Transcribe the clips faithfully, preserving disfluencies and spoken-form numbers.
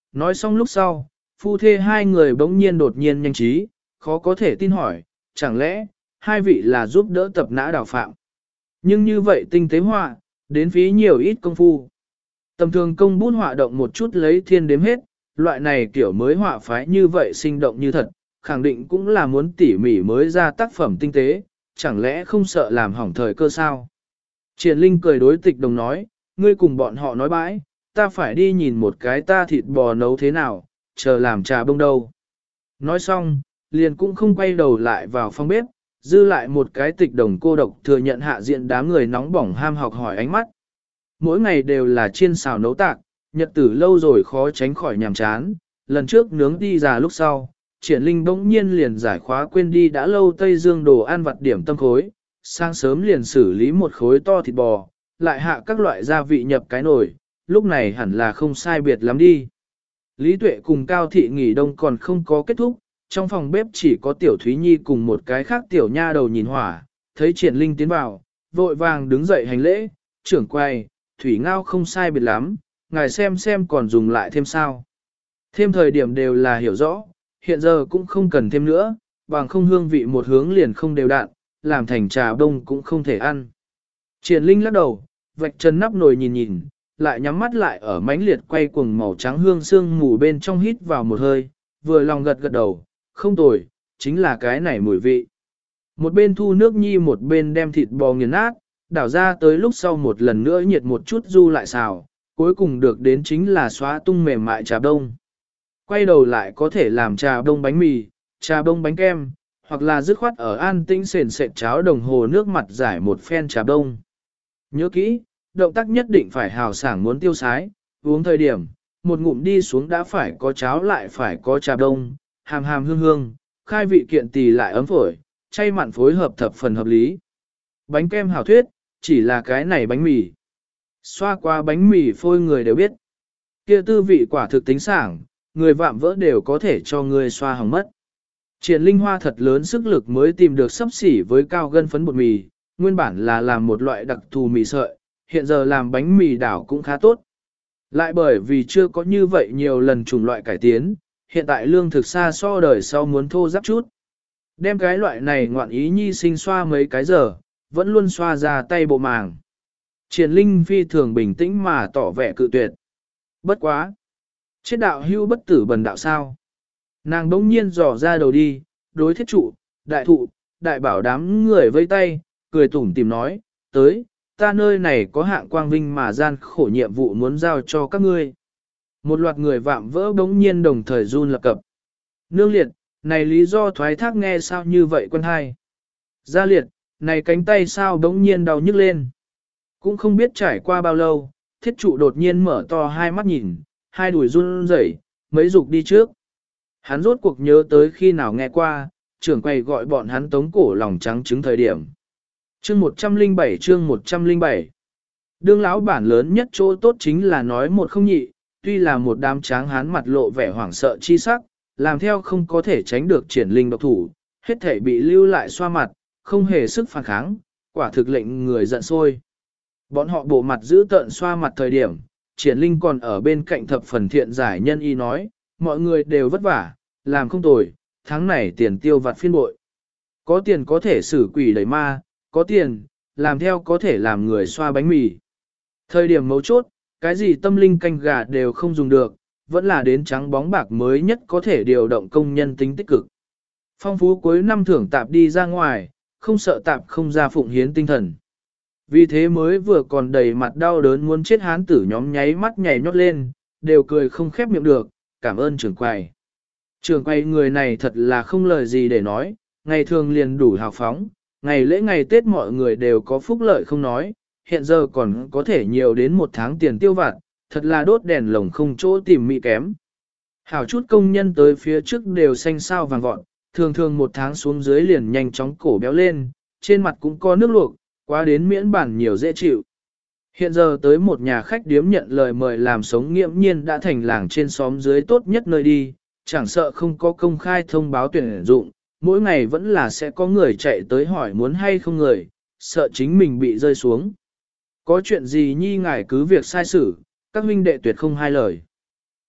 Nói xong lúc sau, phu thê hai người bỗng nhiên đột nhiên nhanh trí, khó có thể tin hỏi, chẳng lẽ, hai vị là giúp đỡ tập nã đào phạm. Nhưng như vậy tinh tế họa, đến phí nhiều ít công phu. Tầm thường công bút họa động một chút lấy thiên đếm hết, loại này kiểu mới họa phái như vậy sinh động như thật, khẳng định cũng là muốn tỉ mỉ mới ra tác phẩm tinh tế, chẳng lẽ không sợ làm hỏng thời cơ sao. Triển Linh cười đối tịch đồng nói, ngươi cùng bọn họ nói bãi, ta phải đi nhìn một cái ta thịt bò nấu thế nào, chờ làm trà bông đâu. Nói xong, liền cũng không quay đầu lại vào phòng bếp, dư lại một cái tịch đồng cô độc thừa nhận hạ diện đám người nóng bỏng ham học hỏi ánh mắt. Mỗi ngày đều là chiên xào nấu tạc, nhật tử lâu rồi khó tránh khỏi nhàm chán, lần trước nướng đi già lúc sau, Triển Linh bỗng nhiên liền giải khóa quên đi đã lâu Tây Dương đồ ăn vặt điểm tâm khối, sáng sớm liền xử lý một khối to thịt bò, lại hạ các loại gia vị nhập cái nồi, lúc này hẳn là không sai biệt lắm đi. Lý Tuệ cùng Cao Thị nghỉ đông còn không có kết thúc, trong phòng bếp chỉ có Tiểu Thúy Nhi cùng một cái khác Tiểu Nha đầu nhìn hỏa, thấy Triển Linh tiến vào, vội vàng đứng dậy hành lễ, trưởng quay, Thủy Ngao không sai biệt lắm, ngài xem xem còn dùng lại thêm sao. Thêm thời điểm đều là hiểu rõ, hiện giờ cũng không cần thêm nữa, bằng không hương vị một hướng liền không đều đặn, làm thành trà đông cũng không thể ăn. Triển Linh lắc đầu, vạch chân nắp nồi nhìn nhìn, lại nhắm mắt lại ở mánh liệt quay cuồng màu trắng hương sương mù bên trong hít vào một hơi, vừa lòng gật gật đầu, không tồi, chính là cái này mùi vị. Một bên thu nước nhi một bên đem thịt bò nghiền nát, đảo ra tới lúc sau một lần nữa nhiệt một chút du lại xào, cuối cùng được đến chính là xóa tung mềm mại trà đông. Quay đầu lại có thể làm trà đông bánh mì, trà đông bánh kem, hoặc là dứt khoát ở an tĩnh sền sệt cháo đồng hồ nước mặt giải một phen trà đông. Nhớ kỹ, động tác nhất định phải hào sảng muốn tiêu sái, uống thời điểm, một ngụm đi xuống đã phải có cháo lại phải có trà đông, hàm hàm hương hương, khai vị kiện tỳ lại ấm phổi, chay mặn phối hợp thập phần hợp lý. Bánh kem hảo thuyết, chỉ là cái này bánh mì. Xoa qua bánh mì phôi người đều biết. Kia tư vị quả thực tính sảng, người vạm vỡ đều có thể cho người xoa hỏng mất. Triển Linh hoa thật lớn sức lực mới tìm được sấp xỉ với cao gân phấn bột mì, nguyên bản là làm một loại đặc thù mì sợi, hiện giờ làm bánh mì đảo cũng khá tốt. Lại bởi vì chưa có như vậy nhiều lần chủng loại cải tiến, hiện tại lương thực xa so đời sau muốn thô ráp chút. Đem cái loại này ngoạn ý nhi sinh xoa mấy cái giờ, vẫn luôn xoa ra tay bộ màng. Triển Linh phi thường bình tĩnh mà tỏ vẻ cự tuyệt. Bất quá. Chết đạo hưu bất tử bần đạo sao. Nàng đống nhiên dò ra đầu đi, đối thiết trụ, đại thụ, đại bảo đám người vây tay, cười tủm tìm nói, tới, ta nơi này có hạng quang vinh mà gian khổ nhiệm vụ muốn giao cho các ngươi. Một loạt người vạm vỡ đống nhiên đồng thời run lập cập. Nương liệt, này lý do thoái thác nghe sao như vậy quân hai. Gia liệt, này cánh tay sao đống nhiên đau nhức lên. Cũng không biết trải qua bao lâu, thiết trụ đột nhiên mở to hai mắt nhìn, hai đùi run rẩy, mấy dục đi trước. Hắn rốt cuộc nhớ tới khi nào nghe qua, trưởng quầy gọi bọn hắn tống cổ lòng trắng trứng thời điểm. Chương một trăm linh bảy chương một trăm linh bảy Đương lão bản lớn nhất chỗ tốt chính là nói một không nhị, tuy là một đám tráng hán mặt lộ vẻ hoảng sợ chi sắc, làm theo không có thể tránh được Triển Linh độc thủ, hết thể bị lưu lại xoa mặt, không hề sức phản kháng, quả thực lệnh người giận sôi. Bọn họ bộ mặt giữ tợn xoa mặt thời điểm, Triển Linh còn ở bên cạnh thập phần thiện giải nhân y nói, mọi người đều vất vả, làm không tồi, tháng này tiền tiêu vặt phiên bội. Có tiền có thể xử quỷ đẩy ma, có tiền, làm theo có thể làm người xoa bánh mì. Thời điểm mấu chốt, cái gì tâm linh canh gà đều không dùng được, vẫn là đến trắng bóng bạc mới nhất có thể điều động công nhân tính tích cực. Phong phú cuối năm thưởng tạp đi ra ngoài, không sợ tạp không ra phụng hiến tinh thần. Vì thế mới vừa còn đầy mặt đau đớn muốn chết hán tử nhóm nháy mắt nhảy nhót lên, đều cười không khép miệng được, cảm ơn trưởng quầy. Trưởng quầy người này thật là không lời gì để nói, ngày thường liền đủ hào phóng, ngày lễ ngày Tết mọi người đều có phúc lợi không nói, hiện giờ còn có thể nhiều đến một tháng tiền tiêu vặt, thật là đốt đèn lồng không chỗ tìm mị kém. Hảo chút công nhân tới phía trước đều xanh sao vàng vọt, thường thường một tháng xuống dưới liền nhanh chóng cổ béo lên, trên mặt cũng có nước luộc, quá đến miễn bản nhiều dễ chịu. Hiện giờ tới một nhà khách điếm nhận lời mời làm sống nghiễm nhiên đã thành làng trên xóm dưới tốt nhất nơi đi, chẳng sợ không có công khai thông báo tuyển dụng, mỗi ngày vẫn là sẽ có người chạy tới hỏi muốn hay không người, sợ chính mình bị rơi xuống. Có chuyện gì nhi ngài cứ việc sai xử, các huynh đệ tuyệt không hai lời.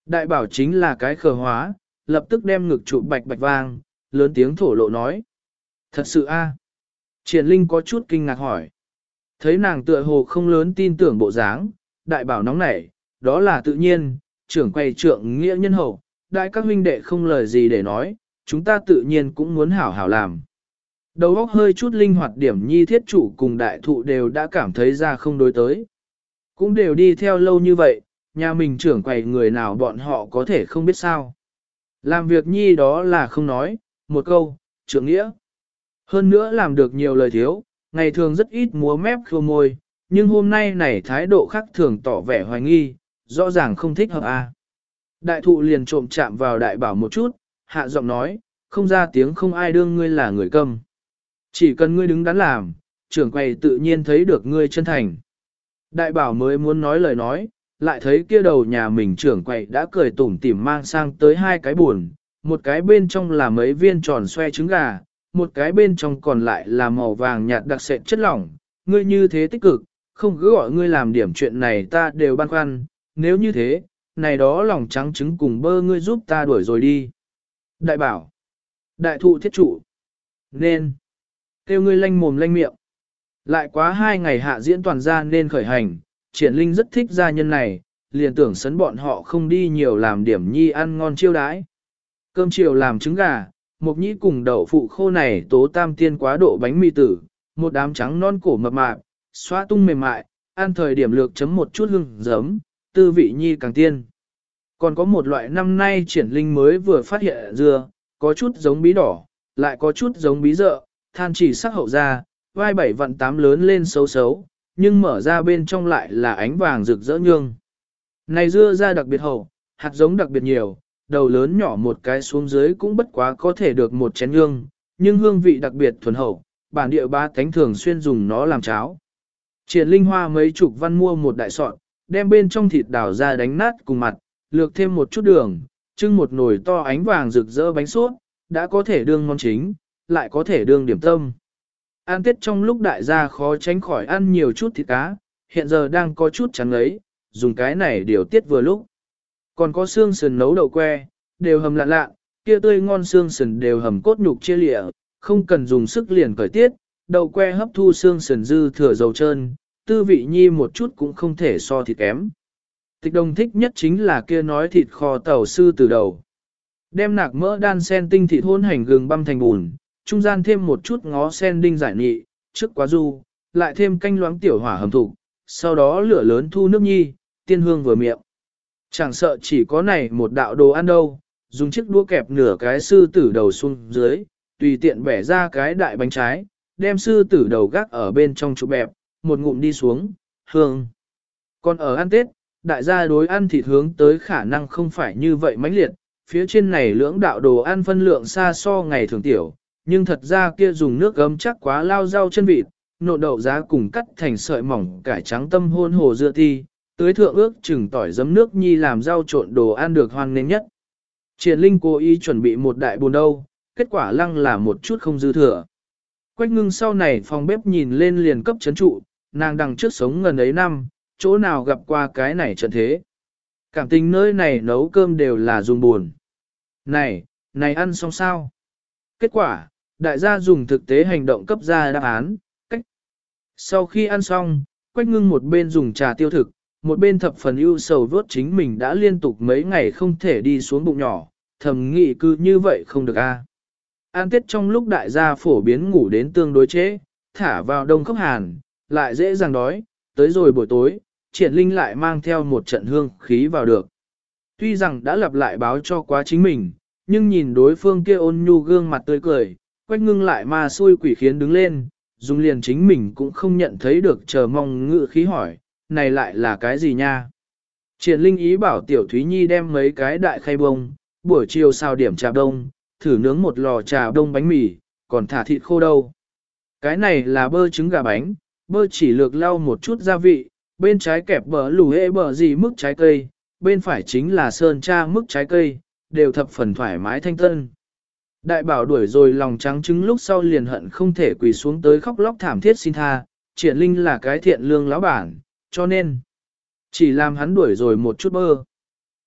Đại bảo chính là cái khờ hóa, lập tức đem ngực trụ bạch bạch vang, lớn tiếng thổ lộ nói. Thật sự a? Triển Linh có chút kinh ngạc hỏi. Thấy nàng tựa hồ không lớn tin tưởng bộ dáng, đại bảo nóng nảy, đó là tự nhiên, trưởng quầy trượng nghĩa nhân hậu, đại các huynh đệ không lời gì để nói, chúng ta tự nhiên cũng muốn hảo hảo làm. Đầu óc hơi chút linh hoạt điểm nhi thiết chủ cùng đại thụ đều đã cảm thấy ra không đối tới. Cũng đều đi theo lâu như vậy, nhà mình trưởng quầy người nào bọn họ có thể không biết sao. Làm việc nhi đó là không nói, một câu, trưởng nghĩa. Hơn nữa làm được nhiều lời thiếu, ngày thường rất ít múa mép khô môi, nhưng hôm nay này thái độ khác thường tỏ vẻ hoài nghi, rõ ràng không thích hợp a. Đại thụ liền trộm chạm vào đại bảo một chút, hạ giọng nói, không ra tiếng không ai đương ngươi là người câm. Chỉ cần ngươi đứng đắn làm, trưởng quầy tự nhiên thấy được ngươi chân thành. Đại bảo mới muốn nói lời nói, lại thấy kia đầu nhà mình trưởng quầy đã cười tủm tỉm mang sang tới hai cái buồn, một cái bên trong là mấy viên tròn xoe trứng gà, một cái bên trong còn lại là màu vàng nhạt đặc sệt chất lỏng, ngươi như thế tích cực, không cứ gọi ngươi làm điểm chuyện này ta đều băn khoăn, nếu như thế, này đó lòng trắng trứng cùng bơ ngươi giúp ta đuổi rồi đi. Đại bảo, đại thụ thiết trụ, nên, kêu ngươi lanh mồm lanh miệng. Lại quá hai ngày hạ diễn toàn ra nên khởi hành, Triển Linh rất thích gia nhân này, liền tưởng sấn bọn họ không đi nhiều làm điểm nhi ăn ngon chiêu đãi. Cơm chiều làm trứng gà, mộc nhĩ cùng đậu phụ khô này tố tam tiên quá độ bánh mì tử, một đám trắng non cổ mập mạp, xóa tung mềm mại, ăn thời điểm lược chấm một chút hương giấm, tư vị nhi càng tiên. Còn có một loại năm nay Triển Linh mới vừa phát hiện dưa, có chút giống bí đỏ, lại có chút giống bí dợ, than chỉ sắc hậu ra, vai bảy vặn tám lớn lên xấu xấu, nhưng mở ra bên trong lại là ánh vàng rực rỡ nhương. Này dưa ra đặc biệt hậu, hạt giống đặc biệt nhiều, đầu lớn nhỏ một cái xuống dưới cũng bất quá có thể được một chén nhương, nhưng hương vị đặc biệt thuần hậu, bản địa ba cánh thường xuyên dùng nó làm cháo. Triển Linh hoa mấy chục văn mua một đại sọt, đem bên trong thịt đào ra đánh nát cùng mặt, lược thêm một chút đường, trưng một nồi to ánh vàng rực rỡ bánh sốt, đã có thể đương món chính, lại có thể đương điểm tâm. Ăn Tết trong lúc đại gia khó tránh khỏi ăn nhiều chút thịt cá, hiện giờ đang có chút chán ấy, dùng cái này điều tiết vừa lúc. Còn có xương sườn nấu đậu que, đều hầm lạ lạ, kia tươi ngon xương sườn đều hầm cốt nhục chia lịa, không cần dùng sức liền cởi tiết, đậu que hấp thu xương sườn dư thừa dầu trơn, tư vị nhi một chút cũng không thể so thịt kém. Tịch Đồng thích nhất chính là kia nói thịt kho tàu sư từ đầu. Đem nạc mỡ đan sen tinh thịt hôn hành gừng băm thành bùn, trung gian thêm một chút ngó sen đinh giải nị, trước quá du, lại thêm canh loãng tiểu hỏa hầm thục, sau đó lửa lớn thu nước nhi, tiên hương vừa miệng. Chẳng sợ chỉ có này một đạo đồ ăn đâu, dùng chiếc đũa kẹp nửa cái sư tử đầu xuống dưới, tùy tiện bẻ ra cái đại bánh trái, đem sư tử đầu gác ở bên trong trụ bẹp, một ngụm đi xuống, hương. Còn ở ăn Tết, đại gia đối ăn thịt hướng tới khả năng không phải như vậy mãnh liệt, phía trên này lưỡng đạo đồ ăn phân lượng xa so ngày thường tiểu, nhưng thật ra kia dùng nước gấm chắc quá lao rau chân vịt, nộn đậu giá cùng cắt thành sợi mỏng cải trắng tâm hôn hồ dưa ti, tưới thượng ước chừng tỏi giấm nước nhi làm rau trộn đồ ăn được hoan nghênh nhất. Triển Linh cố ý chuẩn bị một đại bồn đâu, kết quả lăng là một chút không dư thừa. Quách Ngưng sau này phòng bếp nhìn lên liền cấp chấn trụ, nàng đằng trước sống gần ấy năm, chỗ nào gặp qua cái này trận thế. Cảm tình nơi này nấu cơm đều là dùng buồn. Này, này ăn xong sao? Kết quả, đại gia dùng thực tế hành động cấp ra đáp án, cách. Sau khi ăn xong, Quách Ngưng một bên dùng trà tiêu thực, một bên thập phần ưu sầu vốt chính mình đã liên tục mấy ngày không thể đi xuống bụng nhỏ, thầm nghĩ cứ như vậy không được a. Ăn Tết trong lúc đại gia phổ biến ngủ đến tương đối trễ, thả vào đông khốc hàn, lại dễ dàng đói, tới rồi buổi tối, Triển Linh lại mang theo một trận hương khí vào được. Tuy rằng đã lặp lại báo cho quá chính mình, nhưng nhìn đối phương kia ôn nhu gương mặt tươi cười, Quách Ngưng lại mà xui quỷ khiến đứng lên, dùng liền chính mình cũng không nhận thấy được chờ mong ngự khí hỏi, này lại là cái gì nha? Triển Linh ý bảo Tiểu Thúy Nhi đem mấy cái đại khay bông, buổi chiều xào điểm trà đông, thử nướng một lò trà đông bánh mì, còn thả thịt khô đâu. Cái này là bơ trứng gà bánh, bơ chỉ lược lau một chút gia vị, bên trái kẹp bờ lù hễ bờ gì mức trái cây, bên phải chính là sơn tra mức trái cây, đều thập phần thoải mái thanh tân. Đại bảo đuổi rồi lòng trắng trứng lúc sau liền hận không thể quỳ xuống tới khóc lóc thảm thiết xin tha, Triển Linh là cái thiện lương lão bản, cho nên chỉ làm hắn đuổi rồi một chút bơ.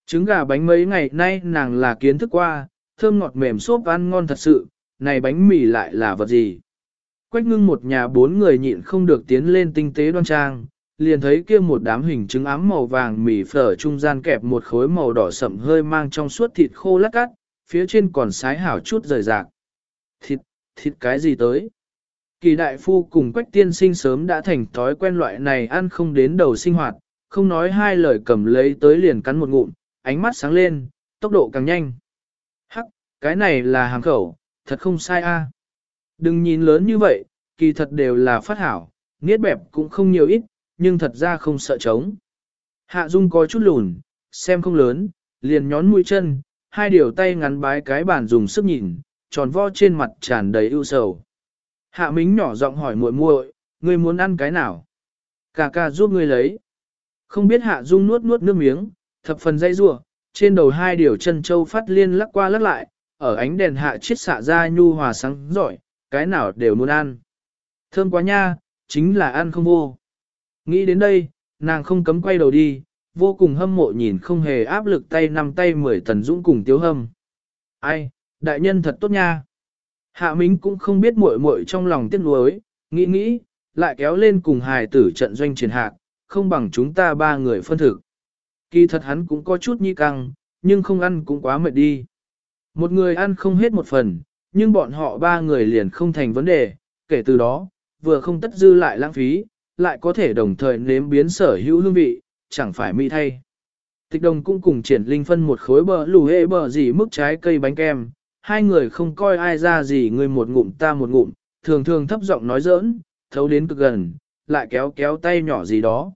Trứng gà bánh mấy ngày nay nàng là kiến thức qua, thơm ngọt mềm xốp ăn ngon thật sự, này bánh mì lại là vật gì. Quách ngưng một nhà bốn người nhịn không được tiến lên tinh tế đoan trang, liền thấy kia một đám hình trứng ám màu vàng mì phở trung gian kẹp một khối màu đỏ sậm hơi mang trong suốt thịt khô lát cắt, phía trên còn sái hảo chút rời rạc. Thịt, thịt cái gì tới? Kỳ đại phu cùng Quách tiên sinh sớm đã thành thói quen loại này ăn không đến đầu sinh hoạt, không nói hai lời cầm lấy tới liền cắn một ngụm, ánh mắt sáng lên, tốc độ càng nhanh. Hắc, cái này là hàng khẩu, thật không sai a. Đừng nhìn lớn như vậy, kỳ thật đều là phát hảo, niết bẹp cũng không nhiều ít, nhưng thật ra không sợ trống. Hạ Dung có chút lùn, xem không lớn, liền nhón mũi chân, hai điều tay ngắn bái cái bàn dùng sức nhìn, tròn vo trên mặt tràn đầy ưu sầu. Hạ Mính nhỏ giọng hỏi muội muội, ngươi muốn ăn cái nào? Cà ca giúp ngươi lấy. Không biết Hạ Dung nuốt nuốt nước miếng, thập phần dây rủa, trên đầu hai điều chân châu phát liên lắc qua lắc lại, ở ánh đèn hạ chiết xạ ra nhu hòa sáng giỏi, cái nào đều muốn ăn. Thơm quá nha, chính là ăn không vô. Nghĩ đến đây, nàng không cấm quay đầu đi, vô cùng hâm mộ nhìn không hề áp lực tay năm tay mười Tần Dũng cùng Tiếu Hâm. Ai, đại nhân thật tốt nha. Hạ Mính cũng không biết muội muội trong lòng tiếc nuối, nghĩ nghĩ, lại kéo lên cùng hài tử trận doanh triển hạc, không bằng chúng ta ba người phân thực. Kỳ thật hắn cũng có chút nhi căng, nhưng không ăn cũng quá mệt đi. Một người ăn không hết một phần, nhưng bọn họ ba người liền không thành vấn đề, kể từ đó, vừa không tất dư lại lãng phí, lại có thể đồng thời nếm biến sở hữu hương vị, chẳng phải mỹ thay. Tịch Đồng cũng cùng Triển Linh phân một khối bờ lù hê bờ gì mức trái cây bánh kem, hai người không coi ai ra gì, người một ngụm ta một ngụm, thường thường thấp giọng nói giỡn, thấu đến cực gần, lại kéo kéo tay nhỏ gì đó.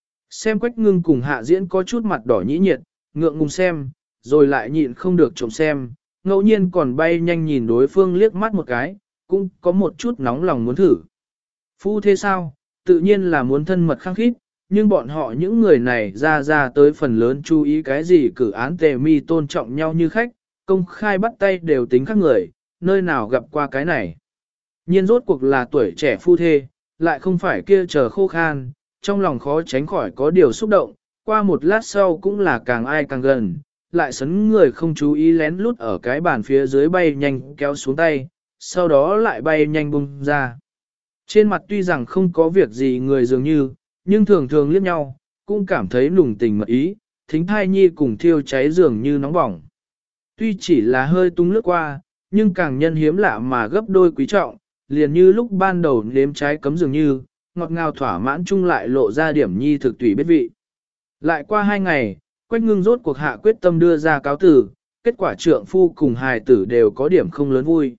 Xem Quách Ngưng cùng Hạ Diễn có chút mặt đỏ nhĩ nhiệt, ngượng ngùng xem, rồi lại nhịn không được trộm xem, ngẫu nhiên còn bay nhanh nhìn đối phương liếc mắt một cái, cũng có một chút nóng lòng muốn thử. Phu thế sao, tự nhiên là muốn thân mật khăng khít, nhưng bọn họ những người này ra ra tới phần lớn chú ý cái gì cử án tề mi tôn trọng nhau như khách, công khai bắt tay đều tính khác người, nơi nào gặp qua cái này. Nhiên rốt cuộc là tuổi trẻ phu thê, lại không phải kia chờ khô khan, trong lòng khó tránh khỏi có điều xúc động, qua một lát sau cũng là càng ai càng gần, lại sấn người không chú ý lén lút ở cái bàn phía dưới bay nhanh kéo xuống tay, sau đó lại bay nhanh bung ra. Trên mặt tuy rằng không có việc gì người dường như, nhưng thường thường liếc nhau, cũng cảm thấy nùng tình mật ý, thính thai nhi cùng thiêu cháy dường như nóng bỏng. Tuy chỉ là hơi tung lướt qua, nhưng càng nhân hiếm lạ mà gấp đôi quý trọng, liền như lúc ban đầu nếm trái cấm dường như, ngọt ngào thỏa mãn chung lại lộ ra điểm nhi thực tùy biết vị. Lại qua hai ngày, Quách Ngưng rốt cuộc hạ quyết tâm đưa ra cáo tử, kết quả trượng phu cùng hài tử đều có điểm không lớn vui.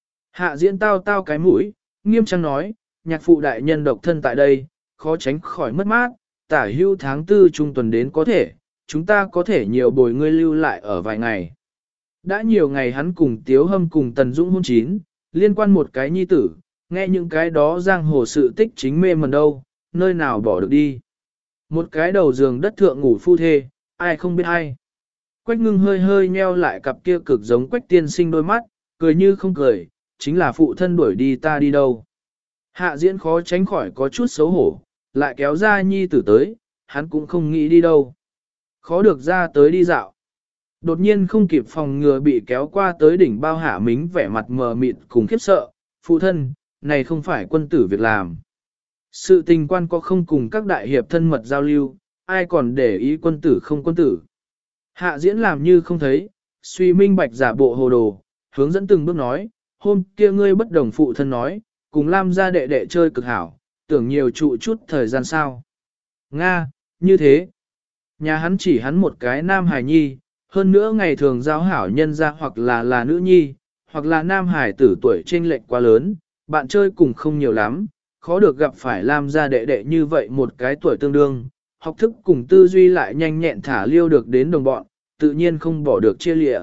Hạ Diễn tao tao cái mũi, nghiêm trang nói, nhạc phụ đại nhân độc thân tại đây, khó tránh khỏi mất mát, tả hưu tháng tư trung tuần đến có thể, chúng ta có thể nhiều bồi ngươi lưu lại ở vài ngày. Đã nhiều ngày hắn cùng Tiếu Hâm cùng Tần Dũng hôn chín, liên quan một cái nhi tử, nghe những cái đó giang hồ sự tích chính mê mẩn đâu, nơi nào bỏ được đi. Một cái đầu giường đất thượng ngủ phu thê, ai không biết ai. Quách Ngưng hơi hơi nheo lại cặp kia cực giống Quách tiên sinh đôi mắt, cười như không cười, chính là phụ thân đuổi đi ta đi đâu. Hạ Diễn khó tránh khỏi có chút xấu hổ, lại kéo ra nhi tử tới, hắn cũng không nghĩ đi đâu. Khó được ra tới đi dạo. Đột nhiên không kịp phòng ngừa bị kéo qua tới đỉnh bao Hạ Mính vẻ mặt mờ mịt cùng khiếp sợ, phụ thân, này không phải quân tử việc làm. Sự tình quan có không cùng các đại hiệp thân mật giao lưu, ai còn để ý quân tử không quân tử. Hạ Diễn làm như không thấy, suy minh bạch giả bộ hồ đồ, hướng dẫn từng bước nói, hôm kia ngươi bất đồng phụ thân nói, cùng Lam gia đệ đệ chơi cực hảo, tưởng nhiều trụ chút thời gian sao. Nga, như thế. Nhà hắn chỉ hắn một cái nam hải nhi, hơn nữa ngày thường giao hảo nhân ra hoặc là là nữ nhi, hoặc là nam hải tử tuổi chênh lệch quá lớn, bạn chơi cùng không nhiều lắm, khó được gặp phải Lam gia đệ đệ như vậy một cái tuổi tương đương, học thức cùng tư duy lại nhanh nhẹn thả liêu được đến đồng bọn, tự nhiên không bỏ được chia lịa.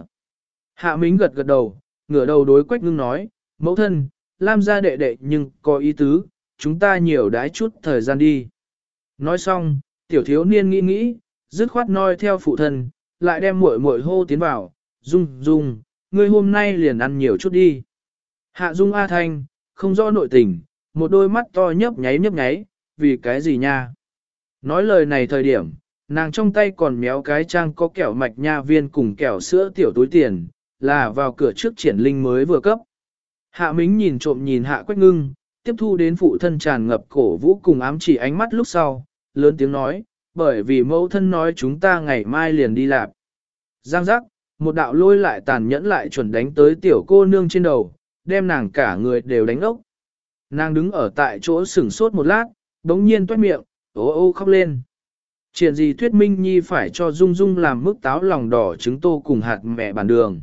Hạ Mính gật gật đầu, ngửa đầu đối Quách Ngưng nói, mẫu thân, Lam gia đệ đệ nhưng có ý tứ, chúng ta nhiều đái chút thời gian đi. Nói xong, tiểu thiếu niên nghĩ nghĩ, dứt khoát noi theo phụ thân, lại đem muội muội hô tiến vào, Dung, Dung, ngươi hôm nay liền ăn nhiều chút đi. Hạ Dung A Thanh, không rõ nội tình, một đôi mắt to nhấp nháy nhấp nháy, vì cái gì nha? Nói lời này thời điểm, Nàng trong tay còn méo cái trang có kẹo mạch nha viên cùng kẹo sữa tiểu túi tiền, là vào cửa trước triển linh mới vừa cấp. Hạ Mính nhìn trộm nhìn Hạ Quách Ngưng, tiếp thu đến phụ thân tràn ngập cổ vũ cùng ám chỉ ánh mắt lúc sau, lớn tiếng nói, bởi vì mẫu thân nói chúng ta ngày mai liền đi làm. Giang giác, một đạo lôi lại tàn nhẫn lại chuẩn đánh tới tiểu cô nương trên đầu, đem nàng cả người đều đánh ốc. Nàng đứng ở tại chỗ sửng sốt một lát, đống nhiên toét miệng, ô ô khóc lên. Chuyện gì thuyết minh nhi phải cho Dung Dung làm mức táo lòng đỏ trứng tô cùng hạt mẹ bản đường.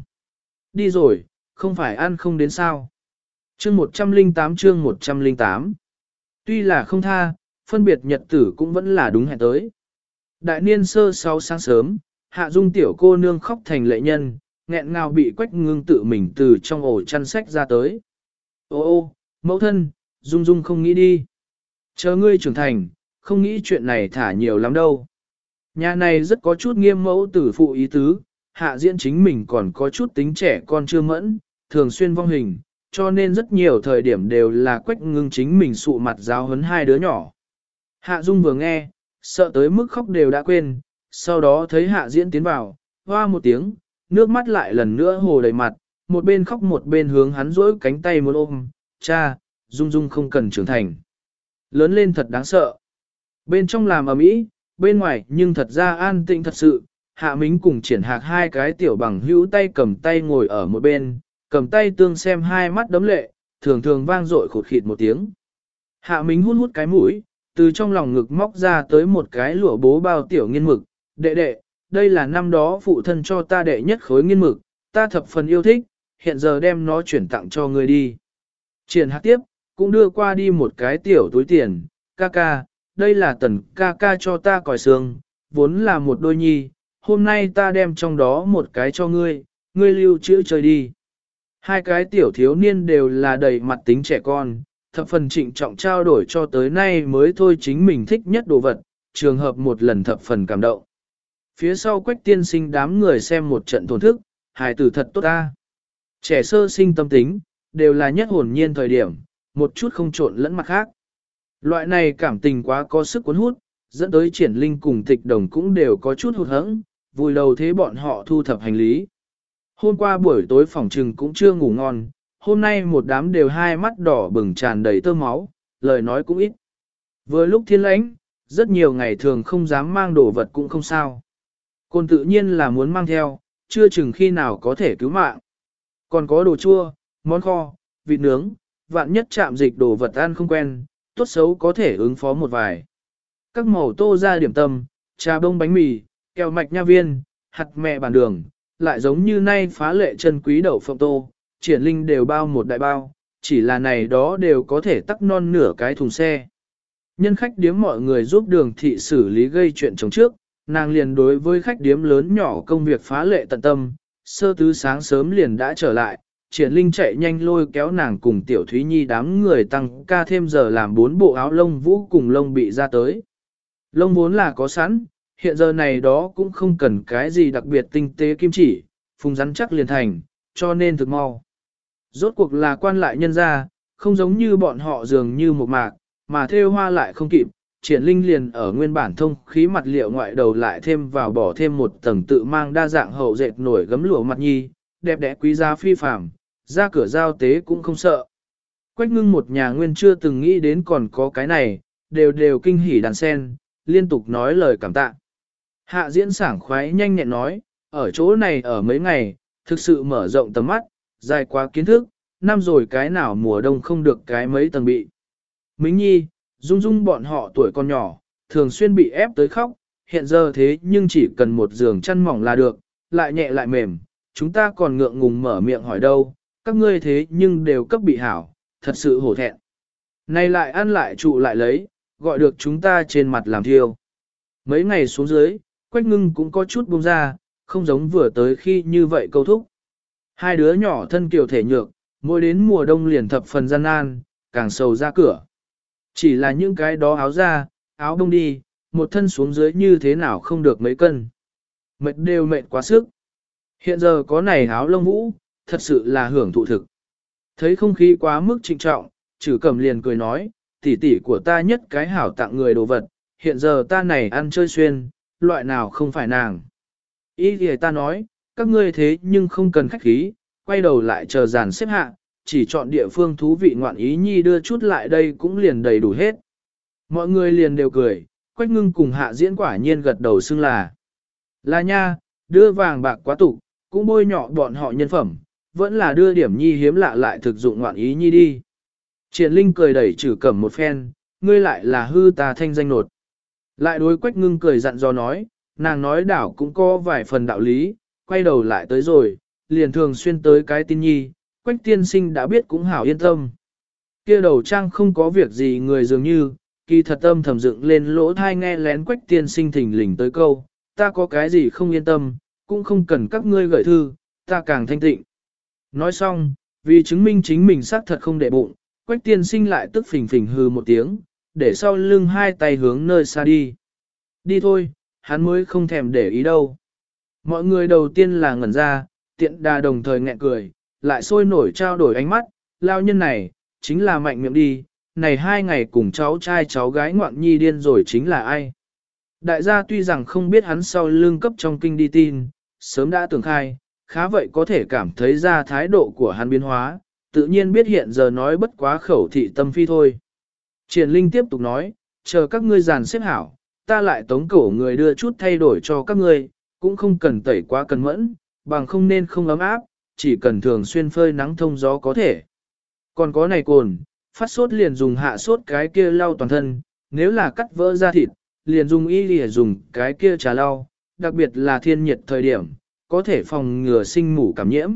Đi rồi, không phải ăn không đến sao. Chương một trăm lẻ tám chương một trăm lẻ tám. Tuy là không tha, phân biệt nhật tử cũng vẫn là đúng hẹn tới. Đại niên sơ sau sáng sớm, Hạ Dung tiểu cô nương khóc thành lệ nhân, nghẹn ngào bị Quách Ngưng tự mình từ trong ổ chăn sách ra tới. Ô ô, mẫu thân, Dung Dung không nghĩ đi. Chờ ngươi trưởng thành, không nghĩ chuyện này thả nhiều lắm đâu. Nhà này rất có chút nghiêm mẫu tử phụ ý tứ, Hạ Diễn chính mình còn có chút tính trẻ con chưa mẫn, thường xuyên vong hình, cho nên rất nhiều thời điểm đều là Quách Ngưng chính mình sụ mặt giáo huấn hai đứa nhỏ. Hạ Dung vừa nghe, sợ tới mức khóc đều đã quên, sau đó thấy Hạ Diễn tiến vào, hoa một tiếng, nước mắt lại lần nữa hồ đầy mặt, một bên khóc một bên hướng hắn rỗi cánh tay muốn ôm, cha, Dung Dung không cần trưởng thành. Lớn lên thật đáng sợ. Bên trong làm ầm ĩ, bên ngoài nhưng thật ra an tĩnh thật sự, Hạ Mính cùng Triển Hạc hai cái tiểu bằng hữu tay cầm tay ngồi ở một bên, cầm tay tương xem hai mắt đấm lệ, thường thường vang dội khụt khịt một tiếng. Hạ Mính hút hút cái mũi, từ trong lòng ngực móc ra tới một cái lụa bố bao tiểu nghiên mực, đệ đệ, đây là năm đó phụ thân cho ta đệ nhất khối nghiên mực, ta thập phần yêu thích, hiện giờ đem nó chuyển tặng cho ngươi đi. Triển Hạc tiếp, cũng đưa qua đi một cái tiểu túi tiền, ca ca, đây là tần ca ca cho ta còi xương, vốn là một đôi nhi, hôm nay ta đem trong đó một cái cho ngươi, ngươi lưu trữ chơi đi. Hai cái tiểu thiếu niên đều là đầy mặt tính trẻ con, thập phần trịnh trọng trao đổi cho tới nay mới thôi chính mình thích nhất đồ vật, trường hợp một lần thập phần cảm động. Phía sau Quách tiên sinh đám người xem một trận thổn thức, hài tử thật tốt ta. Trẻ sơ sinh tâm tính, đều là nhất hồn nhiên thời điểm, một chút không trộn lẫn mặt khác. Loại này cảm tình quá có sức cuốn hút, dẫn tới Triển Linh cùng Tịch Đồng cũng đều có chút hụt hẫng, vùi đầu thế bọn họ thu thập hành lý. Hôm qua buổi tối phòng trừng cũng chưa ngủ ngon, hôm nay một đám đều hai mắt đỏ bừng tràn đầy tơ máu, lời nói cũng ít. Vừa lúc thiên lãnh, rất nhiều ngày thường không dám mang đồ vật cũng không sao. Còn tự nhiên là muốn mang theo, chưa chừng khi nào có thể cứu mạng. Còn có đồ chua, món kho, vịt nướng, vạn nhất chạm dịch đồ vật ăn không quen, tốt xấu có thể ứng phó một vài. Các màu tô ra điểm tâm, trà bông bánh mì, kẹo mạch nha viên, hạt mẹ bản đường, lại giống như nay phá lệ chân quý đậu phộng tô, Triển Linh đều bao một đại bao, chỉ là này đó đều có thể tắc non nửa cái thùng xe. Nhân khách điếm mọi người giúp đường thị xử lý gây chuyện chống trước, nàng liền đối với khách điếm lớn nhỏ công việc phá lệ tận tâm, sơ tứ sáng sớm liền đã trở lại, Triển Linh chạy nhanh lôi kéo nàng cùng Tiểu Thúy Nhi đám người tăng ca thêm giờ làm bốn bộ áo lông vũ cùng lông bị ra tới. Lông vốn là có sẵn, hiện giờ này đó cũng không cần cái gì đặc biệt tinh tế kim chỉ, phùng rắn chắc liền thành, cho nên thực mau. Rốt cuộc là quan lại nhân ra, không giống như bọn họ dường như một mạc, mà thêu hoa lại không kịp, Triển Linh liền ở nguyên bản thông khí mặt liệu ngoại đầu lại thêm vào bỏ thêm một tầng tự mang đa dạng hậu dệt nổi gấm lụa mặt nhi, đẹp đẽ quý giá phi phàm, ra cửa giao tế cũng không sợ. Quách Ngưng một nhà nguyên chưa từng nghĩ đến còn có cái này, đều đều kinh hỉ đàn sen, liên tục nói lời cảm tạ. Hạ Diễn sảng khoái nhanh nhẹn nói, ở chỗ này ở mấy ngày, thực sự mở rộng tầm mắt, dài quá kiến thức, năm rồi cái nào mùa đông không được cái mấy tầng bị. Mính Nhi, Dung Dung bọn họ tuổi còn nhỏ, thường xuyên bị ép tới khóc, hiện giờ thế nhưng chỉ cần một giường chăn mỏng là được, lại nhẹ lại mềm, chúng ta còn ngượng ngùng mở miệng hỏi đâu, các ngươi thế nhưng đều cấp bị hảo, thật sự hổ thẹn. Này lại ăn lại trụ lại lấy, gọi được chúng ta trên mặt làm thiêu. Mấy ngày xuống dưới, Quách Ngưng cũng có chút buông ra, không giống vừa tới khi như vậy câu thúc. Hai đứa nhỏ thân kiều thể nhược, mỗi đến mùa đông liền thập phần gian nan, càng sầu ra cửa. Chỉ là những cái đó áo ra, áo đông đi, một thân xuống dưới như thế nào không được mấy cân. Mệt đều mệt quá sức. Hiện giờ có này áo lông vũ, thật sự là hưởng thụ thực. Thấy không khí quá mức trịnh trọng, Trử Cẩm liền cười nói, tỷ tỷ của ta nhất cái hảo tặng người đồ vật, hiện giờ ta này ăn chơi xuyên, loại nào không phải nàng. Ý thì ta nói, các ngươi thế nhưng không cần khách khí, quay đầu lại chờ dàn xếp hạ, chỉ chọn địa phương thú vị ngoạn ý nhi đưa chút lại đây cũng liền đầy đủ hết. Mọi người liền đều cười, Quách Ngưng cùng Hạ Diễn quả nhiên gật đầu xưng là. Là nha, đưa vàng bạc quá tục, cũng bôi nhọ bọn họ nhân phẩm, vẫn là đưa điểm nhi hiếm lạ lại thực dụng ngoạn ý nhi đi. Triển Linh cười đẩy Trử Cẩm một phen, ngươi lại là hư ta thanh danh nột. Lại đối Quách Ngưng cười dặn dò nói, nàng nói đảo cũng có vài phần đạo lý, quay đầu lại tới rồi, liền thường xuyên tới cái tin nhi, Quách tiên sinh đã biết cũng hảo yên tâm. Kia đầu trang không có việc gì người dường như, kỳ thật tâm thầm dựng lên lỗ thai nghe lén Quách tiên sinh thỉnh lình tới câu, ta có cái gì không yên tâm, cũng không cần các ngươi gửi thư, ta càng thanh tịnh. Nói xong, vì chứng minh chính mình xác thật không để bụng, Quách tiên sinh lại tức phình phình hừ một tiếng, để sau lưng hai tay hướng nơi xa đi. Đi thôi, hắn mới không thèm để ý đâu. Mọi người đầu tiên là ngẩn ra, tiện đà đồng thời nghẹn cười, lại sôi nổi trao đổi ánh mắt, lao nhân này, chính là mạnh miệng đi, này hai ngày cùng cháu trai cháu gái ngoạn nhi điên rồi chính là ai. Đại gia tuy rằng không biết hắn sau lưng cấp trong kinh đi tin, sớm đã tưởng khai, khá vậy có thể cảm thấy ra thái độ của hắn biến hóa, tự nhiên biết hiện giờ nói bất quá khẩu thị tâm phi thôi. Triển Linh tiếp tục nói, chờ các ngươi dàn xếp hảo, ta lại tống cổ người đưa chút thay đổi cho các ngươi, cũng không cần tẩy quá cần mẫn, bằng không nên không ấm áp, chỉ cần thường xuyên phơi nắng thông gió có thể. Còn có này cồn, phát sốt liền dùng hạ sốt cái kia lau toàn thân, nếu là cắt vỡ da thịt, liền dùng y lìa dùng cái kia trà lau, đặc biệt là thiên nhiệt thời điểm, có thể phòng ngừa sinh mủ cảm nhiễm.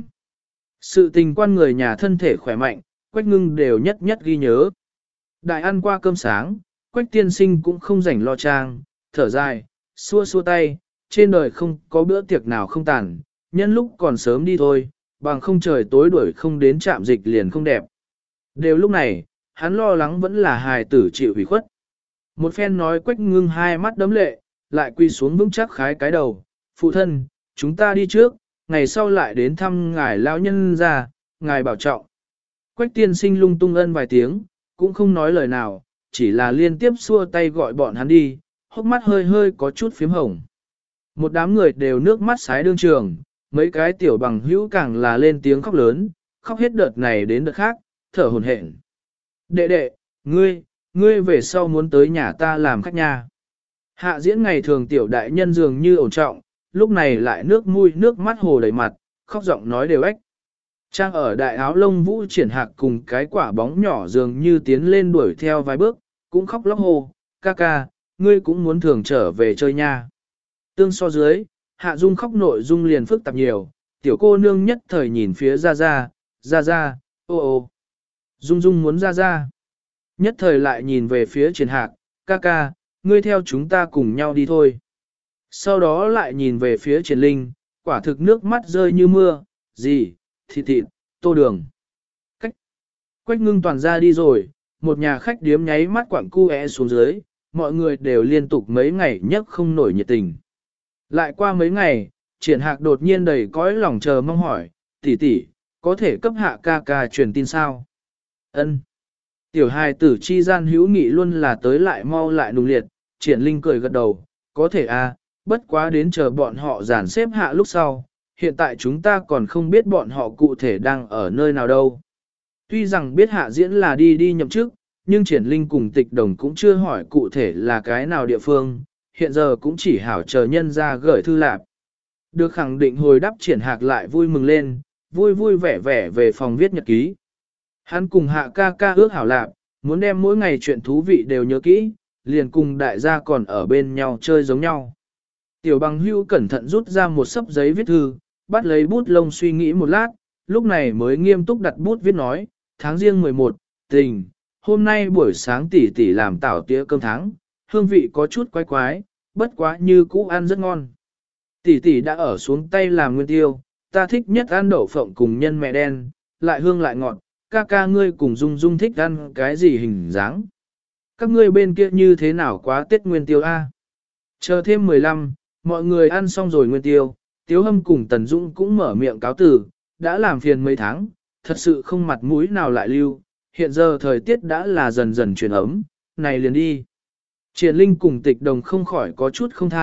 Sự tình quan người nhà thân thể khỏe mạnh, Quách Ngưng đều nhất nhất ghi nhớ. Đại ăn qua cơm sáng, Quách tiên sinh cũng không rảnh lo trang, thở dài, xua xua tay, trên đời không có bữa tiệc nào không tàn, nhân lúc còn sớm đi thôi, bằng không trời tối đuổi không đến trạm dịch liền không đẹp. Đều lúc này, hắn lo lắng vẫn là hài tử chịu hủy khuất. Một phen nói Quách Ngưng hai mắt đấm lệ, lại quy xuống vững chắc khái cái đầu, phụ thân, chúng ta đi trước, ngày sau lại đến thăm ngài lão nhân ra, ngài bảo trọng. Quách tiên sinh lung tung ân vài tiếng, cũng không nói lời nào, chỉ là liên tiếp xua tay gọi bọn hắn đi, hốc mắt hơi hơi có chút phím hồng. Một đám người đều nước mắt sái đương trường, mấy cái tiểu bằng hữu càng là lên tiếng khóc lớn, khóc hết đợt này đến đợt khác, thở hổn hển. Đệ đệ, ngươi, ngươi về sau muốn tới nhà ta làm khách nha. Hạ Diễn ngày thường tiểu đại nhân dường như ổn trọng, lúc này lại nước mũi nước mắt hồ đầy mặt, khóc giọng nói đều ếch. Trang ở đại áo lông vũ triển hạc cùng cái quả bóng nhỏ dường như tiến lên đuổi theo vài bước, cũng khóc lóc hồ, ca ca, ngươi cũng muốn thường trở về chơi nha. Tương so dưới, Hạ Dung khóc nội dung liền phức tạp nhiều, tiểu cô nương nhất thời nhìn phía Gia Gia, Gia Gia, ô ô. Dung Dung muốn Gia Gia. Nhất thời lại nhìn về phía triển hạc, ca ca, ngươi theo chúng ta cùng nhau đi thôi. Sau đó lại nhìn về phía triển linh, quả thực nước mắt rơi như mưa, gì, thịt thịt, tô đường. Cách. Quách Ngưng toàn ra đi rồi, một nhà khách điếm nháy mắt quặng cu é xuống dưới, mọi người đều liên tục mấy ngày nhấc không nổi nhiệt tình. Lại qua mấy ngày, triển hạc đột nhiên đầy cõi lòng chờ mong hỏi, tỷ tỷ, có thể cấp hạ ca ca truyền tin sao? Ân. Tiểu hài tử chi gian hữu nghị luôn là tới lại mau lại nùng liệt, triển linh cười gật đầu, có thể à, bất quá đến chờ bọn họ dàn xếp hạ lúc sau, hiện tại chúng ta còn không biết bọn họ cụ thể đang ở nơi nào đâu. Tuy rằng biết Hạ Diễn là đi đi nhậm chức, nhưng triển linh cùng tịch đồng cũng chưa hỏi cụ thể là cái nào địa phương, hiện giờ cũng chỉ hảo chờ nhân ra gửi thư lạp. Được khẳng định hồi đáp triển hạc lại vui mừng lên, vui vui vẻ vẻ về phòng viết nhật ký. Hắn cùng Hạ ca ca ước hảo lạp, muốn đem mỗi ngày chuyện thú vị đều nhớ kỹ, liền cùng đại gia còn ở bên nhau chơi giống nhau. Tiểu bằng hưu cẩn thận rút ra một sấp giấy viết thư, bắt lấy bút lông suy nghĩ một lát, lúc này mới nghiêm túc đặt bút viết nói, tháng riêng mười một, tình, hôm nay buổi sáng tỷ tỷ làm tảo tía cơm tháng, hương vị có chút quái quái, bất quá như cũ ăn rất ngon. Tỷ tỷ đã ở xuống tay làm nguyên tiêu, ta thích nhất ăn đậu phộng cùng nhân mẹ đen, lại hương lại ngọt, ca ca ngươi cùng Dung Dung thích ăn cái gì hình dáng. Các ngươi bên kia như thế nào quá Tết nguyên tiêu a? Chờ thêm mười lăm, mọi người ăn xong rồi nguyên tiêu, Tiếu Hâm cùng Tần Dũng cũng mở miệng cáo từ, đã làm phiền mấy tháng, thật sự không mặt mũi nào lại lưu, hiện giờ thời tiết đã là dần dần chuyển ấm, này liền đi. Triển Linh cùng Tịch Đồng không khỏi có chút không tha,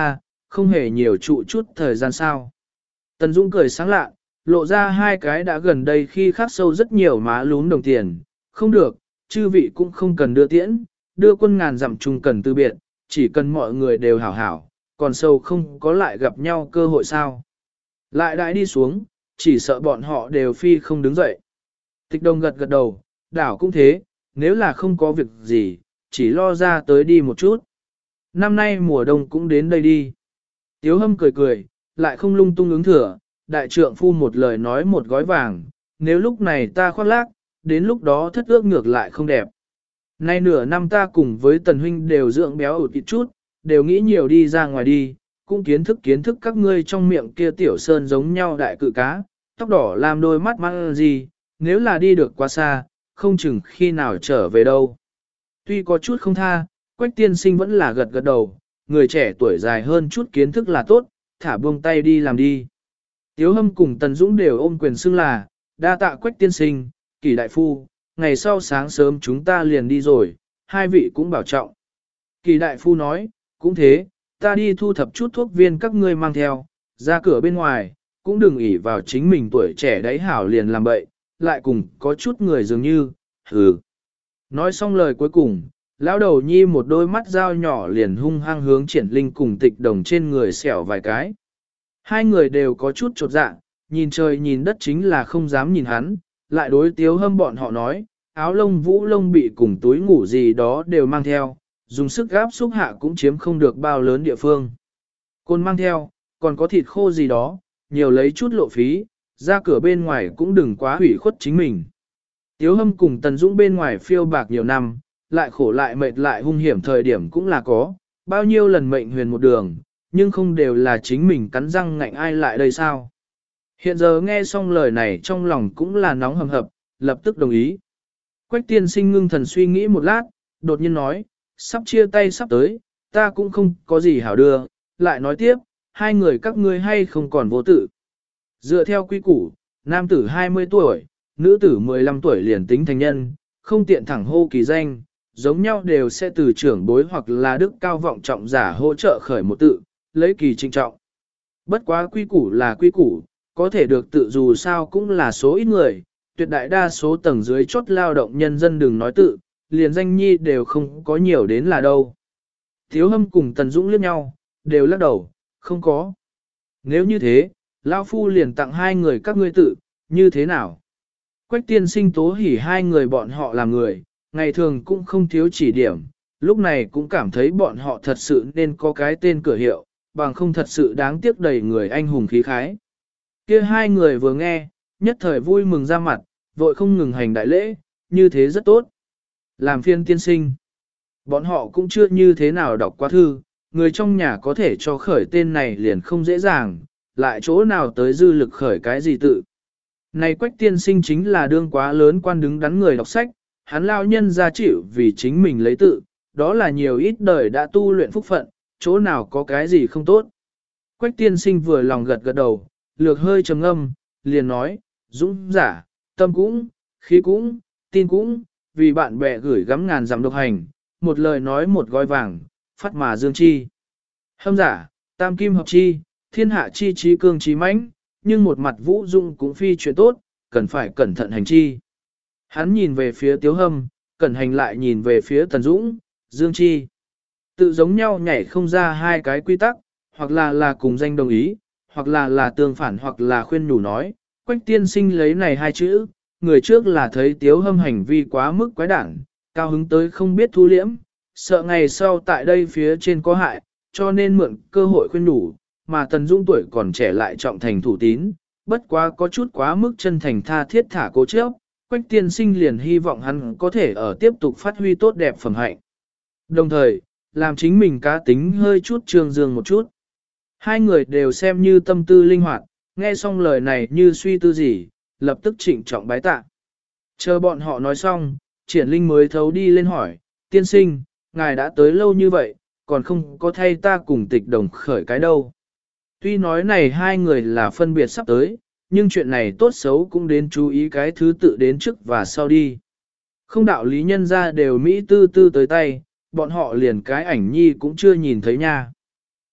không hề nhiều trụ chút thời gian sao. Tần Dũng cười sáng lạ, lộ ra hai cái đã gần đây khi khắc sâu rất nhiều má lún đồng tiền. Không được, chư vị cũng không cần đưa tiễn, đưa quân ngàn dặm chung cần từ biệt, chỉ cần mọi người đều hảo hảo, còn sâu không có lại gặp nhau cơ hội sao. Lại đãi đi xuống, chỉ sợ bọn họ đều phi không đứng dậy. Tịch Đồng gật gật đầu, đảo cũng thế, nếu là không có việc gì, chỉ lo ra tới đi một chút. Năm nay mùa đông cũng đến đây đi. Tiếu Hâm cười cười, lại không lung tung ứng thừa, đại trượng phu một lời nói một gói vàng, nếu lúc này ta khoác lác, đến lúc đó thất ước ngược lại không đẹp. Nay nửa năm ta cùng với Tần Huynh đều dưỡng béo ụt ít chút, đều nghĩ nhiều đi ra ngoài đi, cũng kiến thức kiến thức các ngươi trong miệng kia tiểu sơn giống nhau đại cự cá, tóc đỏ làm đôi mắt mắt gì, nếu là đi được quá xa, không chừng khi nào trở về đâu. Tuy có chút không tha, Quách tiên sinh vẫn là gật gật đầu, người trẻ tuổi dài hơn chút kiến thức là tốt, thả buông tay đi làm đi. Tiếu Hâm cùng Tần Dũng đều ôm quyền xưng là, đa tạ Quách tiên sinh, Kỷ đại phu, ngày sau sáng sớm chúng ta liền đi rồi, hai vị cũng bảo trọng. Kỷ đại phu nói, cũng thế, ta đi thu thập chút thuốc viên các ngươi mang theo, ra cửa bên ngoài, cũng đừng ỷ vào chính mình tuổi trẻ đấy hảo liền làm bậy, lại cùng có chút người dường như, hừ. Nói xong lời cuối cùng, lão đầu nhi một đôi mắt dao nhỏ liền hung hăng hướng Triển Linh cùng Tịch Đồng trên người xẻo vài cái. Hai người đều có chút chột dạ, nhìn trời nhìn đất chính là không dám nhìn hắn, lại đối Tiếu Hâm bọn họ nói, áo lông vũ lông bị cùng túi ngủ gì đó đều mang theo, dùng sức gáp xúc hạ cũng chiếm không được bao lớn địa phương. Côn mang theo, còn có thịt khô gì đó, nhiều lấy chút lộ phí, ra cửa bên ngoài cũng đừng quá hủy khuất chính mình. Tiếu Hâm cùng Tần Dũng bên ngoài phiêu bạc nhiều năm, lại khổ lại mệt lại hung hiểm thời điểm cũng là có, bao nhiêu lần mệnh huyền một đường, nhưng không đều là chính mình cắn răng ngạnh ai lại đây sao. Hiện giờ nghe xong lời này trong lòng cũng là nóng hầm hập, lập tức đồng ý. Quách tiên sinh ngưng thần suy nghĩ một lát, đột nhiên nói, sắp chia tay sắp tới, ta cũng không có gì hảo đưa, lại nói tiếp, hai người các ngươi hay không còn vô tự. Dựa theo quy củ, nam tử hai mươi tuổi, nữ tử mười lăm tuổi liền tính thành nhân, không tiện thẳng hô kỳ danh, giống nhau đều sẽ từ trưởng bối hoặc là đức cao vọng trọng giả hỗ trợ khởi một tự, lấy kỳ trinh trọng. Bất quá quy củ là quy củ, có thể được tự dù sao cũng là số ít người, tuyệt đại đa số tầng dưới chốt lao động nhân dân đừng nói tự, liền danh nhi đều không có nhiều đến là đâu. Tiếu Hâm cùng Tần Dũng liếc nhau, đều lắc đầu, không có. Nếu như thế, lão phu liền tặng hai người các ngươi tự, như thế nào? Quách tiên sinh tố hỉ hai người bọn họ là người, ngày thường cũng không thiếu chỉ điểm, lúc này cũng cảm thấy bọn họ thật sự nên có cái tên cửa hiệu, bằng không thật sự đáng tiếc đầy người anh hùng khí khái. Kia hai người vừa nghe, nhất thời vui mừng ra mặt, vội không ngừng hành đại lễ, như thế rất tốt. Làm phiên tiên sinh, bọn họ cũng chưa như thế nào đọc qua thư, người trong nhà có thể cho khởi tên này liền không dễ dàng, lại chỗ nào tới dư lực khởi cái gì tự. Này Quách tiên sinh chính là đương quá lớn quan đứng đắn người đọc sách, hắn lao nhân ra chịu vì chính mình lấy tự, đó là nhiều ít đời đã tu luyện phúc phận, chỗ nào có cái gì không tốt. Quách tiên sinh vừa lòng gật gật đầu, lược hơi trầm ngâm, liền nói, dũng giả, tâm cũng, khí cũng, tin cũng, vì bạn bè gửi gắm ngàn dặm độc hành, một lời nói một gói vàng, phát mà dương chi. Hâm giả, tam kim hợp chi, thiên hạ chi trí cương trí mãnh, nhưng một mặt vũ dung cũng phi chuyện tốt, cần phải cẩn thận hành chi. Hắn nhìn về phía Tiếu Hâm, cẩn hành lại nhìn về phía Tần Dũng, Dương Chi. Tự giống nhau nhảy không ra hai cái quy tắc, hoặc là là cùng danh đồng ý, hoặc là là tương phản hoặc là khuyên nhủ nói. Quách tiên sinh lấy này hai chữ, người trước là thấy Tiếu Hâm hành vi quá mức quái đản, cao hứng tới không biết thu liễm, sợ ngày sau tại đây phía trên có hại, cho nên mượn cơ hội khuyên nhủ, mà Tần Dũng tuổi còn trẻ lại trọng thành thủ tín, bất quá có chút quá mức chân thành tha thiết thả cố chấp. Quách tiên sinh liền hy vọng hắn có thể ở tiếp tục phát huy tốt đẹp phẩm hạnh. Đồng thời, làm chính mình cá tính hơi chút trương dương một chút. Hai người đều xem như tâm tư linh hoạt, nghe xong lời này như suy tư gì, lập tức trịnh trọng bái tạ. Chờ bọn họ nói xong, Triển Linh mới thấu đi lên hỏi, tiên sinh, ngài đã tới lâu như vậy, còn không có thay ta cùng Tịch Đồng khởi cái đâu. Tuy nói này hai người là phân biệt sắp tới, nhưng chuyện này tốt xấu cũng đến chú ý cái thứ tự đến trước và sau đi. Không đạo lý nhân ra đều Mỹ tư tư tới tay, bọn họ liền cái ảnh nhi cũng chưa nhìn thấy nha.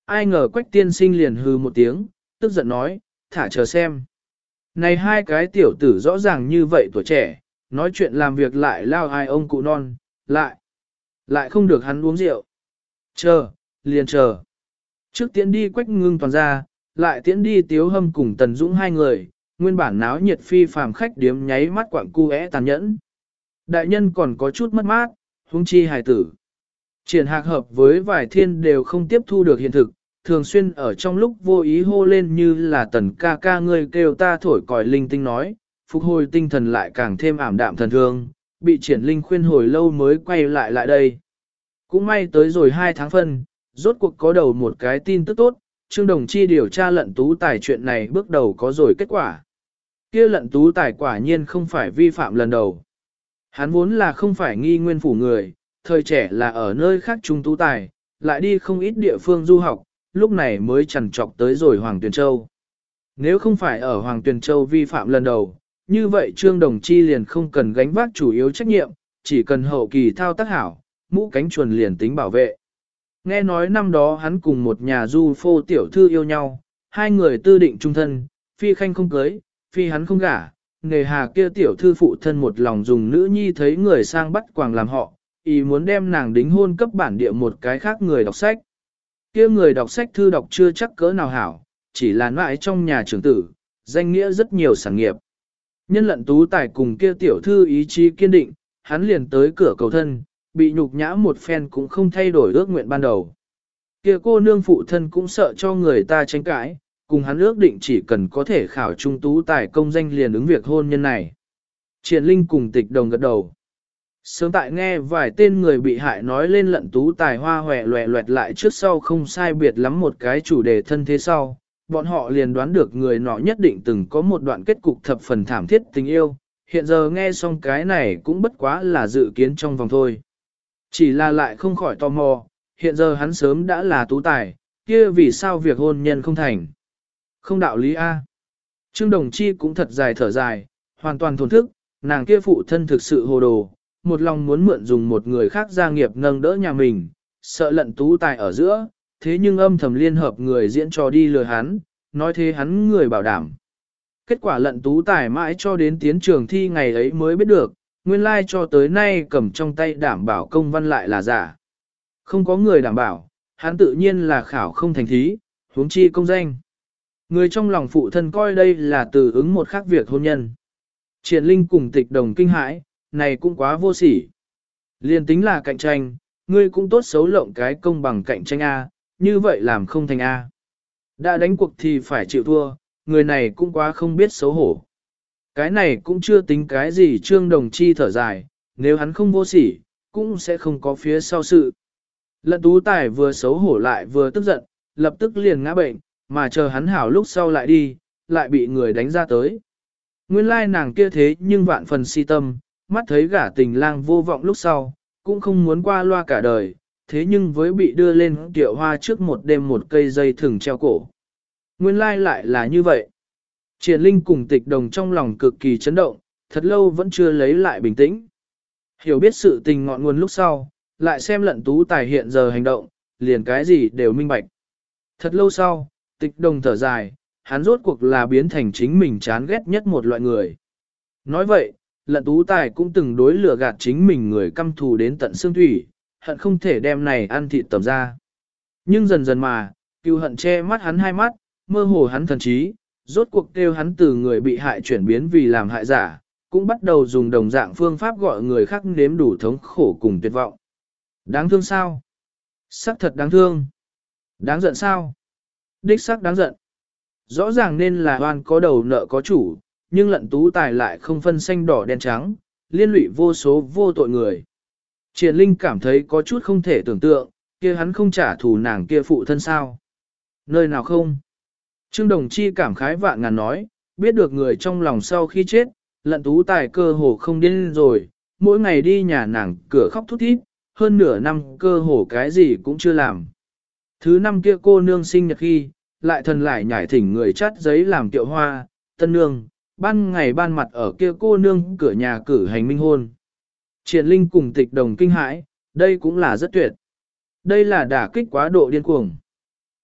ai ngờ Quách tiên sinh liền hừ một tiếng, tức giận nói, thả chờ xem. Này hai cái tiểu tử rõ ràng như vậy tuổi trẻ, nói chuyện làm việc lại lao ai ông cụ non, lại, lại không được hắn uống rượu. Chờ, liền chờ. Trước tiễn đi Quách Ngưng toàn ra, lại tiễn đi Tiếu Hâm cùng Tần Dũng hai người, nguyên bản náo nhiệt phi phàm khách điếm nháy mắt quặng cu é tàn nhẫn. Đại nhân còn có chút mất mát, huống chi hài tử. Triển Hạc hợp với vài thiên đều không tiếp thu được hiện thực, thường xuyên ở trong lúc vô ý hô lên như là Tần ca ca ngươi kêu ta thổi còi linh tinh nói, phục hồi tinh thần lại càng thêm ảm đạm thần thương, bị Triển Linh khuyên hồi lâu mới quay lại lại đây. Cũng may tới rồi hai tháng phân, rốt cuộc có đầu một cái tin tức tốt, Trương Đồng Chi điều tra lận tú tài chuyện này bước đầu có rồi kết quả. Kia lận tú tài quả nhiên không phải vi phạm lần đầu. Hắn vốn là không phải nghi nguyên phủ người, thời trẻ là ở nơi khác trung tú tài, lại đi không ít địa phương du học, lúc này mới trằn trọc tới rồi Hoàng Tuyền Châu. Nếu không phải ở Hoàng Tuyền Châu vi phạm lần đầu, như vậy Trương Đồng Chi liền không cần gánh vác chủ yếu trách nhiệm, chỉ cần hậu kỳ thao tác hảo, mũ cánh chuồn liền tính bảo vệ. Nghe nói năm đó hắn cùng một nhà du phô tiểu thư yêu nhau, hai người tư định trung thân, phi khanh không cưới, phi hắn không gả, nghề hà kia tiểu thư phụ thân một lòng dùng nữ nhi thấy người sang bắt quàng làm họ, ý muốn đem nàng đính hôn cấp bản địa một cái khác người đọc sách. Kia người đọc sách thư đọc chưa chắc cỡ nào hảo, chỉ là loại trong nhà trưởng tử, danh nghĩa rất nhiều sản nghiệp. Nhân lận tú tài cùng kia tiểu thư ý chí kiên định, hắn liền tới cửa cầu thân, bị nhục nhã một phen cũng không thay đổi ước nguyện ban đầu. Kia cô nương phụ thân cũng sợ cho người ta tranh cãi, cùng hắn ước định chỉ cần có thể khảo trung tú tài công danh liền ứng việc hôn nhân này. Triển Linh cùng Tịch Đồng gật đầu. Sớm tại nghe vài tên người bị hại nói lên lận tú tài hoa hòe loẹ loẹt lại trước sau không sai biệt lắm một cái chủ đề thân thế sau, bọn họ liền đoán được người nọ nhất định từng có một đoạn kết cục thập phần thảm thiết tình yêu, hiện giờ nghe xong cái này cũng bất quá là dự kiến trong vòng thôi. Chỉ là lại không khỏi tò mò, hiện giờ hắn sớm đã là tú tài, kia vì sao việc hôn nhân không thành. Không đạo lý A. Trương Đồng Chi cũng thật dài thở dài, hoàn toàn thổn thức, nàng kia phụ thân thực sự hồ đồ, một lòng muốn mượn dùng một người khác gia nghiệp nâng đỡ nhà mình, sợ lận tú tài ở giữa, thế nhưng âm thầm liên hợp người diễn trò đi lừa hắn, nói thế hắn người bảo đảm. Kết quả lận tú tài mãi cho đến tiến trường thi ngày ấy mới biết được, nguyên lai cho tới nay cầm trong tay đảm bảo công văn lại là giả. Không có người đảm bảo, hắn tự nhiên là khảo không thành thí, huống chi công danh. Người trong lòng phụ thân coi đây là từ ứng một khác việc hôn nhân. Triển Linh cùng Tịch Đồng kinh hãi, này cũng quá vô sỉ. Liên tính là cạnh tranh, ngươi cũng tốt xấu lộng cái công bằng cạnh tranh A, như vậy làm không thành A. Đã đánh cuộc thì phải chịu thua, người này cũng quá không biết xấu hổ. Cái này cũng chưa tính cái gì Trương Đồng Chi thở dài, nếu hắn không vô sỉ, cũng sẽ không có phía sau sự. Lận tú tài vừa xấu hổ lại vừa tức giận, lập tức liền ngã bệnh, mà chờ hắn hảo lúc sau lại đi, lại bị người đánh ra tới. Nguyên lai nàng kia thế nhưng vạn phần si tâm, mắt thấy gả tình lang vô vọng lúc sau, cũng không muốn qua loa cả đời, thế nhưng với bị đưa lên tiệu hoa trước một đêm một cây dây thừng treo cổ. Nguyên lai lại là như vậy. Triển Linh cùng Tịch Đồng trong lòng cực kỳ chấn động, thật lâu vẫn chưa lấy lại bình tĩnh. Hiểu biết sự tình ngọn nguồn lúc sau, lại xem lận tú tài hiện giờ hành động, liền cái gì đều minh bạch. Thật lâu sau, Tịch Đồng thở dài, hắn rốt cuộc là biến thành chính mình chán ghét nhất một loại người. Nói vậy, lận tú tài cũng từng đối lừa gạt chính mình người căm thù đến tận xương thủy, hận không thể đem này ăn thịt tầm ra. Nhưng dần dần mà, cừu hận che mắt hắn hai mắt, mơ hồ hắn thần trí, rốt cuộc kêu hắn từ người bị hại chuyển biến vì làm hại giả, cũng bắt đầu dùng đồng dạng phương pháp gọi người khác nếm đủ thống khổ cùng tuyệt vọng. Đáng thương sao? Sắc thật đáng thương. Đáng giận sao? Đích sắc đáng giận. Rõ ràng nên là oan có đầu nợ có chủ, nhưng lận tú tài lại không phân xanh đỏ đen trắng, liên lụy vô số vô tội người. Triển Linh cảm thấy có chút không thể tưởng tượng, kia hắn không trả thù nàng kia phụ thân sao? Nơi nào không? Trương Đồng Chi cảm khái vạn ngàn nói, biết được người trong lòng sau khi chết, lận tú tài cơ hồ không điên rồi, mỗi ngày đi nhà nàng cửa khóc thút thít, hơn nửa năm cơ hồ cái gì cũng chưa làm. Thứ năm kia cô nương sinh nhật khi, lại thần lại nhảy thỉnh người chắt giấy làm tiệu hoa, tân nương, ban ngày ban mặt ở kia cô nương cửa nhà cử hành minh hôn. Triển Linh cùng Tịch Đồng kinh hãi, đây cũng là rất tuyệt. Đây là đả kích quá độ điên cuồng.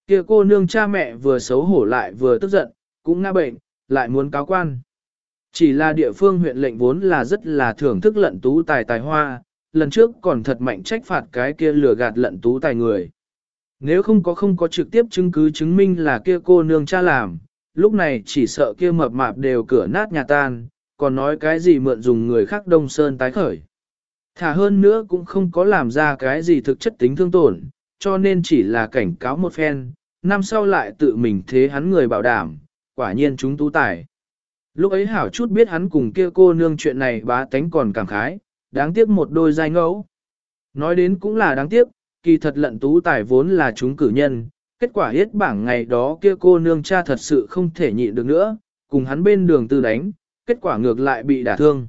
Kia cô nương cha mẹ vừa xấu hổ lại vừa tức giận, cũng ngã bệnh, lại muốn cáo quan. Chỉ là địa phương huyện lệnh vốn là rất là thưởng thức lận tú tài tài hoa, lần trước còn thật mạnh trách phạt cái kia lừa gạt lận tú tài người. Nếu không có không có trực tiếp chứng cứ chứng minh là kia cô nương cha làm, lúc này chỉ sợ kia mập mạp đều cửa nát nhà tan, còn nói cái gì mượn dùng người khác Đông Sơn tái khởi. Thả hơn nữa cũng không có làm ra cái gì thực chất tính thương tổn, cho nên chỉ là cảnh cáo một phen, năm sau lại tự mình thế hắn người bảo đảm, quả nhiên chúng tú tài. Lúc ấy hảo chút biết hắn cùng kia cô nương chuyện này bá tánh còn cảm khái, đáng tiếc một đôi giai ngẫu. Nói đến cũng là đáng tiếc, kỳ thật lận tú tài vốn là chúng cử nhân, kết quả hết bảng ngày đó kia cô nương cha thật sự không thể nhịn được nữa, cùng hắn bên đường tư đánh, kết quả ngược lại bị đả thương.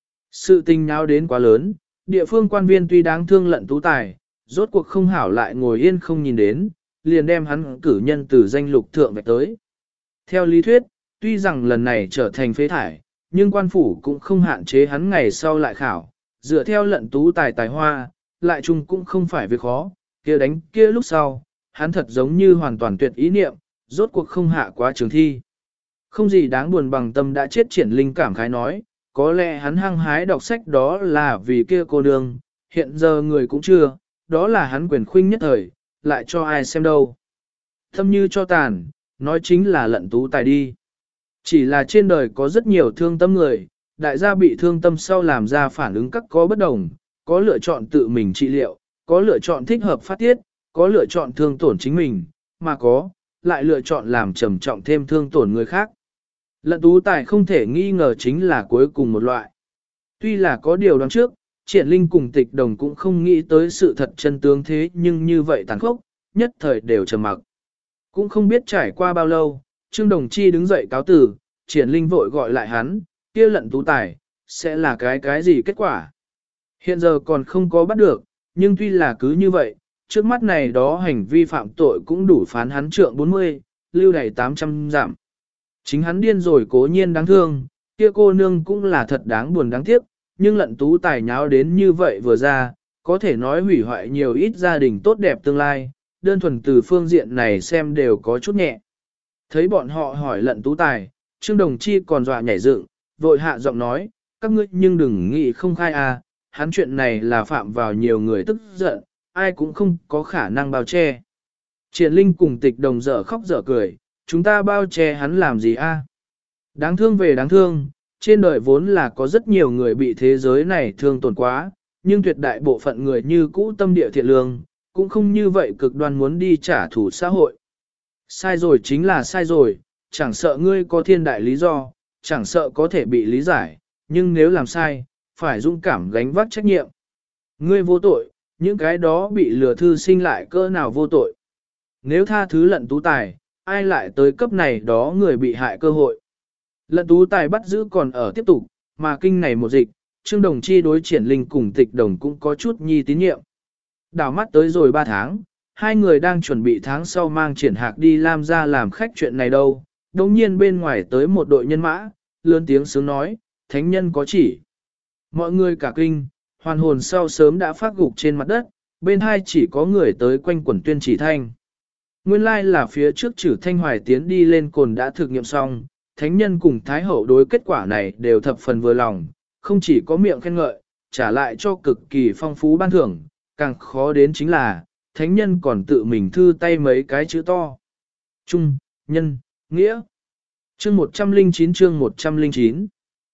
Sự tình nháo đến quá lớn, địa phương quan viên tuy đáng thương lận tú tài, rốt cuộc không hảo lại ngồi yên không nhìn đến, liền đem hắn cử nhân từ danh lục thượng vạch tới. Theo lý thuyết, tuy rằng lần này trở thành phế thải, nhưng quan phủ cũng không hạn chế hắn ngày sau lại khảo, dựa theo lận tú tài tài hoa, lại chung cũng không phải việc khó, kia đánh kia lúc sau, hắn thật giống như hoàn toàn tuyệt ý niệm, rốt cuộc không hạ quá trường thi. Không gì đáng buồn bằng tâm đã chết triển linh cảm khái nói, có lẽ hắn hăng hái đọc sách đó là vì kia cô nương, hiện giờ người cũng chưa, đó là hắn quyền khuynh nhất thời, lại cho ai xem đâu. Thâm như cho tàn, nói chính là lận tú tài đi. Chỉ là trên đời có rất nhiều thương tâm người, đại gia bị thương tâm sau làm ra phản ứng các có bất đồng, có lựa chọn tự mình trị liệu, có lựa chọn thích hợp phát tiết, có lựa chọn thương tổn chính mình, mà có, lại lựa chọn làm trầm trọng thêm thương tổn người khác. Lận tú tài không thể nghi ngờ chính là cuối cùng một loại. Tuy là có điều đoán trước, triển linh cùng tịch đồng cũng không nghĩ tới sự thật chân tướng thế nhưng như vậy tàn khốc, nhất thời đều trầm mặc. Cũng không biết trải qua bao lâu, Trương Đồng Chi đứng dậy cáo từ, triển linh vội gọi lại hắn, kia lận tú tài, sẽ là cái cái gì kết quả. Hiện giờ còn không có bắt được, nhưng tuy là cứ như vậy, trước mắt này đó hành vi phạm tội cũng đủ phán hắn trượng bốn mươi, lưu đày tám trăm giảm. Chính hắn điên rồi cố nhiên đáng thương, kia cô nương cũng là thật đáng buồn đáng tiếc, nhưng lận tú tài nháo đến như vậy vừa ra, có thể nói hủy hoại nhiều ít gia đình tốt đẹp tương lai, đơn thuần từ phương diện này xem đều có chút nhẹ. Thấy bọn họ hỏi lận tú tài, Trương Đồng Chi còn dọa nhảy dựng, vội hạ giọng nói, các ngươi nhưng đừng nghĩ không khai à, hắn chuyện này là phạm vào nhiều người tức giận, ai cũng không có khả năng bao che. Triển Linh cùng tịch đồng dở khóc dở cười, chúng ta bao che hắn làm gì a? Đáng thương về đáng thương, trên đời vốn là có rất nhiều người bị thế giới này thương tổn quá, nhưng tuyệt đại bộ phận người như cũ tâm địa thiện lương, cũng không như vậy cực đoan muốn đi trả thù xã hội. Sai rồi chính là sai rồi, chẳng sợ ngươi có thiên đại lý do, chẳng sợ có thể bị lý giải, nhưng nếu làm sai, phải dũng cảm gánh vác trách nhiệm. Ngươi vô tội, những cái đó bị lừa thư sinh lại cỡ nào vô tội. Nếu tha thứ lận tú tài, ai lại tới cấp này đó người bị hại cơ hội. Lận tú tài bắt giữ còn ở tiếp tục, mà kinh này một dịch, Trương Đồng Chi đối triển linh cùng tịch đồng cũng có chút nhi tín nhiệm. Đảo mắt tới rồi ba tháng, hai người đang chuẩn bị tháng sau mang triển hạc đi Lam ra làm khách chuyện này đâu. Đồng nhiên bên ngoài tới một đội nhân mã, lớn tiếng sướng nói, thánh nhân có chỉ. Mọi người cả kinh, hoàn hồn sau sớm đã phát gục trên mặt đất, bên hai chỉ có người tới quanh quẩn tuyên chỉ thanh. Nguyên lai là phía trước chử thanh hoài tiến đi lên cồn đã thực nghiệm xong, thánh nhân cùng thái hậu đối kết quả này đều thập phần vừa lòng, không chỉ có miệng khen ngợi, trả lại cho cực kỳ phong phú ban thưởng, càng khó đến chính là, thánh nhân còn tự mình thư tay mấy cái chữ to. Trung, nhân, nghĩa. Chương một trăm linh chín chương một trăm linh chín.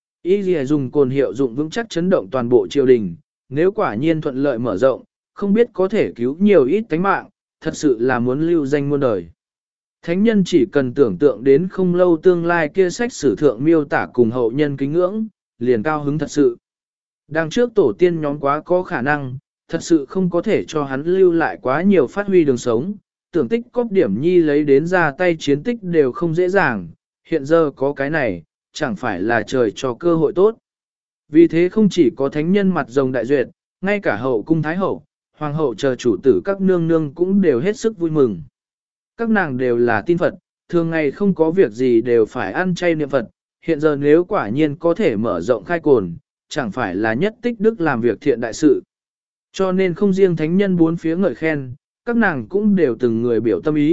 Y Lìa dùng cồn hiệu dụng vững chắc chấn động toàn bộ triều đình, nếu quả nhiên thuận lợi mở rộng, không biết có thể cứu nhiều ít tánh mạng, thật sự là muốn lưu danh muôn đời. Thánh nhân chỉ cần tưởng tượng đến không lâu tương lai kia sách sử thượng miêu tả cùng hậu nhân kính ngưỡng, liền cao hứng thật sự. Đằng trước tổ tiên nhóm quá có khả năng, thật sự không có thể cho hắn lưu lại quá nhiều phát huy đường sống, tưởng tích cóp điểm nhi lấy đến ra tay chiến tích đều không dễ dàng, hiện giờ có cái này, chẳng phải là trời cho cơ hội tốt. Vì thế không chỉ có thánh nhân mặt rồng đại duyệt, ngay cả hậu cung thái hậu, hoàng hậu chờ chủ tử các nương nương cũng đều hết sức vui mừng. Các nàng đều là tin Phật, thường ngày không có việc gì đều phải ăn chay niệm Phật, hiện giờ nếu quả nhiên có thể mở rộng khai cồn, chẳng phải là nhất tích đức làm việc thiện đại sự. Cho nên không riêng thánh nhân bốn phía ngợi khen, các nàng cũng đều từng người biểu tâm ý,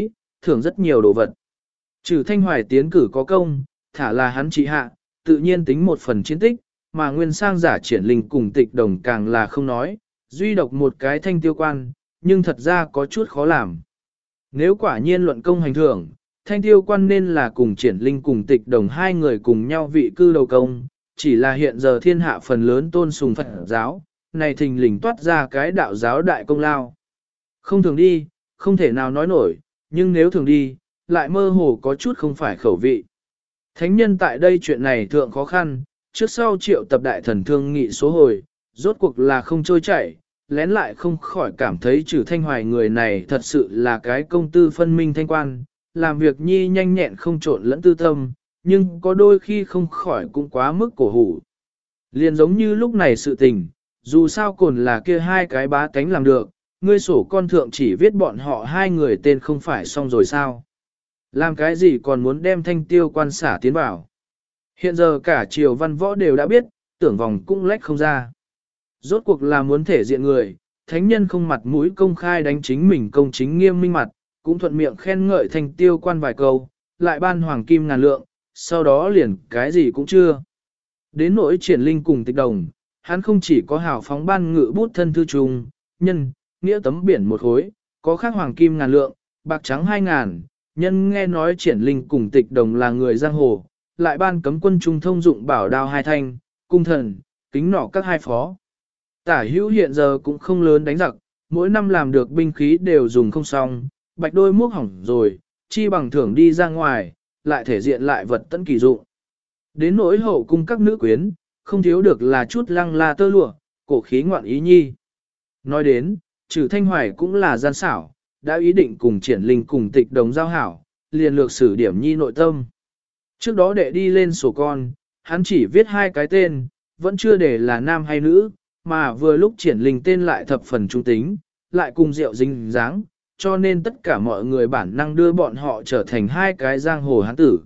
thưởng rất nhiều đồ vật. Trừ Thanh Hoài tiến cử có công, thả là hắn trị hạ, tự nhiên tính một phần chiến tích, mà nguyên sang giả triển linh cùng tịch đồng càng là không nói, duy độc một cái thanh tiêu quan, nhưng thật ra có chút khó làm. Nếu quả nhiên luận công hành thưởng, thanh tiêu quan nên là cùng triển linh cùng tịch đồng hai người cùng nhau vị cư đầu công, chỉ là hiện giờ thiên hạ phần lớn tôn sùng Phật giáo, này thình lình toát ra cái đạo giáo đại công lao. Không thường đi, không thể nào nói nổi, nhưng nếu thường đi, lại mơ hồ có chút không phải khẩu vị. Thánh nhân tại đây chuyện này thượng khó khăn, trước sau triệu tập đại thần thương nghị số hồi, rốt cuộc là không trôi chảy, lén lại không khỏi cảm thấy Trừ Thanh Hoài người này thật sự là cái công tư phân minh thanh quan, làm việc nhi nhanh nhẹn không trộn lẫn tư tâm, nhưng có đôi khi không khỏi cũng quá mức cổ hủ. Liền giống như lúc này sự tình, dù sao cồn là kia hai cái bá cánh làm được, ngươi sổ con thượng chỉ viết bọn họ hai người tên không phải xong rồi sao. Làm cái gì còn muốn đem thanh tiêu quan xả tiến vào. Hiện giờ cả triều văn võ đều đã biết, tưởng vòng cũng lách không ra. Rốt cuộc là muốn thể diện người, thánh nhân không mặt mũi công khai đánh chính mình công chính nghiêm minh mặt, cũng thuận miệng khen ngợi thanh tiêu quan vài câu, lại ban hoàng kim ngàn lượng, sau đó liền cái gì cũng chưa. Đến nỗi triển linh cùng tịch đồng, hắn không chỉ có hào phóng ban ngự bút thân thư trùng, nhân, nghĩa tấm biển một khối, có khác hoàng kim ngàn lượng, bạc trắng hai ngàn, nhân nghe nói triển linh cùng tịch đồng là người giang hồ, lại ban cấm quân trung thông dụng bảo đao hai thanh, cung thần, kính nỏ các hai phó. Tả hữu hiện giờ cũng không lớn đánh giặc, mỗi năm làm được binh khí đều dùng không xong, bạch đôi múc hỏng rồi, chi bằng thưởng đi ra ngoài, lại thể diện lại vật tận kỳ dụng. Đến nỗi hậu cung các nữ quyến, không thiếu được là chút lăng la tơ lụa, cổ khí ngoạn ý nhi. Nói đến, Trừ Thanh Hoài cũng là gian xảo, đã ý định cùng triển linh cùng tịch đồng giao hảo, liền lược sử điểm nhi nội tâm. Trước đó đệ đi lên sổ con, hắn chỉ viết hai cái tên, vẫn chưa để là nam hay nữ, mà vừa lúc triển linh tên lại thập phần trung tính, lại cùng rượu dinh dáng, cho nên tất cả mọi người bản năng đưa bọn họ trở thành hai cái giang hồ hán tử.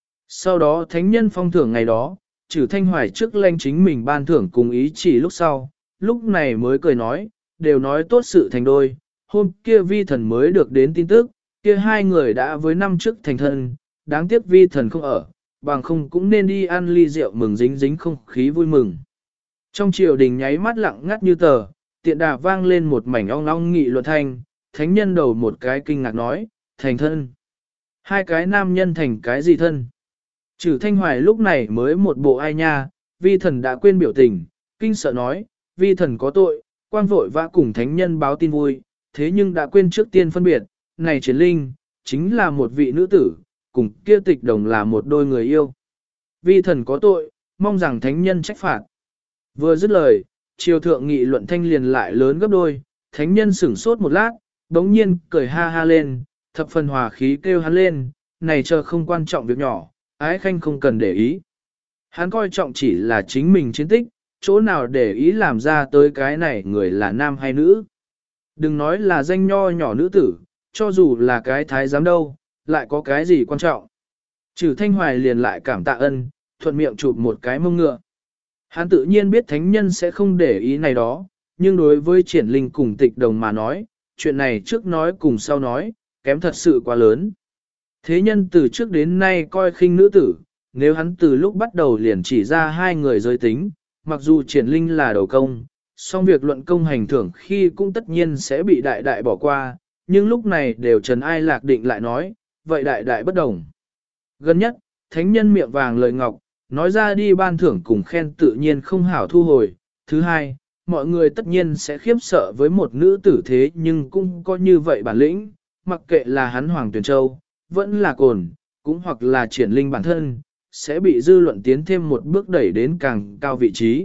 Sau đó thánh nhân phong thưởng ngày đó, Trừ Thanh Hoài trước lanh chính mình ban thưởng cùng ý chỉ lúc sau, lúc này mới cười nói, đều nói tốt sự thành đôi, hôm kia vi thần mới được đến tin tức, kia hai người đã với năm trước thành thân, đáng tiếc vi thần không ở, bằng không cũng nên đi ăn ly rượu mừng dính dính không khí vui mừng. Trong triều đình nháy mắt lặng ngắt như tờ, tiện đà vang lên một mảnh ong ong nghị luận thanh, thánh nhân đầu một cái kinh ngạc nói, thành thân. Hai cái nam nhân thành cái gì thân? Trừ Thanh Hoài lúc này mới một bộ ai nha, vi thần đã quên biểu tình, kinh sợ nói, vi thần có tội, quang vội vã cùng thánh nhân báo tin vui, thế nhưng đã quên trước tiên phân biệt, này triển linh, chính là một vị nữ tử, cùng kia tịch đồng là một đôi người yêu. Vi thần có tội, mong rằng thánh nhân trách phạt. Vừa dứt lời, triều thượng nghị luận thanh liền lại lớn gấp đôi, thánh nhân sửng sốt một lát, đống nhiên cười ha ha lên, thập phần hòa khí kêu hắn lên, này chờ không quan trọng việc nhỏ, ái khanh không cần để ý. Hắn coi trọng chỉ là chính mình chiến tích, chỗ nào để ý làm ra tới cái này người là nam hay nữ. Đừng nói là danh nho nhỏ nữ tử, cho dù là cái thái giám đâu, lại có cái gì quan trọng. Trừ Thanh Hoài liền lại cảm tạ ân, thuận miệng chụp một cái mông ngựa. Hắn tự nhiên biết thánh nhân sẽ không để ý này đó, nhưng đối với triển linh cùng tịch đồng mà nói, chuyện này trước nói cùng sau nói, kém thật sự quá lớn. Thế nhân từ trước đến nay coi khinh nữ tử, nếu hắn từ lúc bắt đầu liền chỉ ra hai người giới tính, mặc dù triển linh là đầu công, song việc luận công hành thưởng khi cũng tất nhiên sẽ bị đại đại bỏ qua, nhưng lúc này đều trần ai lạc định lại nói, vậy đại đại bất đồng. Gần nhất, thánh nhân miệng vàng lời ngọc, nói ra đi ban thưởng cùng khen tự nhiên không hảo thu hồi. Thứ hai, mọi người tất nhiên sẽ khiếp sợ với một nữ tử thế nhưng cũng có như vậy bản lĩnh, mặc kệ là hắn Hoàng Tuyền Châu, vẫn là cồn, cũng hoặc là triển linh bản thân, sẽ bị dư luận tiến thêm một bước đẩy đến càng cao vị trí.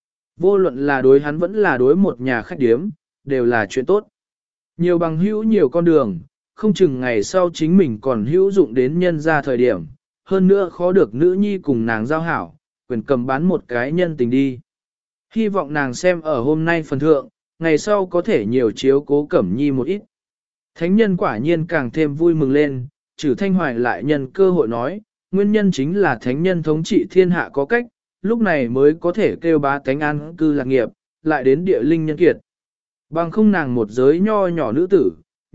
Vô luận là đối hắn vẫn là đối một nhà khách điếm, đều là chuyện tốt. Nhiều bằng hữu nhiều con đường, không chừng ngày sau chính mình còn hữu dụng đến nhân ra thời điểm, hơn nữa khó được nữ nhi cùng nàng giao hảo, quyền cầm bán một cái nhân tình đi. Hy vọng nàng xem ở hôm nay phần thượng, ngày sau có thể nhiều chiếu cố Cẩm Nhi một ít. Thánh nhân quả nhiên càng thêm vui mừng lên, Trừ Thanh Hoài lại nhân cơ hội nói, nguyên nhân chính là thánh nhân thống trị thiên hạ có cách, lúc này mới có thể kêu bá tánh an cư lạc nghiệp, lại đến địa linh nhân kiệt. Bằng không nàng một giới nho nhỏ nữ tử,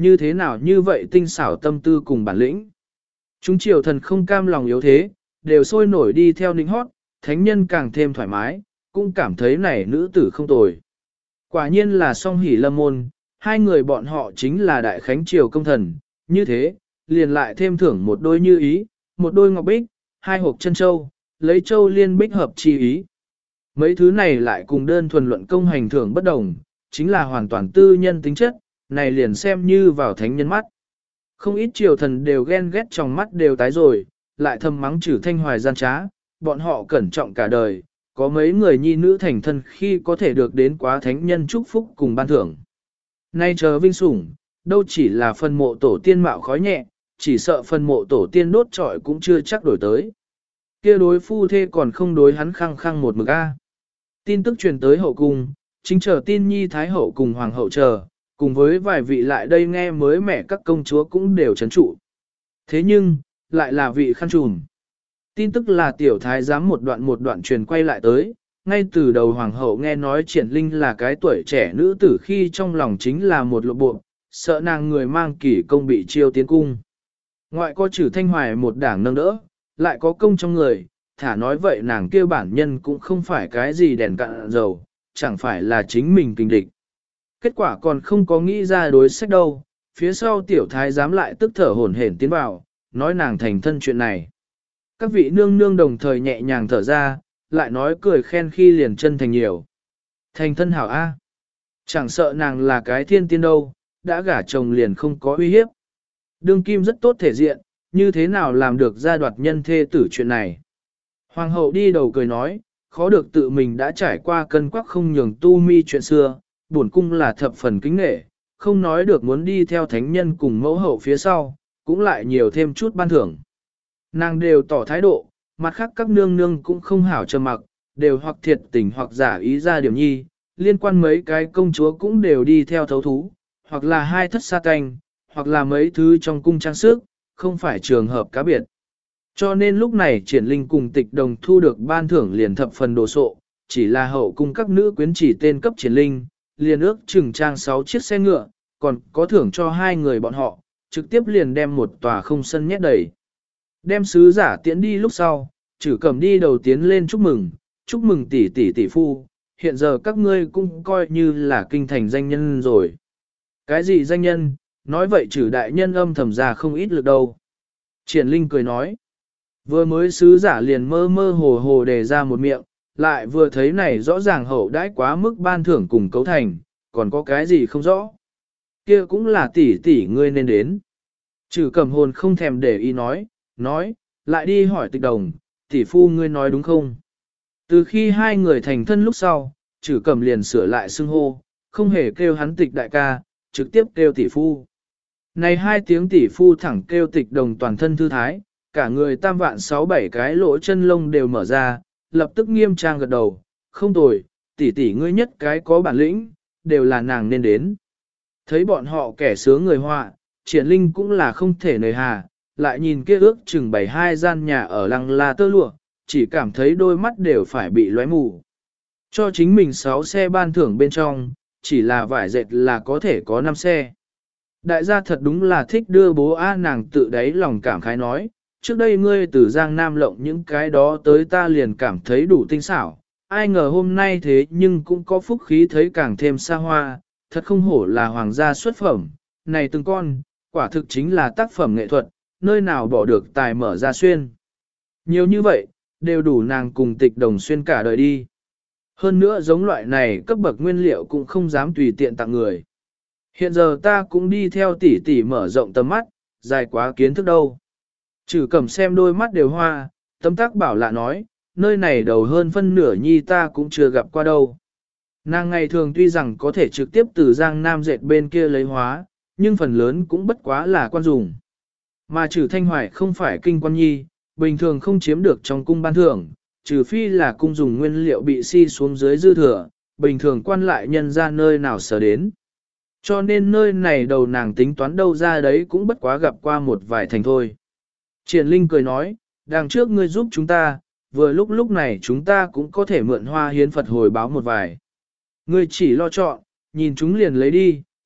như thế nào như vậy tinh xảo tâm tư cùng bản lĩnh. Chúng triều thần không cam lòng yếu thế, đều sôi nổi đi theo nịnh hót, thánh nhân càng thêm thoải mái, cũng cảm thấy này nữ tử không tồi. Quả nhiên là song hỷ lâm môn, hai người bọn họ chính là đại khánh triều công thần, như thế, liền lại thêm thưởng một đôi như ý, một đôi ngọc bích, hai hộp chân châu, lấy châu liên bích hợp chi ý. Mấy thứ này lại cùng đơn thuần luận công hành thưởng bất đồng, chính là hoàn toàn tư nhân tính chất, này liền xem như vào thánh nhân mắt. Không ít triều thần đều ghen ghét trong mắt đều tái rồi, lại thầm mắng chửi Thanh Hoài gian trá, bọn họ cẩn trọng cả đời, có mấy người nhi nữ thành thân khi có thể được đến quá thánh nhân chúc phúc cùng ban thưởng. Nay chờ vinh sủng, đâu chỉ là phần mộ tổ tiên mạo khói nhẹ, chỉ sợ phần mộ tổ tiên đốt trọi cũng chưa chắc đổi tới. Kia đối phu thê còn không đối hắn khăng khăng một mực A. Tin tức truyền tới hậu cung, chính chờ tin nhi thái hậu cùng hoàng hậu chờ, cùng với vài vị lại đây nghe mới mẻ các công chúa cũng đều chấn trụ. Thế nhưng, lại là vị khăn trùm. Tin tức là tiểu thái giám một đoạn một đoạn truyền quay lại tới, ngay từ đầu hoàng hậu nghe nói triển linh là cái tuổi trẻ nữ tử khi trong lòng chính là một lộ bộ, sợ nàng người mang kỷ công bị chiêu tiến cung. Ngoại có trừ Thanh Hoài một đảng nâng đỡ, lại có công trong người, thả nói vậy nàng kêu bản nhân cũng không phải cái gì đèn cạn dầu, chẳng phải là chính mình kinh địch. Kết quả còn không có nghĩ ra đối sách đâu, phía sau tiểu thái giám lại tức thở hổn hển tiến vào, nói nàng thành thân chuyện này. Các vị nương nương đồng thời nhẹ nhàng thở ra, lại nói cười khen khi liền chân thành nhiều. Thành thân hảo A. Chẳng sợ nàng là cái thiên tiên đâu, đã gả chồng liền không có uy hiếp. Đương kim rất tốt thể diện, như thế nào làm được gia đoạt nhân thê tử chuyện này. Hoàng hậu đi đầu cười nói, khó được tự mình đã trải qua cân quắc không nhường tu mi chuyện xưa, bổn cung là thập phần kính nghệ, không nói được muốn đi theo thánh nhân cùng mẫu hậu phía sau, cũng lại nhiều thêm chút ban thưởng. Nàng đều tỏ thái độ, mặt khác các nương nương cũng không hảo trầm mặc, đều hoặc thiệt tình hoặc giả ý ra điểm nhi, liên quan mấy cái công chúa cũng đều đi theo thấu thú, hoặc là hai thất sa canh, hoặc là mấy thứ trong cung trang sức, không phải trường hợp cá biệt. Cho nên lúc này triển linh cùng tịch đồng thu được ban thưởng liền thập phần đồ sộ, chỉ là hậu cung các nữ quyến chỉ tên cấp triển linh, liền ước chừng trang sáu chiếc xe ngựa, còn có thưởng cho hai người bọn họ, trực tiếp liền đem một tòa không sân nhét đầy. Đem sứ giả tiễn đi lúc sau, chử cầm đi đầu tiến lên chúc mừng, chúc mừng tỷ tỷ tỷ phu, hiện giờ các ngươi cũng coi như là kinh thành danh nhân rồi. Cái gì danh nhân, nói vậy chử đại nhân âm thầm ra không ít lực đâu. Triển linh cười nói, vừa mới sứ giả liền mơ mơ hồ hồ đề ra một miệng, lại vừa thấy này rõ ràng hậu đãi quá mức ban thưởng cùng cấu thành, còn có cái gì không rõ. Kia cũng là tỷ tỷ ngươi nên đến. Chử cầm hồn không thèm để ý nói, nói, lại đi hỏi tịch đồng, tỷ phu ngươi nói đúng không? Từ khi hai người thành thân lúc sau, chử cầm liền sửa lại xưng hô, không hề kêu hắn tịch đại ca, trực tiếp kêu tỷ phu. Này hai tiếng tỷ phu thẳng kêu tịch đồng toàn thân thư thái, cả người tam vạn sáu bảy cái lỗ chân lông đều mở ra, lập tức nghiêm trang gật đầu, không tồi, tỷ tỷ ngươi nhất cái có bản lĩnh, đều là nàng nên đến. Thấy bọn họ kẻ sướng người họa, triển linh cũng là không thể nời hà, lại nhìn kia ước chừng bảy hai gian nhà ở lăng la tơ lụa, chỉ cảm thấy đôi mắt đều phải bị lóe mù. Cho chính mình sáu xe ban thưởng bên trong, chỉ là vải dệt là có thể có năm xe. Đại gia thật đúng là thích đưa bố A nàng tự đáy lòng cảm khái nói, trước đây ngươi từ Giang Nam lộng những cái đó tới ta liền cảm thấy đủ tinh xảo, ai ngờ hôm nay thế nhưng cũng có phúc khí thấy càng thêm xa hoa, thật không hổ là hoàng gia xuất phẩm, này từng con, quả thực chính là tác phẩm nghệ thuật, nơi nào bỏ được tài mở ra xuyên. Nhiều như vậy, đều đủ nàng cùng tịch đồng xuyên cả đời đi. Hơn nữa giống loại này cấp bậc nguyên liệu cũng không dám tùy tiện tặng người. Hiện giờ ta cũng đi theo tỷ tỷ mở rộng tầm mắt, dài quá kiến thức đâu. Chử cầm xem đôi mắt đều hoa, tấm tác bảo lạ nói, nơi này đầu hơn phân nửa nhi ta cũng chưa gặp qua đâu. Nàng ngày thường tuy rằng có thể trực tiếp từ Giang Nam dệt bên kia lấy hóa, nhưng phần lớn cũng bất quá là quan dùng. Mà trừ Thanh Hoài không phải kinh quan nhi, bình thường không chiếm được trong cung ban thưởng, trừ phi là cung dùng nguyên liệu bị si xuống dưới dư thừa, bình thường quan lại nhân ra nơi nào sở đến. Cho nên nơi này đầu nàng tính toán đâu ra đấy cũng bất quá gặp qua một vài thành thôi. Triển Linh cười nói, đằng trước ngươi giúp chúng ta, vừa lúc lúc này chúng ta cũng có thể mượn hoa hiến Phật hồi báo một vài. Ngươi chỉ lo chọn, nhìn chúng liền lấy đi,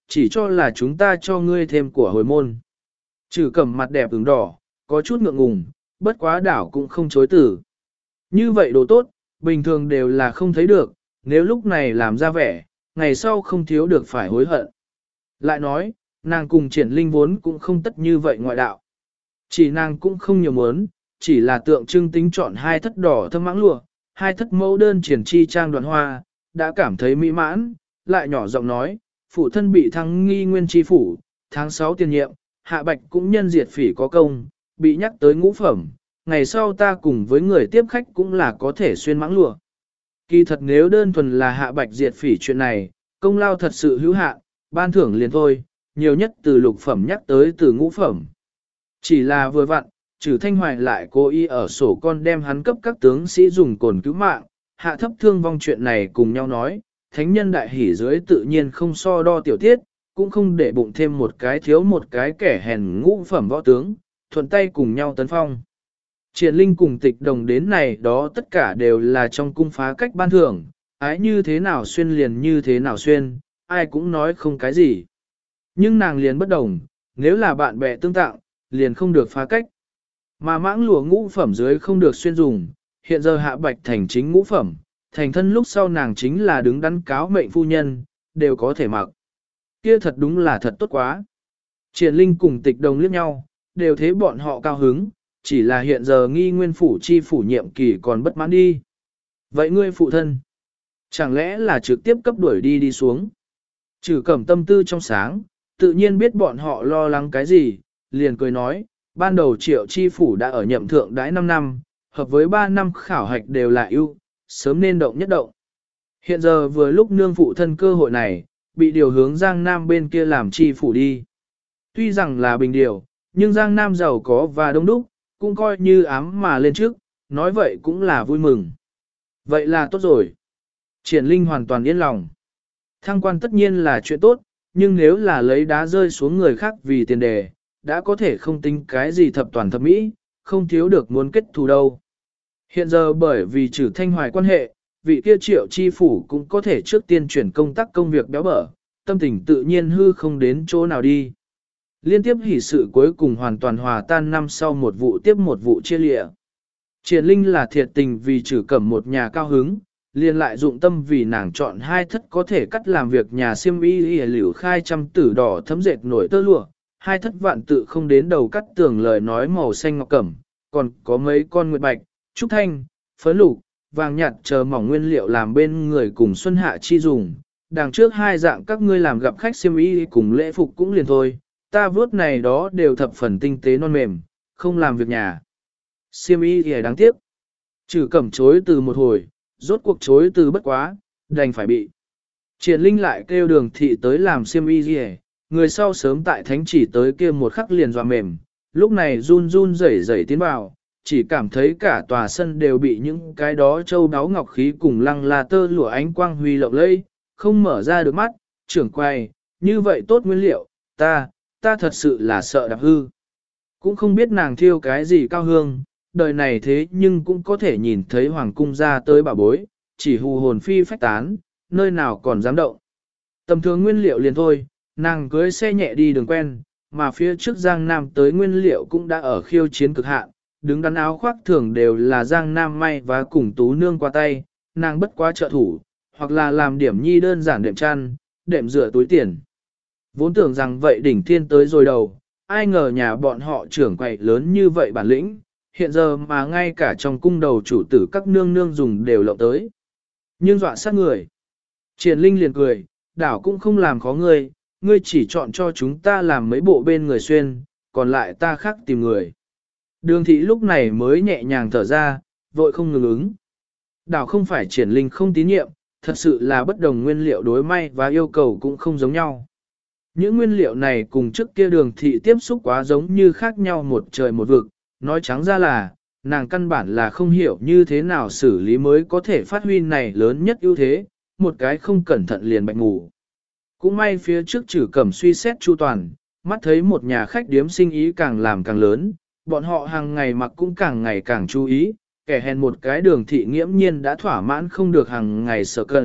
chỉ cho là chúng ta cho ngươi thêm của hồi môn. Trừ cẩm mặt đẹp ửng đỏ, có chút ngượng ngùng, bất quá đảo cũng không chối từ. Như vậy đồ tốt, bình thường đều là không thấy được, nếu lúc này làm ra vẻ, ngày sau không thiếu được phải hối hận. Lại nói, nàng cùng triển linh vốn cũng không tất như vậy ngoại đạo. Chỉ nàng cũng không nhiều muốn, chỉ là tượng trưng tính chọn hai thất đỏ thâm mãng lụa, hai thất mẫu đơn triển chi trang đoạn hoa, đã cảm thấy mỹ mãn, lại nhỏ giọng nói, phụ thân bị thăng nghi nguyên tri phủ, tháng sáu tiền nhiệm, hạ bạch cũng nhân diệt phỉ có công, bị nhắc tới ngũ phẩm, ngày sau ta cùng với người tiếp khách cũng là có thể xuyên mãng lụa. Kỳ thật nếu đơn thuần là hạ bạch diệt phỉ chuyện này, công lao thật sự hữu hạn, ban thưởng liền thôi, nhiều nhất từ lục phẩm nhắc tới từ ngũ phẩm. Chỉ là vừa vặn, trừ thanh hoài lại cố ý ở sổ con đem hắn cấp các tướng sĩ dùng cồn cứu mạng, hạ thấp thương vong chuyện này cùng nhau nói, thánh nhân đại hỉ dưới tự nhiên không so đo tiểu tiết, cũng không để bụng thêm một cái thiếu một cái kẻ hèn ngũ phẩm võ tướng, thuận tay cùng nhau tấn phong. Triển linh cùng tịch đồng đến này đó tất cả đều là trong cung phá cách ban thưởng, ái như thế nào xuyên liền như thế nào xuyên, ai cũng nói không cái gì. Nhưng nàng liền bất đồng, nếu là bạn bè tương tạng, liền không được phá cách. Mà mãng lụa ngũ phẩm dưới không được xuyên dùng, hiện giờ hạ bạch thành chính ngũ phẩm, thành thân lúc sau nàng chính là đứng đắn cáo mệnh phu nhân, đều có thể mặc. Kia thật đúng là thật tốt quá. Triển linh cùng tịch đồng liếc nhau, đều thấy bọn họ cao hứng, chỉ là hiện giờ nghi nguyên phủ chi phủ nhiệm kỳ còn bất mãn đi. Vậy ngươi phụ thân, chẳng lẽ là trực tiếp cấp đuổi đi đi xuống? Trừ cẩm tâm tư trong sáng, tự nhiên biết bọn họ lo lắng cái gì, liền cười nói, ban đầu triệu chi phủ đã ở nhậm thượng đãi năm năm, hợp với ba năm khảo hạch đều là ưu, sớm nên động nhất động. Hiện giờ vừa lúc nương phụ thân cơ hội này, bị điều hướng Giang Nam bên kia làm chi phủ đi. Tuy rằng là bình điều, nhưng Giang Nam giàu có và đông đúc, cũng coi như ám mà lên trước, nói vậy cũng là vui mừng. Vậy là tốt rồi. Triển linh hoàn toàn yên lòng. Thăng quan tất nhiên là chuyện tốt, nhưng nếu là lấy đá rơi xuống người khác vì tiền đề, đã có thể không tính cái gì thập toàn thập mỹ, không thiếu được muốn kết thù đâu. Hiện giờ bởi vì trừ thanh hoài quan hệ, vị kia triệu chi phủ cũng có thể trước tiên chuyển công tác công việc béo bở, tâm tình tự nhiên hư không đến chỗ nào đi. Liên tiếp hỷ sự cuối cùng hoàn toàn hòa tan năm sau một vụ tiếp một vụ chia lịa. Triển linh là thiệt tình vì trừ cẩm một nhà cao hứng, liền lại dụng tâm vì nàng chọn hai thất có thể cắt làm việc nhà xiêm y y liễu khai trăm tử đỏ thấm dệt nổi tơ lụa, hai thất vạn tự không đến đầu cắt tường lời nói màu xanh ngọc cẩm, còn có mấy con nguyệt bạch, trúc thanh, phấn lục, vàng nhạt chờ mỏng nguyên liệu làm bên người cùng xuân hạ chi dùng. Đằng trước hai dạng các ngươi làm gặp khách xiêm y cùng lễ phục cũng liền thôi, ta vớt này đó đều thập phần tinh tế non mềm, không làm việc nhà. Xiêm y thì đáng tiếc. Trừ cẩm chối từ một hồi, rốt cuộc chối từ bất quá, đành phải bị. Triển linh lại kêu đường thị tới làm xiêm y gì, người sau sớm tại thánh chỉ tới kia một khắc liền dọa mềm, lúc này run run rẩy rẩy tiến vào, chỉ cảm thấy cả tòa sân đều bị những cái đó châu đáo ngọc khí cùng lăng là tơ lụa ánh quang huy lộng lẫy, không mở ra được mắt, trưởng quay, như vậy tốt nguyên liệu, ta, ta thật sự là sợ đạp hư. Cũng không biết nàng thiêu cái gì cao hương, đời này thế nhưng cũng có thể nhìn thấy hoàng cung ra tới bà bối, chỉ hù hồn phi phách tán, nơi nào còn dám động. Tầm thường nguyên liệu liền thôi, nàng cưới xe nhẹ đi đường quen, mà phía trước Giang Nam tới nguyên liệu cũng đã ở khiêu chiến cực hạn, đứng đắn áo khoác thường đều là Giang Nam may và cùng tú nương qua tay, nàng bất quá trợ thủ, hoặc là làm điểm nhi đơn giản đệm chăn, đệm rửa túi tiền. Vốn tưởng rằng vậy đỉnh thiên tới rồi đầu, ai ngờ nhà bọn họ trưởng quầy lớn như vậy bản lĩnh, hiện giờ mà ngay cả trong cung đầu chủ tử các nương nương dùng đều lộng tới. Nhưng dọa sát người. Triển linh liền cười, đảo cũng không làm khó ngươi, ngươi chỉ chọn cho chúng ta làm mấy bộ bên người xuyên, còn lại ta khác tìm người. Đường thị lúc này mới nhẹ nhàng thở ra, vội không ngừng ứng. Đảo không phải triển linh không tín nhiệm, thật sự là bất đồng nguyên liệu đối may và yêu cầu cũng không giống nhau. Những nguyên liệu này cùng trước kia đường thị tiếp xúc quá giống như khác nhau một trời một vực, nói trắng ra là, nàng căn bản là không hiểu như thế nào xử lý mới có thể phát huy này lớn nhất ưu thế, một cái không cẩn thận liền bạch ngủ. Cũng may phía trước trừ cẩm suy xét chu toàn, mắt thấy một nhà khách điếm sinh ý càng làm càng lớn, bọn họ hàng ngày mặc cũng càng ngày càng chú ý, kẻ hèn một cái đường thị nghiễm nhiên đã thỏa mãn không được hàng ngày sợ cần,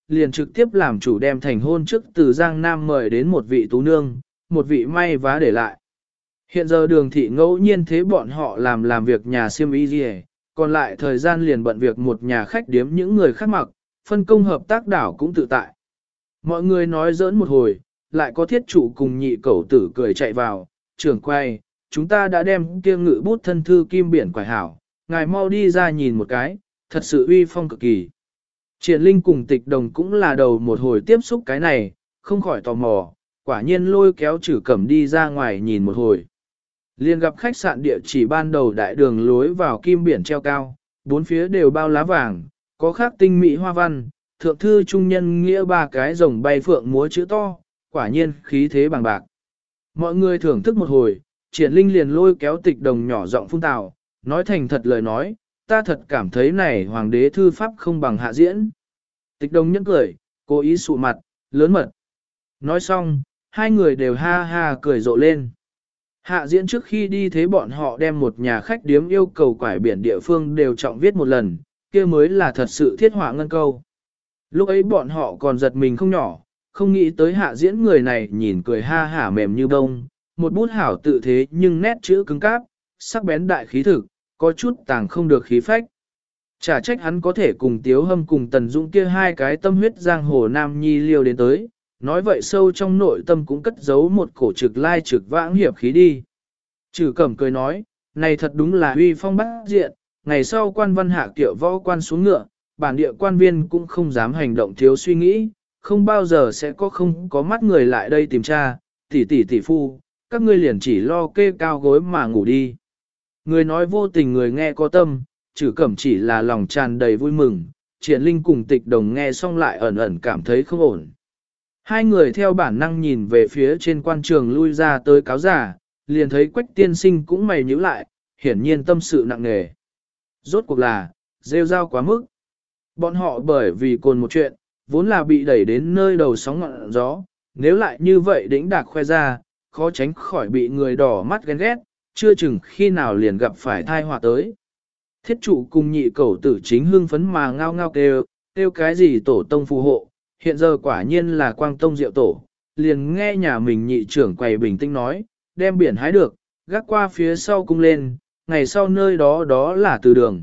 liền trực tiếp làm chủ đem thành hôn trước từ Giang Nam mời đến một vị tú nương, một vị may vá để lại. Hiện giờ đường thị ngẫu nhiên thế bọn họ làm làm việc nhà siêm y gì, còn lại thời gian liền bận việc một nhà khách điếm những người khác mặc, phân công hợp tác đảo cũng tự tại. Mọi người nói giỡn một hồi, lại có thiết chủ cùng nhị cẩu tử cười chạy vào, trưởng quay, chúng ta đã đem kia ngự bút thân thư kim biển quải hảo, ngài mau đi ra nhìn một cái, thật sự uy phong cực kỳ. Triển Linh cùng Tịch Đồng cũng là đầu một hồi tiếp xúc cái này, không khỏi tò mò, quả nhiên lôi kéo Trử Cẩm đi ra ngoài nhìn một hồi. Liên gặp khách sạn địa chỉ ban đầu đại đường lối vào kim biển treo cao, bốn phía đều bao lá vàng, có khắc tinh mỹ hoa văn, thượng thư trung nhân nghĩa ba cái rồng bay phượng múa chữ to, quả nhiên khí thế bằng bạc. Mọi người thưởng thức một hồi, Triển Linh liền lôi kéo Tịch Đồng nhỏ giọng phun tào, nói thành thật lời nói, ta thật cảm thấy này hoàng đế thư pháp không bằng hạ diễn. Tịch Đồng nhẫn cười, cố ý sụ mặt, lớn mật. Nói xong, hai người đều ha ha cười rộ lên. Hạ diễn trước khi đi thế bọn họ đem một nhà khách điếm yêu cầu quải biển địa phương đều trọng viết một lần, kia mới là thật sự thiết họa ngân câu. Lúc ấy bọn họ còn giật mình không nhỏ, không nghĩ tới hạ diễn người này nhìn cười ha hả mềm như bông, một bút hảo tự thế nhưng nét chữ cứng cáp, sắc bén đại khí thực, có chút tàng không được khí phách. Chả trách hắn có thể cùng Tiếu Hâm cùng Tần Dũng kia hai cái tâm huyết giang hồ nam nhi liêu đến tới, nói vậy sâu trong nội tâm cũng cất giấu một cổ trực lai trực vãng hiệp khí đi. Trử Cẩm cười nói, này thật đúng là uy phong bát diện, ngày sau quan văn hạ kiệu võ quan xuống ngựa, bản địa quan viên cũng không dám hành động thiếu suy nghĩ, không bao giờ sẽ có không có mắt người lại đây tìm tra, tỷ tỷ tỷ phu, các ngươi liền chỉ lo kê cao gối mà ngủ đi. Người nói vô tình người nghe có tâm, Trử Cẩm chỉ là lòng tràn đầy vui mừng, Triển Linh cùng Tịch Đồng nghe xong lại ẩn ẩn cảm thấy không ổn. Hai người theo bản năng nhìn về phía trên quan trường lui ra tới cáo giả, liền thấy Quách tiên sinh cũng mày nhíu lại, hiển nhiên tâm sự nặng nề. Rốt cuộc là, rêu rao quá mức. Bọn họ bởi vì cồn một chuyện, vốn là bị đẩy đến nơi đầu sóng ngọn gió, nếu lại như vậy đĩnh đạc khoe ra, khó tránh khỏi bị người đỏ mắt ghen ghét, chưa chừng khi nào liền gặp phải thai họa tới. Thiết trụ cùng nhị cẩu tử chính hưng phấn mà ngao ngao kêu, kêu cái gì tổ tông phù hộ, hiện giờ quả nhiên là quang tông diệu tổ, liền nghe nhà mình nhị trưởng quầy bình tĩnh nói, đem biển hái được, gác qua phía sau cung lên, ngày sau nơi đó đó là từ đường.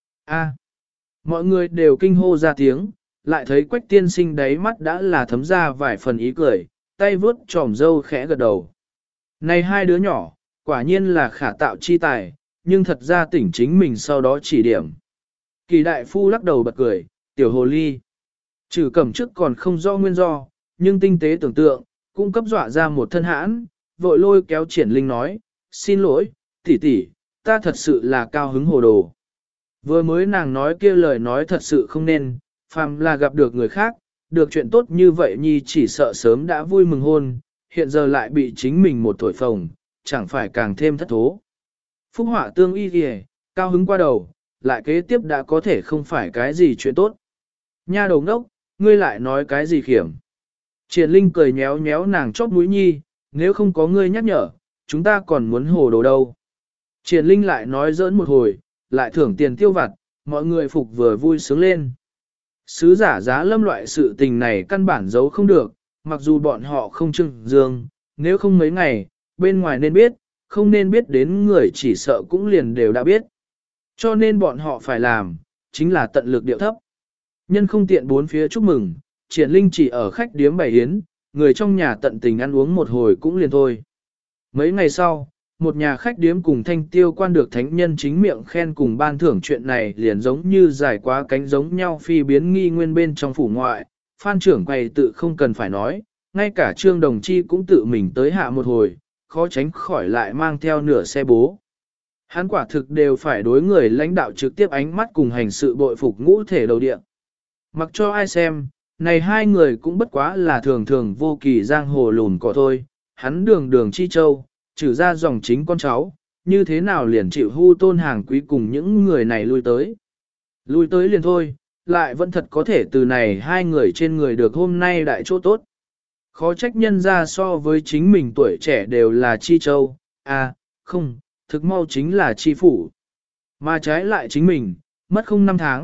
A, mọi người đều kinh hô ra tiếng, lại thấy Quách tiên sinh đáy mắt đã là thấm ra vài phần ý cười, tay vướt tròm dâu khẽ gật đầu. Này hai đứa nhỏ, quả nhiên là khả tạo chi tài, nhưng thật ra tỉnh chính mình sau đó chỉ điểm. Kỳ đại phu lắc đầu bật cười, tiểu hồ ly. Trừ Cẩm trước còn không do nguyên do, nhưng tinh tế tưởng tượng, cũng cấp dọa ra một thân hãn, vội lôi kéo Triển Linh nói, xin lỗi, tỷ tỷ, ta thật sự là cao hứng hồ đồ. Vừa mới nàng nói kia lời nói thật sự không nên, phàm là gặp được người khác, được chuyện tốt như vậy nhi chỉ sợ sớm đã vui mừng hôn, hiện giờ lại bị chính mình một thổi phồng, chẳng phải càng thêm thất thố. Phúc họa tương y kìa, cao hứng qua đầu, lại kế tiếp đã có thể không phải cái gì chuyện tốt. Nha đầu ngốc, ngươi lại nói cái gì khiểm. Triển Linh cười nhéo nhéo nàng chóp mũi nhi, nếu không có ngươi nhắc nhở, chúng ta còn muốn hồ đồ đâu. Triển Linh lại nói giỡn một hồi, lại thưởng tiền tiêu vặt, mọi người phục vừa vui sướng lên. Sứ giả giá lâm loại sự tình này căn bản giấu không được, mặc dù bọn họ không trưng dương, nếu không mấy ngày, bên ngoài nên biết, không nên biết đến người chỉ sợ cũng liền đều đã biết. Cho nên bọn họ phải làm, chính là tận lực điệu thấp. Nhân không tiện bốn phía chúc mừng, Triển Linh chỉ ở khách điếm bày yến, người trong nhà tận tình ăn uống một hồi cũng liền thôi. Mấy ngày sau, một nhà khách điếm cùng thanh tiêu quan được thánh nhân chính miệng khen cùng ban thưởng chuyện này liền giống như dài quá cánh giống nhau phi biến nghi nguyên bên trong phủ ngoại. Phan trưởng quầy tự không cần phải nói, ngay cả Trương Đồng Chi cũng tự mình tới hạ một hồi, khó tránh khỏi lại mang theo nửa xe bố. Hắn quả thực đều phải đối người lãnh đạo trực tiếp ánh mắt cùng hành sự bội phục ngũ thể đầu địa. Mặc cho ai xem, này hai người cũng bất quá là thường thường vô kỳ giang hồ lùn cỏ thôi, hắn đường đường chi châu, trừ ra dòng chính con cháu, như thế nào liền chịu hưu tôn hàng quý cùng những người này lui tới. Lui tới liền thôi, lại vẫn thật có thể từ này hai người trên người được hôm nay đại chỗ tốt. Khó trách nhân ra so với chính mình tuổi trẻ đều là chi châu, à, không, thực mau chính là chi phủ. Mà trái lại chính mình, mất không năm tháng,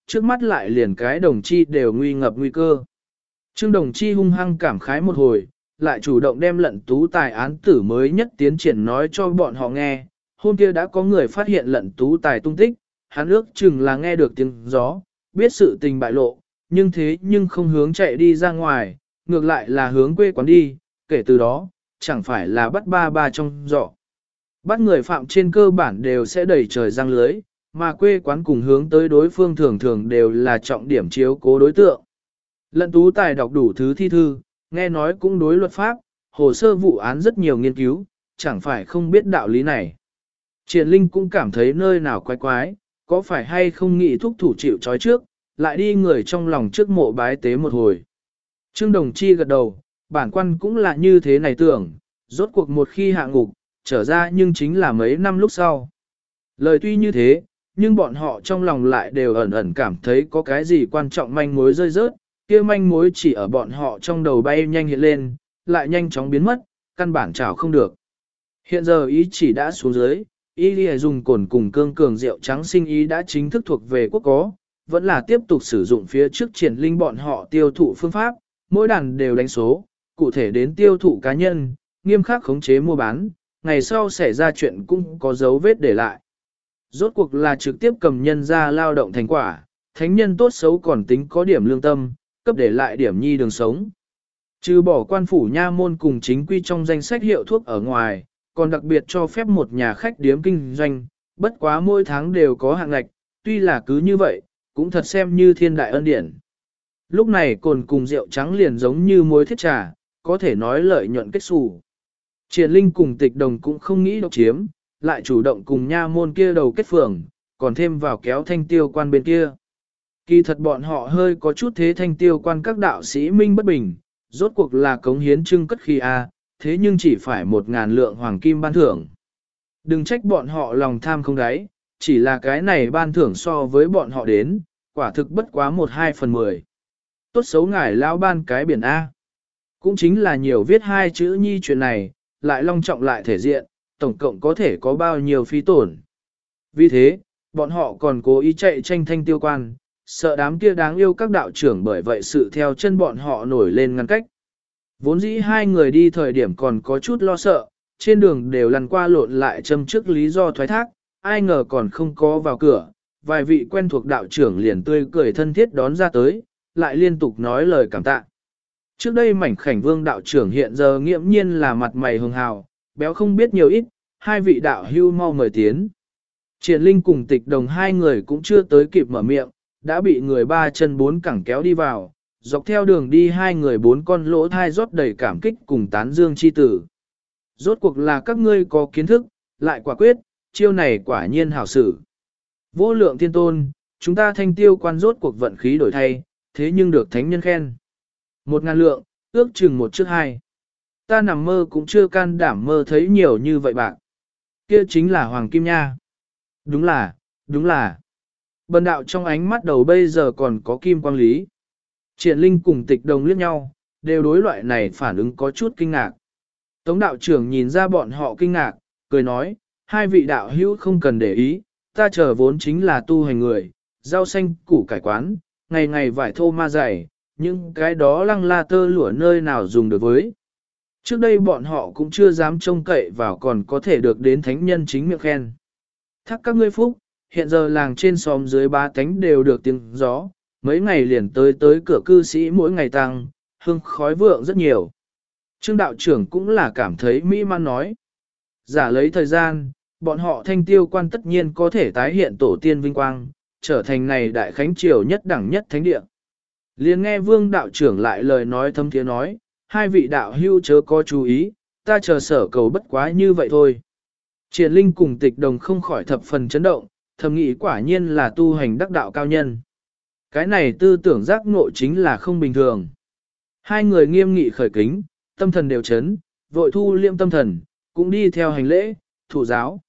trước mắt lại liền cái đồng chi đều nguy ngập nguy cơ. Trương đồng chi hung hăng cảm khái một hồi, lại chủ động đem lận tú tài án tử mới nhất tiến triển nói cho bọn họ nghe. Hôm kia đã có người phát hiện lận tú tài tung tích, hắn ước chừng là nghe được tiếng gió, biết sự tình bại lộ, nhưng thế nhưng không hướng chạy đi ra ngoài, ngược lại là hướng quê quán đi, kể từ đó, chẳng phải là bắt ba ba trong giỏ. Bắt người phạm trên cơ bản đều sẽ đẩy trời răng lưới, mà quê quán cùng hướng tới đối phương thường thường đều là trọng điểm chiếu cố đối tượng. Lận tú tài đọc đủ thứ thi thư, nghe nói cũng đối luật pháp, hồ sơ vụ án rất nhiều nghiên cứu, chẳng phải không biết đạo lý này. Triển Linh cũng cảm thấy nơi nào quái quái, có phải hay không nghĩ thúc thủ chịu trói trước, lại đi người trong lòng trước mộ bái tế một hồi. Trương Đồng Chi gật đầu, bản quan cũng là như thế này tưởng, rốt cuộc một khi hạ ngục, trở ra nhưng chính là mấy năm lúc sau. Lời tuy như thế, nhưng bọn họ trong lòng lại đều ẩn ẩn cảm thấy có cái gì quan trọng manh mối rơi rớt, kia manh mối chỉ ở bọn họ trong đầu bay nhanh hiện lên, lại nhanh chóng biến mất, căn bản chảo không được. Hiện giờ ý chỉ đã xuống dưới, ý đi dùng cồn cùng cương cường rượu trắng sinh ý đã chính thức thuộc về quốc có, vẫn là tiếp tục sử dụng phía trước Triển Linh bọn họ tiêu thụ phương pháp, mỗi đàn đều đánh số, cụ thể đến tiêu thụ cá nhân, nghiêm khắc khống chế mua bán, ngày sau xảy ra chuyện cũng có dấu vết để lại. Rốt cuộc là trực tiếp cầm nhân ra lao động thành quả, thánh nhân tốt xấu còn tính có điểm lương tâm, cấp để lại điểm nhi đường sống. Trừ bỏ quan phủ nha môn cùng chính quy trong danh sách hiệu thuốc ở ngoài, còn đặc biệt cho phép một nhà khách điếm kinh doanh, bất quá mỗi tháng đều có hạng ngạch, tuy là cứ như vậy, cũng thật xem như thiên đại ân điển. Lúc này cồn cùng rượu trắng liền giống như muối thiết trà, có thể nói lợi nhuận kết xù. Triển Linh cùng Tịch Đồng cũng không nghĩ độc chiếm, lại chủ động cùng nha môn kia đầu kết phường, còn thêm vào kéo thanh tiêu quan bên kia. Kỳ thật bọn họ hơi có chút thế thanh tiêu quan các đạo sĩ minh bất bình, rốt cuộc là cống hiến trưng cất khi a, thế nhưng chỉ phải một ngàn lượng hoàng kim ban thưởng. Đừng trách bọn họ lòng tham không đáy, chỉ là cái này ban thưởng so với bọn họ đến, quả thực bất quá một hai phần mười. Tốt xấu ngài lão ban cái biển A. Cũng chính là nhiều viết hai chữ nhi chuyện này, lại long trọng lại thể diện, tổng cộng có thể có bao nhiêu phí tổn. Vì thế, bọn họ còn cố ý chạy tranh thanh tiêu quan, sợ đám kia đáng yêu các đạo trưởng bởi vậy sự theo chân bọn họ nổi lên ngăn cách. Vốn dĩ hai người đi thời điểm còn có chút lo sợ, trên đường đều lăn qua lộn lại châm trước lý do thoái thác, ai ngờ còn không có vào cửa, vài vị quen thuộc đạo trưởng liền tươi cười thân thiết đón ra tới, lại liên tục nói lời cảm tạ. Trước đây mảnh khảnh vương đạo trưởng hiện giờ nghiễm nhiên là mặt mày hường hào, béo không biết nhiều ít, hai vị đạo hưu mau mời tiến. Triển Linh cùng Tịch Đồng hai người cũng chưa tới kịp mở miệng, đã bị người ba chân bốn cẳng kéo đi vào, dọc theo đường đi hai người bốn con lỗ thai rót đầy cảm kích cùng tán dương chi tử. Rốt cuộc là các ngươi có kiến thức, lại quả quyết, chiêu này quả nhiên hảo sử. Vô lượng thiên tôn, chúng ta thanh tiêu quan rốt cuộc vận khí đổi thay, thế nhưng được thánh nhân khen. Một ngàn lượng, ước chừng một trước hai. Ta nằm mơ cũng chưa can đảm mơ thấy nhiều như vậy bạn. Kia chính là Hoàng Kim Nha. Đúng là, đúng là. Bần đạo trong ánh mắt đầu bây giờ còn có kim quang lý. Triển Linh cùng Tịch Đồng liếc nhau, đều đối loại này phản ứng có chút kinh ngạc. Tống đạo trưởng nhìn ra bọn họ kinh ngạc, cười nói, hai vị đạo hữu không cần để ý, ta chờ vốn chính là tu hành người, rau xanh củ cải quán, ngày ngày vải thô ma dày, nhưng cái đó lăng la tơ lụa nơi nào dùng được với. Trước đây bọn họ cũng chưa dám trông cậy vào còn có thể được đến thánh nhân chính miệng khen. Thác các ngươi phúc, hiện giờ làng trên xóm dưới ba cánh đều được tiếng gió, mấy ngày liền tới tới cửa cư sĩ mỗi ngày tăng, hương khói vượng rất nhiều. Trương đạo trưởng cũng là cảm thấy mỹ man nói. Giả lấy thời gian, bọn họ thanh tiêu quan tất nhiên có thể tái hiện tổ tiên vinh quang, trở thành này đại khánh triều nhất đẳng nhất thánh địa. Liền nghe vương đạo trưởng lại lời nói thâm thiế nói, hai vị đạo hưu chớ có chú ý, ta chờ sở cầu bất quá như vậy thôi. Triển Linh cùng Tịch Đồng không khỏi thập phần chấn động, thầm nghĩ quả nhiên là tu hành đắc đạo cao nhân. Cái này tư tưởng giác ngộ chính là không bình thường. Hai người nghiêm nghị khởi kính, tâm thần đều chấn, vội thu liêm tâm thần, cũng đi theo hành lễ, thụ giáo.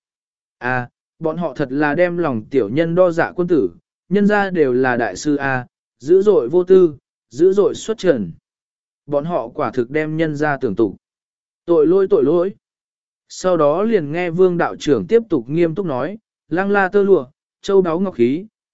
À, bọn họ thật là đem lòng tiểu nhân đo dạ quân tử, nhân ra đều là đại sư A, dữ dội vô tư, dữ dội xuất trần. Bọn họ quả thực đem nhân ra tưởng tụ. Tội lỗi tội lỗi. Sau đó liền nghe vương đạo trưởng tiếp tục nghiêm túc nói, lăng la tơ lụa, châu đáo ngọc khí,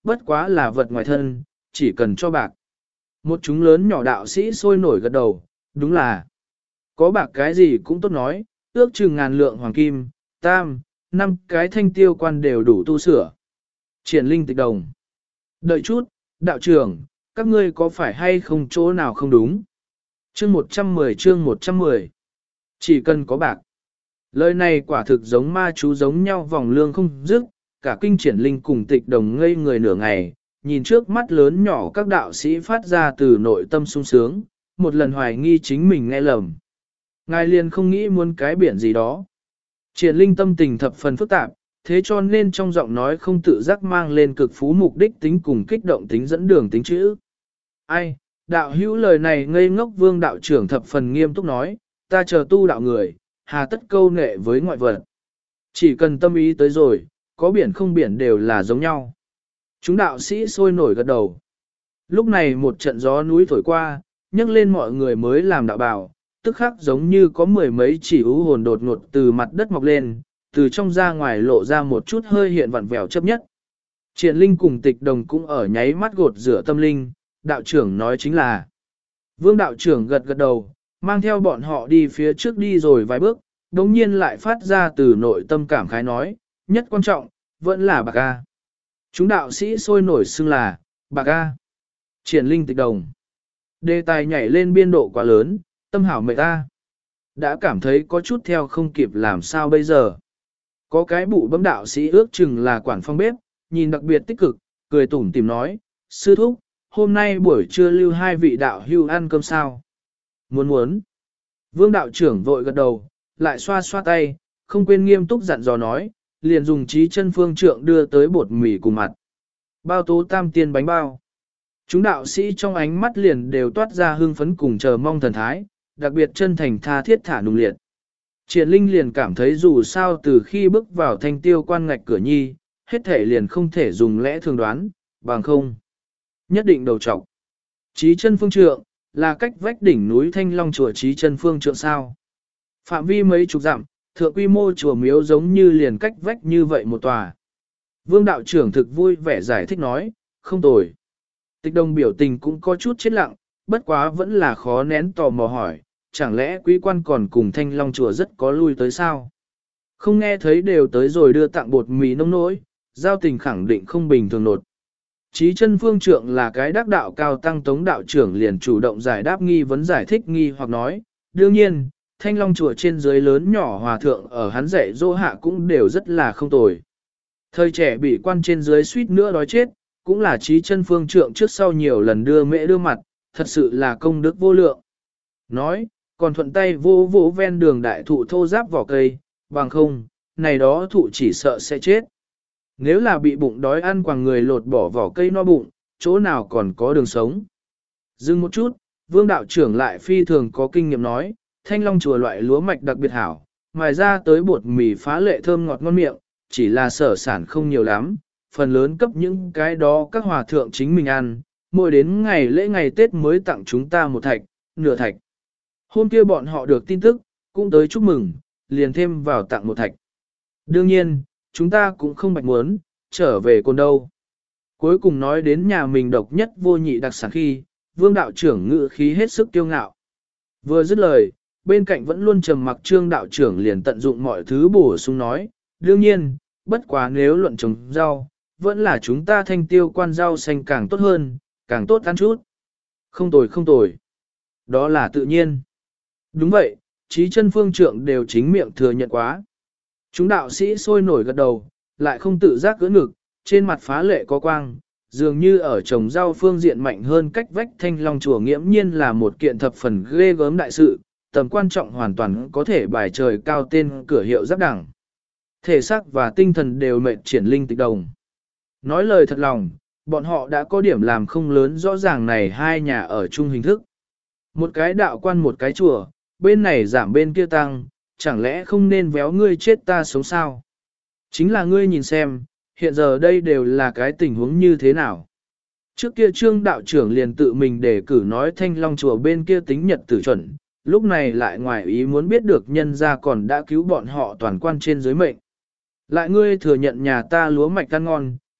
bất quá là vật ngoài thân, chỉ cần cho bạc. Một chúng lớn nhỏ đạo sĩ sôi nổi gật đầu, đúng là có bạc cái gì cũng tốt nói, ước chừng ngàn lượng hoàng kim, tam, năm cái thanh tiêu quan đều đủ tu sửa. Triển linh tịch đồng. Đợi chút, đạo trưởng, các ngươi có phải hay không chỗ nào không đúng? Chương một trăm mười chương một trăm mười. Chỉ cần có bạc. Lời này quả thực giống ma chú giống nhau vòng lương không dứt, cả kinh triển linh cùng tịch đồng ngây người nửa ngày, nhìn trước mắt lớn nhỏ các đạo sĩ phát ra từ nội tâm sung sướng, một lần hoài nghi chính mình nghe lầm. Ngài liền không nghĩ muốn cái biển gì đó. Triển linh tâm tình thập phần phức tạp, thế cho nên trong giọng nói không tự giác mang lên cực phú mục đích tính cùng kích động tính dẫn đường tính chữ. Ai, đạo hữu lời này ngây ngốc vương đạo trưởng thập phần nghiêm túc nói, ta chờ tu đạo người, hà tất câu nệ với ngoại vật. Chỉ cần tâm ý tới rồi, có biển không biển đều là giống nhau. Chúng đạo sĩ sôi nổi gật đầu. Lúc này một trận gió núi thổi qua, nhấc lên mọi người mới làm đạo bào, tức khắc giống như có mười mấy chỉ ưu hồn đột ngột từ mặt đất mọc lên, từ trong ra ngoài lộ ra một chút hơi hiện vặn vẹo chấp nhất. Triển linh cùng tịch đồng cũng ở nháy mắt gột rửa tâm linh, đạo trưởng nói chính là. Vương đạo trưởng gật gật đầu, mang theo bọn họ đi phía trước đi rồi vài bước, đồng nhiên lại phát ra từ nội tâm cảm khái nói, nhất quan trọng, vẫn là bạc A. Chúng đạo sĩ sôi nổi xưng là, bạc A. Triển linh tịch đồng. Đề tài nhảy lên biên độ quá lớn, tâm hảo mệt ta. Đã cảm thấy có chút theo không kịp làm sao bây giờ. Có cái bụ bấm đạo sĩ ước chừng là quản phong bếp, nhìn đặc biệt tích cực, cười tủm tìm nói, sư thúc, hôm nay buổi trưa lưu hai vị đạo hưu ăn cơm sao. Muốn muốn. Vương đạo trưởng vội gật đầu, lại xoa xoa tay, không quên nghiêm túc dặn dò nói, liền dùng trí chân phương trượng đưa tới bột mì cùng mặt. Bao tố tam tiên bánh bao. Chúng đạo sĩ trong ánh mắt liền đều toát ra hương phấn cùng chờ mong thần thái, đặc biệt chân thành tha thiết thả nùng liệt. Triển linh liền cảm thấy dù sao từ khi bước vào thanh tiêu quan ngạch cửa nhi, hết thể liền không thể dùng lẽ thường đoán, bằng không. Nhất định đầu trọc. Trí chân phương trượng, là cách vách đỉnh núi Thanh Long chùa Trí chân phương trượng sao. Phạm vi mấy chục dặm, thượng quy mô chùa miếu giống như liền cách vách như vậy một tòa. Vương đạo trưởng thực vui vẻ giải thích nói, không tồi. Tịch đồng biểu tình cũng có chút chết lặng, bất quá vẫn là khó nén tò mò hỏi, chẳng lẽ quý quan còn cùng Thanh Long chùa rất có lui tới sao? Không nghe thấy đều tới rồi đưa tặng bột mì nông nỗi, giao tình khẳng định không bình thường nột. Chí chân phương trượng là cái đắc đạo cao tăng tống đạo trưởng liền chủ động giải đáp nghi vấn giải thích nghi hoặc nói, đương nhiên, Thanh Long chùa trên dưới lớn nhỏ hòa thượng ở hắn dạy dỗ hạ cũng đều rất là không tồi. Thời trẻ bị quan trên dưới suýt nữa đói chết, cũng là trí chân phương trượng trước sau nhiều lần đưa mẹ đưa mặt, thật sự là công đức vô lượng. Nói, còn thuận tay vô vô ven đường đại thụ thô giáp vỏ cây, bằng không, này đó thụ chỉ sợ sẽ chết. Nếu là bị bụng đói ăn quàng người lột bỏ vỏ cây no bụng, chỗ nào còn có đường sống. Dừng một chút, vương đạo trưởng lại phi thường có kinh nghiệm nói, Thanh Long chùa loại lúa mạch đặc biệt hảo, mài ra tới bột mì phá lệ thơm ngọt ngon miệng, chỉ là sở sản không nhiều lắm, phần lớn cấp những cái đó các hòa thượng chính mình ăn, mỗi đến ngày lễ ngày Tết mới tặng chúng ta một thạch, nửa thạch. Hôm kia bọn họ được tin tức, cũng tới chúc mừng, liền thêm vào tặng một thạch. Đương nhiên, chúng ta cũng không bạch muốn, trở về còn đâu. Cuối cùng nói đến nhà mình độc nhất vô nhị đặc sản khi, vương đạo trưởng ngự khí hết sức kiêu ngạo. Vừa dứt lời, bên cạnh vẫn luôn trầm mặc trương đạo trưởng liền tận dụng mọi thứ bổ sung nói, đương nhiên, bất quá nếu luận trồng rau, vẫn là chúng ta thanh tiêu quan rau xanh càng tốt hơn, càng tốt ăn chút. Không tồi không tồi. Đó là tự nhiên. Đúng vậy, trí chân phương trượng đều chính miệng thừa nhận quá. Chúng đạo sĩ sôi nổi gật đầu, lại không tự giác cưỡng ngực, trên mặt phá lệ có quang, dường như ở trồng rau phương diện mạnh hơn cách vách Thanh Long chùa nghiễm nhiên là một kiện thập phần ghê gớm đại sự, tầm quan trọng hoàn toàn có thể bài trời cao tên cửa hiệu giáp đẳng. Thể xác và tinh thần đều mệt triển linh tịch đồng. Nói lời thật lòng, bọn họ đã có điểm làm không lớn rõ ràng này hai nhà ở chung hình thức. Một cái đạo quan một cái chùa, bên này giảm bên kia tăng, chẳng lẽ không nên véo ngươi chết ta sống sao? Chính là ngươi nhìn xem, hiện giờ đây đều là cái tình huống như thế nào? Trước kia trương đạo trưởng liền tự mình đề cử nói Thanh Long chùa bên kia tính nhật tử chuẩn, lúc này lại ngoài ý muốn biết được nhân gia còn đã cứu bọn họ toàn quan trên dưới mệnh. Lại ngươi thừa nhận nhà ta lúa mạch ăn ngon,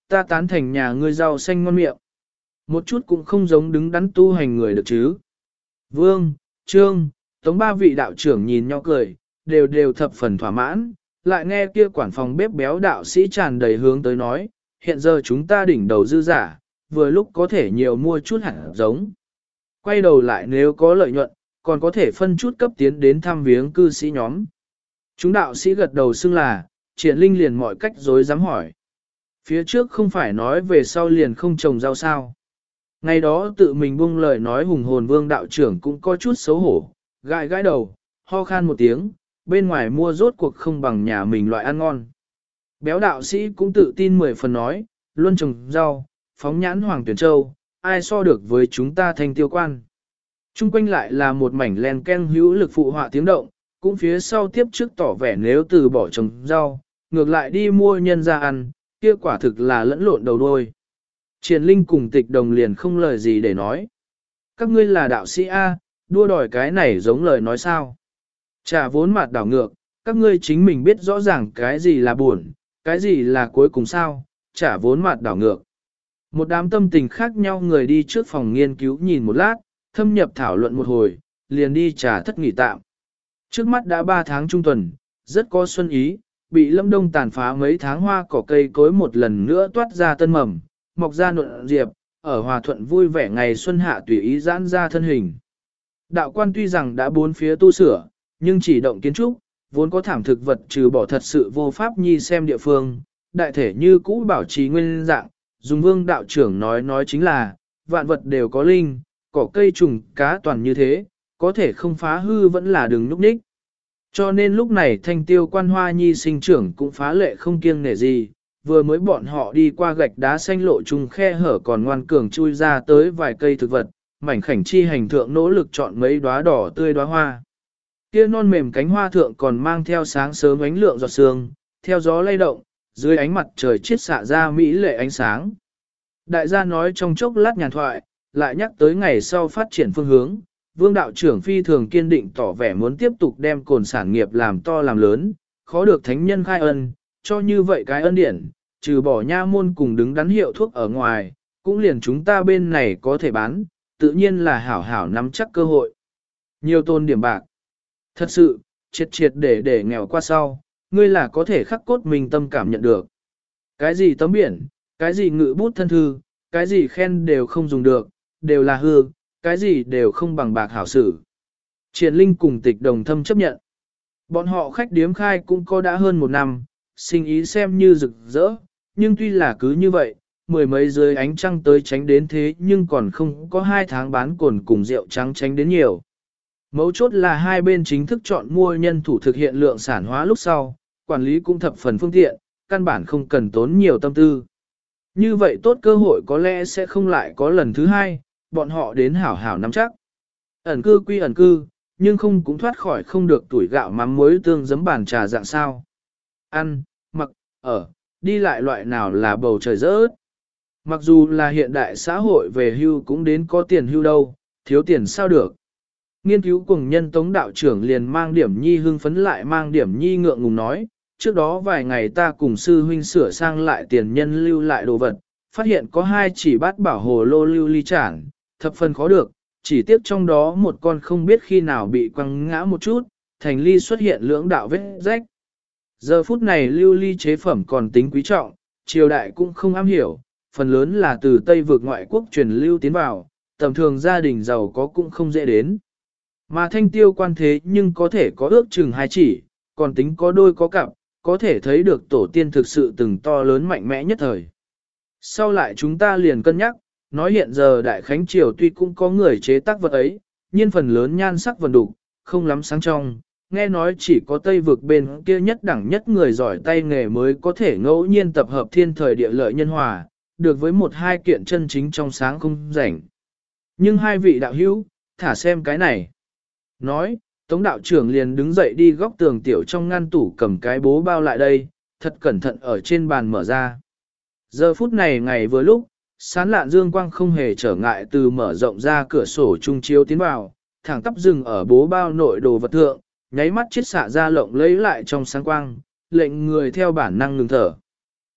ta tán thành nhà ngươi rau xanh ngon miệng. Một chút cũng không giống đứng đắn tu hành người được chứ. Vương, Trương, Tống ba vị đạo trưởng nhìn nhau cười, đều đều thập phần thỏa mãn, lại nghe kia quản phòng bếp béo đạo sĩ tràn đầy hướng tới nói, hiện giờ chúng ta đỉnh đầu dư giả, vừa lúc có thể nhiều mua chút hạt giống. Quay đầu lại nếu có lợi nhuận, còn có thể phân chút cấp tiến đến thăm viếng cư sĩ nhóm. Chúng đạo sĩ gật đầu xưng là, Triển Linh liền mọi cách dối dám hỏi. Phía trước không phải nói về sau liền không trồng rau sao. Ngày đó tự mình buông lời nói hùng hồn vương đạo trưởng cũng có chút xấu hổ, gãi gãi đầu, ho khan một tiếng, bên ngoài mua rốt cuộc không bằng nhà mình loại ăn ngon. Béo đạo sĩ cũng tự tin mười phần nói, luôn trồng rau, phóng nhãn hoàng tuyển châu, ai so được với chúng ta thành tiêu quan. Trung quanh lại là một mảnh len ken hữu lực phụ họa tiếng động, cũng phía sau tiếp trước tỏ vẻ nếu từ bỏ trồng rau, ngược lại đi mua nhân ra ăn, kia quả thực là lẫn lộn đầu đôi. Triển Linh cùng Tịch Đồng liền không lời gì để nói. Các ngươi là đạo sĩ A, đua đòi cái này giống lời nói sao. Trả vốn mặt đảo ngược, các ngươi chính mình biết rõ ràng cái gì là buồn, cái gì là cuối cùng sao, trả vốn mặt đảo ngược. Một đám tâm tình khác nhau người đi trước phòng nghiên cứu nhìn một lát, thâm nhập thảo luận một hồi, liền đi trả thất nghỉ tạm. Trước mắt đã ba tháng trung tuần, rất có xuân ý, bị lâm đông tàn phá mấy tháng hoa cỏ cây cối một lần nữa toát ra tân mầm, mọc ra nhuận diệp, ở hòa thuận vui vẻ ngày xuân hạ tùy ý giãn ra thân hình. Đạo quan tuy rằng đã bốn phía tu sửa, nhưng chỉ động kiến trúc, vốn có thảm thực vật trừ bỏ thật sự vô pháp nhi xem địa phương, đại thể như cũ bảo trì nguyên dạng, dùng vương đạo trưởng nói nói chính là, vạn vật đều có linh, cỏ cây trùng cá toàn như thế, có thể không phá hư vẫn là đừng núp ních. Cho nên lúc này thanh tiêu quan hoa nhi sinh trưởng cũng phá lệ không kiêng nể gì, vừa mới bọn họ đi qua gạch đá xanh lộ trùng khe hở còn ngoan cường chui ra tới vài cây thực vật, mảnh khảnh chi hành thượng nỗ lực chọn mấy đóa đỏ tươi đóa hoa. Kia non mềm cánh hoa thượng còn mang theo sáng sớm ánh lượng giọt sương, theo gió lay động, dưới ánh mặt trời chiết xạ ra mỹ lệ ánh sáng. Đại gia nói trong chốc lát nhàn thoại, lại nhắc tới ngày sau phát triển phương hướng, vương đạo trưởng phi thường kiên định tỏ vẻ muốn tiếp tục đem cồn sản nghiệp làm to làm lớn, khó được thánh nhân khai ân, cho như vậy cái ân điển, trừ bỏ nha môn cùng đứng đắn hiệu thuốc ở ngoài, cũng liền chúng ta bên này có thể bán, tự nhiên là hảo hảo nắm chắc cơ hội. Nhiều tôn điểm bạc. Thật sự, triệt triệt để để nghèo qua sau, ngươi là có thể khắc cốt mình tâm cảm nhận được. Cái gì tấm biển, cái gì ngự bút thân thư, cái gì khen đều không dùng được, đều là hư, cái gì đều không bằng bạc hảo sử. Triển Linh cùng Tịch Đồng thâm chấp nhận. Bọn họ khách điếm khai cũng có đã hơn một năm, sinh ý xem như rực rỡ, nhưng tuy là cứ như vậy, mười mấy dưới ánh trăng tới tránh đến thế nhưng còn không có hai tháng bán cồn cùng rượu trắng tránh đến nhiều. Mấu chốt là hai bên chính thức chọn mua nhân thủ thực hiện lượng sản hóa lúc sau, quản lý cũng thập phần phương tiện, căn bản không cần tốn nhiều tâm tư. Như vậy tốt cơ hội có lẽ sẽ không lại có lần thứ hai, bọn họ đến hảo hảo nắm chắc. Ẩn cư quy ẩn cư, nhưng không cũng thoát khỏi không được tuổi gạo mắm muối tương giấm bàn trà dạng sao. Ăn, mặc, ở, đi lại loại nào là bầu trời rớt. Mặc dù là hiện đại xã hội về hưu cũng đến có tiền hưu đâu, thiếu tiền sao được. Nghiên cứu cùng nhân Tống đạo trưởng liền mang điểm nhi hưng phấn lại mang điểm nhi ngượng ngùng nói, trước đó vài ngày ta cùng sư huynh sửa sang lại tiền nhân lưu lại đồ vật, phát hiện có hai chỉ bát bảo hồ lô lưu ly chản, thập phần khó được, chỉ tiếc trong đó một con không biết khi nào bị quăng ngã một chút, thành ly xuất hiện lưỡng đạo vết rách. Giờ phút này lưu ly chế phẩm còn tính quý trọng, triều đại cũng không am hiểu, phần lớn là từ Tây vực ngoại quốc truyền lưu tiến vào, tầm thường gia đình giàu có cũng không dễ đến. Mà thanh tiêu quan thế nhưng có thể có ước chừng hai chỉ, còn tính có đôi có cặp, có thể thấy được tổ tiên thực sự từng to lớn mạnh mẽ nhất thời. Sau lại chúng ta liền cân nhắc, nói hiện giờ Đại Khánh Triều tuy cũng có người chế tác vật ấy, nhưng phần lớn nhan sắc vần đục, không lắm sáng trong, nghe nói chỉ có Tây vực bên kia nhất đẳng nhất người giỏi tay nghề mới có thể ngẫu nhiên tập hợp thiên thời địa lợi nhân hòa, được với một hai kiện chân chính trong sáng không rảnh. Nhưng hai vị đạo hữu, thả xem cái này. Nói, Tống đạo trưởng liền đứng dậy đi góc tường tiểu trong ngăn tủ cầm cái bố bao lại đây, thật cẩn thận ở trên bàn mở ra. Giờ phút này ngày vừa lúc, sán lạn dương quang không hề trở ngại từ mở rộng ra cửa sổ trung chiếu tiến vào, thẳng tắp dừng ở bố bao nội đồ vật thượng, nháy mắt chiết xạ ra lộng lấy lại trong sáng quang, lệnh người theo bản năng ngừng thở.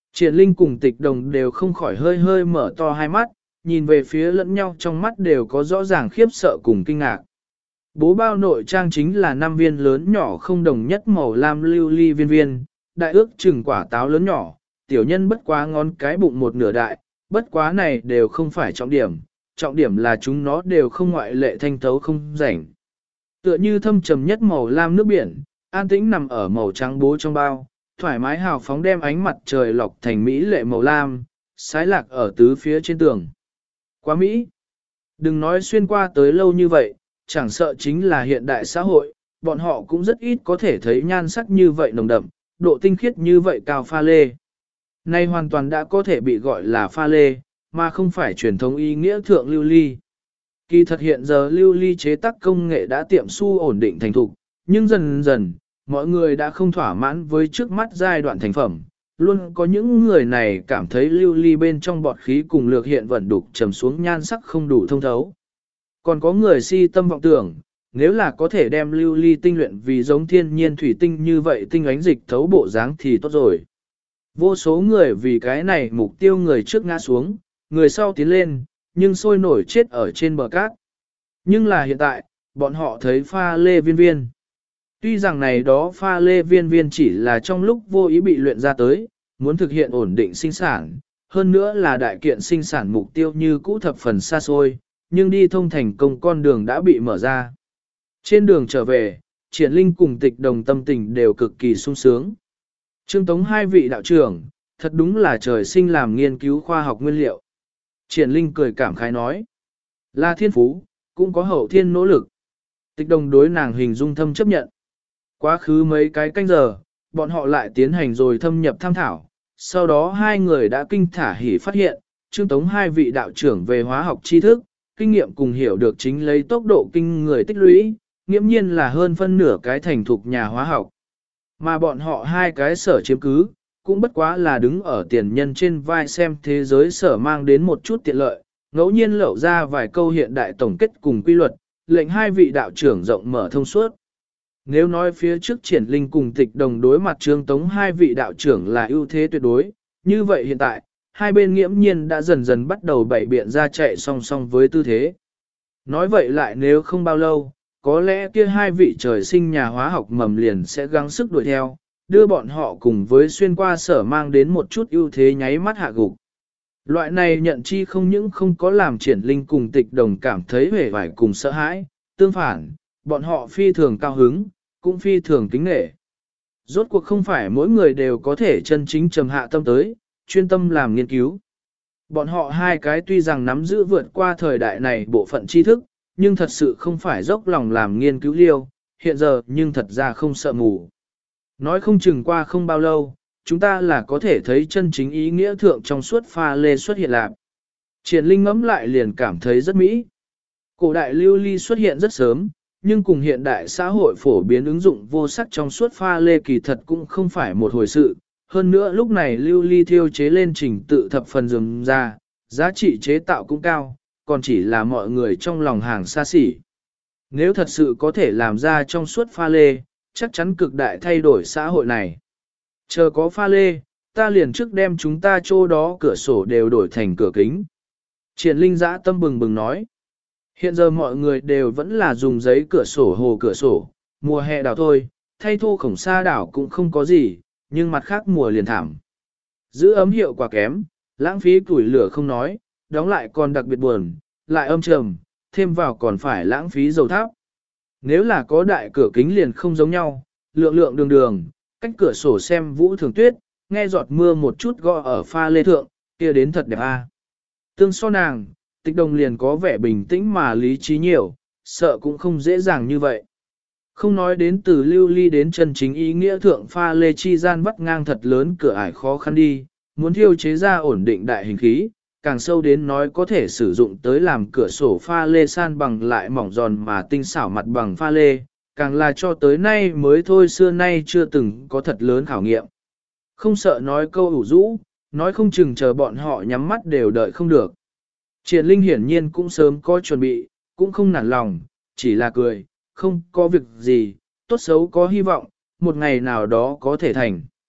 Triển Linh cùng Tịch Đồng đều không khỏi hơi hơi mở to hai mắt, nhìn về phía lẫn nhau trong mắt đều có rõ ràng khiếp sợ cùng kinh ngạc. Bố bao nội trang chính là năm viên lớn nhỏ không đồng nhất màu lam lưu ly viên viên, đại ước chừng quả táo lớn nhỏ, tiểu nhân bất quá ngón cái bụng một nửa đại, bất quá này đều không phải trọng điểm, trọng điểm là chúng nó đều không ngoại lệ thanh thấu không rảnh. Tựa như thâm trầm nhất màu lam nước biển, an tĩnh nằm ở màu trắng bố trong bao, thoải mái hào phóng đem ánh mặt trời lọc thành mỹ lệ màu lam, sái lạc ở tứ phía trên tường. Quá Mỹ! Đừng nói xuyên qua tới lâu như vậy, chẳng sợ chính là hiện đại xã hội, bọn họ cũng rất ít có thể thấy nhan sắc như vậy nồng đậm, độ tinh khiết như vậy cao pha lê. Nay hoàn toàn đã có thể bị gọi là pha lê, mà không phải truyền thống ý nghĩa thượng lưu ly. Kỳ thật hiện giờ lưu ly chế tác công nghệ đã tiệm su ổn định thành thục, nhưng dần dần, mọi người đã không thỏa mãn với trước mắt giai đoạn thành phẩm. Luôn có những người này cảm thấy lưu ly bên trong bọt khí cùng lược hiện vẫn đục trầm xuống nhan sắc không đủ thông thấu. Còn có người si tâm vọng tưởng, nếu là có thể đem lưu ly tinh luyện vì giống thiên nhiên thủy tinh như vậy tinh ánh dịch thấu bộ dáng thì tốt rồi. Vô số người vì cái này mục tiêu người trước ngã xuống, người sau tiến lên, nhưng sôi nổi chết ở trên bờ cát. Nhưng là hiện tại, bọn họ thấy pha lê viên viên. Tuy rằng này đó pha lê viên viên chỉ là trong lúc vô ý bị luyện ra tới, muốn thực hiện ổn định sinh sản, hơn nữa là đại kiện sinh sản mục tiêu như cũ thập phần xa xôi, nhưng đi thông thành công con đường đã bị mở ra. Trên đường trở về, Triển Linh cùng Tịch Đồng tâm tình đều cực kỳ sung sướng. Trương Tống hai vị đạo trưởng, thật đúng là trời sinh làm nghiên cứu khoa học nguyên liệu. Triển Linh cười cảm khái nói, là thiên phú, cũng có hậu thiên nỗ lực. Tịch Đồng đối nàng hình dung thâm chấp nhận. Quá khứ mấy cái canh giờ, bọn họ lại tiến hành rồi thâm nhập tham thảo. Sau đó hai người đã kinh thả hỉ phát hiện, Trương Tống hai vị đạo trưởng về hóa học tri thức, kinh nghiệm cùng hiểu được chính lấy tốc độ kinh người tích lũy, nghiễm nhiên là hơn phân nửa cái thành thục nhà hóa học. Mà bọn họ hai cái sở chiếm cứ, cũng bất quá là đứng ở tiền nhân trên vai xem thế giới sở mang đến một chút tiện lợi, ngẫu nhiên lậu ra vài câu hiện đại tổng kết cùng quy luật, lệnh hai vị đạo trưởng rộng mở thông suốt. Nếu nói phía trước Triển Linh cùng Tịch Đồng đối mặt Trương Tống hai vị đạo trưởng là ưu thế tuyệt đối, như vậy hiện tại, hai bên nghiễm nhiên đã dần dần bắt đầu bày biện ra chạy song song với tư thế. Nói vậy lại nếu không bao lâu, có lẽ kia hai vị trời sinh nhà hóa học mầm liền sẽ gắng sức đuổi theo, đưa bọn họ cùng với xuyên qua sở mang đến một chút ưu thế nháy mắt hạ gục. Loại này nhận chi không những không có làm Triển Linh cùng Tịch Đồng cảm thấy hề vải cùng sợ hãi, tương phản, bọn họ phi thường cao hứng, cũng phi thường kính nể. Rốt cuộc không phải mỗi người đều có thể chân chính trầm hạ tâm tới, chuyên tâm làm nghiên cứu. Bọn họ hai cái tuy rằng nắm giữ vượt qua thời đại này bộ phận tri thức, nhưng thật sự không phải dốc lòng làm nghiên cứu liêu, hiện giờ nhưng thật ra không sợ mù. Nói không chừng qua không bao lâu, chúng ta là có thể thấy chân chính ý nghĩa thượng trong suốt pha lê xuất hiện lạc. Triển Linh ngẫm lại liền cảm thấy rất mỹ. Cổ đại lưu ly xuất hiện rất sớm, nhưng cùng hiện đại xã hội phổ biến ứng dụng vô sắc trong suốt pha lê kỳ thật cũng không phải một hồi sự. Hơn nữa lúc này lưu ly thiêu chế lên trình tự thập phần rườm ra, giá trị chế tạo cũng cao, còn chỉ là mọi người trong lòng hàng xa xỉ. Nếu thật sự có thể làm ra trong suốt pha lê, chắc chắn cực đại thay đổi xã hội này. Chờ có pha lê, ta liền trước đem chúng ta chỗ đó cửa sổ đều đổi thành cửa kính. Triển Linh dã tâm bừng bừng nói. Hiện giờ mọi người đều vẫn là dùng giấy cửa sổ hồ cửa sổ, mùa hè đảo thôi, thay thô khổng sa đảo cũng không có gì, nhưng mặt khác mùa liền thảm. Giữ ấm hiệu quả kém, lãng phí củi lửa không nói, đóng lại còn đặc biệt buồn, lại âm trầm, thêm vào còn phải lãng phí dầu tháp. Nếu là có đại cửa kính liền không giống nhau, lượng lượng đường đường, cách cửa sổ xem vũ thường tuyết, nghe giọt mưa một chút gõ ở pha lê thượng, kia đến thật đẹp a. Tương so nàng, Tịch Đồng liền có vẻ bình tĩnh mà lý trí nhiều, sợ cũng không dễ dàng như vậy. Không nói đến từ lưu ly đến chân chính ý nghĩa thượng pha lê chi gian vắt ngang thật lớn cửa ải khó khăn đi, muốn thiêu chế ra ổn định đại hình khí, càng sâu đến nói có thể sử dụng tới làm cửa sổ pha lê san bằng lại mỏng giòn mà tinh xảo mặt bằng pha lê, càng là cho tới nay mới thôi xưa nay chưa từng có thật lớn khảo nghiệm. Không sợ nói câu ủ rũ, nói không chừng chờ bọn họ nhắm mắt đều đợi không được. Triển Linh hiển nhiên cũng sớm có chuẩn bị, cũng không nản lòng, chỉ là cười, không có việc gì, tốt xấu có hy vọng, một ngày nào đó có thể thành.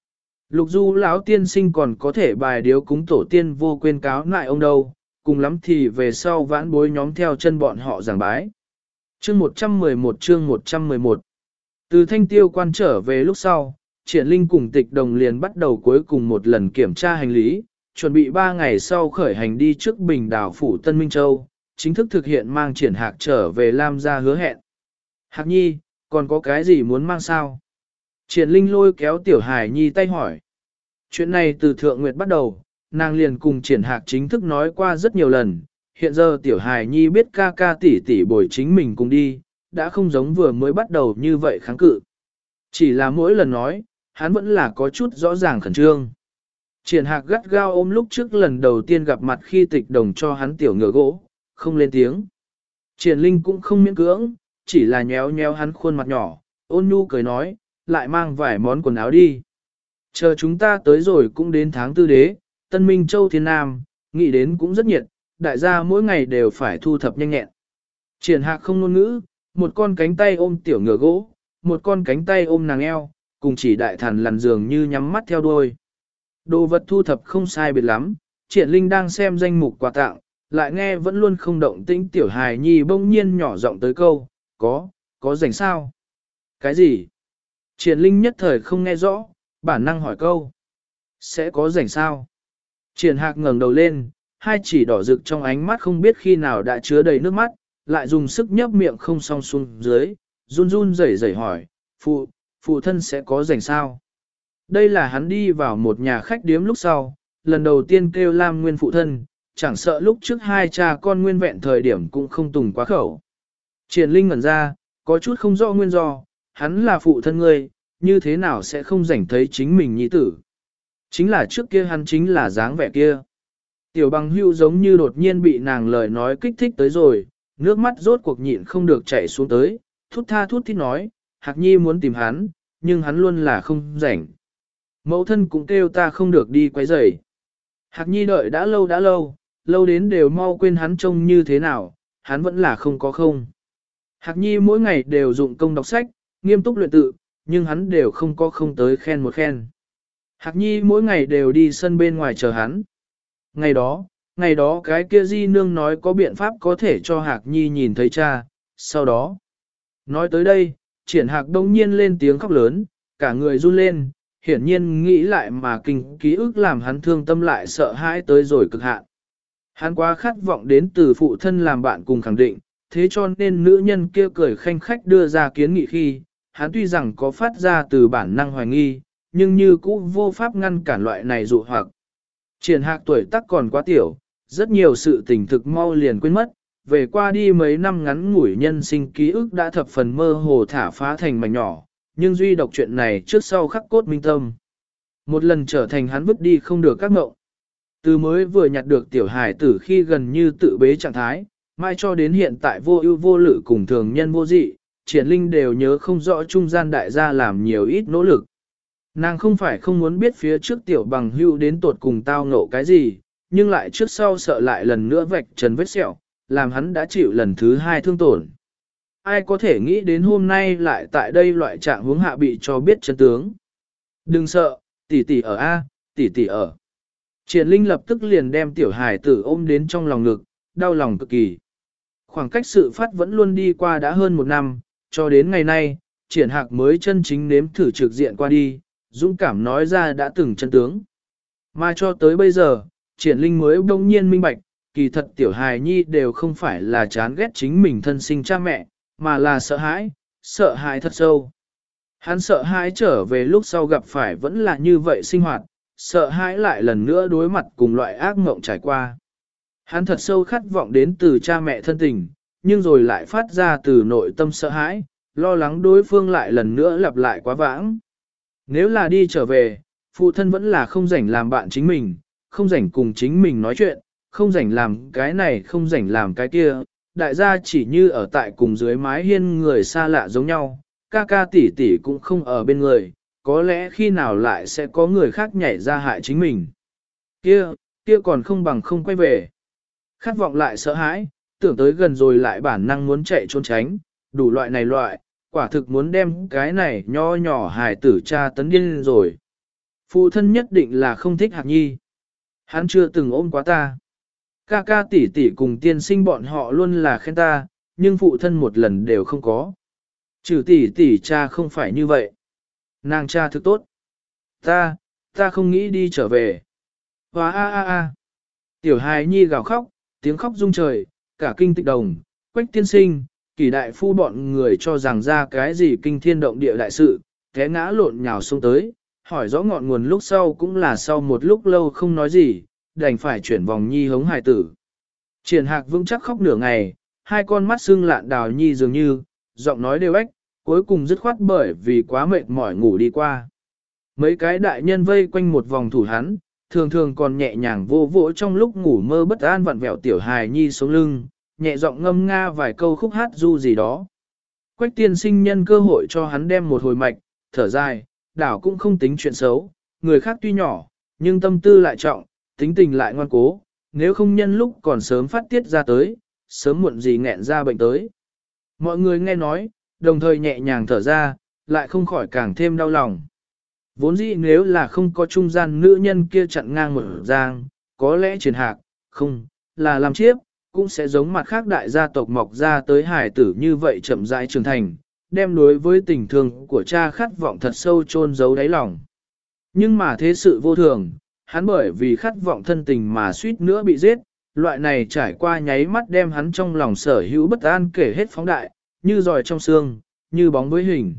Lục Du lão tiên sinh còn có thể bài điếu cúng tổ tiên vô quên cáo lại ông đâu, cùng lắm thì về sau vãn bối nhóm theo chân bọn họ giảng bái. Chương một trăm mười một chương một trăm mười một Từ thanh tiêu quan trở về lúc sau, Triển Linh cùng Tịch Đồng liền bắt đầu cuối cùng một lần kiểm tra hành lý, chuẩn bị ba ngày sau khởi hành đi trước Bình Đảo phủ Tân Minh Châu, chính thức thực hiện mang Triển Hạc trở về Lam gia hứa hẹn. Hạc Nhi, còn có cái gì muốn mang sao? Triển Linh lôi kéo Tiểu Hải Nhi tay hỏi. Chuyện này từ Thượng Nguyệt bắt đầu, nàng liền cùng Triển Hạc chính thức nói qua rất nhiều lần, hiện giờ Tiểu Hải Nhi biết ca ca tỷ tỷ bồi chính mình cùng đi, đã không giống vừa mới bắt đầu như vậy kháng cự. Chỉ là mỗi lần nói, hắn vẫn là có chút rõ ràng khẩn trương. Triển Hạc gắt gao ôm lúc trước lần đầu tiên gặp mặt khi Tịch Đồng cho hắn tiểu ngựa gỗ, không lên tiếng. Triển Linh cũng không miễn cưỡng, chỉ là nhéo nhéo hắn khuôn mặt nhỏ, ôn nhu cười nói, lại mang vài món quần áo đi. Chờ chúng ta tới rồi cũng đến tháng tư đế, Tân Minh Châu Thiên Nam, nghĩ đến cũng rất nhiệt, đại gia mỗi ngày đều phải thu thập nhanh nhẹn. Triển Hạc không ngôn ngữ, một con cánh tay ôm tiểu ngựa gỗ, một con cánh tay ôm nàng eo, cùng chỉ đại thần lằn giường như nhắm mắt theo đuôi. Đồ vật thu thập không sai biệt lắm, Triển Linh đang xem danh mục quà tặng, lại nghe vẫn luôn không động tĩnh Tiểu Hài Nhi bỗng nhiên nhỏ giọng tới câu, có, có rảnh sao? Cái gì? Triển Linh nhất thời không nghe rõ, bản năng hỏi câu. Sẽ có rảnh sao? Triển Hạc ngẩng đầu lên, hai chỉ đỏ rực trong ánh mắt không biết khi nào đã chứa đầy nước mắt, lại dùng sức nhấp miệng không song xuống dưới, run run rẩy rẩy hỏi, phụ, phụ thân sẽ có rảnh sao? Đây là hắn đi vào một nhà khách điếm lúc sau, lần đầu tiên kêu Lam Nguyên phụ thân, chẳng sợ lúc trước hai cha con nguyên vẹn thời điểm cũng không tùng quá khẩu. Triển Linh ngẩn ra, có chút không rõ nguyên do, hắn là phụ thân ngươi, như thế nào sẽ không rảnh thấy chính mình nhi tử. Chính là trước kia hắn chính là dáng vẻ kia. Tiểu Bằng Hưu giống như đột nhiên bị nàng lời nói kích thích tới rồi, nước mắt rốt cuộc nhịn không được chảy xuống tới, thút tha thút thít nói, Hạc Nhi muốn tìm hắn, nhưng hắn luôn là không rảnh. Mẫu thân cũng kêu ta không được đi quấy rầy. Hạc Nhi đợi đã lâu đã lâu, lâu đến đều mau quên hắn trông như thế nào, hắn vẫn là không có không. Hạc Nhi mỗi ngày đều dụng công đọc sách, nghiêm túc luyện tự, nhưng hắn đều không có không tới khen một khen. Hạc Nhi mỗi ngày đều đi sân bên ngoài chờ hắn. Ngày đó, ngày đó cái kia Di Nương nói có biện pháp có thể cho Hạc Nhi nhìn thấy cha, sau đó. Nói tới đây, Triển Hạc đông nhiên lên tiếng khóc lớn, cả người run lên, hiển nhiên nghĩ lại mà kinh ký ức làm hắn thương tâm lại sợ hãi tới rồi cực hạn. Hắn quá khát vọng đến từ phụ thân làm bạn cùng khẳng định, thế cho nên nữ nhân kia cười khanh khách đưa ra kiến nghị khi, hắn tuy rằng có phát ra từ bản năng hoài nghi, nhưng như cũ vô pháp ngăn cản loại này dụ hoặc. Triển Hạc tuổi tác còn quá tiểu, rất nhiều sự tình thực mau liền quên mất, về qua đi mấy năm ngắn ngủi nhân sinh ký ức đã thập phần mơ hồ thả phá thành mảnh nhỏ, nhưng duy độc chuyện này trước sau khắc cốt minh tâm. Một lần trở thành hắn vứt đi không được các ngộng. Từ mới vừa nhặt được tiểu hải tử khi gần như tự bế trạng thái, mai cho đến hiện tại vô ưu vô lự cùng thường nhân vô dị, Triển Linh đều nhớ không rõ trung gian đại gia làm nhiều ít nỗ lực. Nàng không phải không muốn biết phía trước tiểu Bằng Hưu đến tột cùng tao ngộ cái gì, nhưng lại trước sau sợ lại lần nữa vạch trần vết sẹo, làm hắn đã chịu lần thứ hai thương tổn. Ai có thể nghĩ đến hôm nay lại tại đây loại trạng huống hạ bị cho biết chân tướng. Đừng sợ, tỷ tỷ ở A, tỷ tỷ ở. Triển Linh lập tức liền đem tiểu hài tử ôm đến trong lòng ngực, đau lòng cực kỳ. Khoảng cách sự phát vẫn luôn đi qua đã hơn một năm, cho đến ngày nay, Triển Hạc mới chân chính nếm thử trực diện qua đi, dũng cảm nói ra đã từng chân tướng. Mà cho tới bây giờ, Triển Linh mới đông nhiên minh bạch, kỳ thật tiểu hài nhi đều không phải là chán ghét chính mình thân sinh cha mẹ, mà là sợ hãi, sợ hãi thật sâu. Hắn sợ hãi trở về lúc sau gặp phải vẫn là như vậy sinh hoạt, sợ hãi lại lần nữa đối mặt cùng loại ác mộng trải qua. Hắn thật sâu khát vọng đến từ cha mẹ thân tình, nhưng rồi lại phát ra từ nội tâm sợ hãi, lo lắng đối phương lại lần nữa lặp lại quá vãng. Nếu là đi trở về, phụ thân vẫn là không rảnh làm bạn chính mình, không rảnh cùng chính mình nói chuyện, không rảnh làm cái này không rảnh làm cái kia, đại gia chỉ như ở tại cùng dưới mái hiên người xa lạ giống nhau, ca ca tỷ tỷ cũng không ở bên người, có lẽ khi nào lại sẽ có người khác nhảy ra hại chính mình. Kia, kia còn không bằng không quay về. Khát vọng lại sợ hãi, tưởng tới gần rồi lại bản năng muốn chạy trốn tránh, đủ loại này loại, quả thực muốn đem cái này nho nhỏ hài tử cha tấn điên rồi. Phụ thân nhất định là không thích Hạc Nhi. Hắn chưa từng ôm quá ta. Ca ca tỷ tỷ cùng tiên sinh bọn họ luôn là khen ta, nhưng phụ thân một lần đều không có. Trừ tỷ tỷ cha không phải như vậy. Nàng cha thực tốt. Ta, ta không nghĩ đi trở về. Hóa a a a. Tiểu hài nhi gào khóc, tiếng khóc rung trời, cả kinh Tịch Đồng, Quách tiên sinh, Kỳ đại phu bọn người cho rằng ra cái gì kinh thiên động địa đại sự, té ngã lộn nhào xuống tới, hỏi rõ ngọn nguồn lúc sau cũng là sau một lúc lâu không nói gì, đành phải chuyển vòng nhi hống hài tử. Triển Hạc vững chắc khóc nửa ngày, hai con mắt sưng lạn đào nhi dường như, giọng nói đều ếch, cuối cùng dứt khoát bởi vì quá mệt mỏi ngủ đi qua. Mấy cái đại nhân vây quanh một vòng thủ hắn, thường thường còn nhẹ nhàng vô vỗ trong lúc ngủ mơ bất an vặn vẹo tiểu hài nhi sống lưng, nhẹ giọng ngâm nga vài câu khúc hát du gì đó. Quách tiên sinh nhân cơ hội cho hắn đem một hồi mạch, thở dài, đảo cũng không tính chuyện xấu, người khác tuy nhỏ, nhưng tâm tư lại trọng, tính tình lại ngoan cố, nếu không nhân lúc còn sớm phát tiết ra tới, sớm muộn gì nghẹn ra bệnh tới. Mọi người nghe nói, đồng thời nhẹ nhàng thở ra, lại không khỏi càng thêm đau lòng. Vốn dĩ nếu là không có trung gian nữ nhân kia chặn ngang một giang, có lẽ Triển Hạc, không, là làm chiếp, cũng sẽ giống mặt khác đại gia tộc mọc ra tới hải tử như vậy chậm rãi trưởng thành, đem đối với tình thương của cha khát vọng thật sâu chôn giấu đáy lòng. Nhưng mà thế sự vô thường, hắn bởi vì khát vọng thân tình mà suýt nữa bị giết, loại này trải qua nháy mắt đem hắn trong lòng sở hữu bất an kể hết phóng đại, như giòi trong xương, như bóng với hình.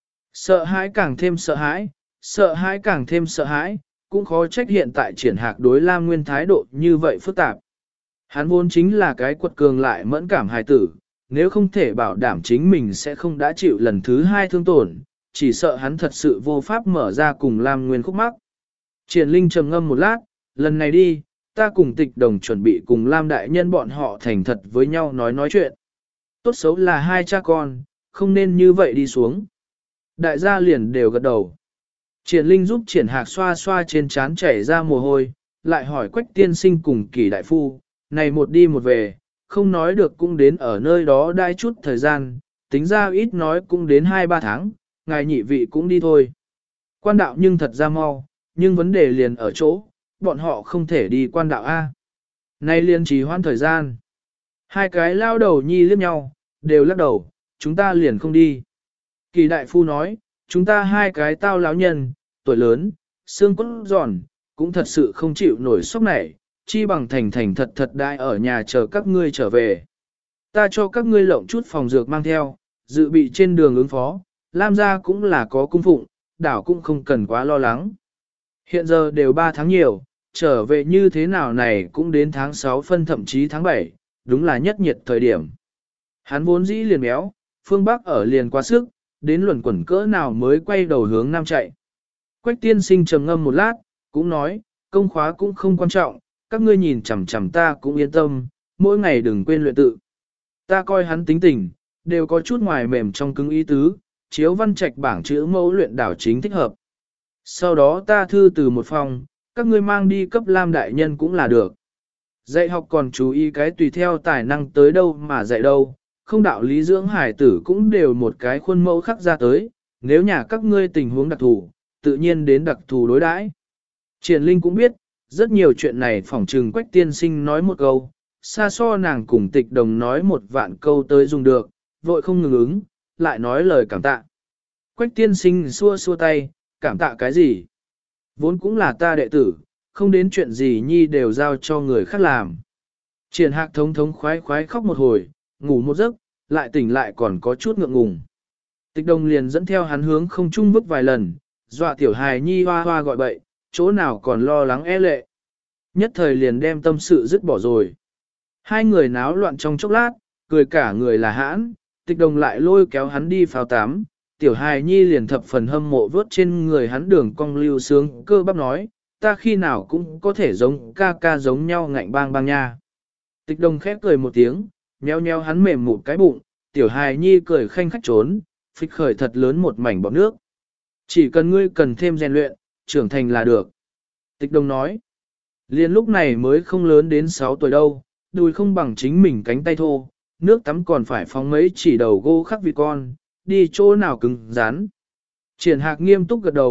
Sợ hãi càng thêm sợ hãi, sợ hãi càng thêm sợ hãi, cũng khó trách hiện tại Triển Hạc đối Lam Nguyên thái độ như vậy phức tạp. Hắn vốn chính là cái quật cường lại mẫn cảm hài tử, nếu không thể bảo đảm chính mình sẽ không đã chịu lần thứ hai thương tổn, chỉ sợ hắn thật sự vô pháp mở ra cùng Lam Nguyên khúc mắc. Triển Linh trầm ngâm một lát, lần này đi, ta cùng Tịch Đồng chuẩn bị cùng Lam đại nhân bọn họ thành thật với nhau nói nói chuyện. Tốt xấu là hai cha con, không nên như vậy đi xuống. Đại gia liền đều gật đầu. Triển Linh giúp Triển Hạc xoa xoa trên trán chảy ra mồ hôi, lại hỏi Quách tiên sinh cùng Kỳ đại phu, này một đi một về, không nói được cũng đến ở nơi đó đai chút thời gian, tính ra ít nói cũng đến hai ba tháng, ngài nhị vị cũng đi thôi. Quan đạo nhưng thật ra mau, nhưng vấn đề liền ở chỗ, bọn họ không thể đi quan đạo A. Nay liền trì hoãn thời gian. Hai cái lao đầu nhi liếc nhau, đều lắc đầu, chúng ta liền không đi. Kỳ đại phu nói, chúng ta hai cái tao lão nhân, tuổi lớn, xương cốt giòn, cũng thật sự không chịu nổi sốc này, chi bằng thành thành thật thật đại ở nhà chờ các ngươi trở về. Ta cho các ngươi lộng chút phòng dược mang theo, dự bị trên đường ứng phó, Lam gia cũng là có cung phụng, đảo cũng không cần quá lo lắng. Hiện giờ đều ba tháng nhiều, trở về như thế nào này cũng đến tháng sáu phân thậm chí tháng bảy, đúng là nhất nhiệt thời điểm. Hắn vốn dĩ liền béo, phương Bắc ở liền quá sức, đến luẩn quẩn cỡ nào mới quay đầu hướng nam chạy. Quách tiên sinh trầm ngâm một lát, cũng nói, công khóa cũng không quan trọng, các ngươi nhìn chằm chằm ta cũng yên tâm, mỗi ngày đừng quên luyện tự. Ta coi hắn tính tình, đều có chút ngoài mềm trong cứng ý tứ, chiếu văn trạch bảng chữ mẫu luyện đảo chính thích hợp. Sau đó ta thư từ một phòng, các ngươi mang đi cấp Lam đại nhân cũng là được. Dạy học còn chú ý cái tùy theo tài năng tới đâu mà dạy đâu, không đạo lý dưỡng hải tử cũng đều một cái khuôn mẫu khắc ra tới, nếu nhà các ngươi tình huống đặc thù, tự nhiên đến đặc thù đối đãi. Triển Linh cũng biết, rất nhiều chuyện này phỏng trừng Quách tiên sinh nói một câu, xa so nàng cùng Tịch Đồng nói một vạn câu tới dùng được, vội không ngừng ứng, lại nói lời cảm tạ. Quách tiên sinh xua xua tay, cảm tạ cái gì? Vốn cũng là ta đệ tử, không đến chuyện gì nhi đều giao cho người khác làm. Triển Hạc thống thống khoái khoái khóc một hồi, ngủ một giấc, lại tỉnh lại còn có chút ngượng ngùng. Tịch Đồng liền dẫn theo hắn hướng không trung vứt vài lần, dọa tiểu hài nhi hoa hoa gọi bậy, chỗ nào còn lo lắng e lệ. Nhất thời liền đem tâm sự dứt bỏ rồi. Hai người náo loạn trong chốc lát, cười cả người là hãn, Tịch Đồng lại lôi kéo hắn đi phao tắm, tiểu hài nhi liền thập phần hâm mộ vớt trên người hắn đường cong lưu sướng cơ bắp nói, ta khi nào cũng có thể giống ca ca giống nhau ngạnh bang bang nha. Tịch Đồng khép cười một tiếng, nheo nheo hắn mềm một cái bụng, tiểu hài nhi cười khanh khách trốn, phịch khởi thật lớn một mảnh bọt nước. Chỉ cần ngươi cần thêm rèn luyện, trưởng thành là được. Tịch Đồng nói, liền lúc này mới không lớn đến sáu tuổi đâu, đùi không bằng chính mình cánh tay thô, nước tắm còn phải phóng mấy chỉ đầu gô khắc vì con, đi chỗ nào cứng rắn. Triển Hạc nghiêm túc gật đầu,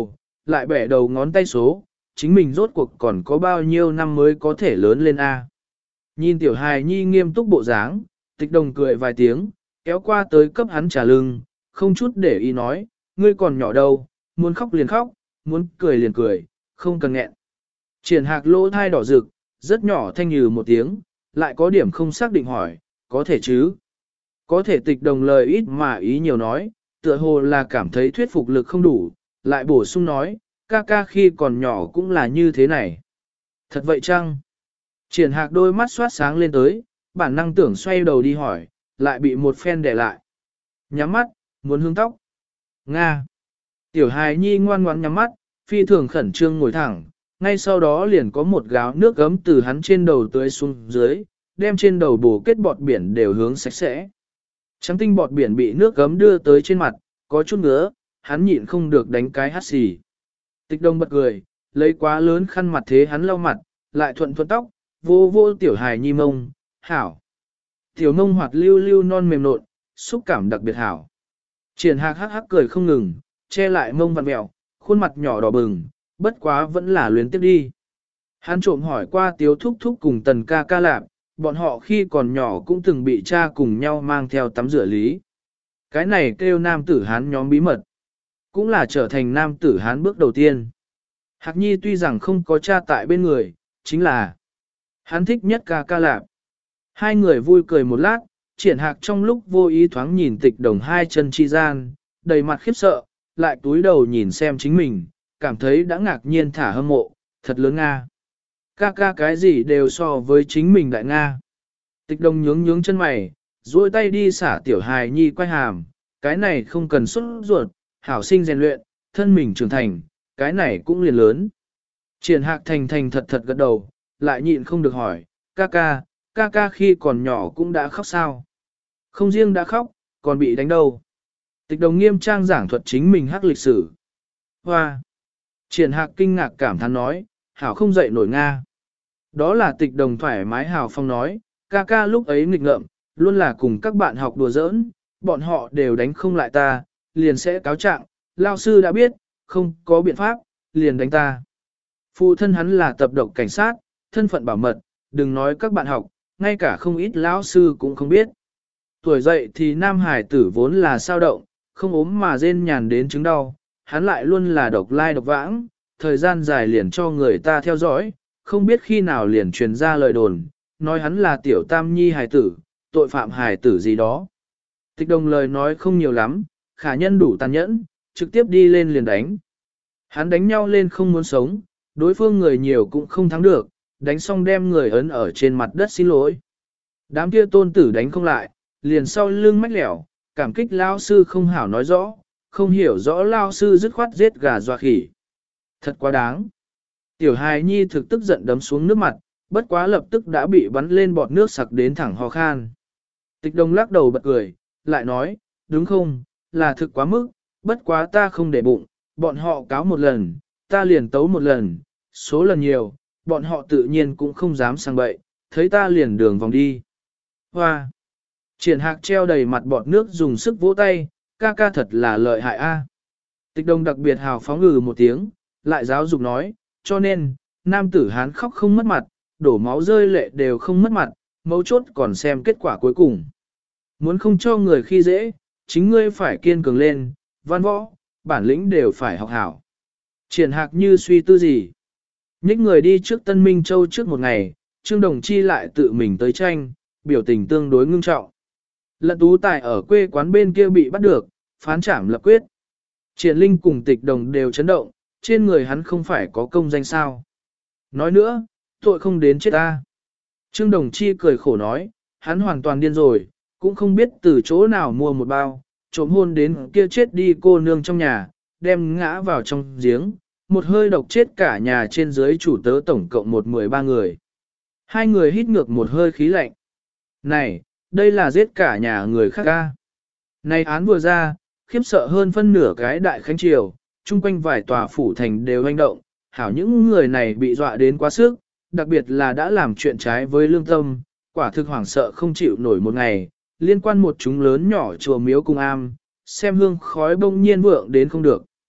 lại bẻ đầu ngón tay số, chính mình rốt cuộc còn có bao nhiêu năm mới có thể lớn lên A. Nhìn tiểu hài nhi nghiêm túc bộ dáng, tịch đồng cười vài tiếng, kéo qua tới cấp hắn trả lưng, không chút để ý nói, ngươi còn nhỏ đâu, muốn khóc liền khóc, muốn cười liền cười, không cần nghẹn. Triển hạc lỗ thai đỏ rực, rất nhỏ thanh như một tiếng, lại có điểm không xác định hỏi, có thể chứ? Có thể tịch đồng lời ít mà ý nhiều nói, tựa hồ là cảm thấy thuyết phục lực không đủ, lại bổ sung nói, ca ca khi còn nhỏ cũng là như thế này. Thật vậy chăng? Triển hạc đôi mắt xoát sáng lên tới, bản năng tưởng xoay đầu đi hỏi, lại bị một phen để lại. Nhắm mắt, muốn hướng tóc. Nga. Tiểu hài nhi ngoan ngoãn nhắm mắt, phi thường khẩn trương ngồi thẳng, ngay sau đó liền có một gáo nước gấm từ hắn trên đầu tưới xuống dưới, đem trên đầu bổ kết bọt biển đều hướng sạch sẽ. Trắng tinh bọt biển bị nước gấm đưa tới trên mặt, có chút ngứa, hắn nhịn không được đánh cái hắt xì. Tịch đông bật cười, lấy quá lớn khăn mặt thế hắn lau mặt, lại thuận thuận tóc, vô vô tiểu hài nhi mông, hảo. Tiểu mông hoạt lưu lưu non mềm nộn, xúc cảm đặc biệt hảo. Triển hạc hắc hắc cười không ngừng, che lại mông vặn mẹo, khuôn mặt nhỏ đỏ bừng, bất quá vẫn là luyến tiếp đi. Hắn trộm hỏi qua tiếu thúc thúc cùng tần ca ca lạp, bọn họ khi còn nhỏ cũng từng bị cha cùng nhau mang theo tắm rửa lý. Cái này kêu nam tử hán nhóm bí mật, cũng là trở thành nam tử hán bước đầu tiên. Hạc nhi tuy rằng không có cha tại bên người, chính là hắn thích nhất ca ca lạp. Hai người vui cười một lát, triển hạc trong lúc vô ý thoáng nhìn tịch đồng hai chân chi gian, đầy mặt khiếp sợ, lại túi đầu nhìn xem chính mình, cảm thấy đã ngạc nhiên thả hâm mộ, thật lớn Nga. Ca ca cái gì đều so với chính mình đại Nga. Tịch đồng nhướng nhướng chân mày, duỗi tay đi xả tiểu hài nhi quay hàm, cái này không cần xuất ruột, hảo sinh rèn luyện, thân mình trưởng thành, cái này cũng liền lớn. Triển hạc thành thành thật thật gật đầu, lại nhịn không được hỏi, ca ca, ca ca khi còn nhỏ cũng đã khóc sao? Không riêng đã khóc, còn bị đánh đâu. Tịch đồng nghiêm trang giảng thuật chính mình hắc lịch sử. Hoa! Triển hạc kinh ngạc cảm thán nói, hảo không dậy nổi Nga. Đó là tịch đồng thoải mái hào phong nói, ca ca lúc ấy nghịch ngợm, luôn là cùng các bạn học đùa giỡn, bọn họ đều đánh không lại ta, liền sẽ cáo trạng, lao sư đã biết, không có biện pháp, liền đánh ta. Phụ thân hắn là tập độc cảnh sát, thân phận bảo mật, đừng nói các bạn học, ngay cả không ít lão sư cũng không biết. Tuổi dậy thì nam hải tử vốn là sao động, không ốm mà rên nhàn đến chứng đau, hắn lại luôn là độc lai độc vãng, thời gian dài liền cho người ta theo dõi, không biết khi nào liền truyền ra lời đồn, nói hắn là tiểu tam nhi hài tử, tội phạm hài tử gì đó. Tịch đồng lời nói không nhiều lắm, khả nhân đủ tàn nhẫn, trực tiếp đi lên liền đánh. Hắn đánh nhau lên không muốn sống, đối phương người nhiều cũng không thắng được, đánh xong đem người ấn ở trên mặt đất xin lỗi. Đám kia tôn tử đánh không lại, liền sau lưng mách lẻo, cảm kích lao sư không hảo nói rõ, không hiểu rõ lao sư dứt khoát giết gà dọa khỉ. Thật quá đáng. Tiểu hài nhi thực tức giận đấm xuống nước mặt, bất quá lập tức đã bị bắn lên bọt nước sặc đến thẳng ho khan. Tịch đồng lắc đầu bật cười, lại nói, đúng không, là thực quá mức, bất quá ta không để bụng, bọn họ cáo một lần, ta liền tấu một lần, số lần nhiều, bọn họ tự nhiên cũng không dám sang bậy, thấy ta liền đường vòng đi. Hoa! Triển hạc treo đầy mặt bọt nước dùng sức vỗ tay, ca ca thật là lợi hại a. Tịch đồng đặc biệt hào phóng ngừ một tiếng, lại giáo dục nói, cho nên, nam tử hán khóc không mất mặt, đổ máu rơi lệ đều không mất mặt, mấu chốt còn xem kết quả cuối cùng. Muốn không cho người khi dễ, chính ngươi phải kiên cường lên, văn võ, bản lĩnh đều phải học hảo. Triển hạc như suy tư gì. Nhích người đi trước Tân Minh Châu trước một ngày, Trương Đồng Chi lại tự mình tới tranh, biểu tình tương đối ngưng trọng. Lận tú tài ở quê quán bên kia bị bắt được, phán trảm lập quyết. Triển Linh cùng Tịch Đồng đều chấn động, trên người hắn không phải có công danh sao. Nói nữa, tội không đến chết ta. Trương Đồng Chi cười khổ nói, hắn hoàn toàn điên rồi, cũng không biết từ chỗ nào mua một bao, trộm hôn đến kia chết đi cô nương trong nhà, đem ngã vào trong giếng, một hơi độc chết cả nhà trên dưới chủ tớ tổng cộng một mười ba người. Hai người hít ngược một hơi khí lạnh. Này, đây là giết cả nhà người khác ca. Này án vừa ra, khiếp sợ hơn phân nửa cái đại khánh triều, chung quanh vài tòa phủ thành đều hành động, hảo những người này bị dọa đến quá sức, đặc biệt là đã làm chuyện trái với lương tâm, quả thực hoảng sợ không chịu nổi một ngày, liên quan một chúng lớn nhỏ chùa miếu cung am, xem hương khói bông nhiên vượng đến không được.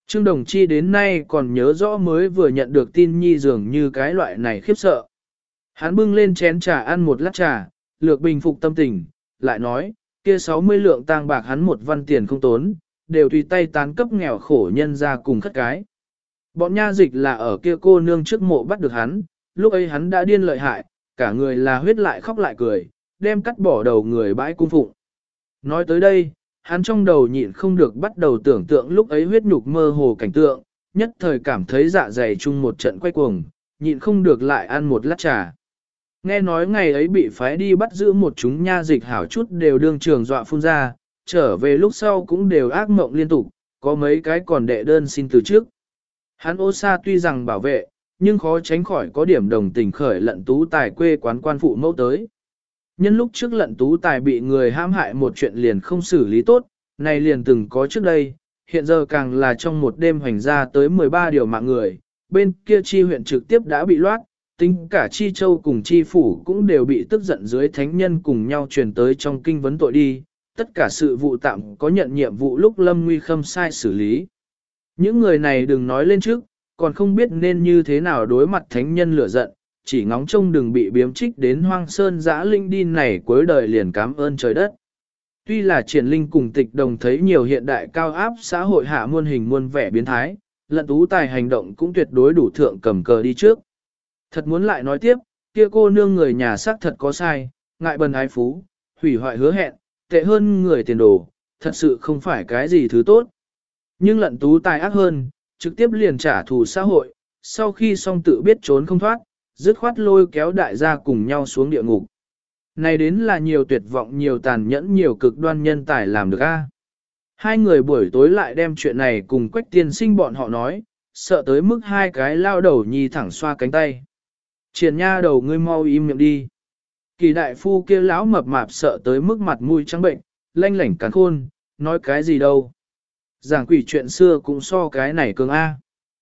Trương Đồng Chi đến nay còn nhớ rõ mới vừa nhận được tin nhi dường như cái loại này khiếp sợ. Hắn bưng lên chén trà ăn một lát trà, lược bình phục tâm tình, lại nói, kia sáu mươi lượng tang bạc hắn một văn tiền không tốn, đều tùy tay tán cấp nghèo khổ nhân ra cùng khất cái. Bọn nha dịch là ở kia cô nương trước mộ bắt được hắn, lúc ấy hắn đã điên lợi hại, cả người là huyết lại khóc lại cười, đem cắt bỏ đầu người bãi cung phụng. Nói tới đây, hắn trong đầu nhịn không được bắt đầu tưởng tượng lúc ấy huyết nhục mơ hồ cảnh tượng, nhất thời cảm thấy dạ dày chung một trận quay cuồng, nhịn không được lại ăn một lát trà. Nghe nói ngày ấy bị phái đi bắt giữ một chúng nha dịch hảo chút đều đương trường dọa phun ra, trở về lúc sau cũng đều ác mộng liên tục, có mấy cái còn đệ đơn xin từ trước. Hắn ô sa tuy rằng bảo vệ, nhưng khó tránh khỏi có điểm đồng tình khởi lận tú tài quê quán quan phụ mẫu tới. Nhân lúc trước lận tú tài bị người hãm hại một chuyện liền không xử lý tốt, này liền từng có trước đây, hiện giờ càng là trong một đêm hoành ra tới mười ba điều mạng người, bên kia chi huyện trực tiếp đã bị loát, tính cả chi châu cùng chi phủ cũng đều bị tức giận dưới thánh nhân cùng nhau truyền tới trong kinh vấn tội đi, tất cả sự vụ tạm có nhận nhiệm vụ lúc Lâm Nguy Khâm sai xử lý. Những người này đừng nói lên trước, còn không biết nên như thế nào đối mặt thánh nhân lửa giận, chỉ ngóng trông đừng bị biếm trích đến hoang sơn dã linh đi này cuối đời liền cảm ơn trời đất. Tuy là triển linh cùng tịch đồng thấy nhiều hiện đại cao áp xã hội hạ muôn hình muôn vẻ biến thái, lận tú tài hành động cũng tuyệt đối đủ thượng cầm cờ đi trước. Thật muốn lại nói tiếp, kia cô nương người nhà xác thật có sai, ngại bần ái phú, hủy hoại hứa hẹn, tệ hơn người tiền đồ, thật sự không phải cái gì thứ tốt. Nhưng lận tú tài ác hơn, trực tiếp liền trả thù xã hội, sau khi xong tự biết trốn không thoát, dứt khoát lôi kéo đại gia cùng nhau xuống địa ngục. Này đến là nhiều tuyệt vọng, nhiều tàn nhẫn, nhiều cực đoan nhân tài làm được a. Hai người buổi tối lại đem chuyện này cùng Quách tiên sinh bọn họ nói, sợ tới mức hai cái lao đầu nhi thẳng xoa cánh tay. Triển nha đầu ngươi mau im miệng đi. Kỳ đại phu kia lão mập mạp sợ tới mức mặt mũi trắng bệnh, lanh lảnh cắn khôn, nói cái gì đâu. Giảng quỷ chuyện xưa cũng so cái này cường A.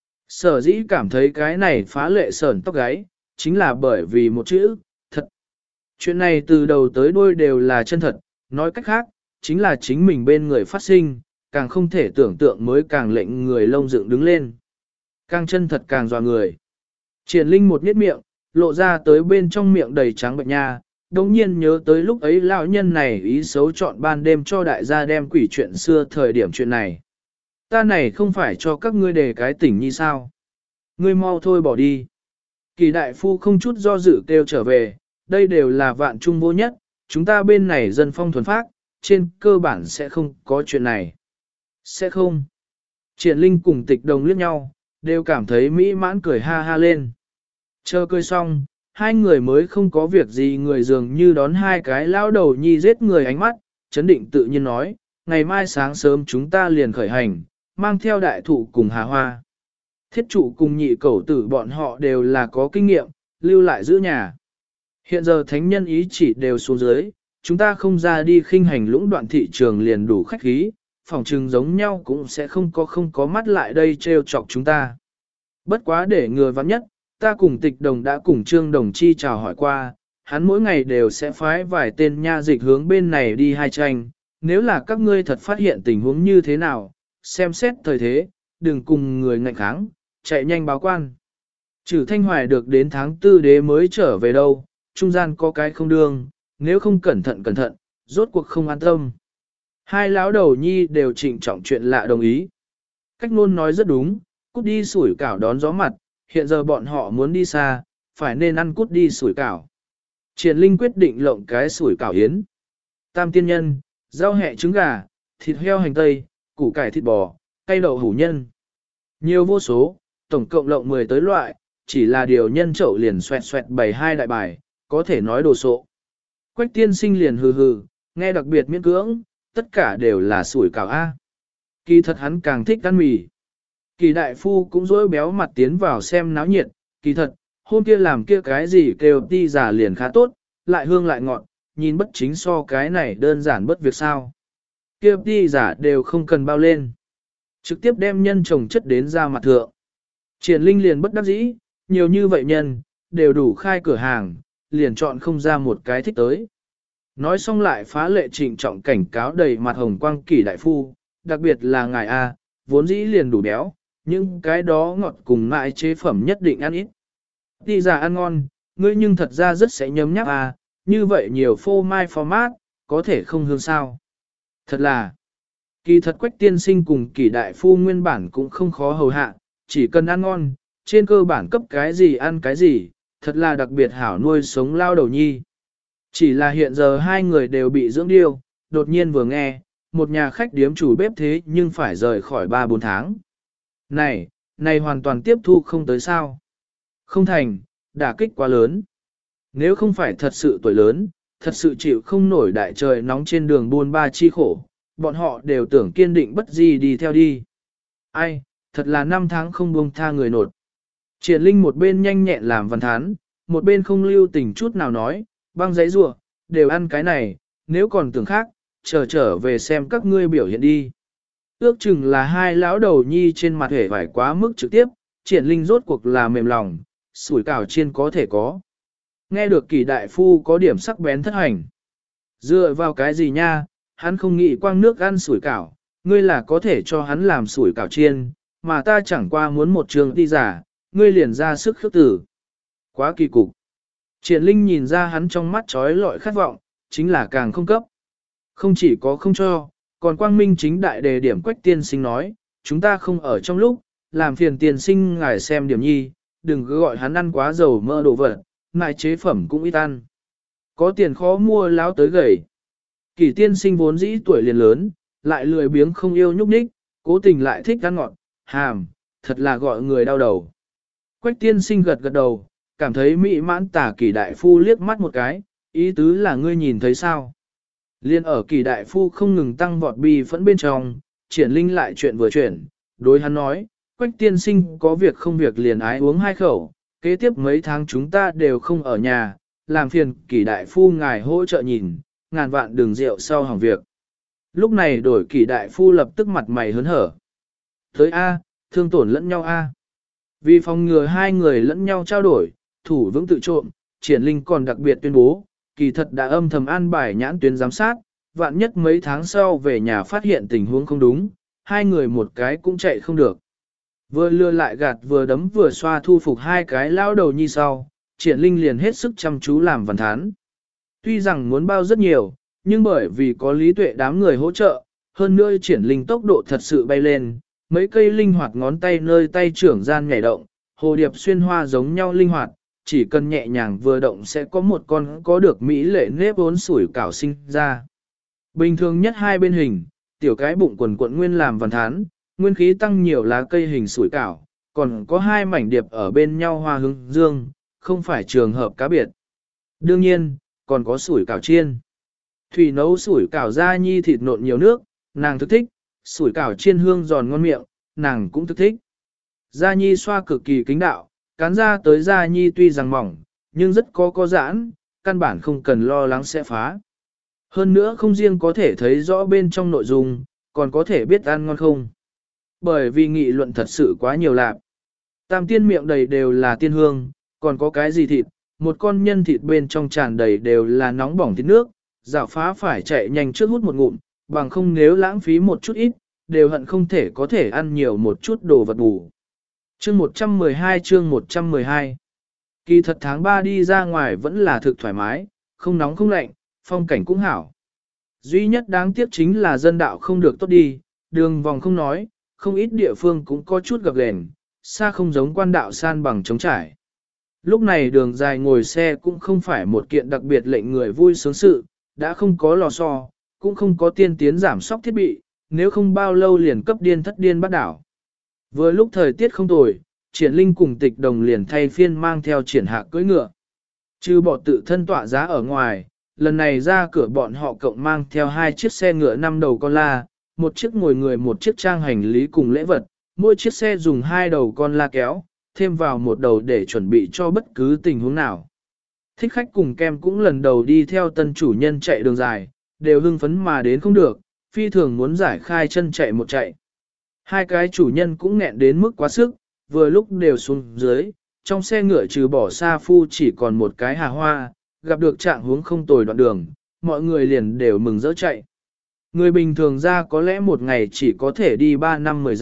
Sở dĩ cảm thấy cái này phá lệ sởn tóc gáy, chính là bởi vì một chữ, thật. Chuyện này từ đầu tới đuôi đều là chân thật, nói cách khác, chính là chính mình bên người phát sinh, càng không thể tưởng tượng mới càng lệnh người lông dựng đứng lên. Càng chân thật càng dọa người. Triển Linh một miết miệng, lộ ra tới bên trong miệng đầy trắng bệnh nha, đồng nhiên nhớ tới lúc ấy lão nhân này ý xấu chọn ban đêm cho đại gia đem quỷ chuyện xưa thời điểm chuyện này. Ta này không phải cho các ngươi đề cái tỉnh như sao. Ngươi mau thôi bỏ đi. Kỳ đại phu không chút do dự kêu trở về, đây đều là vạn trung vô nhất, chúng ta bên này dân phong thuần phác, trên cơ bản sẽ không có chuyện này. Sẽ không. Triển Linh cùng tịch đồng liếc nhau, đều cảm thấy mỹ mãn cười ha ha lên. Chờ cười xong, hai người mới không có việc gì người dường như đón hai cái lao đầu nhi giết người ánh mắt, chấn định tự nhiên nói, ngày mai sáng sớm chúng ta liền khởi hành, mang theo đại thụ cùng hà hoa. Thiết trụ cùng nhị cẩu tử bọn họ đều là có kinh nghiệm, lưu lại giữ nhà. Hiện giờ thánh nhân ý chỉ đều xuống dưới, chúng ta không ra đi khinh hành lũng đoạn thị trường liền đủ khách khí, phòng trừng giống nhau cũng sẽ không có không có mắt lại đây trêu chọc chúng ta. Bất quá để ngừa vắng nhất, ta cùng tịch đồng đã cùng trương đồng chi chào hỏi qua, hắn mỗi ngày đều sẽ phái vài tên nha dịch hướng bên này đi hai tranh, nếu là các ngươi thật phát hiện tình huống như thế nào, xem xét thời thế, đừng cùng người ngạnh kháng, chạy nhanh báo quan. Trừ Thanh Hoài được đến tháng tư đế mới trở về đâu, trung gian có cái không đương, nếu không cẩn thận cẩn thận, rốt cuộc không an tâm. Hai lão đầu nhi đều trịnh trọng chuyện lạ đồng ý. Cách luôn nói rất đúng, cút đi sủi cảo đón gió mặt, hiện giờ bọn họ muốn đi xa, phải nên ăn cút đi sủi cảo. Triển Linh quyết định lộng cái sủi cảo yến. Tam tiên nhân, rau hẹ trứng gà, thịt heo hành tây, củ cải thịt bò, cây đậu hủ nhân. Nhiều vô số, tổng cộng lộng mười tới loại, chỉ là điều nhân chậu liền xoẹt xoẹt bày hai đại bài, có thể nói đồ sộ. Quách tiên sinh liền hừ hừ, nghe đặc biệt miễn cưỡng, tất cả đều là sủi cảo A. Kỳ thật hắn càng thích ăn mì. Kỳ đại phu cũng dối béo mặt tiến vào xem náo nhiệt, kỳ thật, hôm kia làm kia cái gì kêu ti giả liền khá tốt, lại hương lại ngọt, nhìn bất chính so cái này đơn giản bất việc sao. Kia ti giả đều không cần bao lên. Trực tiếp đem nhân trồng chất đến ra mặt thượng. Triển Linh liền bất đắc dĩ, nhiều như vậy nhân, đều đủ khai cửa hàng, liền chọn không ra một cái thích tới. Nói xong lại phá lệ trịnh trọng cảnh cáo đầy mặt hồng quang kỷ đại phu, đặc biệt là ngài A, vốn dĩ liền đủ béo, những cái đó ngọt cùng mại chế phẩm nhất định ăn ít. Đi ra ăn ngon, ngươi nhưng thật ra rất sẽ nhấm nháp à, như vậy nhiều phô mai format, có thể không hương sao. Thật là, kỳ thật Quách tiên sinh cùng kỳ đại phu nguyên bản cũng không khó hầu hạ, chỉ cần ăn ngon, trên cơ bản cấp cái gì ăn cái gì, thật là đặc biệt hảo nuôi sống lao đầu nhi. Chỉ là hiện giờ hai người đều bị dưỡng điêu, đột nhiên vừa nghe, một nhà khách điếm chủ bếp thế nhưng phải rời khỏi ba bốn tháng. Này, này hoàn toàn tiếp thu không tới sao. Không thành, đả kích quá lớn. Nếu không phải thật sự tuổi lớn, thật sự chịu không nổi đại trời nóng trên đường buôn ba chi khổ, bọn họ đều tưởng kiên định bất di đi theo đi. Ai, thật là năm tháng không buông tha người nột. Triển Linh một bên nhanh nhẹn làm văn thán, một bên không lưu tình chút nào nói, băng giấy rùa, đều ăn cái này, nếu còn tưởng khác, chờ trở về xem các ngươi biểu hiện đi. Ước chừng là hai lão đầu nhi trên mặt hề phải quá mức trực tiếp, Triển Linh rốt cuộc là mềm lòng, sủi cảo chiên có thể có. Nghe được kỳ đại phu có điểm sắc bén thất hành. Dựa vào cái gì nha, hắn không nghĩ quang nước ăn sủi cảo, ngươi là có thể cho hắn làm sủi cảo chiên, mà ta chẳng qua muốn một trường đi giả, ngươi liền ra sức khước tử. Quá kỳ cục. Triển Linh nhìn ra hắn trong mắt trói lọi khát vọng, chính là càng không cấp. Không chỉ có không cho, còn quang minh chính đại đề điểm Quách tiên sinh nói, chúng ta không ở trong lúc, làm phiền tiên sinh ngài xem điểm nhi, đừng cứ gọi hắn ăn quá dầu mỡ đồ vật, ngại chế phẩm cũng ít ăn. Có tiền khó mua láo tới gầy. Kỳ tiên sinh vốn dĩ tuổi liền lớn, lại lười biếng không yêu nhúc nhích, cố tình lại thích ăn ngọt, hàm, thật là gọi người đau đầu. Quách tiên sinh gật gật đầu, cảm thấy mỹ mãn tả kỳ đại phu liếc mắt một cái, ý tứ là ngươi nhìn thấy sao. Liên ở kỳ đại phu không ngừng tăng vọt bi phẫn bên trong, Triển Linh lại chuyện vừa chuyển, đối hắn nói, Quách tiên sinh có việc không việc liền ái uống hai khẩu, kế tiếp mấy tháng chúng ta đều không ở nhà, làm phiền kỳ đại phu ngài hỗ trợ nhìn, ngàn vạn đường rượu sau hỏng việc. Lúc này đổi kỳ đại phu lập tức mặt mày hớn hở. Tới A, thương tổn lẫn nhau A. Vì phòng ngừa hai người lẫn nhau trao đổi, thủ vững tự trộm, Triển Linh còn đặc biệt tuyên bố, kỳ thật đã âm thầm an bài nhãn tuyến giám sát, vạn nhất mấy tháng sau về nhà phát hiện tình huống không đúng, hai người một cái cũng chạy không được. Vừa lừa lại gạt vừa đấm vừa xoa thu phục hai cái lao đầu nhi sau, Triển Linh liền hết sức chăm chú làm văn thán. Tuy rằng muốn bao rất nhiều, nhưng bởi vì có lý tuệ đám người hỗ trợ, hơn nữa Triển Linh tốc độ thật sự bay lên, mấy cây linh hoạt ngón tay nơi tay trưởng gian nhảy động, hồ điệp xuyên hoa giống nhau linh hoạt, chỉ cần nhẹ nhàng vừa động sẽ có một con có được mỹ lệ nếp vốn sủi cảo sinh ra. Bình thường nhất hai bên hình, tiểu cái bụng quần quận nguyên làm văn thán, nguyên khí tăng nhiều lá cây hình sủi cảo, còn có hai mảnh điệp ở bên nhau hoa hướng dương, không phải trường hợp cá biệt. Đương nhiên, còn có sủi cảo chiên. Thủy nấu sủi cảo ra nhi thịt nộn nhiều nước, nàng thức thích, sủi cảo chiên hương giòn ngon miệng, nàng cũng thức thích. Gia nhi xoa cực kỳ kính đạo, cán ra tới gia nhi tuy rằng mỏng, nhưng rất có có giãn, căn bản không cần lo lắng sẽ phá. Hơn nữa không riêng có thể thấy rõ bên trong nội dung, còn có thể biết ăn ngon không. Bởi vì nghị luận thật sự quá nhiều lạc. Tam tiên miệng đầy đều là tiên hương, còn có cái gì thịt, một con nhân thịt bên trong tràn đầy đều là nóng bỏng thịt nước, dạo phá phải chạy nhanh trước hút một ngụm, bằng không nếu lãng phí một chút ít, đều hận không thể có thể ăn nhiều một chút đồ vật bù. Chương một trăm mười hai chương một trăm mười hai Kỳ thật tháng ba đi ra ngoài vẫn là thực thoải mái, không nóng không lạnh, phong cảnh cũng hảo. Duy nhất đáng tiếc chính là dân đạo không được tốt đi, đường vòng không nói, không ít địa phương cũng có chút gập ghềnh, xa không giống quan đạo san bằng trống trải. Lúc này đường dài ngồi xe cũng không phải một kiện đặc biệt lệnh người vui sướng sự, đã không có lò xo, cũng không có tiên tiến giảm sóc thiết bị, nếu không bao lâu liền cấp điên thất điên bắt đảo. Vừa lúc thời tiết không tồi, Triển Linh cùng Tịch Đồng liền thay phiên mang theo Triển Hạc cưỡi ngựa. Trừ bỏ tự thân tọa giá ở ngoài, lần này ra cửa bọn họ cộng mang theo hai chiếc xe ngựa năm đầu con la, một chiếc ngồi người một chiếc trang hành lý cùng lễ vật, mỗi chiếc xe dùng hai đầu con la kéo, thêm vào một đầu để chuẩn bị cho bất cứ tình huống nào. Thích khách cùng kem cũng lần đầu đi theo tân chủ nhân chạy đường dài, đều hưng phấn mà đến không được, phi thường muốn giải khai chân chạy một chạy. Hai cái chủ nhân cũng nghẹn đến mức quá sức, vừa lúc đều xuống dưới, trong xe ngựa trừ bỏ xa phu chỉ còn một cái hà hoa, gặp được trạng huống không tồi đoạn đường, mọi người liền đều mừng rỡ chạy. Người bình thường ra có lẽ một ngày chỉ có thể đi ba năm mười dặm,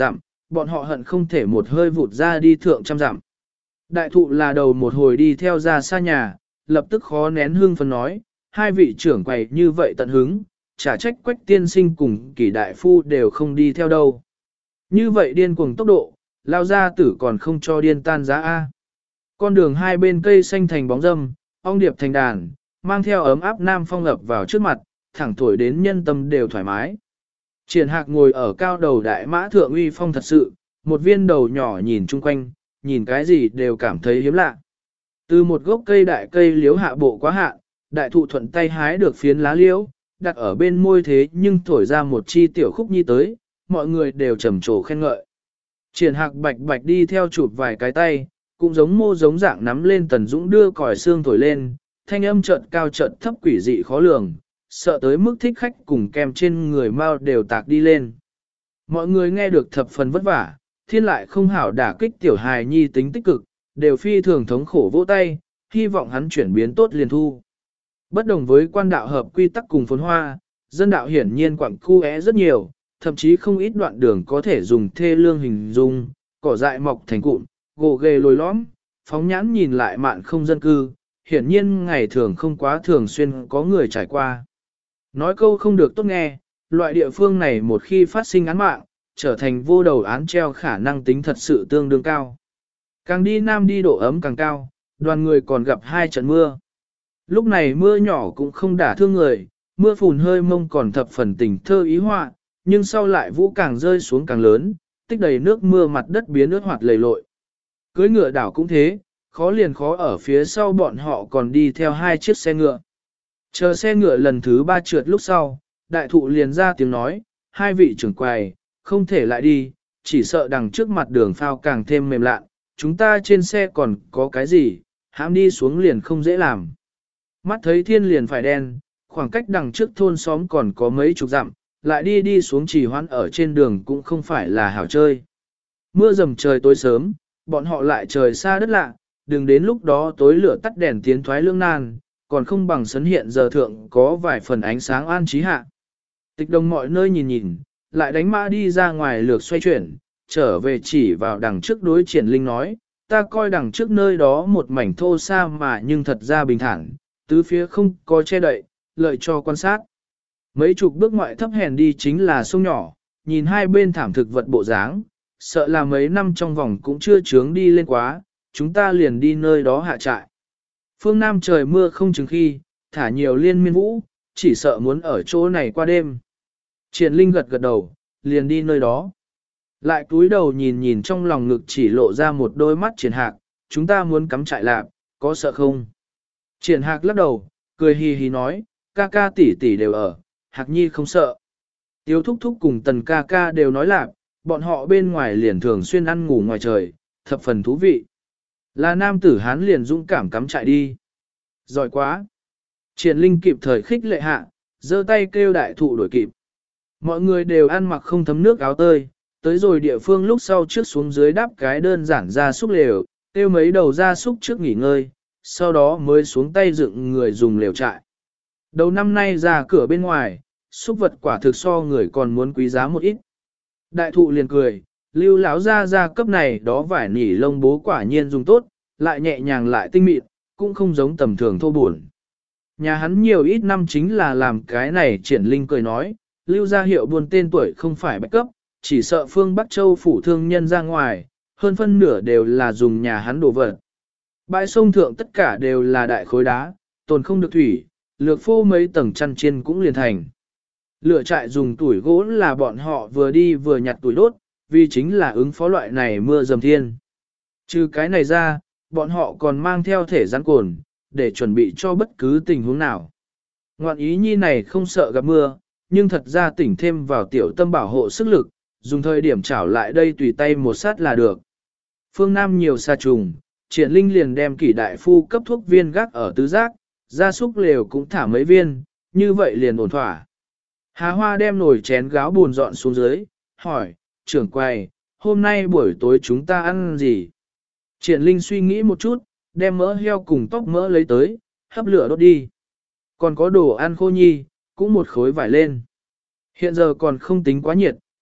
bọn họ hận không thể một hơi vụt ra đi thượng trăm dặm. Đại thụ là đầu một hồi đi theo ra xa nhà, lập tức khó nén hương phấn nói, hai vị trưởng quầy như vậy tận hứng, chả trách Quách tiên sinh cùng Kỷ đại phu đều không đi theo đâu. Như vậy điên cuồng tốc độ, lao ra tử còn không cho điên tan giá A. Con đường hai bên cây xanh thành bóng râm, ong điệp thành đàn, mang theo ấm áp nam phong ập vào trước mặt, thẳng thổi đến nhân tâm đều thoải mái. Triển Hạc ngồi ở cao đầu đại mã thượng uy phong thật sự, một viên đầu nhỏ nhìn chung quanh, nhìn cái gì đều cảm thấy hiếm lạ. Từ một gốc cây đại cây liếu hạ bộ quá hạ, đại thụ thuận tay hái được phiến lá liễu, đặt ở bên môi thế nhưng thổi ra một chi tiểu khúc nhi tới, mọi người đều trầm trồ khen ngợi. Triển Hạc bạch bạch đi theo chụp vài cái tay, cũng giống mô giống dạng nắm lên Tần Dũng đưa còi xương thổi lên, thanh âm chợt cao chợt thấp quỷ dị khó lường, sợ tới mức thích khách cùng kem trên người mau đều tạc đi lên. Mọi người nghe được thập phần vất vả, thiên lại không hảo đả kích tiểu hài nhi tính tích cực, đều phi thường thống khổ vỗ tay, hy vọng hắn chuyển biến tốt liền thu. Bất đồng với quan đạo hợp quy tắc cùng phồn hoa, dân đạo hiển nhiên quặng khu é rất nhiều, thậm chí không ít đoạn đường có thể dùng thê lương hình dung, cỏ dại mọc thành cụm, gồ ghề lồi lõm, phóng nhãn nhìn lại mạn không dân cư, hiển nhiên ngày thường không quá thường xuyên có người trải qua. Nói câu không được tốt nghe, loại địa phương này một khi phát sinh án mạng, trở thành vô đầu án treo khả năng tính thật sự tương đương cao. Càng đi nam đi độ ấm càng cao, đoàn người còn gặp hai trận mưa. Lúc này mưa nhỏ cũng không đả thương người, mưa phùn hơi mông còn thập phần tình thơ ý họa, nhưng sau lại vũ càng rơi xuống càng lớn, tích đầy nước mưa mặt đất biến ướt hoạt lầy lội. Cưới ngựa đảo cũng thế, khó liền khó ở phía sau bọn họ còn đi theo hai chiếc xe ngựa. Chờ xe ngựa lần thứ ba trượt lúc sau, đại thụ liền ra tiếng nói, hai vị trưởng quầy, không thể lại đi, chỉ sợ đằng trước mặt đường phao càng thêm mềm lạ, chúng ta trên xe còn có cái gì, hãm đi xuống liền không dễ làm. Mắt thấy thiên liền phải đen, khoảng cách đằng trước thôn xóm còn có mấy chục dặm, lại đi đi xuống trì hoãn ở trên đường cũng không phải là hảo chơi. Mưa dầm trời tối sớm, bọn họ lại trời xa đất lạ, đừng đến lúc đó tối lửa tắt đèn tiến thoái lương nan, còn không bằng sấn hiện giờ thượng có vài phần ánh sáng an trí hạ. Tịch đồng mọi nơi nhìn nhìn, lại đánh mã đi ra ngoài lược xoay chuyển, trở về chỉ vào đằng trước đối Triển Linh nói, ta coi đằng trước nơi đó một mảnh thô xa mà nhưng thật ra bình thản, tứ phía không có che đậy, lợi cho quan sát. Mấy chục bước ngoại thấp hèn đi chính là sông nhỏ, nhìn hai bên thảm thực vật bộ dáng, sợ là mấy năm trong vòng cũng chưa chướng đi lên quá, chúng ta liền đi nơi đó hạ trại. Phương Nam trời mưa không chừng khi, thả nhiều liên miên vũ, chỉ sợ muốn ở chỗ này qua đêm. Triển Linh gật gật đầu, liền đi nơi đó. Lại cúi đầu nhìn nhìn trong lòng ngực chỉ lộ ra một đôi mắt Triển Hạc, chúng ta muốn cắm trại lạp, có sợ không? Triển Hạc lắc đầu, cười hì hì nói, ca ca tỷ tỷ đều ở, Hạc Nhi không sợ. Tiếu thúc thúc cùng tần ca ca đều nói lạp, bọn họ bên ngoài liền thường xuyên ăn ngủ ngoài trời, thập phần thú vị. Là nam tử hán liền dũng cảm cắm trại đi. Giỏi quá. Triển Linh kịp thời khích lệ hạ, giơ tay kêu đại thụ đuổi kịp. Mọi người đều ăn mặc không thấm nước áo tơi, tới rồi địa phương lúc sau trước xuống dưới đáp cái đơn giản ra súc lều, kêu mấy đầu ra súc trước nghỉ ngơi, sau đó mới xuống tay dựng người dùng lều trại. Đầu năm nay ra cửa bên ngoài, súc vật quả thực so người còn muốn quý giá một ít. Đại thụ liền cười, lưu lão ra ra cấp này đó vải nỉ lông bố quả nhiên dùng tốt, lại nhẹ nhàng lại tinh mịn, cũng không giống tầm thường thô buồn. Nhà hắn nhiều ít năm chính là làm cái này. Triển Linh cười nói, lưu gia hiệu buôn tên tuổi không phải bạch cấp, chỉ sợ phương Bắc Châu phủ thương nhân ra ngoài, hơn phân nửa đều là dùng nhà hắn đổ vật. Bãi sông thượng tất cả đều là đại khối đá, tồn không được thủy, lược phô mấy tầng chăn chiên cũng liền thành. Lửa trại dùng tuổi gỗ là bọn họ vừa đi vừa nhặt tuổi đốt, vì chính là ứng phó loại này mưa dầm thiên. Trừ cái này ra, bọn họ còn mang theo thể rắn cồn, để chuẩn bị cho bất cứ tình huống nào. Ngoạn ý nhi này không sợ gặp mưa, nhưng thật ra tỉnh thêm vào tiểu tâm bảo hộ sức lực, dùng thời điểm chảo lại đây tùy tay một sát là được. Phương Nam nhiều xa trùng, Triển Linh liền đem Kỷ đại phu cấp thuốc viên gác ở tứ giác, gia súc lều cũng thả mấy viên, như vậy liền ổn thỏa. Hà Hoa đem nồi chén gáo buồn dọn xuống dưới, hỏi, trưởng quầy, hôm nay buổi tối chúng ta ăn gì? Triển Linh suy nghĩ một chút, đem mỡ heo cùng tóc mỡ lấy tới, hấp lửa đốt đi. Còn có đồ ăn khô nhi, cũng một khối vải lên. Hiện giờ còn không tính quá nhiệt,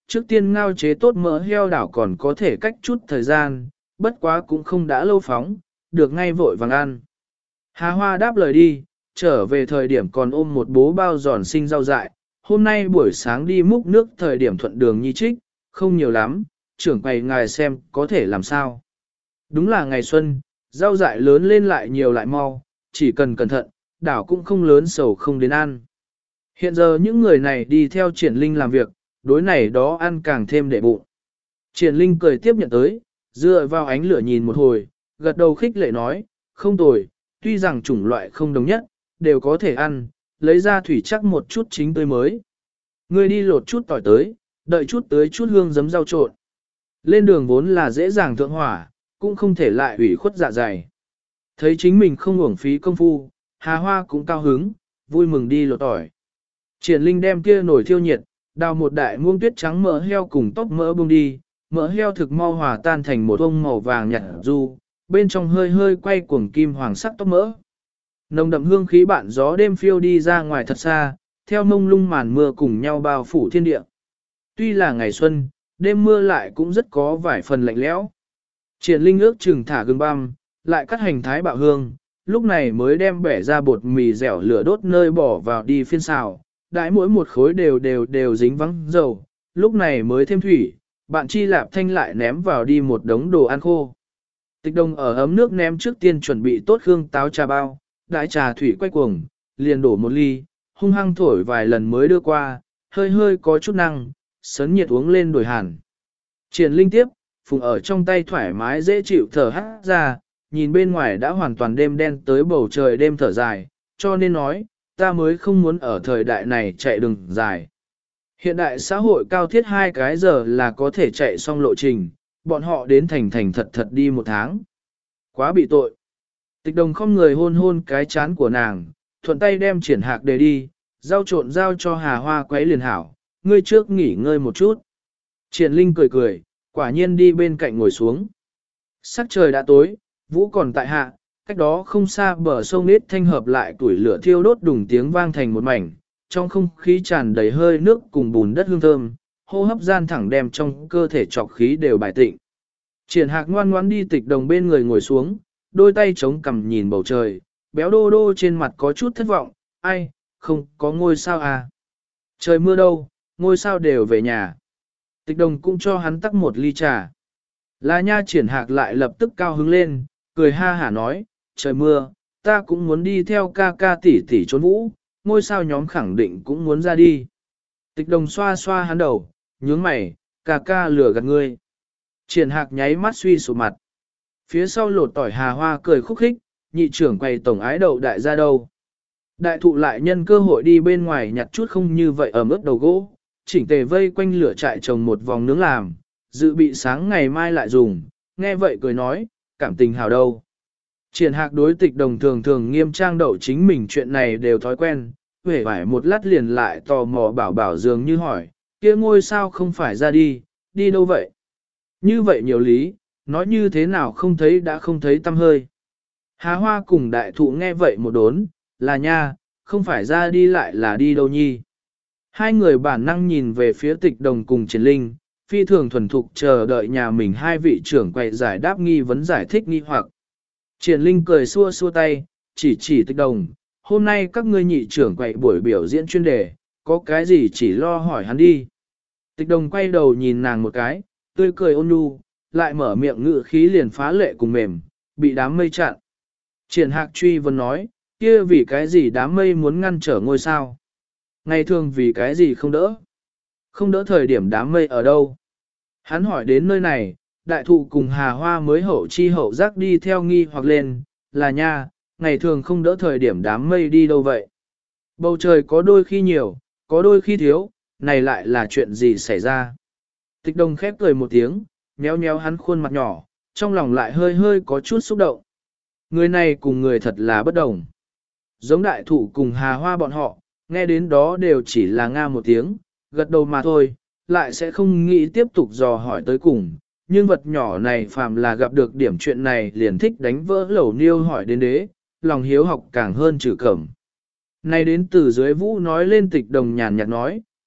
trước tiên ngao chế tốt mỡ heo đảo còn có thể cách chút thời gian, bất quá cũng không đã lâu phóng, được ngay vội vàng ăn. Hà Hoa đáp lời đi, trở về thời điểm còn ôm một bố bao giòn xinh rau dại, hôm nay buổi sáng đi múc nước thời điểm thuận đường nhi trích, không nhiều lắm, trưởng quầy ngài xem có thể làm sao. Đúng là ngày xuân, rau dại lớn lên lại nhiều lại mau, chỉ cần cẩn thận, đảo cũng không lớn sầu không đến ăn. Hiện giờ những người này đi theo triển linh làm việc, đối này đó ăn càng thêm để bụng. Triển linh cười tiếp nhận tới, dựa vào ánh lửa nhìn một hồi, gật đầu khích lệ nói, không tồi, tuy rằng chủng loại không đồng nhất, đều có thể ăn, lấy ra thủy chắc một chút chính tươi mới. Ngươi đi lột chút tỏi tới, đợi chút tới chút hương giấm rau trộn. Lên đường vốn là dễ dàng thượng hỏa, cũng không thể lại ủy khuất dạ dày. Thấy chính mình không uổng phí công phu, Hà Hoa cũng cao hứng, vui mừng đi lột tỏi. Triển Linh đem kia nồi thiêu nhiệt, đào một đại muông tuyết trắng mỡ heo cùng tóc mỡ bông đi, mỡ heo thực mau hòa tan thành một ông màu vàng nhạt du, bên trong hơi hơi quay cuồng kim hoàng sắc tóc mỡ. Nồng đậm hương khí bạn gió đêm phiêu đi ra ngoài thật xa, theo mông lung màn mưa cùng nhau bao phủ thiên địa. Tuy là ngày xuân, đêm mưa lại cũng rất có vài phần lạnh lẽo. Triển Linh ước chừng thả gừng băm, lại cắt hành thái bạo hương, lúc này mới đem bẻ ra bột mì dẻo lửa đốt nơi bỏ vào đi phiên xào, đãi mỗi một khối đều đều đều dính vắng dầu, lúc này mới thêm thủy, bạn chi lạp thanh lại ném vào đi một đống đồ ăn khô. Tịch Đồng ở ấm nước ném trước tiên chuẩn bị tốt hương táo trà bao, đãi trà thủy quay cuồng, liền đổ một ly, hung hăng thổi vài lần mới đưa qua, hơi hơi có chút năng, sấn nhiệt uống lên đổi hẳn. Triển Linh tiếp, phùng ở trong tay thoải mái dễ chịu thở hát ra, nhìn bên ngoài đã hoàn toàn đêm đen tới bầu trời đêm thở dài, cho nên nói, ta mới không muốn ở thời đại này chạy đường dài. Hiện đại xã hội cao thiết hai cái giờ là có thể chạy xong lộ trình, bọn họ đến thành thành thật thật đi một tháng. Quá bị tội. Tịch Đồng không người hôn hôn cái chán của nàng, thuận tay đem Triển Hạc để đi, giao trộn giao cho Hà Hoa quấy liền hảo, ngươi trước nghỉ ngơi một chút. Triển Linh cười cười, quả nhiên đi bên cạnh ngồi xuống. Sắc trời đã tối, vũ còn tại hạ, cách đó không xa bờ sông nết thanh hợp lại tuổi lửa thiêu đốt đùng tiếng vang thành một mảnh, trong không khí tràn đầy hơi nước cùng bùn đất hương thơm, hô hấp gian thẳng đem trong cơ thể trọc khí đều bài tịnh. Triển Hạc ngoan ngoãn đi Tịch Đồng bên người ngồi xuống, đôi tay chống cằm nhìn bầu trời, béo đô đô trên mặt có chút thất vọng, ai, không có ngôi sao à. Trời mưa đâu, ngôi sao đều về nhà. Tịch Đồng cũng cho hắn tắc một ly trà. Là nha. Triển Hạc lại lập tức cao hứng lên, cười ha hả nói, trời mưa, ta cũng muốn đi theo ca ca tỷ tỷ trốn vũ, ngôi sao nhóm khẳng định cũng muốn ra đi. Tịch Đồng xoa xoa hắn đầu, nhướng mày, ca ca lừa gạt ngươi. Triển Hạc nháy mắt suy sụp mặt. Phía sau lột tỏi Hà Hoa cười khúc khích, nhị trưởng quầy tổng ái đậu đại gia đâu. Đại thụ lại nhân cơ hội đi bên ngoài nhặt chút không như vậy ở mức đầu gỗ, chỉnh tề vây quanh lửa trại trồng một vòng nướng làm, dự bị sáng ngày mai lại dùng, nghe vậy cười nói, cảm tình hào đâu. Triển Hạc đối Tịch Đồng thường thường nghiêm trang đậu chính mình chuyện này đều thói quen, huệ vải một lát liền lại tò mò bảo bảo dường như hỏi, kia ngôi sao không phải ra đi, đi đâu vậy? Như vậy nhiều lý, nói như thế nào không thấy đã không thấy tâm hơi. Hà Hoa cùng đại thụ nghe vậy một đốn, là nha, không phải ra đi lại là đi đâu nhi. Hai người bản năng nhìn về phía Tịch Đồng cùng Triển Linh, phi thường thuần thục chờ đợi nhà mình hai vị trưởng quầy giải đáp nghi vấn giải thích nghi hoặc. Triển Linh cười xua xua tay, chỉ chỉ Tịch Đồng, hôm nay các ngươi nhị trưởng quầy buổi biểu diễn chuyên đề, có cái gì chỉ lo hỏi hắn đi. Tịch Đồng quay đầu nhìn nàng một cái, tươi cười ôn nhu, lại mở miệng ngự khí liền phá lệ cùng mềm, bị đám mây chặn. Triển Hạc truy vấn nói, kia vì cái gì đám mây muốn ngăn trở ngôi sao? Ngày thường vì cái gì không đỡ? Không đỡ thời điểm đám mây ở đâu? Hắn hỏi đến nơi này, đại thụ cùng Hà Hoa mới hậu chi hậu giác đi theo nghi hoặc lên, là nha, ngày thường không đỡ thời điểm đám mây đi đâu vậy? Bầu trời có đôi khi nhiều, có đôi khi thiếu, này lại là chuyện gì xảy ra? Tịch Đồng khép cười một tiếng, nhéo nhéo hắn khuôn mặt nhỏ, trong lòng lại hơi hơi có chút xúc động. Người này cùng người thật là bất đồng. Giống đại thụ cùng Hà Hoa bọn họ, nghe đến đó đều chỉ là nga một tiếng, gật đầu mà thôi, lại sẽ không nghĩ tiếp tục dò hỏi tới cùng. Nhưng vật nhỏ này phàm là gặp được điểm chuyện này liền thích đánh vỡ lẩu niêu hỏi đến đế, lòng hiếu học càng hơn trừ cẩm. Này đến từ dưới vũ nói lên Tịch Đồng nhàn nhạt nói,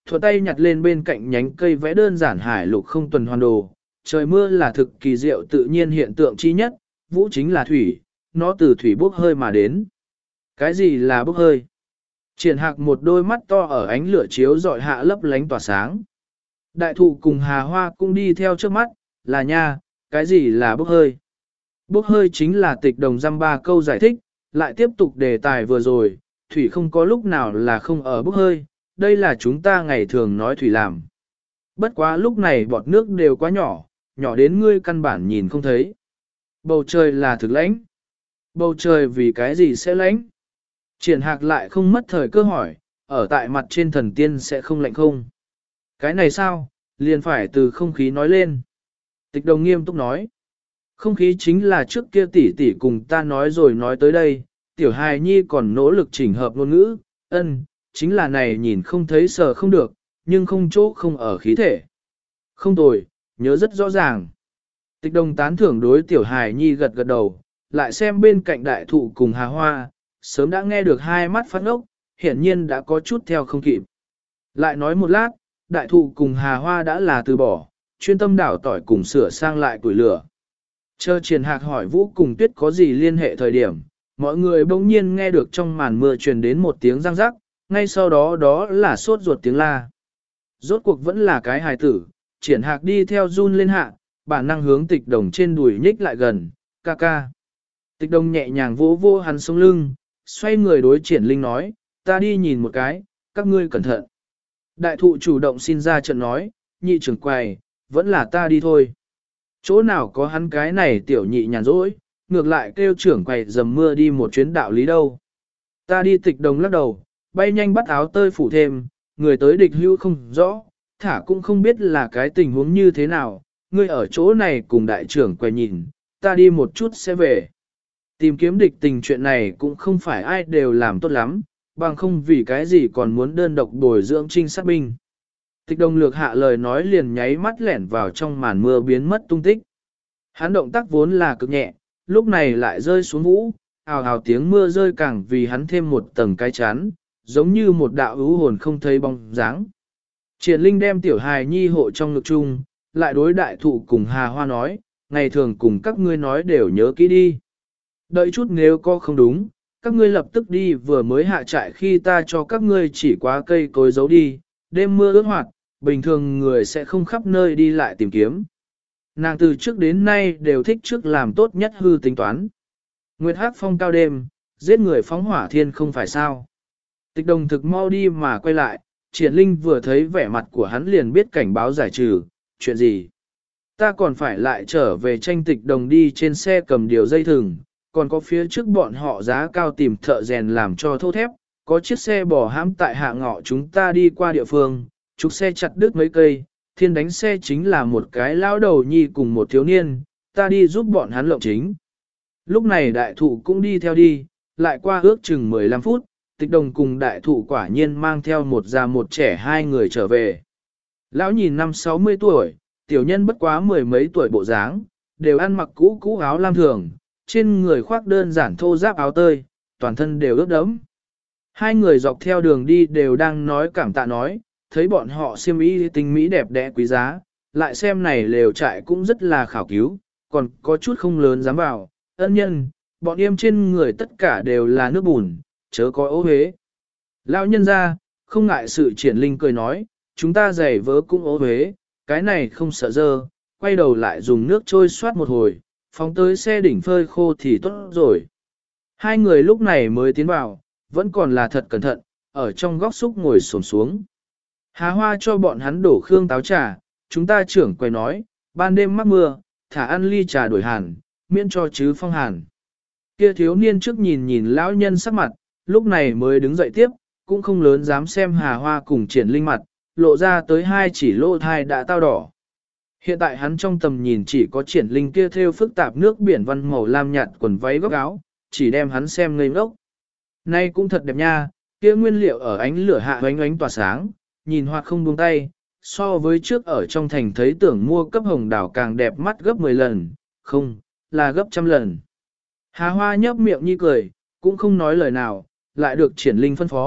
thuận tay nhặt lên bên cạnh nhánh cây vẽ đơn giản hải lục không tuần hoàn đồ. Trời mưa là thực kỳ diệu tự nhiên hiện tượng chi nhất, vũ chính là thủy, nó từ thủy bốc hơi mà đến. Cái gì là bốc hơi? Triển Hạc một đôi mắt to ở ánh lửa chiếu dọi hạ lấp lánh tỏa sáng. Đại thụ cùng Hà Hoa cũng đi theo trước mắt, là nha, cái gì là bốc hơi? Bốc hơi chính là Tịch Đồng dăm ba câu giải thích, lại tiếp tục đề tài vừa rồi, thủy không có lúc nào là không ở bốc hơi, đây là chúng ta ngày thường nói thủy làm. Bất quá lúc này bọt nước đều quá nhỏ, nhỏ đến ngươi căn bản nhìn không thấy. Bầu trời là thực lãnh. Bầu trời vì cái gì sẽ lãnh? Triển Hạc lại không mất thời cơ hỏi, ở tại mặt trên thần tiên sẽ không lạnh không? Cái này sao, liền phải từ không khí nói lên. Tịch Đồng nghiêm túc nói. Không khí chính là trước kia tỷ tỷ cùng ta nói rồi nói tới đây, tiểu hài nhi còn nỗ lực chỉnh hợp ngôn ngữ, ân, chính là này nhìn không thấy sờ không được, nhưng không chỗ không ở khí thể. Không tồi, nhớ rất rõ ràng. Tịch Đồng tán thưởng đối tiểu hài nhi gật gật đầu, lại xem bên cạnh đại thụ cùng Hà Hoa, sớm đã nghe được hai mắt phát ngốc, hiển nhiên đã có chút theo không kịp. Lại nói một lát, đại thụ cùng Hà Hoa đã là từ bỏ, chuyên tâm đảo tỏi cùng sửa sang lại củi lửa. Chờ Triển Hạc hỏi Vũ cùng Tuyết có gì liên hệ thời điểm, mọi người bỗng nhiên nghe được trong màn mưa truyền đến một tiếng răng rắc, ngay sau đó đó là sốt ruột tiếng la. Rốt cuộc vẫn là cái hài tử, Triển Hạc đi theo run lên hạ, bản năng hướng Tịch Đồng trên đùi nhích lại gần, ca ca. Tịch Đồng nhẹ nhàng vỗ vô hắn sống lưng, xoay người đối Triển Linh nói, ta đi nhìn một cái, các ngươi cẩn thận. Đại thụ chủ động xin ra trận nói, nhị trưởng quầy, vẫn là ta đi thôi. Chỗ nào có hắn cái này tiểu nhị nhàn rỗi, ngược lại kêu trưởng quầy dầm mưa đi một chuyến đạo lý đâu. Ta đi. Tịch Đồng lắc đầu, bay nhanh bắt áo tơi phủ thêm, người tới địch hưu không rõ, thả cũng không biết là cái tình huống như thế nào, ngươi ở chỗ này cùng đại trưởng quầy nhìn, ta đi một chút sẽ về. Tìm kiếm địch tình chuyện này cũng không phải ai đều làm tốt lắm, bằng không vì cái gì còn muốn đơn độc bồi dưỡng trinh sát binh. Tịch Đồng lược hạ lời nói liền nháy mắt lẻn vào trong màn mưa biến mất tung tích. Hắn động tác vốn là cực nhẹ, lúc này lại rơi xuống vũ, ào ào tiếng mưa rơi càng vì hắn thêm một tầng cái chán, giống như một đạo ưu hồn không thấy bóng dáng. Triển Linh đem tiểu hài nhi hộ trong ngực chung, lại đối đại thụ cùng Hà Hoa nói, ngày thường cùng các ngươi nói đều nhớ kỹ đi. Đợi chút nếu có không đúng, các ngươi lập tức đi vừa mới hạ trại khi ta cho các ngươi chỉ quá cây cối giấu đi, đêm mưa ướt hoạt, bình thường người sẽ không khắp nơi đi lại tìm kiếm. Nàng từ trước đến nay đều thích trước làm tốt nhất hư tính toán. Nguyệt Hắc phong cao đêm, giết người phóng hỏa thiên không phải sao. Tịch Đồng thực mau đi mà quay lại, Triển Linh vừa thấy vẻ mặt của hắn liền biết cảnh báo giải trừ, chuyện gì. Ta còn phải lại trở về tranh. Tịch Đồng đi trên xe cầm điều dây thừng, còn có phía trước bọn họ giá cao tìm thợ rèn làm cho thô thép, có chiếc xe bò hãm tại hạ ngọ chúng ta đi qua địa phương, trục xe chặt đứt mấy cây, thiên đánh xe chính là một cái lão đầu nhi cùng một thiếu niên, ta đi giúp bọn hắn lộng chính. Lúc này đại thụ cũng đi theo đi, lại qua ước chừng mười lăm phút, Tịch Đồng cùng đại thụ quả nhiên mang theo một già một trẻ hai người trở về. Lão nhìn năm sáu mươi tuổi, tiểu nhân bất quá mười mấy tuổi bộ dáng, đều ăn mặc cũ cũ áo lam thường, trên người khoác đơn giản thô giáp áo tơi, toàn thân đều ướt đẫm. Hai người dọc theo đường đi đều đang nói cảm tạ nói, thấy bọn họ xiêm y tinh mỹ đẹp đẽ quý giá, lại xem này lều trại cũng rất là khảo cứu, còn có chút không lớn dám vào, ân nhân, bọn em trên người tất cả đều là nước bùn, chớ có ố huế. Lão nhân ra, không ngại sự. Triển Linh cười nói, chúng ta giày vớ cũng ố huế, cái này không sợ dơ, quay đầu lại dùng nước trôi xoát một hồi, phóng tới xe đỉnh phơi khô thì tốt rồi. Hai người lúc này mới tiến vào, vẫn còn là thật cẩn thận, ở trong góc xúc ngồi xổm xuống. Hà Hoa cho bọn hắn đổ khương táo trà, chúng ta trưởng quầy nói, ban đêm mắc mưa, thả ăn ly trà đổi hàn, miễn cho chứ phong hàn. Kia thiếu niên trước nhìn nhìn lão nhân sắc mặt, lúc này mới đứng dậy tiếp, cũng không lớn dám xem Hà Hoa cùng Triển Linh mặt, lộ ra tới hai chỉ lỗ thai đã tao đỏ. Hiện tại hắn trong tầm nhìn chỉ có Triển Linh kia thêu phức tạp nước biển văn màu lam nhạt quần váy góc áo, chỉ đem hắn xem ngây ngốc. Nay cũng thật đẹp nha, kia nguyên liệu ở ánh lửa hạ oánh oánh tỏa sáng, nhìn hoặc không buông tay, so với trước ở trong thành thấy tưởng mua cấp hồng đảo càng đẹp mắt gấp mười lần, không, là gấp trăm lần. Hà Hoa nhấp miệng nhi cười, cũng không nói lời nào, lại được Triển Linh phân phó,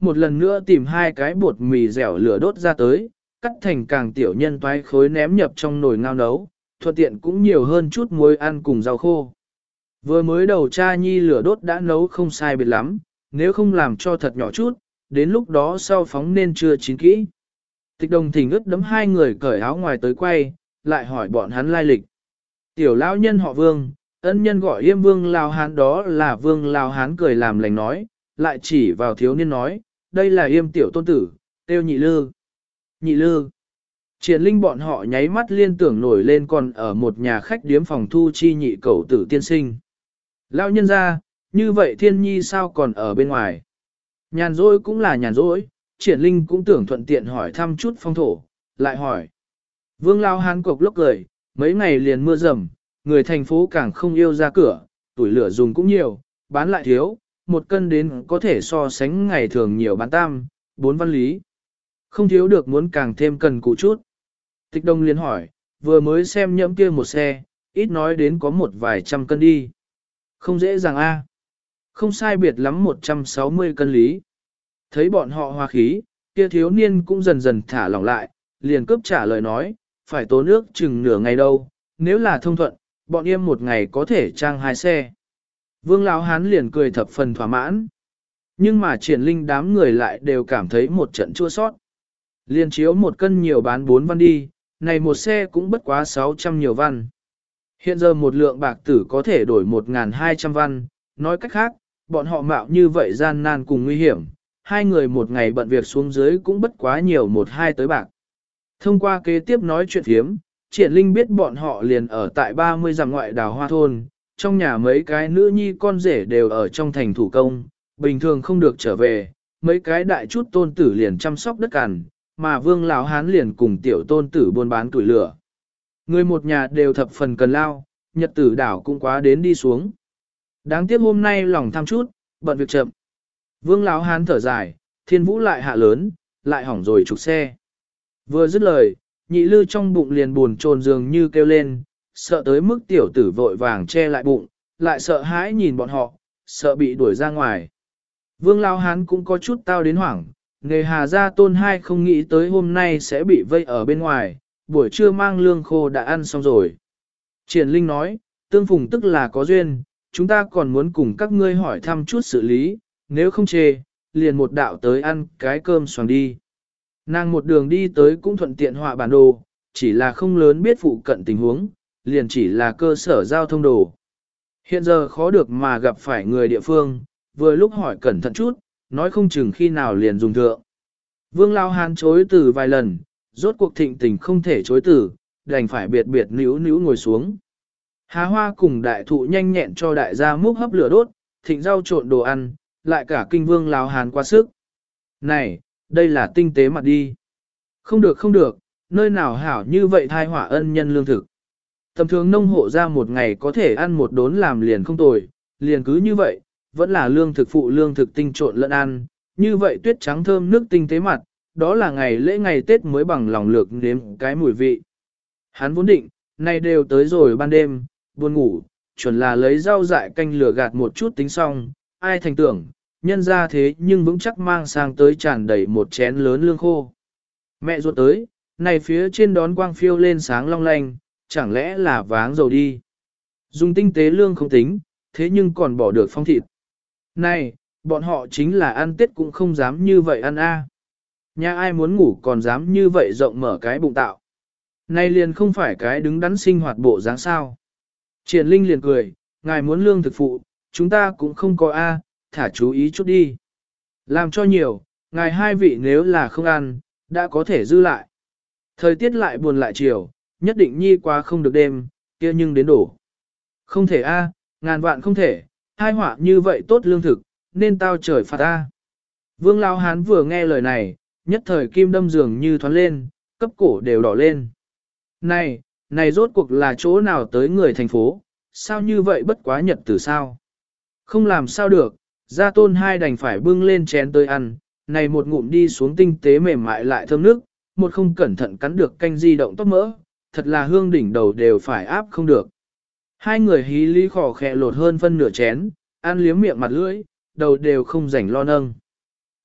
một lần nữa tìm hai cái bột mì dẻo lửa đốt ra tới, cắt thành càng tiểu nhân toái khối ném nhập trong nồi ngao nấu, thuận tiện cũng nhiều hơn chút muối ăn cùng rau khô. Vừa mới đầu cha nhi lửa đốt đã nấu không sai biệt lắm, nếu không làm cho thật nhỏ chút, đến lúc đó sau phóng nên chưa chín kỹ. Tịch Đồng Thỉnh ướt đấm hai người cởi áo ngoài tới quay, lại hỏi bọn hắn lai lịch. Tiểu lão nhân họ Vương, ân nhân gọi yêm Vương Lao Hán, đó là Vương Lao Hán cười làm lành nói, lại chỉ vào thiếu niên nói, đây là yêm tiểu tôn tử, tiêu Nhị Lư. Nhị Lư. Triển Linh bọn họ nháy mắt liên tưởng nổi lên còn ở một nhà khách điếm phòng thu chi nhị cậu tử tiên sinh. Lão nhân ra, như vậy Thiên Nhi sao còn ở bên ngoài? Nhàn rỗi cũng là nhàn rỗi, Triển Linh cũng tưởng thuận tiện hỏi thăm chút phong thổ, lại hỏi. Vương Lao Hán cộc lốc cười, mấy ngày liền mưa rầm, người thành phố càng không yêu ra cửa, tuổi lửa dùng cũng nhiều, bán lại thiếu, một cân đến có thể so sánh ngày thường nhiều bán tam, bốn văn lý. Không thiếu được muốn càng thêm cần cụ chút. Tịch Đông liền hỏi, vừa mới xem nhẫm kia một xe, ít nói đến có một vài trăm cân đi. Không dễ dàng a. Không sai biệt lắm một trăm sáu mươi cân lý. Thấy bọn họ hòa khí, kia thiếu niên cũng dần dần thả lỏng lại, liền cướp trả lời nói, phải tốn nước chừng nửa ngày đâu, nếu là thông thuận, bọn em một ngày có thể trang hai xe. Vương Lão Hán liền cười thập phần thỏa mãn. Nhưng mà Triển Linh đám người lại đều cảm thấy một trận chua sót. Liền chiếu một cân nhiều bán bốn văn đi, này một xe cũng bất quá sáu trăm nhiều văn. Hiện giờ một lượng bạc tử có thể đổi một nghìn hai trăm văn, nói cách khác, bọn họ mạo như vậy gian nan cùng nguy hiểm, hai người một ngày bận việc xuống dưới cũng bất quá nhiều một hai tới bạc. Thông qua kế tiếp nói chuyện thiếm, Triển Linh biết bọn họ liền ở tại ba mươi dặm ngoại đào hoa thôn, trong nhà mấy cái nữ nhi con rể đều ở trong thành thủ công, bình thường không được trở về, mấy cái đại chút tôn tử liền chăm sóc đất cằn, mà Vương Lão Hán liền cùng tiểu tôn tử buôn bán tuổi lửa. Người một nhà đều thập phần cần lao, nhật tử đảo cũng quá đến đi xuống. Đáng tiếc hôm nay lòng tham chút, bận việc chậm. Vương Lão Hán thở dài, Thiên Vũ lại hạ lớn, lại hỏng rồi trục xe. Vừa dứt lời, Nhị Lư trong bụng liền buồn trồn dường như kêu lên, sợ tới mức tiểu tử vội vàng che lại bụng, lại sợ hãi nhìn bọn họ, sợ bị đuổi ra ngoài. Vương Lão Hán cũng có chút tao đến hoảng, nghề Hà Gia Tôn hai không nghĩ tới hôm nay sẽ bị vây ở bên ngoài, buổi trưa mang lương khô đã ăn xong rồi. Triển Linh nói, tương phùng tức là có duyên, chúng ta còn muốn cùng các ngươi hỏi thăm chút xử lý, nếu không chê, liền một đạo tới ăn cái cơm xoàng đi. Nàng một đường đi tới cũng thuận tiện họa bản đồ, chỉ là không lớn biết phụ cận tình huống, liền chỉ là cơ sở giao thông đồ. Hiện giờ khó được mà gặp phải người địa phương, vừa lúc hỏi cẩn thận chút, nói không chừng khi nào liền dùng thượng. Vương Lao Hán chối từ vài lần, rốt cuộc thịnh tình không thể chối từ, đành phải biệt biệt níu níu ngồi xuống. Há hoa cùng đại thụ nhanh nhẹn cho đại gia múc hấp lửa đốt, thịnh rau trộn đồ ăn, lại cả kinh Vương Lao Hán quá sức. Này, đây là tinh tế mặt đi. Không được không được, nơi nào hảo như vậy thai hỏa ân nhân lương thực. Tầm thường nông hộ ra một ngày có thể ăn một đốn làm liền không tồi, liền cứ như vậy, vẫn là lương thực phụ lương thực tinh trộn lẫn ăn, như vậy tuyết trắng thơm nước tinh tế mặt, đó là ngày lễ ngày Tết mới bằng lòng lược nếm cái mùi vị. Hắn vốn định, nay đều tới rồi ban đêm, buồn ngủ, chuẩn là lấy rau dại canh lửa gạt một chút tính xong, ai thành tưởng, nhân ra thế nhưng vững chắc mang sang tới tràn đầy một chén lớn lương khô. Mẹ ruột tới, này phía trên đón quang phiêu lên sáng long lanh, chẳng lẽ là váng dầu đi. Dùng tinh tế lương không tính, thế nhưng còn bỏ được phong thịt. Này, bọn họ chính là ăn Tết cũng không dám như vậy ăn a. Nhà ai muốn ngủ còn dám như vậy rộng mở cái bụng tạo. Này liền không phải cái đứng đắn sinh hoạt bộ dáng sao. Triển Linh liền cười, ngài muốn lương thực phụ, chúng ta cũng không có a, thả chú ý chút đi. Làm cho nhiều, ngài hai vị nếu là không ăn, đã có thể dư lại. Thời tiết lại buồn lại chiều, nhất định nhi quá không được đêm, kia nhưng đến đổ. Không thể a, ngàn vạn không thể, hai họa như vậy tốt lương thực, nên tao trời phạt ta. Vương Lão Hán vừa nghe lời này, nhất thời kim đâm dường như thoáng lên, cấp cổ đều đỏ lên. Này, này rốt cuộc là chỗ nào tới người thành phố, sao như vậy bất quá nhật từ sao? Không làm sao được, Gia Tôn hai đành phải bưng lên chén tới ăn, này một ngụm đi xuống tinh tế mềm mại lại thơm nước, một không cẩn thận cắn được canh di động tóc mỡ, thật là hương đỉnh đầu đều phải áp không được. Hai người hí lý khò khẽ lột hơn phân nửa chén, ăn liếm miệng mặt lưỡi, đầu đều không rảnh lo nâng.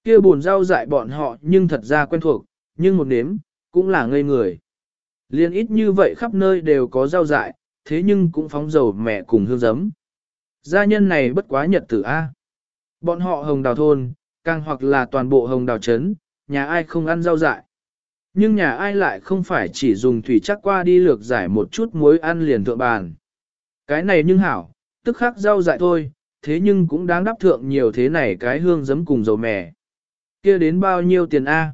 kia buồn rau dại bọn họ nhưng thật ra quen thuộc, nhưng một nếm, cũng là ngây người. Liên ít như vậy khắp nơi đều có rau dại, thế nhưng cũng phóng dầu mẹ cùng hương giấm. Gia nhân này bất quá nhật tử A. Bọn họ hồng đào thôn, càng hoặc là toàn bộ hồng đào trấn, nhà ai không ăn rau dại. Nhưng nhà ai lại không phải chỉ dùng thủy chắc qua đi lược giải một chút muối ăn liền thượng bàn. Cái này nhưng hảo, tức khắc rau dại thôi, thế nhưng cũng đáng đắp thượng nhiều thế này cái hương giấm cùng dầu mè. Kia đến bao nhiêu tiền A?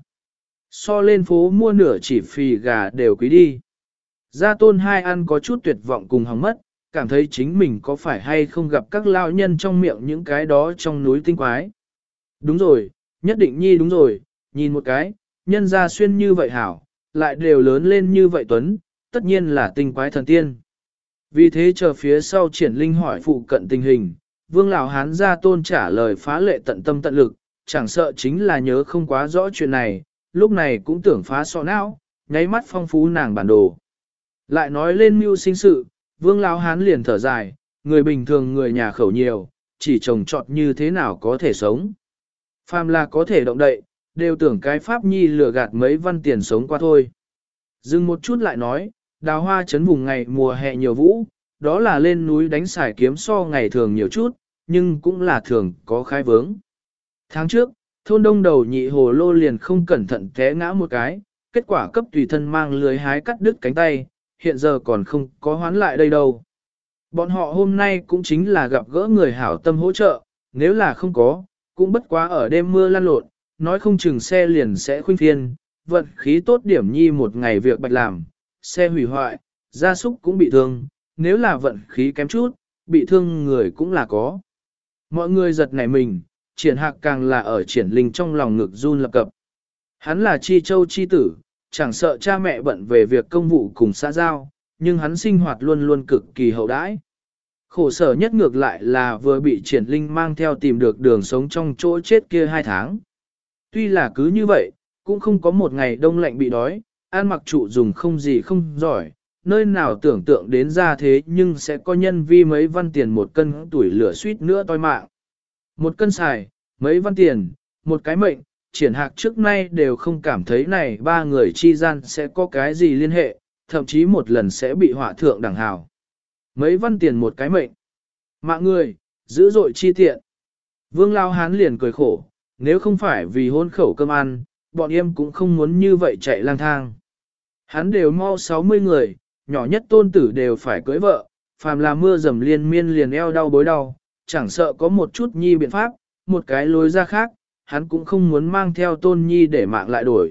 So lên phố mua nửa chỉ phì gà đều quý đi. Gia tôn hai ăn có chút tuyệt vọng cùng hóng mất, cảm thấy chính mình có phải hay không gặp các lao nhân trong miệng những cái đó trong núi tinh quái. Đúng rồi, nhất định nhi đúng rồi, nhìn một cái, nhân gia xuyên như vậy hảo, lại đều lớn lên như vậy tuấn, tất nhiên là tinh quái thần tiên. Vì thế chờ phía sau triển linh hỏi phụ cận tình hình, vương lão hán gia tôn trả lời phá lệ tận tâm tận lực, chẳng sợ chính là nhớ không quá rõ chuyện này, lúc này cũng tưởng phá sọ não, nháy mắt phong phú nàng bản đồ. Lại nói lên mưu sinh sự, vương lão hán liền thở dài, người bình thường người nhà khẩu nhiều, chỉ trồng trọt như thế nào có thể sống. Phàm là có thể động đậy, đều tưởng cái pháp nhi lừa gạt mấy văn tiền sống qua thôi. Dừng một chút lại nói, đào hoa chấn vùng ngày mùa hè nhiều vũ, đó là lên núi đánh xài kiếm so ngày thường nhiều chút, nhưng cũng là thường có khai vướng. Tháng trước, thôn đông đầu nhị hồ lô liền không cẩn thận té ngã một cái, kết quả cấp tùy thân mang lưới hái cắt đứt cánh tay, hiện giờ còn không có hoán lại đây đâu. Bọn họ hôm nay cũng chính là gặp gỡ người hảo tâm hỗ trợ, nếu là không có, cũng bất quá ở đêm mưa lăn lộn, nói không chừng xe liền sẽ khuynh phiên, vận khí tốt điểm nhi một ngày việc bạch làm, xe hủy hoại, gia súc cũng bị thương, nếu là vận khí kém chút, bị thương người cũng là có. Mọi người giật nảy mình, triển hạc càng là ở triển linh trong lòng ngực run lập cập. Hắn là chi châu chi tử, chẳng sợ cha mẹ bận về việc công vụ cùng xã giao, nhưng hắn sinh hoạt luôn luôn cực kỳ hậu đãi. Khổ sở nhất ngược lại là vừa bị triển linh mang theo tìm được đường sống trong chỗ chết kia hai tháng. Tuy là cứ như vậy, cũng không có một ngày đông lạnh bị đói, ăn mặc trụ dùng không gì không giỏi, nơi nào tưởng tượng đến ra thế nhưng sẽ có nhân vi mấy văn tiền một cân tuổi lửa suýt nữa toi mạng. Một cân xài, mấy văn tiền, một cái mệnh, triển hạc trước nay đều không cảm thấy này ba người chi gian sẽ có cái gì liên hệ, thậm chí một lần sẽ bị họa thượng đẳng hào. Mấy văn tiền một cái mệnh. Mạng người, dữ dội chi tiện. Vương Lao Hán liền cười khổ, nếu không phải vì hôn khẩu cơm ăn, bọn em cũng không muốn như vậy chạy lang thang. Hắn đều mau sáu mươi người, nhỏ nhất tôn tử đều phải cưới vợ, phàm là mưa dầm liên miên liền eo đau bối đau, chẳng sợ có một chút nhi biện pháp, một cái lối ra khác, hắn cũng không muốn mang theo tôn nhi để mạng lại đổi.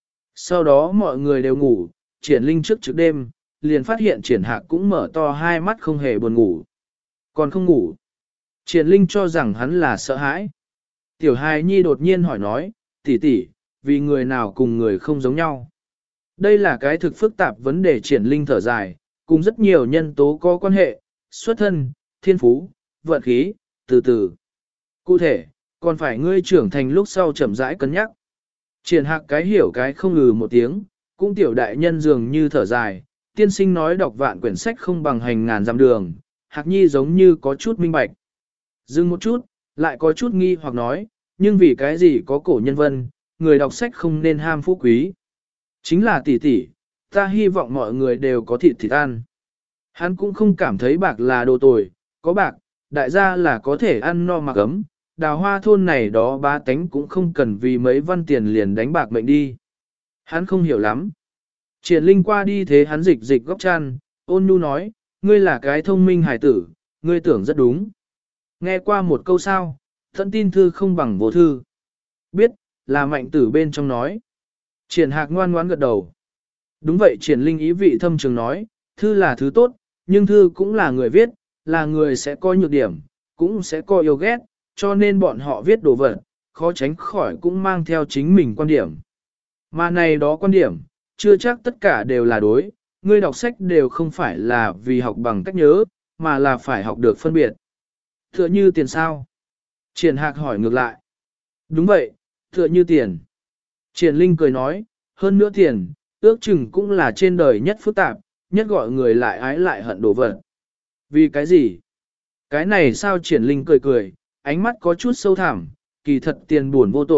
Sau đó mọi người đều ngủ, triển linh trước trước đêm, liền phát hiện triển hạc cũng mở to hai mắt không hề buồn ngủ. Còn không ngủ. Triển linh cho rằng hắn là sợ hãi. Tiểu hài nhi đột nhiên hỏi nói, tỷ tỷ, vì người nào cùng người không giống nhau. Đây là cái thực phức tạp vấn đề triển linh thở dài, cùng rất nhiều nhân tố có quan hệ, xuất thân, thiên phú, vận khí, từ từ. Cụ thể, còn phải ngươi trưởng thành lúc sau chậm rãi cân nhắc. Triển hạc cái hiểu cái không ngừ một tiếng, cũng tiểu đại nhân dường như thở dài, tiên sinh nói đọc vạn quyển sách không bằng hành ngàn dặm đường, hạc nhi giống như có chút minh bạch. Dừng một chút, lại có chút nghi hoặc nói, nhưng vì cái gì có cổ nhân vân, người đọc sách không nên ham phú quý. Chính là tỷ tỷ, ta hy vọng mọi người đều có thịt thịt ăn. Hắn cũng không cảm thấy bạc là đồ tồi, có bạc, đại gia là có thể ăn no mặc ấm, đào hoa thôn này đó ba tánh cũng không cần vì mấy văn tiền liền đánh bạc mệnh đi. Hắn không hiểu lắm. Triển linh qua đi thế hắn dịch dịch góc chăn, ôn nhu nói, ngươi là cái thông minh hải tử, ngươi tưởng rất đúng. Nghe qua một câu sao, thận tin thư không bằng vô thư. Biết, là mạnh tử bên trong nói. Triển hạc ngoan ngoãn gật đầu. Đúng vậy triển linh ý vị thâm trường nói, thư là thứ tốt, nhưng thư cũng là người viết, là người sẽ có nhược điểm, cũng sẽ có yêu ghét, cho nên bọn họ viết đồ vật, khó tránh khỏi cũng mang theo chính mình quan điểm. Mà này đó quan điểm, chưa chắc tất cả đều là đối, ngươi đọc sách đều không phải là vì học bằng cách nhớ, mà là phải học được phân biệt. Tựa như tiền sao? Triển hạc hỏi ngược lại. Đúng vậy, tựa như tiền. Triển linh cười nói, hơn nữa tiền, ước chừng cũng là trên đời nhất phức tạp, nhất gọi người lại ái lại hận đồ vật. Vì cái gì? Cái này sao triển linh cười cười, ánh mắt có chút sâu thẳm, kỳ thật tiền buồn vô tội,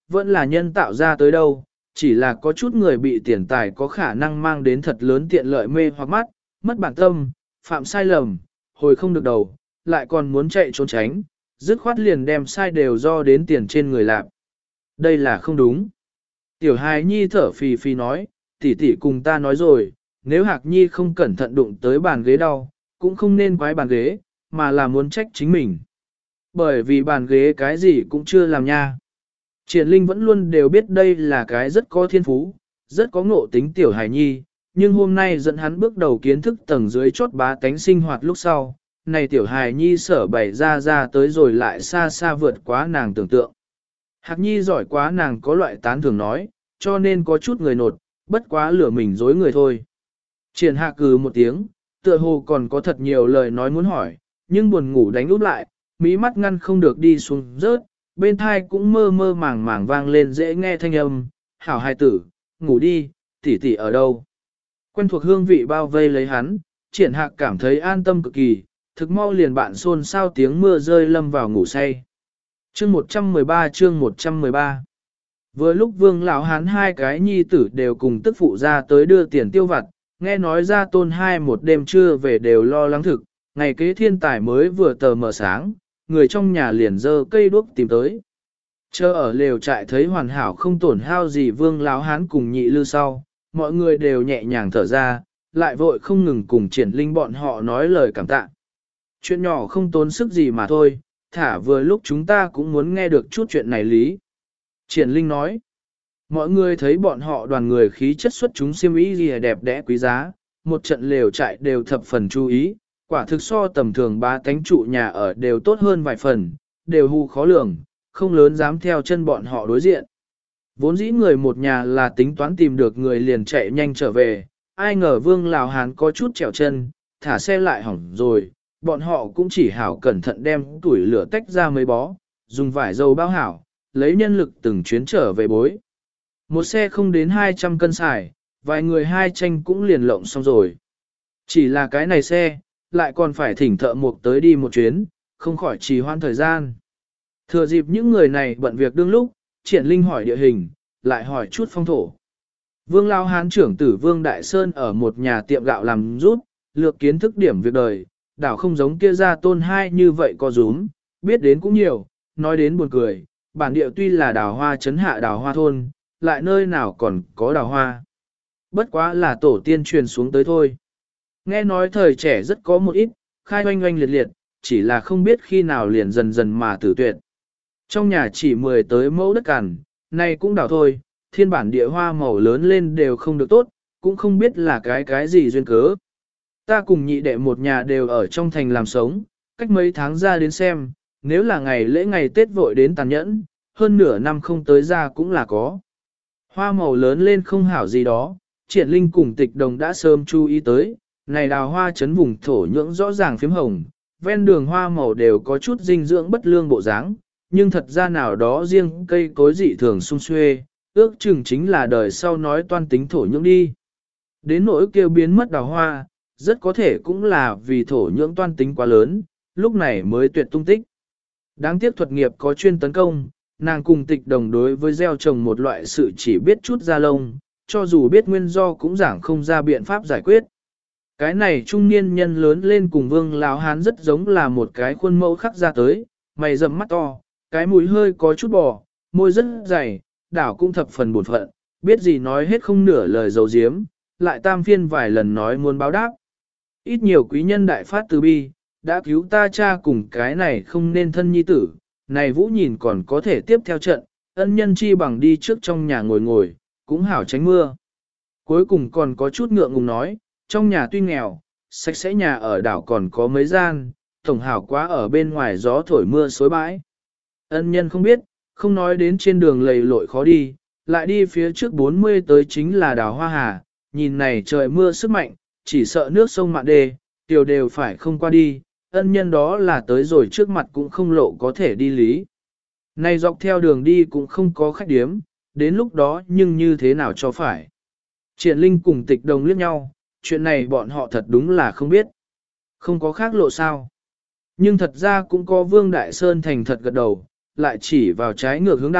vẫn là nhân tạo ra tới đâu, chỉ là có chút người bị tiền tài có khả năng mang đến thật lớn tiện lợi mê hoặc mắt, mất bản tâm, phạm sai lầm, hồi không được đầu, lại còn muốn chạy trốn tránh, dứt khoát liền đem sai đều do đến tiền trên người làm. Đây là không đúng. Tiểu hài nhi thở phì phì nói, tỷ tỷ cùng ta nói rồi, nếu hạc nhi không cẩn thận đụng tới bàn ghế đau, cũng không nên quái bàn ghế, mà là muốn trách chính mình. Bởi vì bàn ghế cái gì cũng chưa làm nha. Triển Linh vẫn luôn đều biết đây là cái rất có thiên phú, rất có ngộ tính tiểu hài nhi, nhưng hôm nay dẫn hắn bước đầu kiến thức tầng dưới chốt bá tánh sinh hoạt lúc sau, này tiểu hài nhi sở bày ra ra tới rồi lại xa xa vượt quá nàng tưởng tượng. Hạc nhi giỏi quá nàng có loại tán thường nói, cho nên có chút người nột, bất quá lửa mình dối người thôi. Triển Hạc cừ một tiếng, tựa hồ còn có thật nhiều lời nói muốn hỏi, nhưng buồn ngủ đánh úp lại, mí mắt ngăn không được đi xuống rớt, bên thai cũng mơ mơ màng màng vang lên dễ nghe thanh âm, hảo hài tử, ngủ đi, tỷ tỷ ở đâu. Quen thuộc hương vị bao vây lấy hắn, Triển Hạc cảm thấy an tâm cực kỳ, thực mau liền bạn xôn xao tiếng mưa rơi lâm vào ngủ say. Chương một trăm mười ba chương một trăm mười ba Vừa lúc vương lão hán hai cái nhi tử đều cùng tức phụ ra tới đưa tiền tiêu vặt, nghe nói ra tôn hai một đêm trưa về đều lo lắng thực, ngày kế thiên tài mới vừa tờ mờ sáng, người trong nhà liền dơ cây đuốc tìm tới. Chờ ở lều trại thấy hoàn hảo không tổn hao gì vương lão hán cùng nhị lư sau, mọi người đều nhẹ nhàng thở ra, lại vội không ngừng cùng triển linh bọn họ nói lời cảm tạ. Chuyện nhỏ không tốn sức gì mà thôi, thả vừa lúc chúng ta cũng muốn nghe được chút chuyện này lý. Triển linh nói, mọi người thấy bọn họ đoàn người khí chất xuất chúng xiêm y gì đẹp đẽ quý giá, một trận lều trại đều thập phần chú ý, quả thực so tầm thường ba cánh trụ nhà ở đều tốt hơn vài phần, đều hù khó lường, không lớn dám theo chân bọn họ đối diện. Vốn dĩ người một nhà là tính toán tìm được người liền chạy nhanh trở về, ai ngờ vương Lào Hán có chút trèo chân, thả xe lại hỏng rồi, bọn họ cũng chỉ hảo cẩn thận đem tuổi lửa tách ra mấy bó, dùng vải dầu bao hảo, lấy nhân lực từng chuyến trở về bối. Một xe không đến hai trăm cân xài, vài người hai tranh cũng liền lộng xong rồi. Chỉ là cái này xe, lại còn phải thỉnh thợ mộc tới đi một chuyến, không khỏi trì hoãn thời gian. Thừa dịp những người này bận việc đương lúc, Triển Linh hỏi địa hình, lại hỏi chút phong thổ. Vương Lao Hán trưởng tử Vương Đại Sơn ở một nhà tiệm gạo làm rút, lược kiến thức điểm việc đời, đảo không giống kia ra tôn hai như vậy có rúm, biết đến cũng nhiều, nói đến buồn cười, bản địa tuy là đào hoa trấn hạ đào hoa thôn, lại nơi nào còn có đào hoa. Bất quá là tổ tiên truyền xuống tới thôi. Nghe nói thời trẻ rất có một ít, khai oanh oanh liệt liệt, chỉ là không biết khi nào liền dần dần mà tử tuyệt. Trong nhà chỉ mười tới mẫu đất cằn, này cũng đào thôi, thiên bản địa hoa màu lớn lên đều không được tốt, cũng không biết là cái cái gì duyên cớ. Ta cùng nhị đệ một nhà đều ở trong thành làm sống, cách mấy tháng ra đến xem, nếu là ngày lễ ngày Tết vội đến tàn nhẫn, hơn nửa năm không tới ra cũng là có. Hoa màu lớn lên không hảo gì đó, Triển Linh cùng Tịch Đồng đã sớm chú ý tới, này đào hoa chấn vùng thổ nhưỡng rõ ràng phím hồng, ven đường hoa màu đều có chút dinh dưỡng bất lương bộ dáng, nhưng thật ra nào đó riêng cây cối dị thường sung xuê, ước chừng chính là đời sau nói toan tính thổ nhưỡng đi. Đến nỗi kêu biến mất đào hoa, rất có thể cũng là vì thổ nhưỡng toan tính quá lớn, lúc này mới tuyệt tung tích. Đáng tiếc thuật nghiệp có chuyên tấn công, nàng cùng Tịch Đồng đối với gieo trồng một loại sự chỉ biết chút ra lông, cho dù biết nguyên do cũng giảng không ra biện pháp giải quyết. Cái này trung niên nhân lớn lên cùng Vương Lão Hán rất giống là một cái khuôn mẫu khắc ra tới, mày rậm mắt to, cái mũi hơi có chút bò, môi rất dày, đảo cũng thập phần buồn phận, biết gì nói hết không nửa lời dấu diếm, lại tam phiên vài lần nói muốn báo đáp. Ít nhiều quý nhân đại phát từ bi, đã cứu ta cha cùng cái này không nên thân nhi tử, này Vũ nhìn còn có thể tiếp theo trận, ân nhân chi bằng đi trước trong nhà ngồi ngồi, cũng hảo tránh mưa. Cuối cùng còn có chút ngượng ngùng nói, trong nhà tuy nghèo, sạch sẽ nhà ở đảo còn có mấy gian, tổng hảo quá ở bên ngoài gió thổi mưa xối bãi. Ân nhân không biết, không nói đến trên đường lầy lội khó đi, lại đi phía trước bốn mươi tới chính là đảo Hoa Hà, nhìn này trời mưa sức mạnh, chỉ sợ nước sông mạn đê, tiểu đều phải không qua đi, ân nhân đó là tới rồi trước mặt cũng không lộ có thể đi lý. Này dọc theo đường đi cũng không có khách điếm, đến lúc đó nhưng như thế nào cho phải. Triển Linh cùng Tịch Đồng liếc nhau, chuyện này bọn họ thật đúng là không biết. Không có khác lộ sao. Nhưng thật ra cũng có Vương Đại Sơn thành thật gật đầu, lại chỉ vào trái ngược hướng đạo,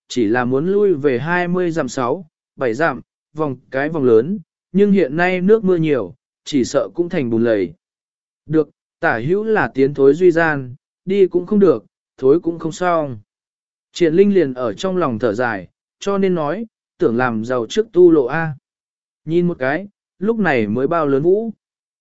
chỉ là muốn lui về hai mươi dặm sáu, bảy dặm, vòng cái vòng lớn, nhưng hiện nay nước mưa nhiều, chỉ sợ cũng thành bùn lầy. Được, tả hữu là tiến thối duy gian, đi cũng không được, thối cũng không xong. Triển Linh liền ở trong lòng thở dài, cho nên nói, tưởng làm giàu trước tu lộ A. Nhìn một cái, lúc này mới bao lớn vũ.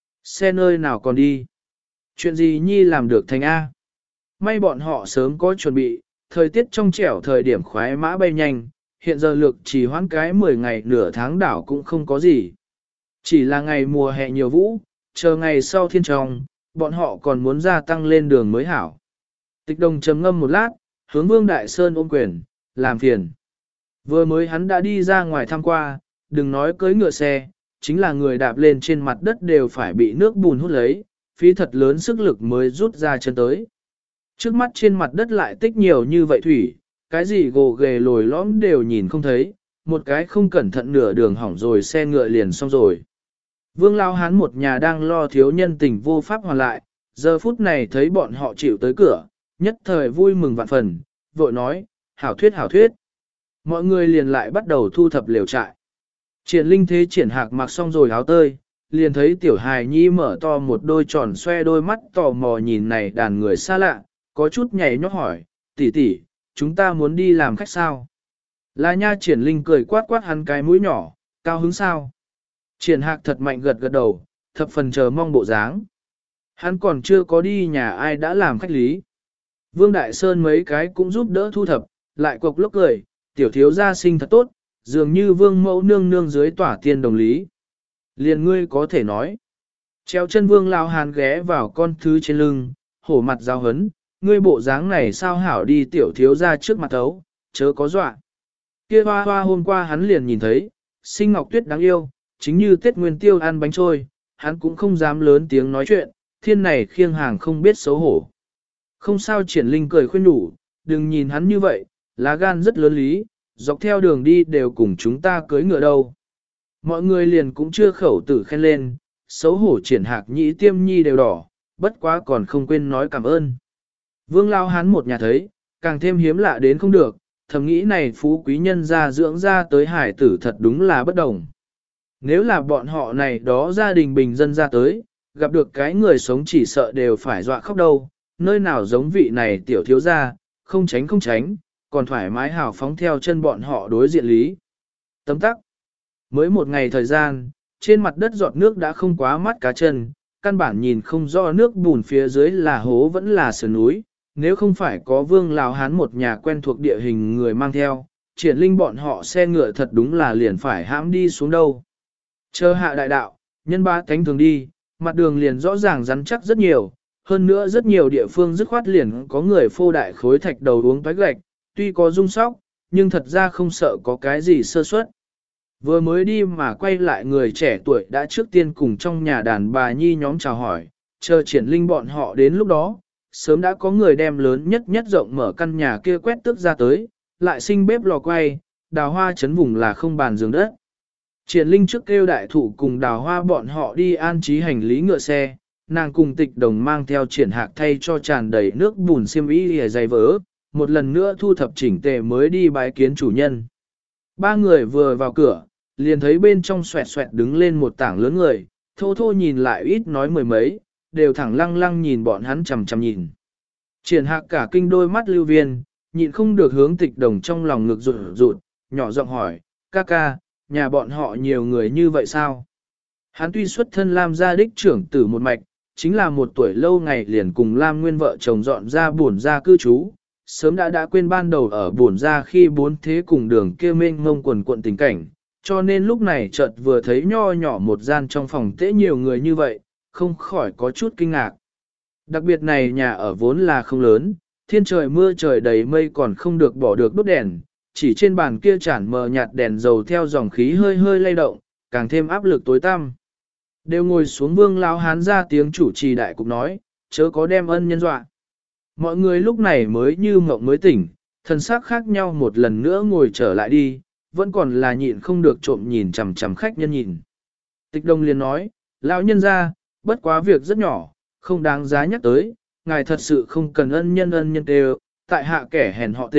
Xe nơi nào còn đi? Chuyện gì Nhi làm được thành A? May bọn họ sớm có chuẩn bị, thời tiết trong trẻo thời điểm khoái mã bay nhanh, hiện giờ lược chỉ hoãn cái mười ngày nửa tháng đảo cũng không có gì. Chỉ là ngày mùa hè nhiều vũ, chờ ngày sau thiên trong, bọn họ còn muốn gia tăng lên đường mới hảo. Tịch Đồng trầm ngâm một lát, hướng Vương Đại Sơn ôm quyền, làm phiền. Vừa mới hắn đã đi ra ngoài thăm qua, đừng nói cưới ngựa xe, chính là người đạp lên trên mặt đất đều phải bị nước bùn hút lấy, phí thật lớn sức lực mới rút ra chân tới. Trước mắt trên mặt đất lại tích nhiều như vậy thủy, cái gì gồ ghề lồi lõm đều nhìn không thấy, một cái không cẩn thận nửa đường hỏng rồi xe ngựa liền xong rồi. Vương Lao Hán một nhà đang lo thiếu nhân tình vô pháp hoàn lại, giờ phút này thấy bọn họ chịu tới cửa, nhất thời vui mừng vạn phần, vội nói, hảo thuyết hảo thuyết. Mọi người liền lại bắt đầu thu thập lều trại. Triển Linh thế triển hạc mặc xong rồi áo tơi, liền thấy tiểu hài nhi mở to một đôi tròn xoe đôi mắt tò mò nhìn này đàn người xa lạ, có chút nhảy nhót hỏi, tỷ tỷ, chúng ta muốn đi làm khách sao? Là nha. Triển Linh cười quát quát hắn cái mũi nhỏ, cao hứng sao? Triển hạc thật mạnh gật gật đầu, thập phần chờ mong bộ dáng. Hắn còn chưa có đi nhà ai đã làm khách lý. Vương Đại Sơn mấy cái cũng giúp đỡ thu thập, lại cục lốc cười, tiểu thiếu gia sinh thật tốt, dường như vương mẫu nương nương dưới tỏa tiên đồng lý. Liền ngươi có thể nói. Treo chân Vương Lao Hán ghé vào con thứ trên lưng, hổ mặt giao hấn, ngươi bộ dáng này sao hảo đi tiểu thiếu gia trước mặt thấu, chớ có dọa. Kia hoa hoa hôm qua hắn liền nhìn thấy, sinh ngọc tuyết đáng yêu, chính như Tết Nguyên Tiêu ăn bánh trôi, hắn cũng không dám lớn tiếng nói chuyện, thiên này khiêng hàng không biết xấu hổ. Không sao. Triển Linh cười khuyên nhủ, đừng nhìn hắn như vậy, lá gan rất lớn lý, dọc theo đường đi đều cùng chúng ta cưới ngựa đâu. Mọi người liền cũng chưa khẩu tử khen lên, xấu hổ Triển Hạc nhĩ tiêm nhi đều đỏ, bất quá còn không quên nói cảm ơn. Vương Lao Hán một nhà thấy, càng thêm hiếm lạ đến không được, thầm nghĩ này phú quý nhân gia dưỡng ra tới hải tử thật đúng là bất đồng. Nếu là bọn họ này đó gia đình bình dân ra tới, gặp được cái người sống chỉ sợ đều phải dọa khóc đâu, nơi nào giống vị này tiểu thiếu gia, không tránh không tránh, còn thoải mái hào phóng theo chân bọn họ đối diện lý. Tấm tắc. Mới một ngày thời gian, trên mặt đất giọt nước đã không quá mắt cá chân, căn bản nhìn không rõ nước bùn phía dưới là hố vẫn là sườn núi, nếu không phải có Vương Lão Hán một nhà quen thuộc địa hình người mang theo, Triển Linh bọn họ xe ngựa thật đúng là liền phải hãm đi xuống đâu. Chờ hạ đại đạo, nhân ba cánh thường đi, mặt đường liền rõ ràng rắn chắc rất nhiều, hơn nữa rất nhiều địa phương dứt khoát liền có người phô đại khối thạch đầu uống toái gạch, tuy có rung sóc, nhưng thật ra không sợ có cái gì sơ suất. Vừa mới đi mà quay lại người trẻ tuổi đã trước tiên cùng trong nhà đàn bà nhi nhóm chào hỏi, chờ Triển Linh bọn họ đến lúc đó, sớm đã có người đem lớn nhất nhất rộng mở căn nhà kia quét tước ra tới, lại sinh bếp lò quay, đào hoa chấn vùng là không bàn giường đất. Triển Linh trước kêu đại thủ cùng đào hoa bọn họ đi an trí hành lý ngựa xe, nàng cùng Tịch Đồng mang theo Triển Hạc thay cho tràn đầy nước bùn xiêm y hề dày vỡ, một lần nữa thu thập chỉnh tề mới đi bái kiến chủ nhân. Ba người vừa vào cửa, liền thấy bên trong xoẹt xoẹt đứng lên một tảng lớn người, thô thô nhìn lại ít nói mười mấy, đều thẳng lăng lăng nhìn bọn hắn chằm chằm nhìn. Triển Hạc cả kinh đôi mắt lưu viên, nhịn không được hướng Tịch Đồng trong lòng ngực rụt rụt, nhỏ giọng hỏi, ca ca, nhà bọn họ nhiều người như vậy sao? Hắn tuy xuất thân Lam gia đích trưởng tử một mạch, chính là một tuổi lâu ngày liền cùng Lam Nguyên vợ chồng dọn ra buồn ra cư trú, sớm đã đã quên ban đầu ở buồn ra khi bốn thế cùng đường kia mênh ngông quần cuộn tình cảnh, cho nên lúc này chợt vừa thấy nho nhỏ một gian trong phòng tễ nhiều người như vậy, không khỏi có chút kinh ngạc. Đặc biệt này nhà ở vốn là không lớn, thiên trời mưa trời đầy mây còn không được bỏ được đốt đèn, chỉ trên bàn kia chản mờ nhạt đèn dầu theo dòng khí hơi hơi lay động, càng thêm áp lực tối tăm. Đều ngồi xuống Vương Lão Hán ra tiếng chủ trì đại cục nói, chớ có đem ân nhân dọa. Mọi người lúc này mới như mộng mới tỉnh, thần sắc khác nhau một lần nữa ngồi trở lại đi, vẫn còn là nhịn không được trộm nhìn chằm chằm khách nhân nhìn. Tịch Đồng liền nói, lão nhân ra, bất quá việc rất nhỏ, không đáng giá nhắc tới, ngài thật sự không cần ân nhân ân nhân đều, tại hạ kẻ hèn họ Tịch,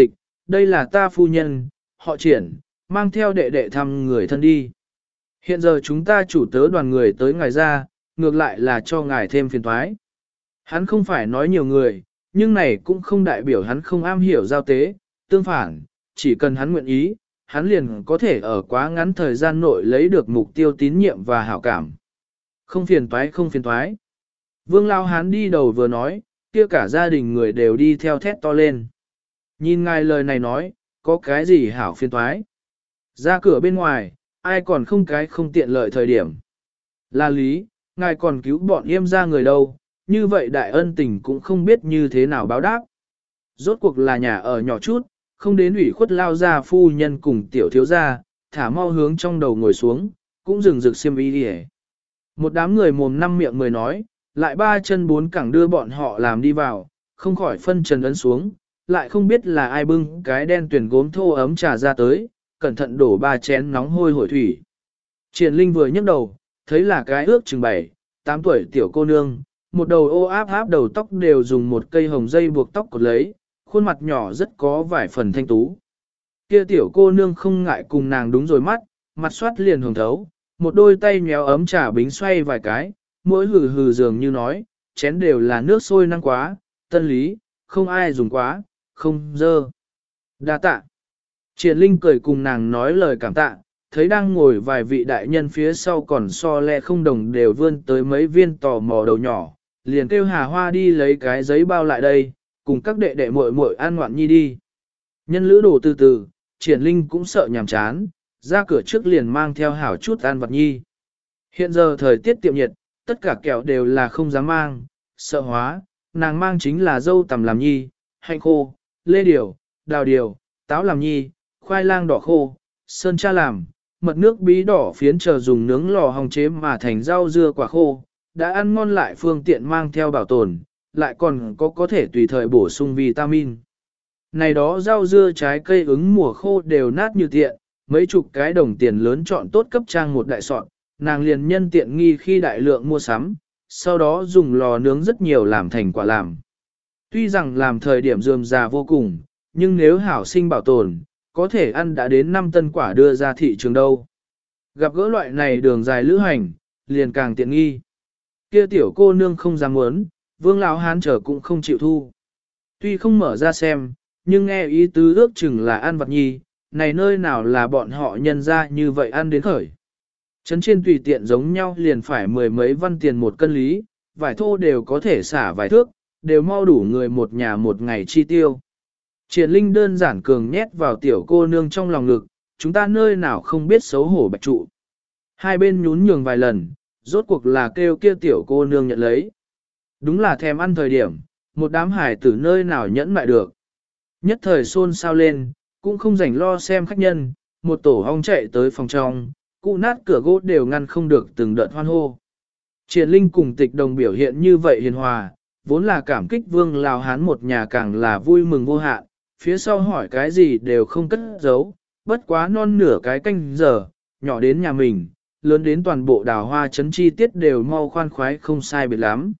đây là ta phu nhân, họ Triển, mang theo đệ đệ thăm người thân đi. Hiện giờ chúng ta chủ tớ đoàn người tới ngài ra, ngược lại là cho ngài thêm phiền toái. Hắn không phải nói nhiều người, nhưng này cũng không đại biểu hắn không am hiểu giao tế, tương phản, chỉ cần hắn nguyện ý, hắn liền có thể ở quá ngắn thời gian nội lấy được mục tiêu tín nhiệm và hảo cảm. Không phiền toái không phiền toái. Vương Lao Hán đi đầu vừa nói, kia cả gia đình người đều đi theo thét to lên. Nhìn ngài lời này nói, có cái gì hảo phiền toái. Ra cửa bên ngoài, ai còn không cái không tiện lợi thời điểm. Là lý, ngài còn cứu bọn yêm ra người đâu, như vậy đại ân tình cũng không biết như thế nào báo đáp. Rốt cuộc là nhà ở nhỏ chút, không đến ủy khuất Lao gia phu nhân cùng tiểu thiếu gia, thả mau hướng trong đầu ngồi xuống, cũng dừng rực xiêm y đi. Một đám người mồm năm miệng mười nói, lại ba chân bốn cẳng đưa bọn họ làm đi vào, không khỏi phân trần ấn xuống, lại không biết là ai bưng cái đen tuyển gốm thô ấm trà ra tới, cẩn thận đổ ba chén nóng hôi hổi thủy. Triển Linh vừa nhấc đầu, thấy là cái ước chừng bảy, tám tuổi tiểu cô nương, một đầu ô áp áp đầu tóc đều dùng một cây hồng dây buộc tóc cột lấy, khuôn mặt nhỏ rất có vài phần thanh tú. Kia tiểu cô nương không ngại cùng nàng đúng rồi mắt, mặt soát liền hồng thấu, một đôi tay nhéo ấm trà bính xoay vài cái, mỗi hừ hừ dường như nói, chén đều là nước sôi năng quá, tân lý, không ai dùng quá, không dơ. Đa tạ. Triển Linh cười cùng nàng nói lời cảm tạ, thấy đang ngồi vài vị đại nhân phía sau còn so le không đồng đều vươn tới mấy viên tò mò đầu nhỏ, liền kêu Hà Hoa đi lấy cái giấy bao lại đây, cùng các đệ đệ muội muội ăn ngoạn nhi đi. Nhân lữ đồ từ từ, Triển Linh cũng sợ nhàm chán, ra cửa trước liền mang theo hảo chút ăn vặt nhi. Hiện giờ thời tiết tiệm nhiệt, tất cả kẹo đều là không dám mang, sợ hóa, nàng mang chính là dâu tằm làm nhi, hạnh khô, lê điều, đào điều, táo làm nhi, khoai lang đỏ khô, sơn cha làm, mật nước bí đỏ phiến chờ dùng nướng lò hồng chế mà thành rau dưa quả khô, đã ăn ngon lại phương tiện mang theo bảo tồn, lại còn có có thể tùy thời bổ sung vitamin. Này đó rau dưa trái cây ứng mùa khô đều nát như tiện, mấy chục cái đồng tiền lớn chọn tốt cấp trang một đại sọt, nàng liền nhân tiện nghi khi đại lượng mua sắm, sau đó dùng lò nướng rất nhiều làm thành quả làm. Tuy rằng làm thời điểm rườm rà vô cùng, nhưng nếu hảo sinh bảo tồn, có thể ăn đã đến năm tân quả đưa ra thị trường đâu. Gặp gỡ loại này đường dài lữ hành, liền càng tiện nghi. Kia tiểu cô nương không dám muốn, Vương lão hán trở cũng không chịu thu. Tuy không mở ra xem, nhưng nghe ý tứ ước chừng là ăn vật nhi, này nơi nào là bọn họ nhân ra như vậy ăn đến khởi. Trấn trên tùy tiện giống nhau liền phải mười mấy văn tiền một cân lý, vải thô đều có thể xả vài thước, đều mau đủ người một nhà một ngày chi tiêu. Triển Linh đơn giản cường nhét vào tiểu cô nương trong lòng ngực, chúng ta nơi nào không biết xấu hổ bạch trụ. Hai bên nhún nhường vài lần, rốt cuộc là kêu kia tiểu cô nương nhận lấy. Đúng là thèm ăn thời điểm, một đám hải tử nơi nào nhẫn mại được. Nhất thời xôn xao lên, cũng không rảnh lo xem khách nhân, một tổ ong chạy tới phòng trong, cụ nát cửa gỗ đều ngăn không được từng đợt hoan hô. Triển Linh cùng Tịch Đồng biểu hiện như vậy hiền hòa, vốn là cảm kích Vương Lào Hán một nhà càng là vui mừng vô hạn, phía sau hỏi cái gì đều không cất giấu, bất quá non nửa cái canh giờ, nhỏ đến nhà mình, lớn đến toàn bộ đào hoa chấn chi tiết đều mau khoan khoái không sai biệt lắm.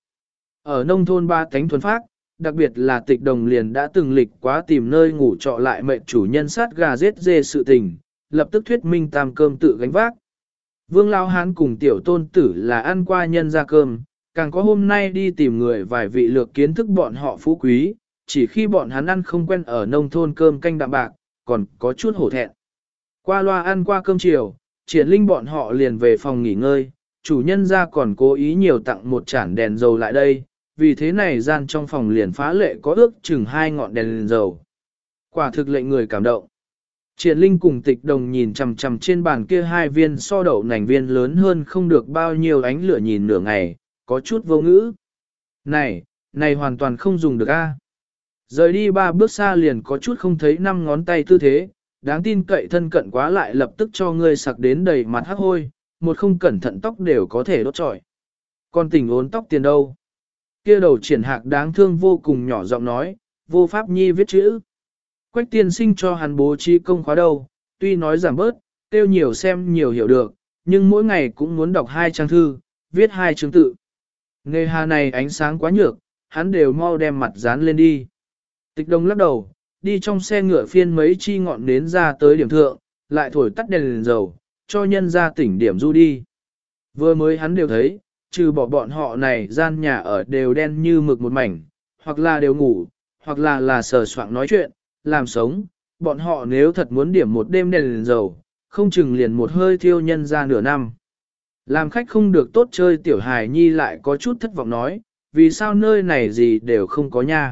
Ở nông thôn ba tánh thuần phác, đặc biệt là Tịch Đồng liền đã từng lịch quá tìm nơi ngủ trọ lại mệnh chủ nhân sát gà giết dê sự tình, lập tức thuyết minh tam cơm tự gánh vác. Vương Lao Hán cùng tiểu tôn tử là ăn qua nhân ra cơm, càng có hôm nay đi tìm người vài vị lược kiến thức bọn họ phú quý, chỉ khi bọn hắn ăn không quen ở nông thôn cơm canh đạm bạc, còn có chút hổ thẹn. Qua loa ăn qua cơm chiều, Triển Linh bọn họ liền về phòng nghỉ ngơi, chủ nhân ra còn cố ý nhiều tặng một chản đèn dầu lại đây, vì thế này gian trong phòng liền phá lệ có ước chừng hai ngọn đèn, đèn dầu. Quả thực lệnh người cảm động. Triển Linh cùng Tịch Đồng nhìn chằm chằm trên bàn kia hai viên so đậu nành viên lớn hơn không được bao nhiêu ánh lửa nhìn nửa ngày, có chút vô ngữ. Này, này hoàn toàn không dùng được a. Rời đi ba bước xa liền có chút không thấy năm ngón tay tư thế, đáng tin cậy thân cận quá lại lập tức cho ngươi sặc đến đầy mặt hắc hôi, một không cẩn thận tóc đều có thể đốt trọi. Còn tình ốn tóc tiền đâu? Kia đầu Triển Hạc đáng thương vô cùng nhỏ giọng nói, vô pháp nhi viết chữ. Quách tiên sinh cho hắn bố trí công khóa đâu, tuy nói giảm bớt, tiêu nhiều xem nhiều hiểu được, nhưng mỗi ngày cũng muốn đọc hai trang thư, viết hai chương tự. Nghề hà này ánh sáng quá nhược, hắn đều mau đem mặt dán lên đi. Tịch Đồng lắc đầu, đi trong xe ngựa phiên mấy chi ngọn nến ra tới điểm thượng, lại thổi tắt đèn, đèn dầu, cho nhân ra tỉnh điểm du đi. Vừa mới hắn đều thấy, trừ bỏ bọn họ này gian nhà ở đều đen như mực một mảnh, hoặc là đều ngủ, hoặc là là sờ soạng nói chuyện, làm sống, bọn họ nếu thật muốn điểm một đêm đèn, đèn dầu, không chừng liền một hơi thiêu nhân ra nửa năm. Làm khách không được tốt chơi tiểu hài nhi lại có chút thất vọng nói, vì sao nơi này gì đều không có nha.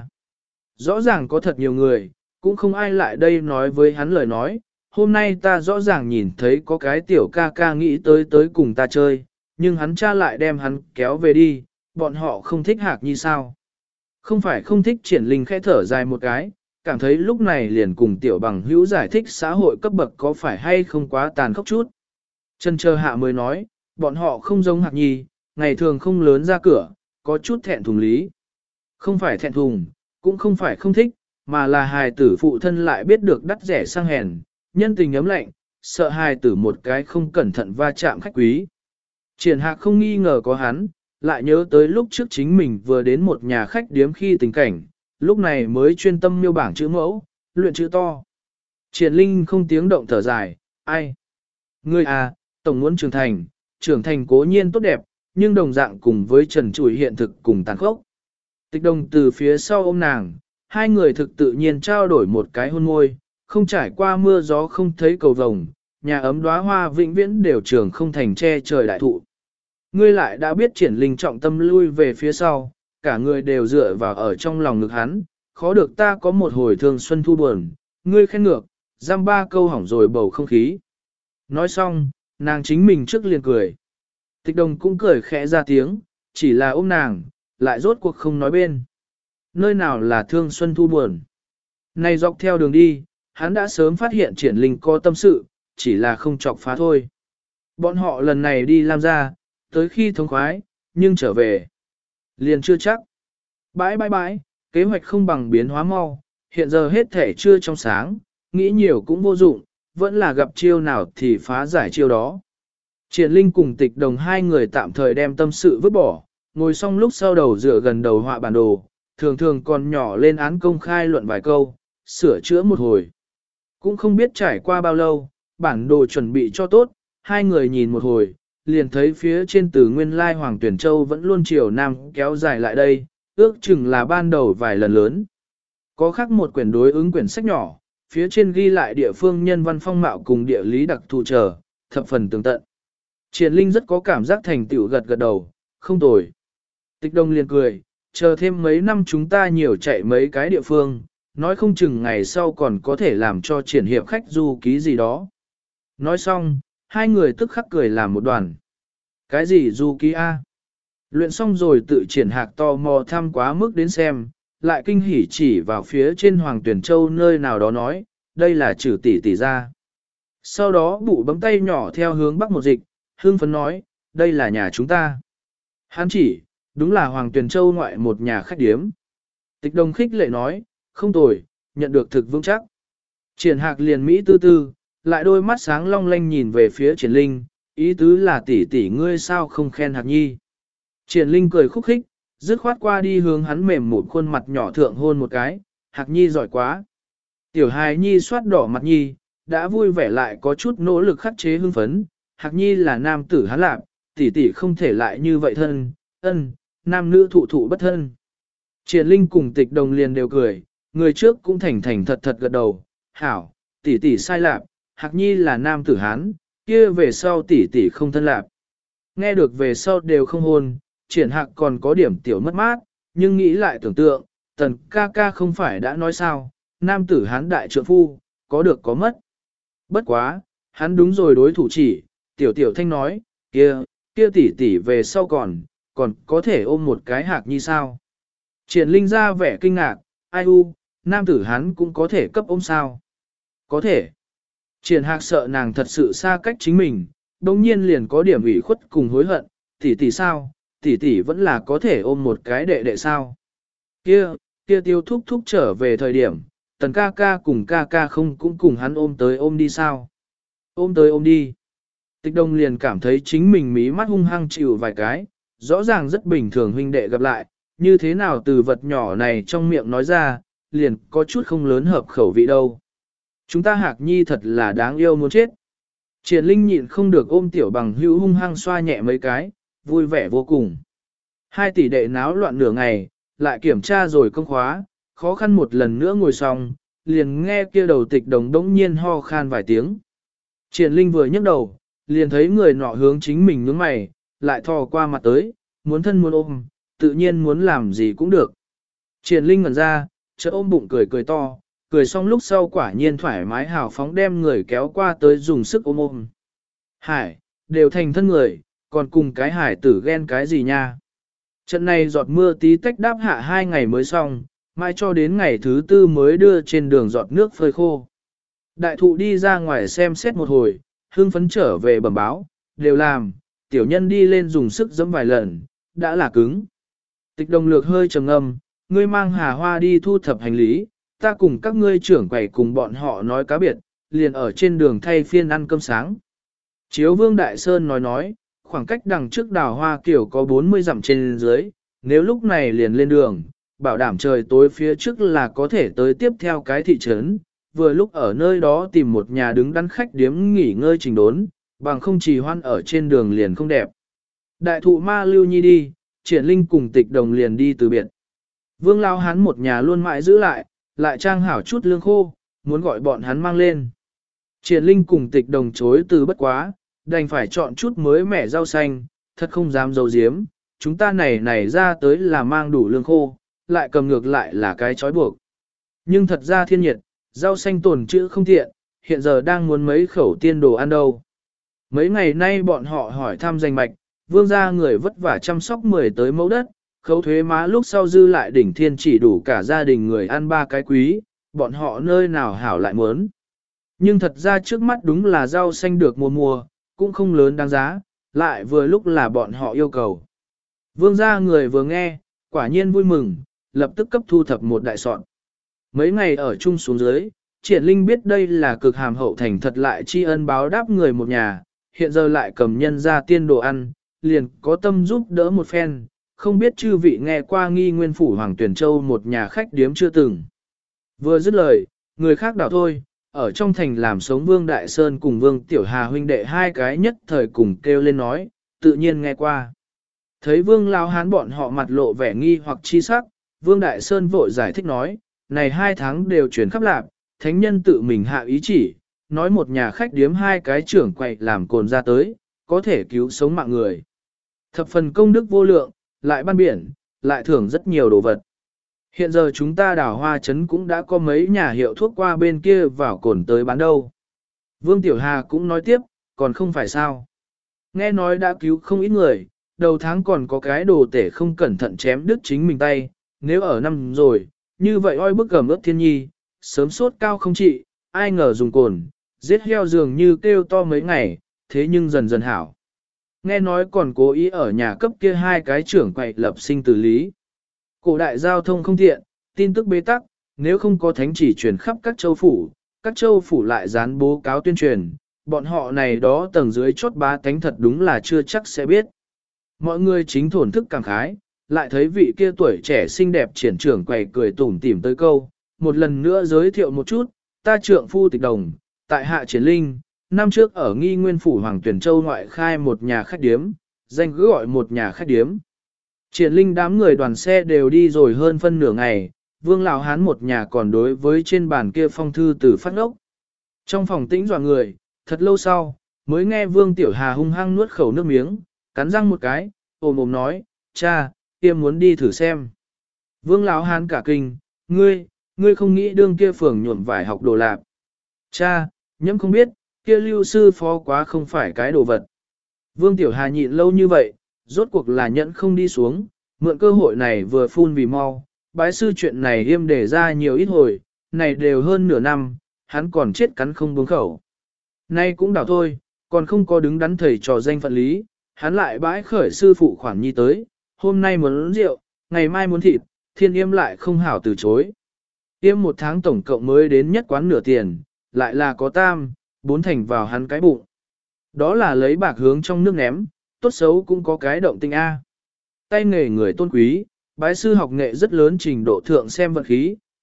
Rõ ràng có thật nhiều người, cũng không ai lại đây nói với hắn lời nói, hôm nay ta rõ ràng nhìn thấy có cái tiểu ca ca nghĩ tới tới cùng ta chơi, nhưng hắn cha lại đem hắn kéo về đi, bọn họ không thích Hạc Nhi sao. Không phải không thích Triển Linh khẽ thở dài một cái, cảm thấy lúc này liền cùng tiểu bằng hữu giải thích xã hội cấp bậc có phải hay không quá tàn khốc chút. Chân chờ hạ mới nói, bọn họ không giống Hạc Nhi, ngày thường không lớn ra cửa, có chút thẹn thùng lý. Không phải thẹn thùng, cũng không phải không thích, mà là hài tử phụ thân lại biết được đắt rẻ sang hèn, nhân tình ấm lạnh, sợ hài tử một cái không cẩn thận va chạm khách quý. Triển Hạc không nghi ngờ có hắn, lại nhớ tới lúc trước chính mình vừa đến một nhà khách điếm khi tình cảnh, lúc này mới chuyên tâm miêu bảng chữ mẫu, luyện chữ to. Triển Linh không tiếng động thở dài, ai? Ngươi à, tổng muốn trưởng thành, trưởng thành cố nhiên tốt đẹp, nhưng đồng dạng cùng với trần trụi hiện thực cùng tàn khốc. Tịch Đồng từ phía sau ôm nàng, hai người thực tự nhiên trao đổi một cái hôn môi, không trải qua mưa gió không thấy cầu vồng, nhà ấm đóa hoa vĩnh viễn đều trường không thành che trời đại thụ. Ngươi lại đã biết Triển Linh trọng tâm lui về phía sau, cả người đều dựa vào ở trong lòng ngực hắn, khó được ta có một hồi thương xuân thu buồn, ngươi khen ngược, giam ba câu hỏng rồi bầu không khí. Nói xong, nàng chính mình trước liền cười. Tịch Đồng cũng cười khẽ ra tiếng, chỉ là ôm nàng, lại rốt cuộc không nói bên. Nơi nào là thương xuân thu buồn. Này dọc theo đường đi, hắn đã sớm phát hiện Triển Linh có tâm sự, chỉ là không chọc phá thôi. Bọn họ lần này đi làm ra, tới khi thống khoái, nhưng trở về. Liền chưa chắc. Bãi bãi bãi, kế hoạch không bằng biến hóa mau, hiện giờ hết thể chưa trong sáng, nghĩ nhiều cũng vô dụng, vẫn là gặp chiêu nào thì phá giải chiêu đó. Triển Linh cùng Tịch Đồng hai người tạm thời đem tâm sự vứt bỏ, ngồi xong lúc sau đầu dựa gần đầu họa bản đồ, thường thường còn nhỏ lên án công khai luận vài câu, sửa chữa một hồi. Cũng không biết trải qua bao lâu, bản đồ chuẩn bị cho tốt, hai người nhìn một hồi, liền thấy phía trên từ nguyên lai Hoàng Tuyển Châu vẫn luôn chiều nam kéo dài lại đây, ước chừng là ban đầu vài lần lớn. Có khác một quyển đối ứng quyển sách nhỏ, phía trên ghi lại địa phương nhân văn phong mạo cùng địa lý đặc thù trở, thập phần tường tận. Triển Linh rất có cảm giác thành tựu gật gật đầu, không tồi. Tịch Đồng liền cười, chờ thêm mấy năm chúng ta nhiều chạy mấy cái địa phương, nói không chừng ngày sau còn có thể làm cho triển hiệp khách du ký gì đó. Nói xong, hai người tức khắc cười làm một đoàn. Cái gì du ký A? Luyện xong rồi tự Triển Hạc to mò thăm quá mức đến xem, lại kinh hỉ chỉ vào phía trên Hoàng Tuyển Châu nơi nào đó nói, đây là chữ tỷ tỷ ra. Sau đó bụ bấm tay nhỏ theo hướng bắc một dịch, hương phấn nói, đây là nhà chúng ta. Hắn chỉ, đúng là Hoàng Tuyển Châu ngoại một nhà khách điếm. Tịch Đồng khích lệ nói, không tồi, nhận được thực vững chắc. Triển Hạc liền Mỹ tư tư, lại đôi mắt sáng long lanh nhìn về phía Triển Linh, ý tứ là tỷ tỷ ngươi sao không khen Hạc Nhi. Triển Linh cười khúc khích, dứt khoát qua đi hướng hắn mềm một khuôn mặt nhỏ thượng hôn một cái, Hạc Nhi giỏi quá. Tiểu hài Nhi soát đỏ mặt Nhi, đã vui vẻ lại có chút nỗ lực khắc chế hưng phấn, Hạc Nhi là nam tử hắn lạc, tỷ tỷ không thể lại như vậy thân, ân, nam nữ thụ thụ bất thân. Triển Linh cùng Tịch Đồng liền đều cười, người trước cũng thành thành thật thật gật đầu, hảo, tỷ tỷ sai lạc, Hạc Nhi là nam tử hán, kia về sau tỷ tỷ không thân lạc. Nghe được về sau đều không hôn, Triển Hạc còn có điểm tiểu mất mát, nhưng nghĩ lại tưởng tượng, tần ca ca không phải đã nói sao, nam tử hán đại trượng phu, có được có mất. Bất quá, hắn đúng rồi đối thủ chỉ, tiểu tiểu thanh nói, kia, kia tỷ tỷ về sau còn, còn có thể ôm một cái Hạc Nhi sao. Triển Linh ra vẻ kinh ngạc, ai u, nam tử hắn cũng có thể cấp ôm sao. Có thể. Triển Hạc sợ nàng thật sự xa cách chính mình, đồng nhiên liền có điểm ủy khuất cùng hối hận, tỷ tỷ sao, tỷ tỷ vẫn là có thể ôm một cái đệ đệ sao. Kia, kia tiêu thúc thúc trở về thời điểm, tần ca ca cùng ca ca không cũng cùng hắn ôm tới ôm đi sao. Ôm tới ôm đi. Tịch Đồng liền cảm thấy chính mình mí mắt hung hăng chịu vài cái, rõ ràng rất bình thường huynh đệ gặp lại, như thế nào từ vật nhỏ này trong miệng nói ra, liền có chút không lớn hợp khẩu vị đâu. Chúng ta Hạc Nhi thật là đáng yêu muốn chết. Triển Linh nhịn không được ôm tiểu bằng hữu hung hăng xoa nhẹ mấy cái, vui vẻ vô cùng. Hai tỷ đệ náo loạn nửa ngày, lại kiểm tra rồi công khóa, khó khăn một lần nữa ngồi xong, liền nghe kia đầu tịch đồng đống nhiên ho khan vài tiếng. Triển Linh vừa nhấc đầu, liền thấy người nọ hướng chính mình nhướng mày, lại thò qua mặt tới, muốn thân muốn ôm, tự nhiên muốn làm gì cũng được. Triển Linh ngẩn ra, chợt ôm bụng cười cười to, cười xong lúc sau quả nhiên thoải mái hào phóng đem người kéo qua tới dùng sức ôm ôm. Hải, đều thành thân người, còn cùng cái hải tử ghen cái gì nha. Trận này giọt mưa tí tách đáp hạ hai ngày mới xong, mai cho đến ngày thứ tư mới đưa trên đường giọt nước phơi khô. Đại thụ đi ra ngoài xem xét một hồi, hương phấn trở về bẩm báo, đều làm, tiểu nhân đi lên dùng sức giẫm vài lần, đã là cứng. Tịch đồng lược hơi trầm ngâm, ngươi mang Hà Hoa đi thu thập hành lý, ta cùng các ngươi trưởng quầy cùng bọn họ nói cá biệt, liền ở trên đường thay phiên ăn cơm sáng. Chiếu Vương Đại Sơn nói nói, khoảng cách đằng trước đào hoa kiểu có bốn mươi dặm trên dưới, nếu lúc này liền lên đường, bảo đảm trời tối phía trước là có thể tới tiếp theo cái thị trấn, vừa lúc ở nơi đó tìm một nhà đứng đắn khách điếm nghỉ ngơi trình đốn, bằng không trì hoan ở trên đường liền không đẹp. Đại thụ ma lưu nhi đi, Triển Linh cùng Tịch Đồng liền đi từ biệt. Vương Lao Hán một nhà luôn mãi giữ lại, lại trang hảo chút lương khô, muốn gọi bọn hắn mang lên. Triển Linh cùng Tịch Đồng chối từ bất quá, đành phải chọn chút mới mẻ rau xanh, thật không dám dầu diếm, chúng ta này này ra tới là mang đủ lương khô, lại cầm ngược lại là cái chói buộc. Nhưng thật ra thiên nhiệt, rau xanh tồn trữ không tiện, hiện giờ đang muốn mấy khẩu tiên đồ ăn đâu. Mấy ngày nay bọn họ hỏi thăm danh mạch, vương gia người vất vả chăm sóc mười tới mẫu đất, khấu thuế má lúc sau dư lại đỉnh thiên chỉ đủ cả gia đình người ăn ba cái quý, bọn họ nơi nào hảo lại muốn. Nhưng thật ra trước mắt đúng là rau xanh được mùa mùa, cũng không lớn đáng giá, lại vừa lúc là bọn họ yêu cầu. Vương gia người vừa nghe, quả nhiên vui mừng, lập tức cấp thu thập một đại sọn. Mấy ngày ở chung xuống dưới, Triển Linh biết đây là cực hàm hậu thành thật lại tri ân báo đáp người một nhà, hiện giờ lại cầm nhân ra tiên đồ ăn, liền có tâm giúp đỡ một phen, không biết chư vị nghe qua nghi nguyên phủ Hoàng Tuyển Châu một nhà khách điếm chưa từng. Vừa dứt lời, người khác đảo thôi, ở trong thành làm sống Vương Đại Sơn cùng Vương Tiểu Hà huynh đệ hai cái nhất thời cùng kêu lên nói, tự nhiên nghe qua. Thấy Vương Lao Hán bọn họ mặt lộ vẻ nghi hoặc chi sắc, Vương Đại Sơn vội giải thích nói, này hai tháng đều chuyển khắp lạp, thánh nhân tự mình hạ ý chỉ, nói một nhà khách điếm hai cái trưởng quậy làm cồn ra tới, có thể cứu sống mạng người. Thập phần công đức vô lượng, lại ban biển, lại thưởng rất nhiều đồ vật. Hiện giờ chúng ta đảo Hoa Trấn cũng đã có mấy nhà hiệu thuốc qua bên kia vào cồn tới bán đâu. Vương Tiểu Hà cũng nói tiếp, còn không phải sao. Nghe nói đã cứu không ít người, đầu tháng còn có cái đồ tể không cẩn thận chém đứt chính mình tay, nếu ở năm rồi, như vậy oi bức gầm ướp thiên nhi, sớm sốt cao không trị, ai ngờ dùng cồn, giết heo dường như kêu to mấy ngày, thế nhưng dần dần hảo. Nghe nói còn cố ý ở nhà cấp kia hai cái trưởng quậy lập sinh tử lý. Cổ đại giao thông không tiện, tin tức bế tắc, nếu không có thánh chỉ truyền khắp các châu phủ, các châu phủ lại dán bố cáo tuyên truyền, bọn họ này đó tầng dưới chốt bá tánh thật đúng là chưa chắc sẽ biết. Mọi người chính thổn thức cảm khái, lại thấy vị kia tuổi trẻ xinh đẹp triển trưởng quầy cười tủm tỉm tới câu, một lần nữa giới thiệu một chút, ta trượng phu Tịch Đồng, tại hạ Triển Linh, năm trước ở nghi nguyên phủ Hoàng Tuyển Châu ngoại khai một nhà khách điếm, danh cứ gọi một nhà khách điếm. Triển Linh đám người đoàn xe đều đi rồi hơn phân nửa ngày, Vương Lão Hán một nhà còn đối với trên bàn kia phong thư từ phát ốc. Trong phòng tĩnh dọa người, thật lâu sau, mới nghe Vương Tiểu Hà hung hăng nuốt khẩu nước miếng, cắn răng một cái, ồm ồm nói, cha, tiêm muốn đi thử xem. Vương Lão Hán cả kinh, ngươi, ngươi không nghĩ đương kia phường nhuộm vải học đồ lạp. Cha, nhẫm không biết, kia lưu sư phó quá không phải cái đồ vật. Vương Tiểu Hà nhịn lâu như vậy, rốt cuộc là nhẫn không đi xuống, mượn cơ hội này vừa phun vì mau, bái sư chuyện này im để ra nhiều ít hồi, này đều hơn nửa năm, hắn còn chết cắn không buông khẩu. Nay cũng đảo thôi, còn không có đứng đắn thầy trò danh phận lý, hắn lại bãi khởi sư phụ khoản nhi tới, hôm nay muốn rượu, ngày mai muốn thịt, thiên yêm lại không hảo từ chối. Yêm một tháng tổng cộng mới đến nhất quán nửa tiền, lại là có tam, bốn thành vào hắn cái bụng. Đó là lấy bạc hướng trong nước ném, tốt xấu cũng có cái động tinh A. Tay nghề người tôn quý, bái sư học nghệ rất lớn trình độ thượng xem vật khí,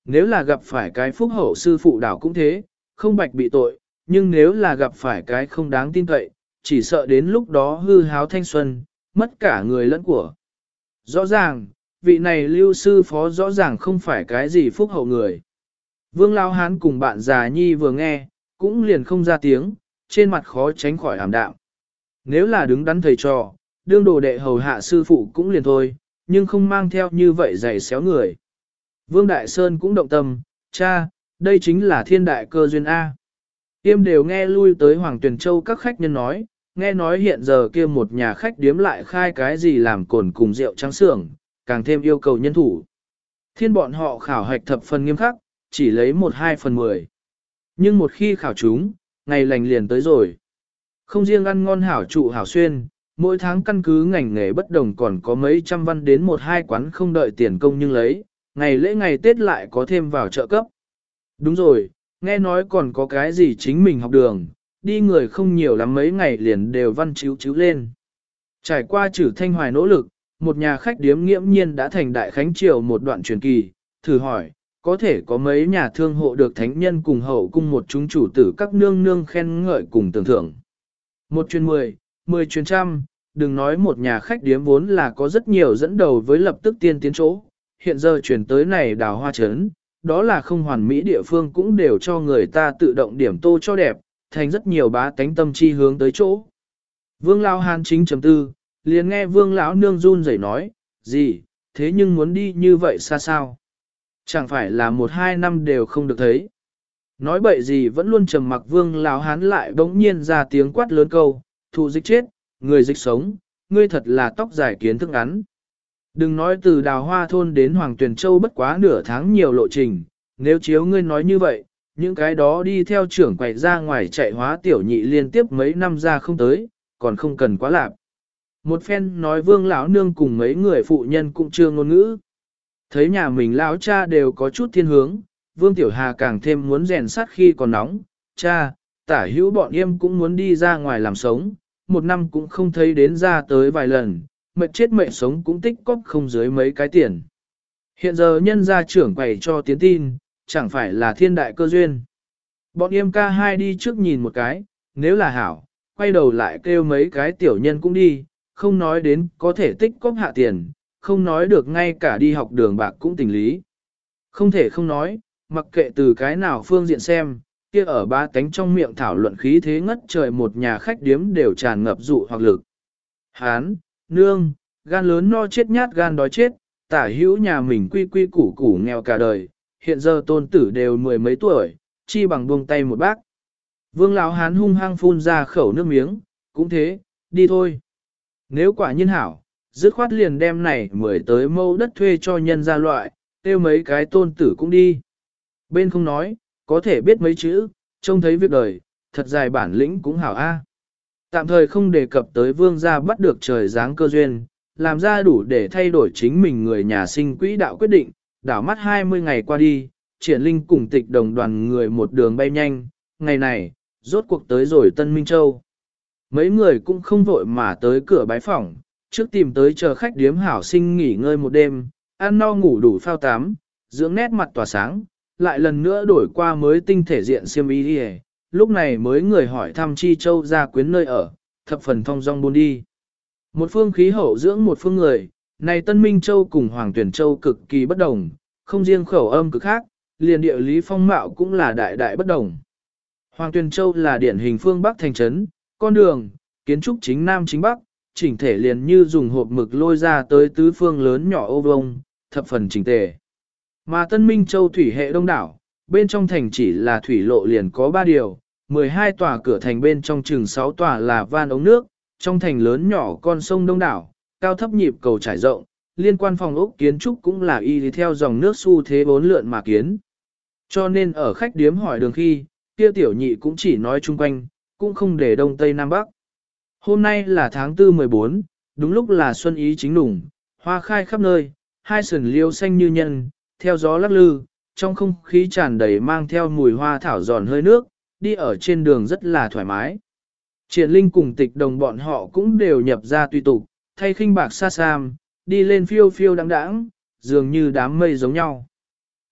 Nếu là gặp phải cái phúc hậu sư phụ đảo cũng thế, không bạch bị tội, nhưng nếu là gặp phải cái không đáng tin cậy, chỉ sợ đến lúc đó hư háo thanh xuân, mất cả người lẫn của. Rõ ràng, vị này lưu sư phó rõ ràng không phải cái gì phúc hậu người. Vương Lao Hán cùng bạn già nhi vừa nghe, cũng liền không ra tiếng, trên mặt khó tránh khỏi ảm đạm. Nếu là đứng đắn thầy trò, đương đồ đệ hầu hạ sư phụ cũng liền thôi, nhưng không mang theo như vậy giày xéo người. Vương Đại Sơn cũng động tâm, cha, đây chính là thiên đại cơ duyên A. Tiêm đều nghe lui tới Hoàng Tuyền Châu các khách nhân nói, nghe nói hiện giờ kia một nhà khách điếm lại khai cái gì làm cồn cùng rượu trắng xưởng, càng thêm yêu cầu nhân thủ. Thiên bọn họ khảo hạch thập phần nghiêm khắc, chỉ lấy một hai phần mười. Nhưng một khi khảo chúng, ngày lành liền tới rồi. Không riêng ăn ngon hảo trụ hảo xuyên, mỗi tháng căn cứ ngành nghề bất đồng còn có mấy trăm văn đến một hai quán không đợi tiền công nhưng lấy, ngày lễ ngày Tết lại có thêm vào trợ cấp. Đúng rồi, nghe nói còn có cái gì chính mình học đường, đi người không nhiều lắm mấy ngày liền đều văn chiếu chiếu lên. Trải qua trừ thanh hoài nỗ lực, một nhà khách điếm nghiễm nhiên đã thành đại khánh triều một đoạn truyền kỳ, thử hỏi, có thể có mấy nhà thương hộ được thánh nhân cùng hậu cung một chúng chủ tử các nương nương khen ngợi cùng tưởng thưởng. Một chuyên mười, mười chuyên trăm, đừng nói một nhà khách điếm vốn là có rất nhiều dẫn đầu với lập tức tiên tiến chỗ, hiện giờ chuyển tới này đào hoa trấn, đó là không hoàn mỹ địa phương cũng đều cho người ta tự động điểm tô cho đẹp, thành rất nhiều bá tánh tâm chi hướng tới chỗ. Vương Lão Hán chính chấm tư, liền nghe Vương Lão Nương run rẩy nói, gì, thế nhưng muốn đi như vậy xa sao? Chẳng phải là một hai năm đều không được thấy. Nói bậy gì vẫn luôn trầm mặc Vương Lão Hán lại bỗng nhiên ra tiếng quát lớn câu, thụ dịch chết, người dịch sống, ngươi thật là tóc dài kiến thức ngắn. Đừng nói từ Đào Hoa Thôn đến Hoàng Tuyền Châu bất quá nửa tháng nhiều lộ trình, nếu chiếu ngươi nói như vậy, những cái đó đi theo trưởng quậy ra ngoài chạy hóa tiểu nhị liên tiếp mấy năm ra không tới, còn không cần quá lạp. Một phen nói Vương lão nương cùng mấy người phụ nhân cũng chưa ngôn ngữ. Thấy nhà mình lão cha đều có chút thiên hướng, Vương Tiểu Hà càng thêm muốn rèn sắt khi còn nóng, cha, tả hữu bọn em cũng muốn đi ra ngoài làm sống, một năm cũng không thấy đến ra tới vài lần, mệt chết mệt sống cũng tích cóp không dưới mấy cái tiền. Hiện giờ nhân gia trưởng quầy cho tiến tin, chẳng phải là thiên đại cơ duyên. Bọn em ca hai đi trước nhìn một cái, nếu là hảo, quay đầu lại kêu mấy cái tiểu nhân cũng đi, không nói đến có thể tích cóp hạ tiền, không nói được ngay cả đi học đường bạc cũng tình lý. Không thể không nói, mặc kệ từ cái nào phương diện xem, kia ở ba tánh trong miệng thảo luận khí thế ngất trời một nhà khách điếm đều tràn ngập dụ hoặc lực. Hán, nương, gan lớn no chết nhát gan đói chết, tả hữu nhà mình quy quy củ củ nghèo cả đời, hiện giờ tôn tử đều mười mấy tuổi, chi bằng buông tay một bác. Vương lão hán hung hăng phun ra khẩu nước miếng, cũng thế, đi thôi. Nếu quả nhiên hảo, dứt khoát liền đem này mười tới mâu đất thuê cho nhân gia loại, tiêu mấy cái tôn tử cũng đi. Bên không nói, có thể biết mấy chữ, trông thấy việc đời, thật dài bản lĩnh cũng hảo a. Tạm thời không đề cập tới vương gia bắt được trời giáng cơ duyên, làm ra đủ để thay đổi chính mình người nhà sinh quỹ đạo quyết định, đảo mắt hai mươi ngày qua đi, triển linh cùng tịch đồng đoàn người một đường bay nhanh, ngày này, rốt cuộc tới rồi Tân Minh Châu. Mấy người cũng không vội mà tới cửa bái phỏng, trước tìm tới chờ khách điếm hảo sinh nghỉ ngơi một đêm, ăn no ngủ đủ phao tắm, dưỡng nét mặt tỏa sáng, lại lần nữa đổi qua mới tinh thể diện xiêm y đi, lúc này mới người hỏi thăm Chi Châu gia quyến nơi ở, thập phần thong dong buôn đi. Một phương khí hậu dưỡng một phương người, này Tân Minh Châu cùng Hoàng Tuyển Châu cực kỳ bất đồng, không riêng khẩu âm cực khác, liền địa lý phong mạo cũng là đại đại bất đồng. Hoàng Tuyển Châu là điển hình phương Bắc thành trấn, con đường, kiến trúc chính Nam chính Bắc, chỉnh thể liền như dùng hộp mực lôi ra tới tứ phương lớn nhỏ ô vông, thập phần chỉnh tề. Mà Tân Minh Châu thủy hệ đông đảo, bên trong thành chỉ là thủy lộ liền có ba điều, mười hai tòa cửa thành bên trong chừng sáu tòa là van ống nước, trong thành lớn nhỏ con sông đông đảo, cao thấp nhịp cầu trải rộng, liên quan phòng ốc kiến trúc cũng là y theo dòng nước xu thế bốn lượn mà kiến. Cho nên ở khách điếm hỏi đường khi, kia tiểu nhị cũng chỉ nói chung quanh, cũng không để đông tây nam bắc. Hôm nay là tháng tư mười bốn, đúng lúc là xuân ý chính nùng, hoa khai khắp nơi, hai sườn liêu xanh như nhân, theo gió lắc lư, trong không khí tràn đầy mang theo mùi hoa thảo giòn hơi nước, đi ở trên đường rất là thoải mái. Triển Linh cùng tịch đồng bọn họ cũng đều nhập ra tùy tục, thay khinh bạc xa xăm, đi lên phiêu phiêu đáng đáng, dường như đám mây giống nhau.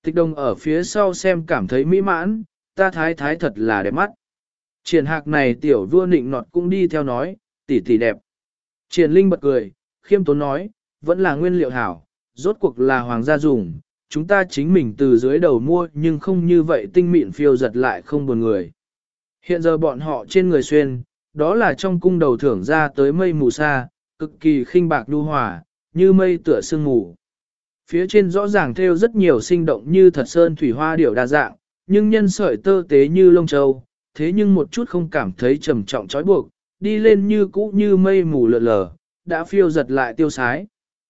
Tịch đồng ở phía sau xem cảm thấy mỹ mãn, ta thái thái thật là đẹp mắt. Triển hạc này tiểu vua nịnh nọt cũng đi theo nói, tỷ tỷ đẹp. Triển linh bật cười, khiêm tốn nói, vẫn là nguyên liệu hảo, rốt cuộc là hoàng gia dùng, chúng ta chính mình từ dưới đầu mua nhưng không như vậy tinh mịn phiêu giật lại không buồn người. Hiện giờ bọn họ trên người xuyên, đó là trong cung đầu thưởng ra tới mây mù sa, cực kỳ khinh bạc nhu hòa, như mây tựa sương mù. Phía trên rõ ràng thêu rất nhiều sinh động như thật sơn thủy hoa điểu đa dạng, nhưng nhân sợi tơ tế như lông châu, thế nhưng một chút không cảm thấy trầm trọng trói buộc, đi lên như cũ như mây mù lượn lờ, đã phiêu giật lại tiêu sái.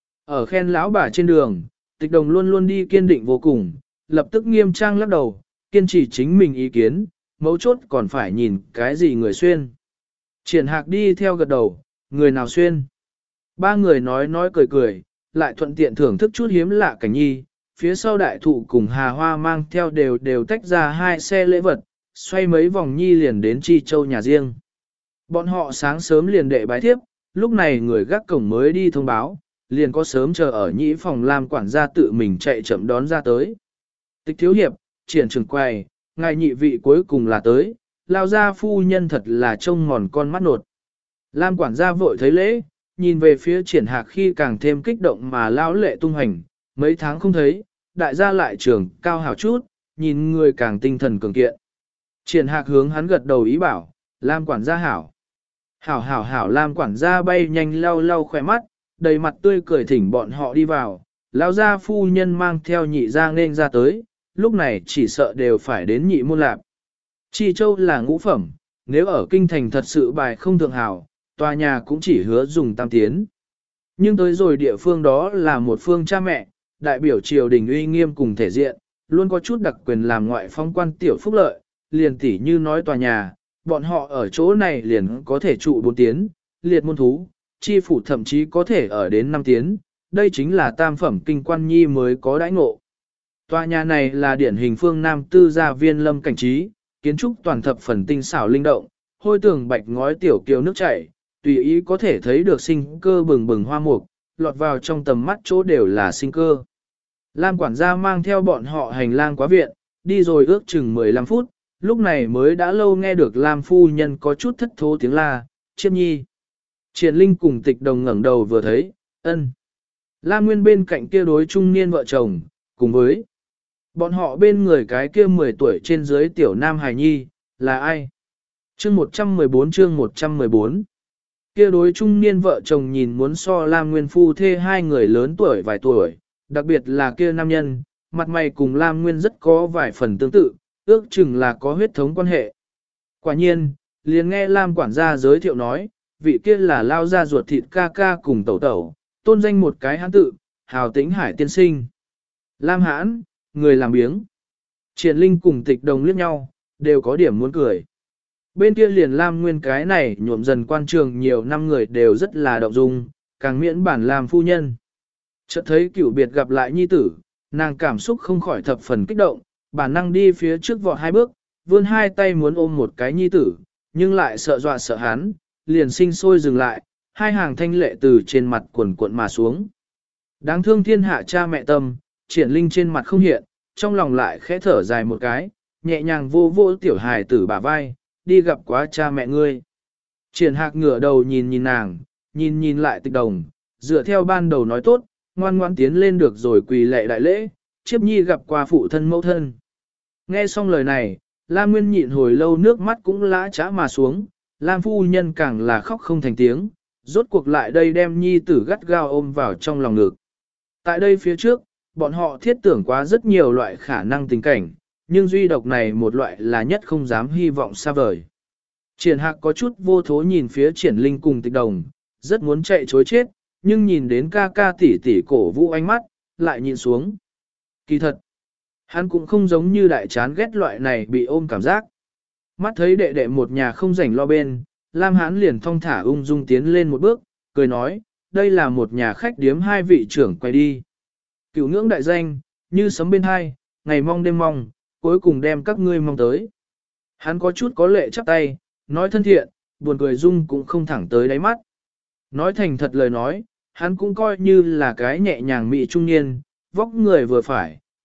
Ở khen lão bà trên đường, tịch đồng luôn luôn đi kiên định vô cùng, lập tức nghiêm trang lắc đầu, kiên trì chính mình ý kiến, mấu chốt còn phải nhìn cái gì người xuyên. Triển hạc đi theo gật đầu, người nào xuyên. Ba người nói nói cười cười, lại thuận tiện thưởng thức chút hiếm lạ cảnh nhi, phía sau đại thụ cùng hà hoa mang theo đều đều tách ra hai xe lễ vật, xoay mấy vòng nhi liền đến Chi Châu nhà riêng. Bọn họ sáng sớm liền đệ bái thiếp, lúc này người gác cổng mới đi thông báo, liền có sớm chờ ở nhĩ phòng làm quản gia tự mình chạy chậm đón ra tới. Tịch thiếu hiệp, triển trường quay, ngài nhị vị cuối cùng là tới, lao gia phu nhân thật là trông mòn con mắt nột. Lam quản gia vội thấy lễ, nhìn về phía triển hạc khi càng thêm kích động mà lao lệ tung hành, mấy tháng không thấy, đại gia lại trưởng cao hào chút, nhìn người càng tinh thần cường kiện. Triển hạc hướng hắn gật đầu ý bảo, Lam quản gia hảo. Hảo hảo hảo Lam quản gia bay nhanh lau lau khỏe mắt, đầy mặt tươi cười thỉnh bọn họ đi vào, lao gia phu nhân mang theo nhị gia nên ra tới, lúc này chỉ sợ đều phải đến nhị môn lạp. Chi Châu là ngũ phẩm, nếu ở kinh thành thật sự bài không thượng hảo, tòa nhà cũng chỉ hứa dùng tam tiến. Nhưng tới rồi địa phương đó là một phương cha mẹ, đại biểu triều đình uy nghiêm cùng thể diện, luôn có chút đặc quyền làm ngoại phong quan tiểu phúc lợi, liền tỉ như nói tòa nhà, bọn họ ở chỗ này liền có thể trụ bốn tiến, liệt môn thú, chi phủ thậm chí có thể ở đến năm tiến, đây chính là tam phẩm kinh quan nhi mới có đãi ngộ. Tòa nhà này là điển hình phương Nam tư gia viên lâm cảnh trí, kiến trúc toàn thập phần tinh xảo linh động, hôi tường bạch ngói tiểu kiều nước chảy, tùy ý có thể thấy được sinh cơ bừng bừng hoa mục, lọt vào trong tầm mắt chỗ đều là sinh cơ. Lam quản gia mang theo bọn họ hành lang quá viện, đi rồi ước chừng mười lăm phút, lúc này mới đã lâu nghe được Lam phu nhân có chút thất thố tiếng la, chiêm nhi. Triển Linh cùng tịch đồng ngẩng đầu vừa thấy, ân. Lam Nguyên bên cạnh kia đối trung niên vợ chồng, cùng với bọn họ bên người cái kia mười tuổi trên dưới tiểu nam hài nhi, là ai? Chương một trăm mười bốn chương một trăm mười bốn. Kia đối trung niên vợ chồng nhìn muốn so Lam Nguyên phu thê hai người lớn tuổi vài tuổi, đặc biệt là kia nam nhân, mặt mày cùng Lam Nguyên rất có vài phần tương tự, ước chừng là có huyết thống quan hệ. Quả nhiên, liền nghe Lam quản gia giới thiệu nói, vị kia là lao ra ruột thịt ca ca cùng tẩu tẩu, tôn danh một cái hán tự, hào tĩnh hải tiên sinh. Lam hãn, người làm biếng. Triển Linh cùng tịch đồng liếc nhau, đều có điểm muốn cười. Bên kia liền Lam Nguyên cái này nhuộm dần quan trường nhiều năm người đều rất là động dung, càng miễn bản làm phu nhân. Chợt thấy cửu biệt gặp lại nhi tử, nàng cảm xúc không khỏi thập phần kích động, bản năng đi phía trước vọt hai bước, vươn hai tay muốn ôm một cái nhi tử, nhưng lại sợ dọa sợ hắn, liền sinh sôi dừng lại, hai hàng thanh lệ từ trên mặt quần cuộn mà xuống. Đáng thương thiên hạ cha mẹ tâm, Triển Linh trên mặt không hiện, trong lòng lại khẽ thở dài một cái, nhẹ nhàng vô vô tiểu hài tử bả vai, đi gặp quá cha mẹ ngươi. Triển Hạc ngửa đầu nhìn nhìn nàng, nhìn nhìn lại tịch đồng, dựa theo ban đầu nói tốt, ngoan ngoan tiến lên được rồi quỳ lệ đại lễ, chiếp nhi gặp qua phụ thân mẫu thân. Nghe xong lời này, Lam Nguyên nhịn hồi lâu nước mắt cũng lã trã mà xuống, Lam phu nhân càng là khóc không thành tiếng, rốt cuộc lại đây đem nhi tử gắt gao ôm vào trong lòng ngực. Tại đây phía trước, bọn họ thiết tưởng quá rất nhiều loại khả năng tình cảnh, nhưng duy độc này một loại là nhất không dám hy vọng xa vời. Triển Hạc có chút vô thố nhìn phía Triển Linh cùng tịch đồng, rất muốn chạy chối chết, nhưng nhìn đến ca ca tỷ tỷ cổ vũ ánh mắt, lại nhìn xuống. Kỳ thật, hắn cũng không giống như đại chán ghét loại này bị ôm cảm giác. Mắt thấy đệ đệ một nhà không rảnh lo bên, Lam Hán liền thong thả ung dung tiến lên một bước, cười nói, đây là một nhà khách điếm hai vị trưởng quay đi. Cửu ngưỡng đại danh, như sấm bên hai, ngày mong đêm mong, cuối cùng đem các ngươi mong tới. Hắn có chút có lệ chắp tay, nói thân thiện, buồn cười dung cũng không thẳng tới đáy mắt. Nói thành thật lời nói, hắn cũng coi như là cái nhẹ nhàng mị trung niên, vóc người vừa phải,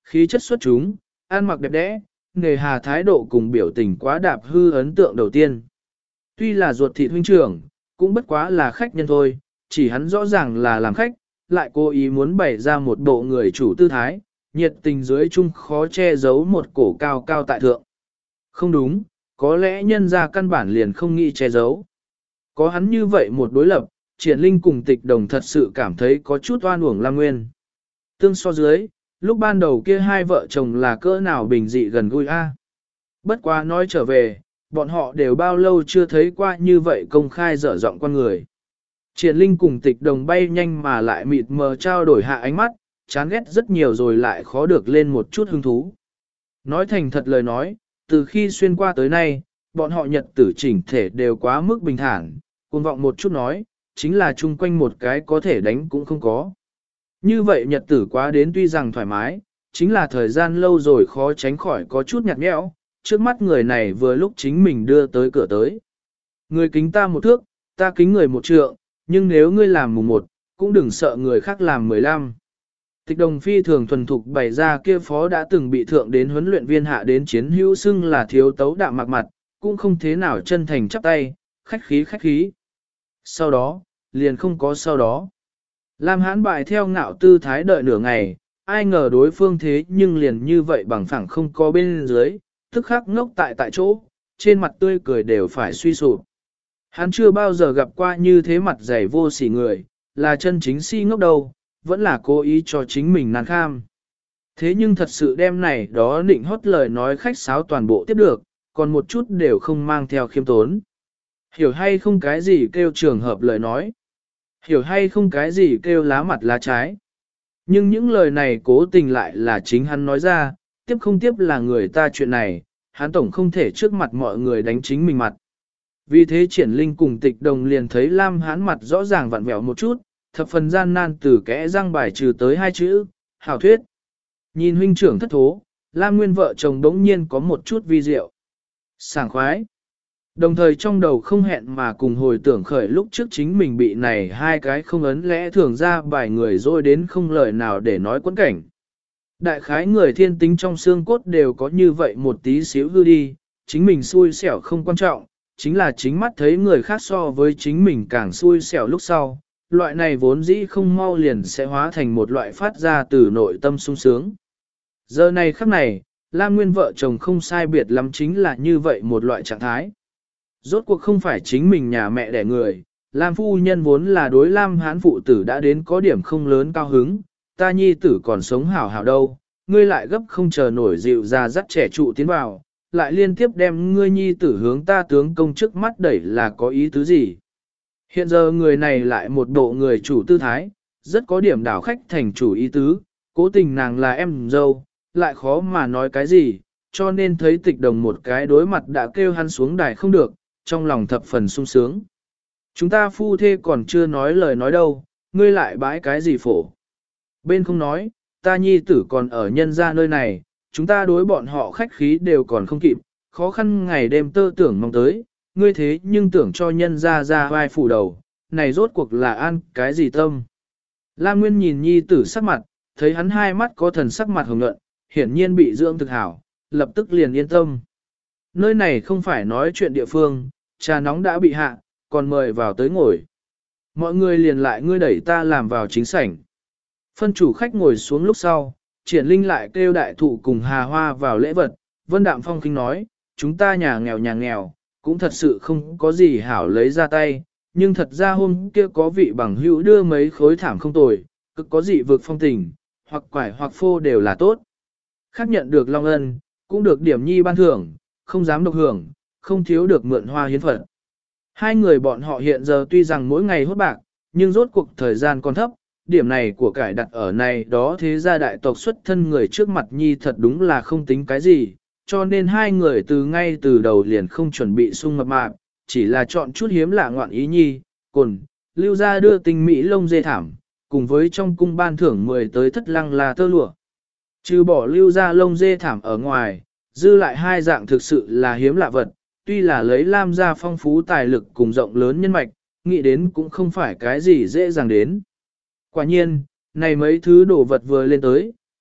khí chất xuất chúng, ăn mặc đẹp đẽ, nghề hà thái độ cùng biểu tình quá đạp hư ấn tượng đầu tiên. Tuy là ruột thịt huynh trưởng, cũng bất quá là khách nhân thôi, chỉ hắn rõ ràng là làm khách, lại cố ý muốn bày ra một bộ người chủ tư thái, nhiệt tình dưới chung khó che giấu một cổ cao cao tại thượng. Không đúng, có lẽ nhân ra căn bản liền không nghĩ che giấu. Có hắn như vậy một đối lập, Triển Linh cùng Tịch Đồng thật sự cảm thấy có chút oan uổng Lam Nguyên. Tương so dưới, lúc ban đầu kia hai vợ chồng là cỡ nào bình dị gần gũi a. Bất quá nói trở về, bọn họ đều bao lâu chưa thấy qua như vậy công khai dở giọng con người. Triển Linh cùng Tịch Đồng bay nhanh mà lại mịt mờ trao đổi hạ ánh mắt, chán ghét rất nhiều rồi lại khó được lên một chút hứng thú. Nói thành thật lời nói, từ khi xuyên qua tới nay, bọn họ nhật tử chỉnh thể đều quá mức bình thản, cuồng vọng một chút nói, chính là chung quanh một cái có thể đánh cũng không có. Như vậy nhật tử quá đến tuy rằng thoải mái, chính là thời gian lâu rồi khó tránh khỏi có chút nhạt nhẽo, trước mắt người này vừa lúc chính mình đưa tới cửa tới. Người kính ta một thước, ta kính người một trượng, nhưng nếu ngươi làm mùng một, cũng đừng sợ người khác làm mười lăm. Tịch Đồng phi thường thuần thục bày ra kia phó đã từng bị thượng đến huấn luyện viên hạ đến chiến hữu xưng là thiếu tấu đạm mặc mặt, cũng không thế nào chân thành chắp tay, khách khí khách khí. Sau đó, liền không có sau đó. Lam Hãn bại theo ngạo tư thái đợi nửa ngày, ai ngờ đối phương thế nhưng liền như vậy bằng phẳng không có bên dưới, tức khắc ngốc tại tại chỗ, trên mặt tươi cười đều phải suy sụp. Hắn chưa bao giờ gặp qua như thế mặt dày vô sỉ người, là chân chính si ngốc đâu, vẫn là cố ý cho chính mình nan kham. Thế nhưng thật sự đem này đó định hót lời nói khách sáo toàn bộ tiếp được, còn một chút đều không mang theo khiêm tốn. Hiểu hay không cái gì kêu trường hợp lời nói. Hiểu hay không cái gì kêu lá mặt lá trái. Nhưng những lời này cố tình lại là chính hắn nói ra, tiếp không tiếp là người ta chuyện này, hắn tổng không thể trước mặt mọi người đánh chính mình mặt. Vì thế Triển Linh cùng Tịch Đồng liền thấy Lam Hán mặt rõ ràng vặn vẹo một chút, thập phần gian nan từ kẽ răng bài trừ tới hai chữ, hảo thuyết. Nhìn huynh trưởng thất thố, Lam Nguyên vợ chồng đống nhiên có một chút vi diệu. Sảng khoái. Đồng thời trong đầu không hẹn mà cùng hồi tưởng khởi lúc trước chính mình bị này hai cái không ấn lẽ thường ra bài người rồi đến không lời nào để nói quẫn cảnh. Đại khái người thiên tính trong xương cốt đều có như vậy một tí xíu hư đi, chính mình xui xẻo không quan trọng, chính là chính mắt thấy người khác so với chính mình càng xui xẻo lúc sau, loại này vốn dĩ không mau liền sẽ hóa thành một loại phát ra từ nội tâm sung sướng. Giờ này khắc này, Lam Nguyên vợ chồng không sai biệt lắm chính là như vậy một loại trạng thái. Rốt cuộc không phải chính mình nhà mẹ đẻ người, Lam phu nhân vốn là đối Lam Hán phụ tử đã đến có điểm không lớn cao hứng, ta nhi tử còn sống hảo hảo đâu, ngươi lại gấp không chờ nổi dịu ra dắt trẻ trụ tiến vào, lại liên tiếp đem ngươi nhi tử hướng ta tướng công trước mắt đẩy là có ý tứ gì. Hiện giờ người này lại một bộ người chủ tư thái, rất có điểm đảo khách thành chủ ý tứ, cố tình nàng là em dâu, lại khó mà nói cái gì, cho nên thấy Tịch Đồng một cái đối mặt đã kêu hắn xuống đài không được, trong lòng thập phần sung sướng. Chúng ta phu thê còn chưa nói lời nói đâu, ngươi lại bãi cái gì phổ. Bên không nói, ta nhi tử còn ở nhân gia nơi này, chúng ta đối bọn họ khách khí đều còn không kịp, khó khăn ngày đêm tơ tưởng mong tới, ngươi thế nhưng tưởng cho nhân gia ra vai phủ đầu, này rốt cuộc là an cái gì tâm. Lam Nguyên nhìn nhi tử sắc mặt, thấy hắn hai mắt có thần sắc mặt hồng nhuận, hiển nhiên bị dưỡng thực hảo, lập tức liền yên tâm. Nơi này không phải nói chuyện địa phương, trà nóng đã bị hạ, còn mời vào tới ngồi. Mọi người liền lại ngươi đẩy ta làm vào chính sảnh. Phân chủ khách ngồi xuống lúc sau, Triển Linh lại kêu đại thụ cùng Hà Hoa vào lễ vật, Vân Đạm Phong khinh nói, chúng ta nhà nghèo nhà nghèo, cũng thật sự không có gì hảo lấy ra tay, nhưng thật ra hôm kia có vị bằng hữu đưa mấy khối thảm không tồi, cực có dị vực phong tình, hoặc quải hoặc phô đều là tốt. Khác nhận được Long Ân, cũng được điểm nhi ban thưởng, không dám độc hưởng, không thiếu được mượn hoa hiến phật. Hai người bọn họ hiện giờ tuy rằng mỗi ngày hốt bạc, nhưng rốt cuộc thời gian còn thấp, điểm này của cải đặt ở này đó thế gia đại tộc xuất thân người trước mặt nhi thật đúng là không tính cái gì, cho nên hai người từ ngay từ đầu liền không chuẩn bị sung mập mạp, chỉ là chọn chút hiếm lạ ngoạn ý nhi, cồn, lưu ra đưa tinh mỹ lông dê thảm, cùng với trong cung ban thưởng mười tới thất lăng là tơ lụa. Trừ bỏ lưu ra lông dê thảm ở ngoài, dư lại hai dạng thực sự là hiếm lạ vật, tuy là lấy Lam gia phong phú tài lực cùng rộng lớn nhân mạch, nghĩ đến cũng không phải cái gì dễ dàng đến. Quả nhiên, này mấy thứ đồ vật vừa lên tới,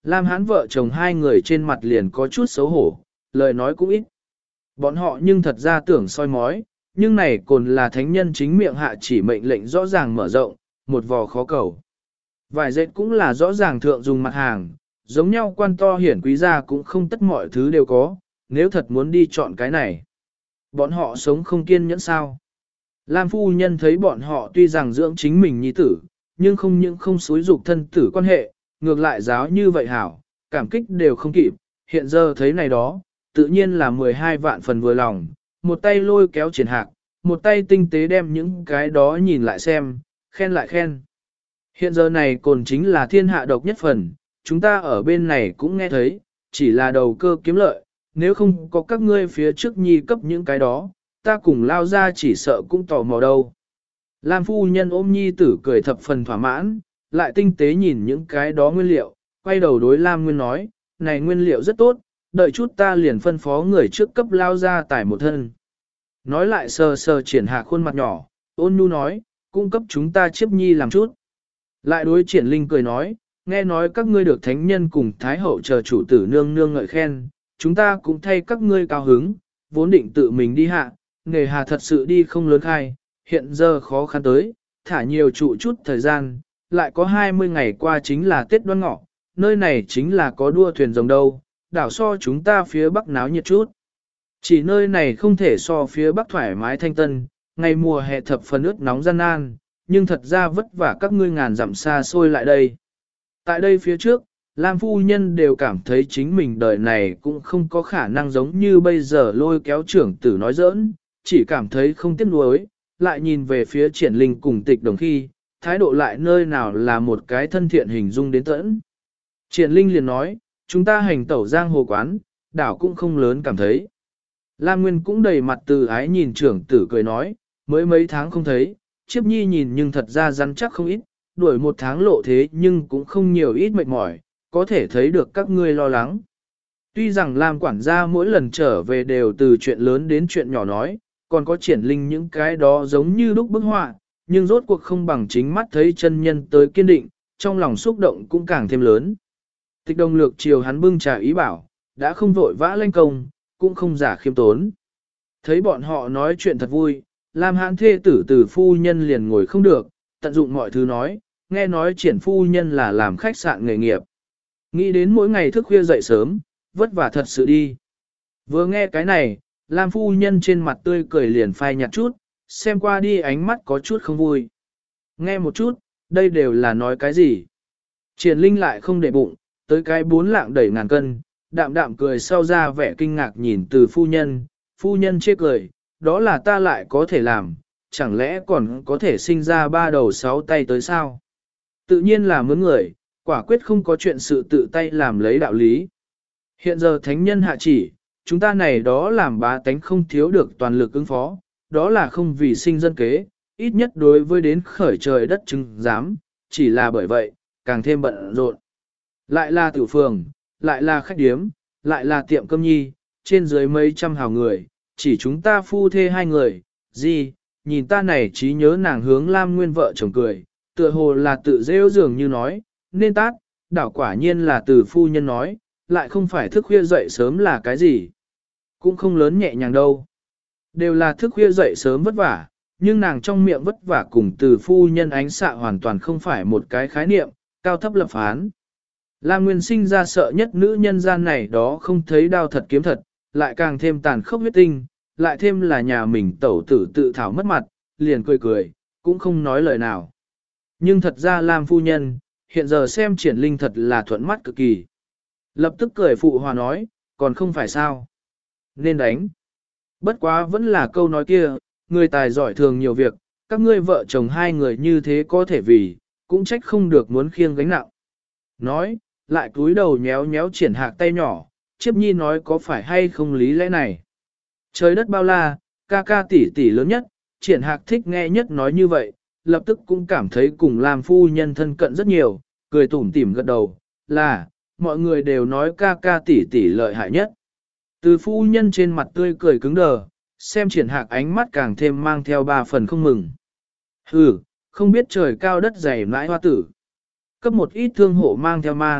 Lam Hãn vợ chồng hai người trên mặt liền có chút xấu hổ, lời nói cũng ít. Bọn họ nhưng thật ra tưởng soi mói, nhưng này còn là thánh nhân chính miệng hạ chỉ mệnh lệnh rõ ràng mở rộng, một vò khó cầu. Vải dệt cũng là rõ ràng thượng dùng mặt hàng, giống nhau quan to hiển quý gia cũng không tất mọi thứ đều có, nếu thật muốn đi chọn cái này. Bọn họ sống không kiên nhẫn sao. Lam phu nhân thấy bọn họ tuy rằng dưỡng chính mình nhi tử, nhưng không những không xúi dục thân tử quan hệ, ngược lại giáo như vậy hảo, cảm kích đều không kịp, hiện giờ thấy này đó, tự nhiên là mười hai vạn phần vừa lòng, một tay lôi kéo triển hạc, một tay tinh tế đem những cái đó nhìn lại xem, khen lại khen. Hiện giờ này còn chính là thiên hạ độc nhất phần, chúng ta ở bên này cũng nghe thấy, chỉ là đầu cơ kiếm lợi, nếu không có các ngươi phía trước nhi cấp những cái đó, ta cùng lao ra chỉ sợ cũng tò mò đâu. Lam phu nhân ôm nhi tử cười thập phần thỏa mãn, lại tinh tế nhìn những cái đó nguyên liệu, quay đầu đối Lam Nguyên nói, này nguyên liệu rất tốt, đợi chút ta liền phân phó người trước cấp lao ra tải một thân. Nói lại sờ sờ triển hạ khuôn mặt nhỏ, ôn nhu nói, cung cấp chúng ta chiếp nhi làm chút. Lại đối triển linh cười nói, nghe nói các ngươi được thánh nhân cùng thái hậu chờ chủ tử nương nương ngợi khen, chúng ta cũng thay các ngươi cao hứng, vốn định tự mình đi hạ, nghề hà thật sự đi không lớn khai, hiện giờ khó khăn tới, thả nhiều trụ chút thời gian, lại có hai mươi ngày qua chính là Tết Đoan Ngọ, nơi này chính là có đua thuyền rồng đâu, đảo so chúng ta phía bắc náo nhiệt chút. Chỉ nơi này không thể so phía bắc thoải mái thanh tân, ngày mùa hè thập phần ướt nóng gian nan, nhưng thật ra vất vả các ngươi ngàn dặm xa xôi lại đây. Tại đây phía trước, Lam phu nhân đều cảm thấy chính mình đời này cũng không có khả năng giống như bây giờ lôi kéo trưởng tử nói giỡn, chỉ cảm thấy không tiếc nuối, lại nhìn về phía triển linh cùng tịch đồng khi, thái độ lại nơi nào là một cái thân thiện hình dung đến tẫn. Triển linh liền nói, chúng ta hành tẩu giang hồ quán, đảo cũng không lớn cảm thấy. Lam Nguyên cũng đầy mặt từ ái nhìn trưởng tử cười nói, mới mấy tháng không thấy, chiếp nhi nhìn nhưng thật ra rắn chắc không ít, đuổi một tháng lộ thế nhưng cũng không nhiều ít mệt mỏi, có thể thấy được các ngươi lo lắng. Tuy rằng Lam quản gia mỗi lần trở về đều từ chuyện lớn đến chuyện nhỏ nói, còn có triển linh những cái đó giống như lúc bức họa, nhưng rốt cuộc không bằng chính mắt thấy chân nhân tới kiên định, trong lòng xúc động cũng càng thêm lớn. Tịch đồng lược chiều hắn bưng trà ý bảo, đã không vội vã lên công, cũng không giả khiêm tốn. Thấy bọn họ nói chuyện thật vui, Lam Hãn thê tử từ phu nhân liền ngồi không được, tận dụng mọi thứ nói, nghe nói triển phu nhân là làm khách sạn nghề nghiệp. Nghĩ đến mỗi ngày thức khuya dậy sớm, vất vả thật sự đi. Vừa nghe cái này, Lam phu nhân trên mặt tươi cười liền phai nhạt chút, xem qua đi ánh mắt có chút không vui. Nghe một chút, đây đều là nói cái gì? Triển linh lại không để bụng, tới cái bốn lạng đẩy ngàn cân, đạm đạm cười sau ra vẻ kinh ngạc nhìn từ phu nhân, phu nhân chê cười, đó là ta lại có thể làm, chẳng lẽ còn có thể sinh ra ba đầu sáu tay tới sao? Tự nhiên là mướn người, quả quyết không có chuyện sự tự tay làm lấy đạo lý. Hiện giờ thánh nhân hạ chỉ, chúng ta này đó làm bá tánh không thiếu được toàn lực ứng phó, đó là không vì sinh dân kế, ít nhất đối với đến khởi trời đất chứng giám, chỉ là bởi vậy, càng thêm bận rộn. Lại là tử phường, lại là khách điếm, lại là tiệm cơm nhi, trên dưới mấy trăm hào người, chỉ chúng ta phu thê hai người, gì, nhìn ta này trí nhớ nàng hướng Lam Nguyên vợ chồng cười, tựa hồ là tự rêu dường như nói, nên tát, đảo quả nhiên là từ phu nhân nói, lại không phải thức khuya dậy sớm là cái gì. Cũng không lớn nhẹ nhàng đâu. Đều là thức khuya dậy sớm vất vả, nhưng nàng trong miệng vất vả cùng từ phu nhân ánh xạ hoàn toàn không phải một cái khái niệm, cao thấp lập phán. Lam Nguyên sinh ra sợ nhất nữ nhân gian này đó không thấy đao thật kiếm thật, lại càng thêm tàn khốc huyết tinh, lại thêm là nhà mình tẩu tử tự thảo mất mặt, liền cười cười, cũng không nói lời nào. Nhưng thật ra Lam phu nhân, hiện giờ xem triển linh thật là thuận mắt cực kỳ. Lập tức cười phụ hòa nói, còn không phải sao. Nên đánh. Bất quá vẫn là câu nói kia, người tài giỏi thường nhiều việc, các ngươi vợ chồng hai người như thế có thể vì, cũng trách không được muốn khiêng gánh nặng. Nói, lại cúi đầu nhéo nhéo triển hạc tay nhỏ, chiếp nhi nói có phải hay không lý lẽ này. Trời đất bao la, ca ca tỷ tỷ lớn nhất, triển hạc thích nghe nhất nói như vậy, lập tức cũng cảm thấy cùng làm phu nhân thân cận rất nhiều, cười tủm tỉm gật đầu, là, mọi người đều nói ca ca tỷ tỷ lợi hại nhất. Từ phu nhân trên mặt tươi cười cứng đờ, xem triển hạc ánh mắt càng thêm mang theo ba phần không mừng. Hừ, không biết trời cao đất dày nãi hoa tử. Cấp một ít thương hộ mang theo mang,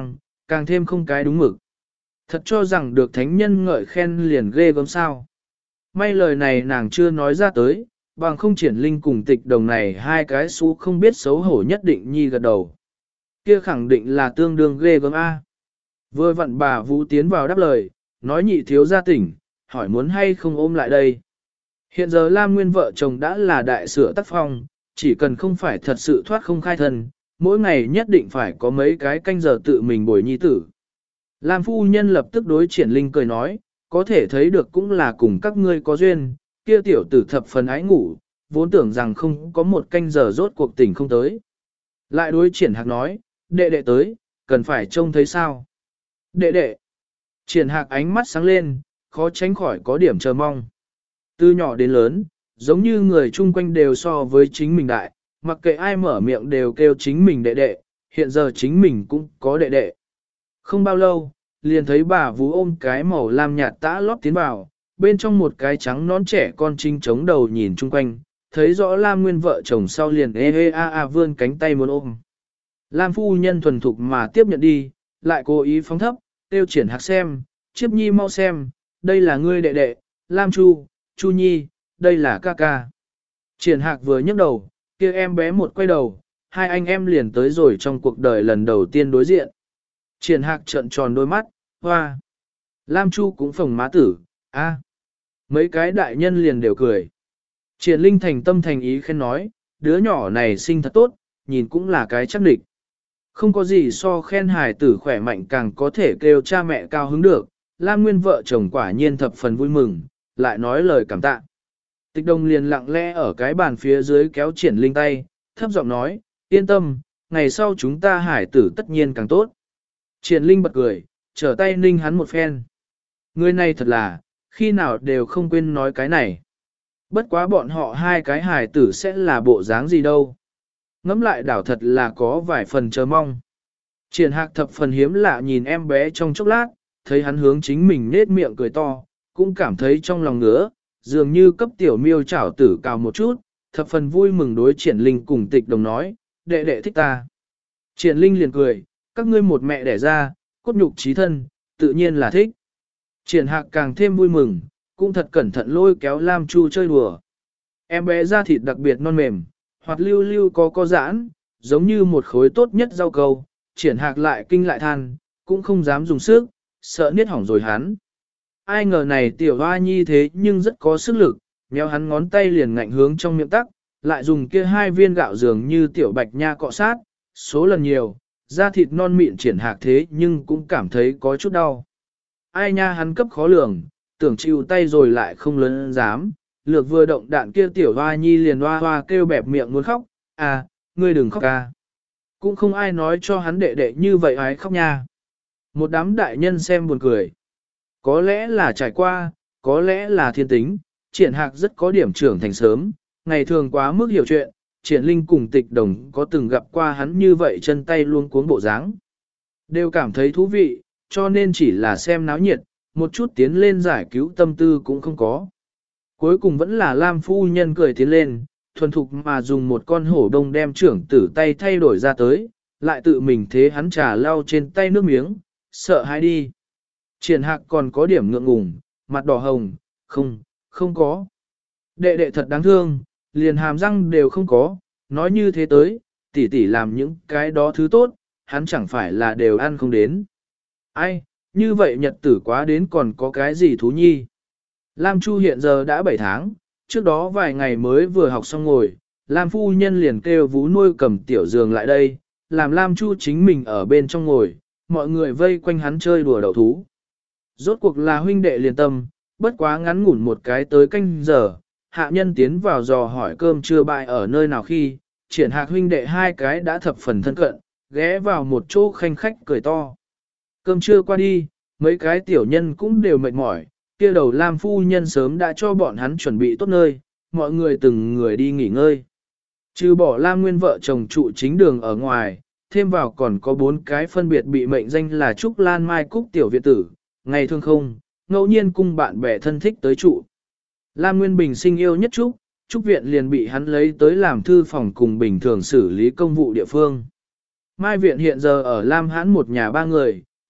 càng thêm không cái đúng mực. Thật cho rằng được thánh nhân ngợi khen liền ghê gớm sao. May lời này nàng chưa nói ra tới, bằng không Triển Linh cùng Tịch Đồng này hai cái xú không biết xấu hổ nhất định nhi gật đầu. Kia khẳng định là tương đương ghê gớm A. Vừa vặn bà Vũ tiến vào đáp lời, nói nhị thiếu gia tỉnh, hỏi muốn hay không ôm lại đây. Hiện giờ Lam Nguyên vợ chồng đã là đại sửa tác phong, chỉ cần không phải thật sự thoát không khai thân, mỗi ngày nhất định phải có mấy cái canh giờ tự mình bồi nhi tử. Lam phu nhân lập tức đối Triển Linh cười nói, có thể thấy được cũng là cùng các ngươi có duyên, kia tiểu tử thập phần ái ngủ, vốn tưởng rằng không có một canh giờ rốt cuộc tỉnh không tới. Lại đối Triển Hạc nói, đệ đệ tới, cần phải trông thấy sao. Đệ đệ. Triển Hạc ánh mắt sáng lên, khó tránh khỏi có điểm chờ mong. Từ nhỏ đến lớn, giống như người chung quanh đều so với chính mình đại, mặc kệ ai mở miệng đều kêu chính mình đệ đệ, hiện giờ chính mình cũng có đệ đệ. Không bao lâu, liền thấy bà Vú ôm cái màu lam nhạt tã lót tiến vào, bên trong một cái trắng nón trẻ con trinh chống đầu nhìn chung quanh, thấy rõ Lam Nguyên vợ chồng sau liền ê ê a a vươn cánh tay muốn ôm. Lam phu nhân thuần thục mà tiếp nhận đi, lại cố ý phóng thấp, tiêu Triển Hạc xem, Chiếp Nhi mau xem, đây là ngươi đệ đệ, Lam Chu, Chu Nhi, đây là ca ca. Triển Hạc vừa nhấc đầu, kia em bé một quay đầu, hai anh em liền tới rồi trong cuộc đời lần đầu tiên đối diện. Triển Hạc trợn tròn đôi mắt, hoa. Lam Chu cũng phồng má tử, a. Mấy cái đại nhân liền đều cười. Triển Linh thành tâm thành ý khen nói, đứa nhỏ này sinh thật tốt, nhìn cũng là cái chắc địch. Không có gì so khen hài tử khỏe mạnh càng có thể kêu cha mẹ cao hứng được, Lam Nguyên vợ chồng quả nhiên thập phần vui mừng, lại nói lời cảm tạ. Tịch Đồng liền lặng lẽ ở cái bàn phía dưới kéo Triển Linh tay, thấp giọng nói, yên tâm, ngày sau chúng ta hải tử tất nhiên càng tốt. Triển Linh bật cười, trở tay ninh hắn một phen. Người này thật là, khi nào đều không quên nói cái này. Bất quá bọn họ hai cái hải tử sẽ là bộ dáng gì đâu. Ngắm lại đảo thật là có vài phần chờ mong. Triển Hạc thập phần hiếm lạ nhìn em bé trong chốc lát, thấy hắn hướng chính mình nết miệng cười to, cũng cảm thấy trong lòng ngứa, dường như cấp tiểu miêu chảo tử cào một chút, thập phần vui mừng đối Triển Linh cùng Tịch Đồng nói, đệ đệ thích ta. Triển Linh liền cười, các ngươi một mẹ đẻ ra, cốt nhục trí thân, tự nhiên là thích. Triển Hạc càng thêm vui mừng, cũng thật cẩn thận lôi kéo Lam Chu chơi đùa. Em bé da thịt đặc biệt non mềm, hoặc lưu lưu có co giãn, giống như một khối tốt nhất rau câu, Triển Hạc lại kinh lại than, cũng không dám dùng sức, sợ niết hỏng rồi hắn. Ai ngờ này tiểu hoa nhi thế nhưng rất có sức lực, méo hắn ngón tay liền ngạnh hướng trong miệng tắc, lại dùng kia hai viên gạo dường như tiểu bạch nha cọ sát, số lần nhiều, da thịt non mịn Triển Hạc thế nhưng cũng cảm thấy có chút đau. Ai nha hắn cấp khó lường, tưởng chịu tay rồi lại không lớn dám, lược vừa động đạn kia tiểu hoa nhi liền hoa hoa kêu bẹp miệng muốn khóc, à, ngươi đừng khóc ca. Cũng không ai nói cho hắn đệ đệ như vậy ái khóc nha. Một đám đại nhân xem buồn cười. Có lẽ là trải qua, có lẽ là thiên tính, Triển Hạc rất có điểm trưởng thành sớm, ngày thường quá mức hiểu chuyện, Triển Linh cùng Tịch Đồng có từng gặp qua hắn như vậy chân tay luôn cuống bộ dáng. Đều cảm thấy thú vị, cho nên chỉ là xem náo nhiệt, một chút tiến lên giải cứu tâm tư cũng không có. Cuối cùng vẫn là Lam phu nhân cười tiến lên, thuần thục mà dùng một con hổ đông đem trưởng tử tay thay đổi ra tới, lại tự mình thế hắn trà lau trên tay nước miếng, sợ hãi đi. Triển Hạc còn có điểm ngượng ngùng, mặt đỏ hồng, không, không có. Đệ đệ thật đáng thương, liền hàm răng đều không có, nói như thế tới, tỷ tỷ làm những cái đó thứ tốt, hắn chẳng phải là đều ăn không đến. Ai, như vậy nhật tử quá đến còn có cái gì thú nhi. Lam Chu hiện giờ đã bảy tháng, trước đó vài ngày mới vừa học xong ngồi, Lam phu nhân liền kêu vú nuôi cầm tiểu giường lại đây, làm Lam Chu chính mình ở bên trong ngồi, mọi người vây quanh hắn chơi đùa đậu thú. Rốt cuộc là huynh đệ liền tâm, bất quá ngắn ngủn một cái tới canh giờ, hạ nhân tiến vào dò hỏi cơm trưa bại ở nơi nào khi, Triển Hạc huynh đệ hai cái đã thập phần thân cận, ghé vào một chỗ khanh khách cười to. Cơm trưa qua đi, mấy cái tiểu nhân cũng đều mệt mỏi, kia đầu Lam phu nhân sớm đã cho bọn hắn chuẩn bị tốt nơi, mọi người từng người đi nghỉ ngơi. Trừ bỏ Lam Nguyên vợ chồng trụ chính đường ở ngoài, thêm vào còn có bốn cái phân biệt bị mệnh danh là Trúc Lan Mai Cúc tiểu viện tử, ngày thường không, ngẫu nhiên cung bạn bè thân thích tới trụ. Lam Nguyên Bình sinh yêu nhất Trúc, Trúc viện liền bị hắn lấy tới làm thư phòng cùng bình thường xử lý công vụ địa phương. Mai viện hiện giờ ở Lam Hãn một nhà ba người,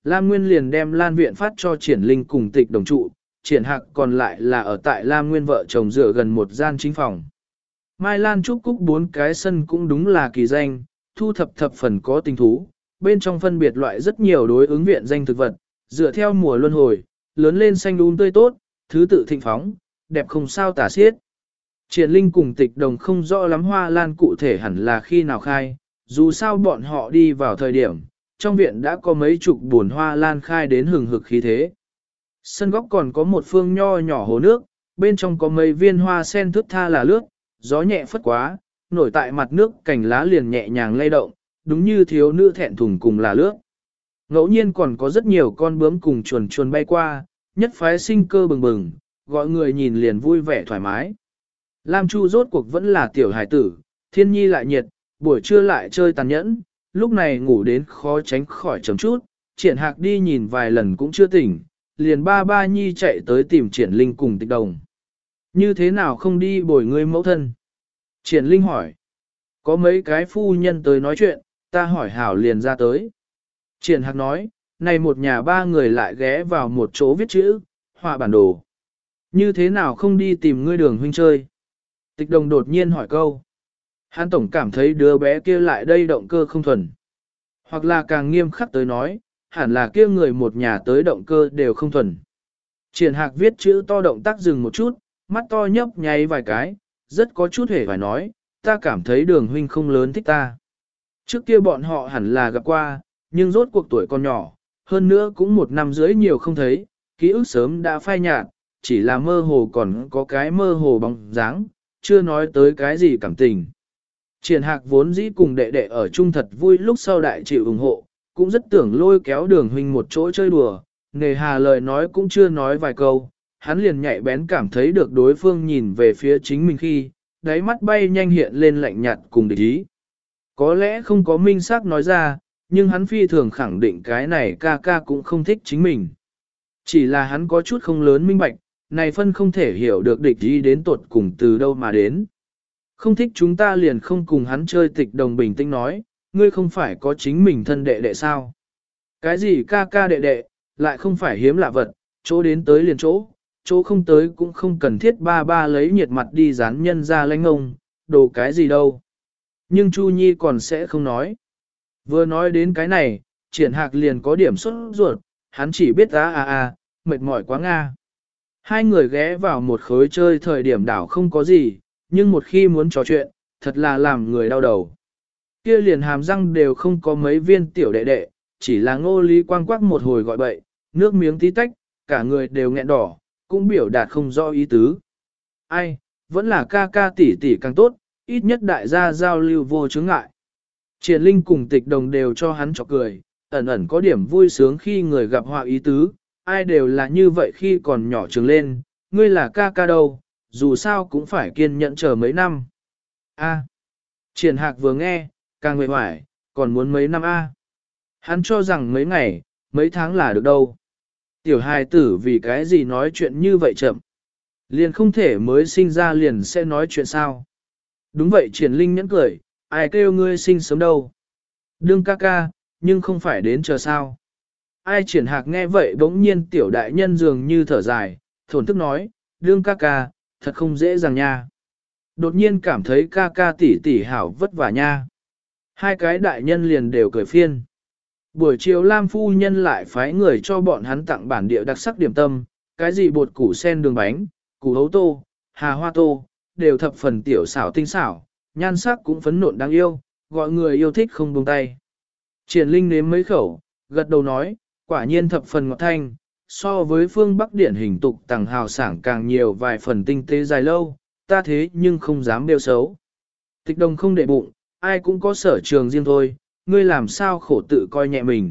Lam Nguyên liền đem Lan Viện phát cho Triển Linh cùng Tịch Đồng trụ, Triển Hạc còn lại là ở tại Lam Nguyên vợ chồng dựa gần một gian chính phòng. Mai Lan Trúc Cúc bốn cái sân cũng đúng là kỳ danh, thu thập thập phần có tình thú, bên trong phân biệt loại rất nhiều đối ứng viện danh thực vật, dựa theo mùa luân hồi, lớn lên xanh um tươi tốt, thứ tự thịnh phóng, đẹp không sao tả xiết. Triển Linh cùng Tịch Đồng không rõ lắm hoa lan cụ thể hẳn là khi nào khai, dù sao bọn họ đi vào thời điểm, trong viện đã có mấy chục buồn hoa lan khai đến hừng hực khí thế. Sân góc còn có một phương nho nhỏ hồ nước, bên trong có mấy viên hoa sen thướt tha là lướt, gió nhẹ phất quá, nổi tại mặt nước cành lá liền nhẹ nhàng lay động, đúng như thiếu nữ thẹn thùng cùng là lướt. Ngẫu nhiên còn có rất nhiều con bướm cùng chuồn chuồn bay qua, nhất phái sinh cơ bừng bừng, gọi người nhìn liền vui vẻ thoải mái. Lam Chu rốt cuộc vẫn là tiểu hải tử, thiên nhi lại nhiệt, buổi trưa lại chơi tàn nhẫn, lúc này ngủ đến khó tránh khỏi chấm chút, Triển Hạc đi nhìn vài lần cũng chưa tỉnh, liền ba ba nhi chạy tới tìm Triển Linh cùng Tịch Đồng. Như thế nào không đi bồi ngươi mẫu thân? Triển Linh hỏi. Có mấy cái phu nhân tới nói chuyện, ta hỏi hảo liền ra tới. Triển Hạc nói, này một nhà ba người lại ghé vào một chỗ viết chữ, họa bản đồ. Như thế nào không đi tìm ngươi Đường huynh chơi? Tịch Đồng đột nhiên hỏi câu. Hắn tổng cảm thấy đứa bé kia lại đây động cơ không thuần. Hoặc là càng nghiêm khắc tới nói, hẳn là kia người một nhà tới động cơ đều không thuần. Triển Hạc viết chữ to động tác dừng một chút, mắt to nhấp nháy vài cái, rất có chút hề phải nói, ta cảm thấy Đường huynh không lớn thích ta. Trước kia bọn họ hẳn là gặp qua, nhưng rốt cuộc tuổi còn nhỏ, hơn nữa cũng một năm rưỡi nhiều không thấy, ký ức sớm đã phai nhạt, chỉ là mơ hồ còn có cái mơ hồ bóng dáng, chưa nói tới cái gì cảm tình. Triển Hạc vốn dĩ cùng đệ đệ ở chung thật vui lúc sau đại chịu ủng hộ, cũng rất tưởng lôi kéo Đường huynh một chỗ chơi đùa, nề hà lời nói cũng chưa nói vài câu, hắn liền nhạy bén cảm thấy được đối phương nhìn về phía chính mình khi, đáy mắt bay nhanh hiện lên lạnh nhạt cùng địch ý. Có lẽ không có minh xác nói ra, nhưng hắn phi thường khẳng định cái này ca ca cũng không thích chính mình. Chỉ là hắn có chút không lớn minh bạch, này phân không thể hiểu được địch ý đến tột cùng từ đâu mà đến. Không thích chúng ta liền không cùng hắn chơi. Tịch Đồng bình tĩnh nói, ngươi không phải có chính mình thân đệ đệ sao? Cái gì ca ca đệ đệ, lại không phải hiếm lạ vật, chỗ đến tới liền chỗ, chỗ không tới cũng không cần thiết ba ba lấy nhiệt mặt đi dán nhân ra lanh ông, đồ cái gì đâu. Nhưng Chu Nhi còn sẽ không nói. Vừa nói đến cái này, Triển Hạc liền có điểm xuất ruột, hắn chỉ biết á à à, mệt mỏi quá Nga. Hai người ghé vào một khối chơi thời điểm đảo không có gì, nhưng một khi muốn trò chuyện, thật là làm người đau đầu. Kia liền hàm răng đều không có mấy viên tiểu đệ đệ, chỉ là Ngô Lý quang quắc một hồi gọi bậy, nước miếng tí tách, cả người đều nghẹn đỏ, cũng biểu đạt không rõ ý tứ. Ai, vẫn là ca ca tỷ tỷ càng tốt, ít nhất đại gia giao lưu vô chướng ngại. Triển Linh cùng Tịch Đồng đều cho hắn chọc cười, ẩn ẩn có điểm vui sướng khi người gặp họa ý tứ, ai đều là như vậy khi còn nhỏ trường lên, ngươi là ca ca đâu, dù sao cũng phải kiên nhẫn chờ mấy năm. A. Triển Hạc vừa nghe, càng nguệ hoài, còn muốn mấy năm A. Hắn cho rằng mấy ngày, mấy tháng là được đâu. Tiểu hài tử vì cái gì nói chuyện như vậy chậm. Liền không thể mới sinh ra liền sẽ nói chuyện sao. Đúng vậy. Triển Linh nhẫn cười, ai kêu ngươi sinh sớm đâu. Đương ca ca, nhưng không phải đến chờ sao. Ai. Triển Hạc nghe vậy bỗng nhiên tiểu đại nhân dường như thở dài, thổn thức nói, đương ca ca, thật không dễ dàng nha. Đột nhiên cảm thấy ca ca tỷ tỷ hảo vất vả nha. Hai cái đại nhân liền đều cười phiên. Buổi chiều Lam phu nhân lại phái người cho bọn hắn tặng bản địa đặc sắc điểm tâm, cái gì bột củ sen đường bánh, củ hấu tô, hà hoa tô, đều thập phần tiểu xảo tinh xảo, nhan sắc cũng phấn nộn đáng yêu, gọi người yêu thích không buông tay. Triển Linh nếm mấy khẩu, gật đầu nói, quả nhiên thập phần ngọt thanh, so với phương Bắc điển hình tục tàng hào sảng càng nhiều vài phần tinh tế dài lâu, ta thế nhưng không dám đeo xấu. Tịch Đồng không để bụng, ai cũng có sở trường riêng thôi, ngươi làm sao khổ tự coi nhẹ mình.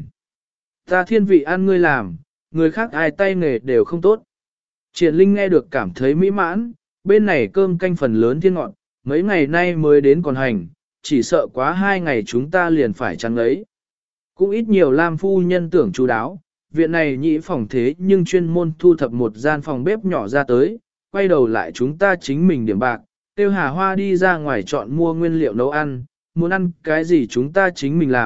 Ta thiên vị ăn ngươi làm, người khác ai tay nghề đều không tốt. Triển Linh nghe được cảm thấy mỹ mãn, bên này cơm canh phần lớn thiên ngọn, mấy ngày nay mới đến còn hành, chỉ sợ quá hai ngày chúng ta liền phải trắng ấy. Cũng ít nhiều Lam phu nhân tưởng chú đáo, viện này nhị phòng thế nhưng chuyên môn thu thập một gian phòng bếp nhỏ ra tới, quay đầu lại chúng ta chính mình điểm bạc, tiêu Hà Hoa đi ra ngoài chọn mua nguyên liệu nấu ăn, muốn ăn cái gì chúng ta chính mình làm,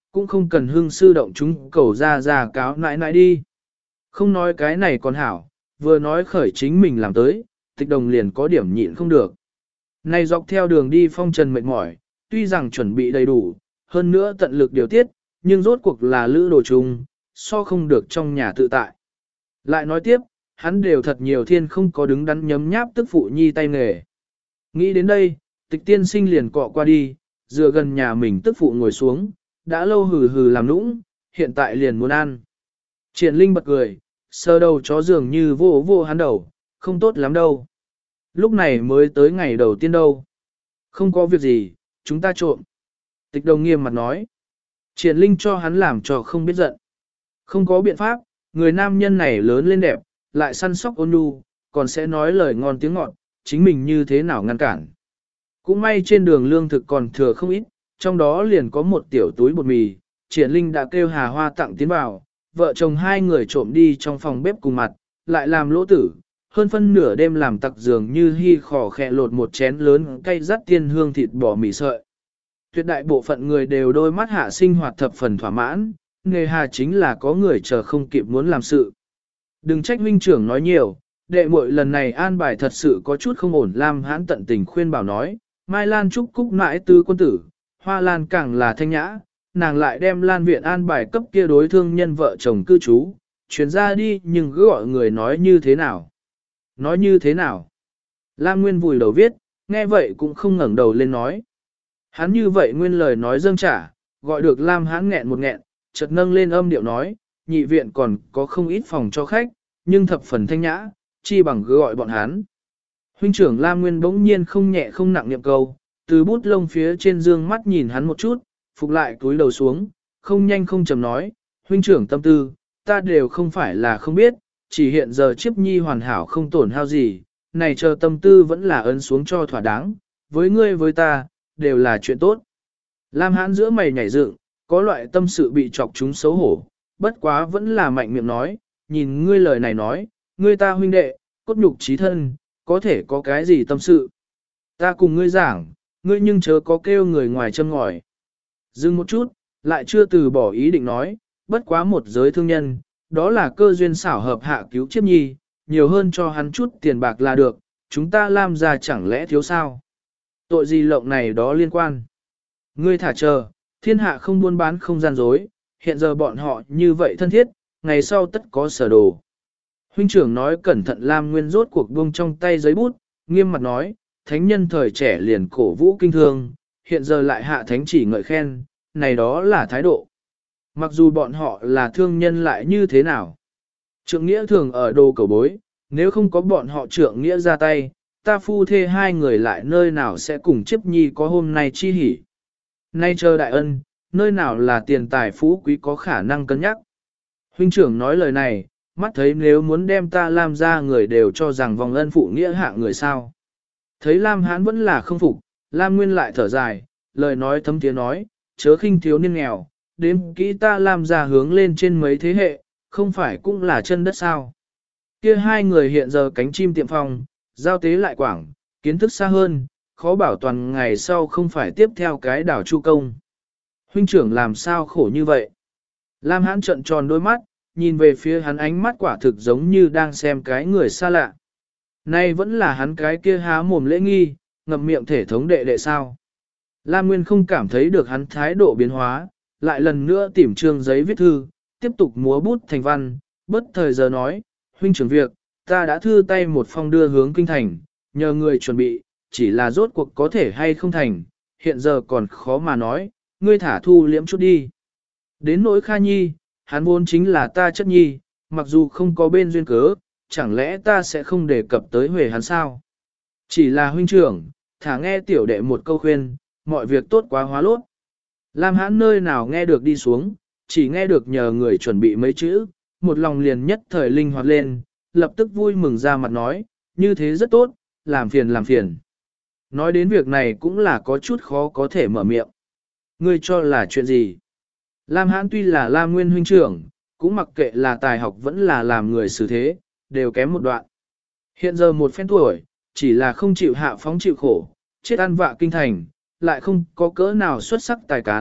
cũng không cần hưng sư động chúng cầu ra ra cáo nãi nãi đi. Không nói cái này còn hảo, vừa nói khởi chính mình làm tới, tịch đồng liền có điểm nhịn không được. Này dọc theo đường đi phong trần mệt mỏi, tuy rằng chuẩn bị đầy đủ, hơn nữa tận lực điều tiết, nhưng rốt cuộc là lữ đồ chung, so không được trong nhà tự tại. Lại nói tiếp, hắn đều thật nhiều thiên không có đứng đắn nhấm nháp tức phụ nhi tay nghề. Nghĩ đến đây, tịch tiên sinh liền cọ qua đi, dựa gần nhà mình tức phụ ngồi xuống, đã lâu hừ hừ làm nũng, hiện tại liền muốn ăn. Triển Linh bật cười, sờ đầu chó dường như vô vô hắn đầu, không tốt lắm đâu. Lúc này mới tới ngày đầu tiên đâu. Không có việc gì, chúng ta trộm. Tịch đồng nghiêm mặt nói. Triển Linh cho hắn làm cho không biết giận. Không có biện pháp, người nam nhân này lớn lên đẹp, lại săn sóc ôn nhu, còn sẽ nói lời ngon tiếng ngọt, chính mình như thế nào ngăn cản. Cũng may trên đường lương thực còn thừa không ít, trong đó liền có một tiểu túi bột mì, Triển Linh đã kêu Hà Hoa tặng tiến vào, vợ chồng hai người trộm đi trong phòng bếp cùng mặt, lại làm lỗ tử, hơn phân nửa đêm làm tặc dường như hy khỏ khẽ lột một chén lớn cay rắt tiên hương thịt bò mì sợi. Tuyệt đại bộ phận người đều đôi mắt hạ sinh hoạt thập phần thỏa mãn, nghề hà chính là có người chờ không kịp muốn làm sự. Đừng trách huynh trưởng nói nhiều, đệ muội lần này an bài thật sự có chút không ổn. Lam Hãn tận tình khuyên bảo nói, Mai Lan Trúc Cúc mãi tứ quân tử, Hoa Lan càng là thanh nhã, nàng lại đem Lan viện an bài cấp kia đối thương nhân vợ chồng cư trú, chuyển ra đi nhưng cứ gọi người nói như thế nào. Nói như thế nào? Lam Nguyên vùi đầu viết, nghe vậy cũng không ngẩng đầu lên nói. Hắn như vậy nguyên lời nói dâng trả, gọi được Lam Hãn nghẹn một nghẹn, chợt nâng lên âm điệu nói, nhị viện còn có không ít phòng cho khách, nhưng thập phần thanh nhã, chi bằng cứ gọi bọn hắn. Huynh trưởng Lam Nguyên bỗng nhiên không nhẹ không nặng niệm câu, từ bút lông phía trên dương mắt nhìn hắn một chút, phục lại túi đầu xuống, không nhanh không chậm nói, huynh trưởng tâm tư, ta đều không phải là không biết, chỉ hiện giờ chiếp nhi hoàn hảo không tổn hao gì, này chờ tâm tư vẫn là ấn xuống cho thỏa đáng, với ngươi với ta, đều là chuyện tốt. Lam Hãn giữa mày nhảy dựng, có loại tâm sự bị chọc chúng xấu hổ, bất quá vẫn là mạnh miệng nói, nhìn ngươi lời này nói, ngươi ta huynh đệ, cốt nhục chí thân, có thể có cái gì tâm sự. Ta cùng ngươi giảng, ngươi nhưng chớ có kêu người ngoài châm ngòi. Dừng một chút, lại chưa từ bỏ ý định nói, bất quá một giới thương nhân, đó là cơ duyên xảo hợp hạ cứu chiếp nhi, nhiều hơn cho hắn chút tiền bạc là được, chúng ta làm ra chẳng lẽ thiếu sao. Tội gì lộng này đó liên quan. Ngươi thả chờ, thiên hạ không buôn bán không gian dối, hiện giờ bọn họ như vậy thân thiết, ngày sau tất có sở đồ. Huynh trưởng nói cẩn thận Lam Nguyên rốt cuộc buông trong tay giấy bút, nghiêm mặt nói, thánh nhân thời trẻ liền cổ vũ kinh thương, hiện giờ lại hạ thánh chỉ ngợi khen, này đó là thái độ. Mặc dù bọn họ là thương nhân lại như thế nào. Trượng nghĩa thường ở đồ cầu bối, nếu không có bọn họ trượng nghĩa ra tay, ta phu thê hai người lại nơi nào sẽ cùng chiếp nhi có hôm nay chi hỉ. Nay chờ đại ân, nơi nào là tiền tài phú quý có khả năng cân nhắc. Huynh trưởng nói lời này, mắt thấy nếu muốn đem ta làm ra người đều cho rằng vòng ân phụ nghĩa hạ người sao. Thấy Lam Hán vẫn là không phục, Lam Nguyên lại thở dài, lời nói thấm tiếng nói, chớ khinh thiếu niên nghèo, đếm kỹ ta làm ra hướng lên trên mấy thế hệ, không phải cũng là chân đất sao. Kia hai người hiện giờ cánh chim tiệm phòng, giao tế lại quảng, kiến thức xa hơn, khó bảo toàn ngày sau không phải tiếp theo cái đảo chu công. Huynh trưởng làm sao khổ như vậy? Lam Hãn trợn tròn đôi mắt, nhìn về phía hắn ánh mắt quả thực giống như đang xem cái người xa lạ. Nay vẫn là hắn cái kia há mồm lễ nghi, ngậm miệng thể thống đệ đệ sao. Lam Nguyên không cảm thấy được hắn thái độ biến hóa, lại lần nữa tìm trương giấy viết thư, tiếp tục múa bút thành văn, bất thời giờ nói, huynh trưởng việc, ta đã thư tay một phong đưa hướng kinh thành, nhờ người chuẩn bị, chỉ là rốt cuộc có thể hay không thành, hiện giờ còn khó mà nói, ngươi thả thu liễm chút đi. Đến nỗi Kha Nhi, hắn vốn chính là ta chất nhi, mặc dù không có bên duyên cớ, chẳng lẽ ta sẽ không đề cập tới Huệ hắn sao? Chỉ là huynh trưởng, thả nghe tiểu đệ một câu khuyên, mọi việc tốt quá hóa lốt. Lam Hãn nơi nào nghe được đi xuống, chỉ nghe được nhờ người chuẩn bị mấy chữ, một lòng liền nhất thời linh hoạt lên, lập tức vui mừng ra mặt nói, như thế rất tốt, làm phiền làm phiền. Nói đến việc này cũng là có chút khó có thể mở miệng. Ngươi cho là chuyện gì? Lam Hãn tuy là Lam Nguyên huynh trưởng, cũng mặc kệ là tài học vẫn là làm người xử thế, đều kém một đoạn. Hiện giờ một phen tuổi, chỉ là không chịu hạ phóng chịu khổ, chết ăn vạ kinh thành, lại không có cỡ nào xuất sắc tài cán,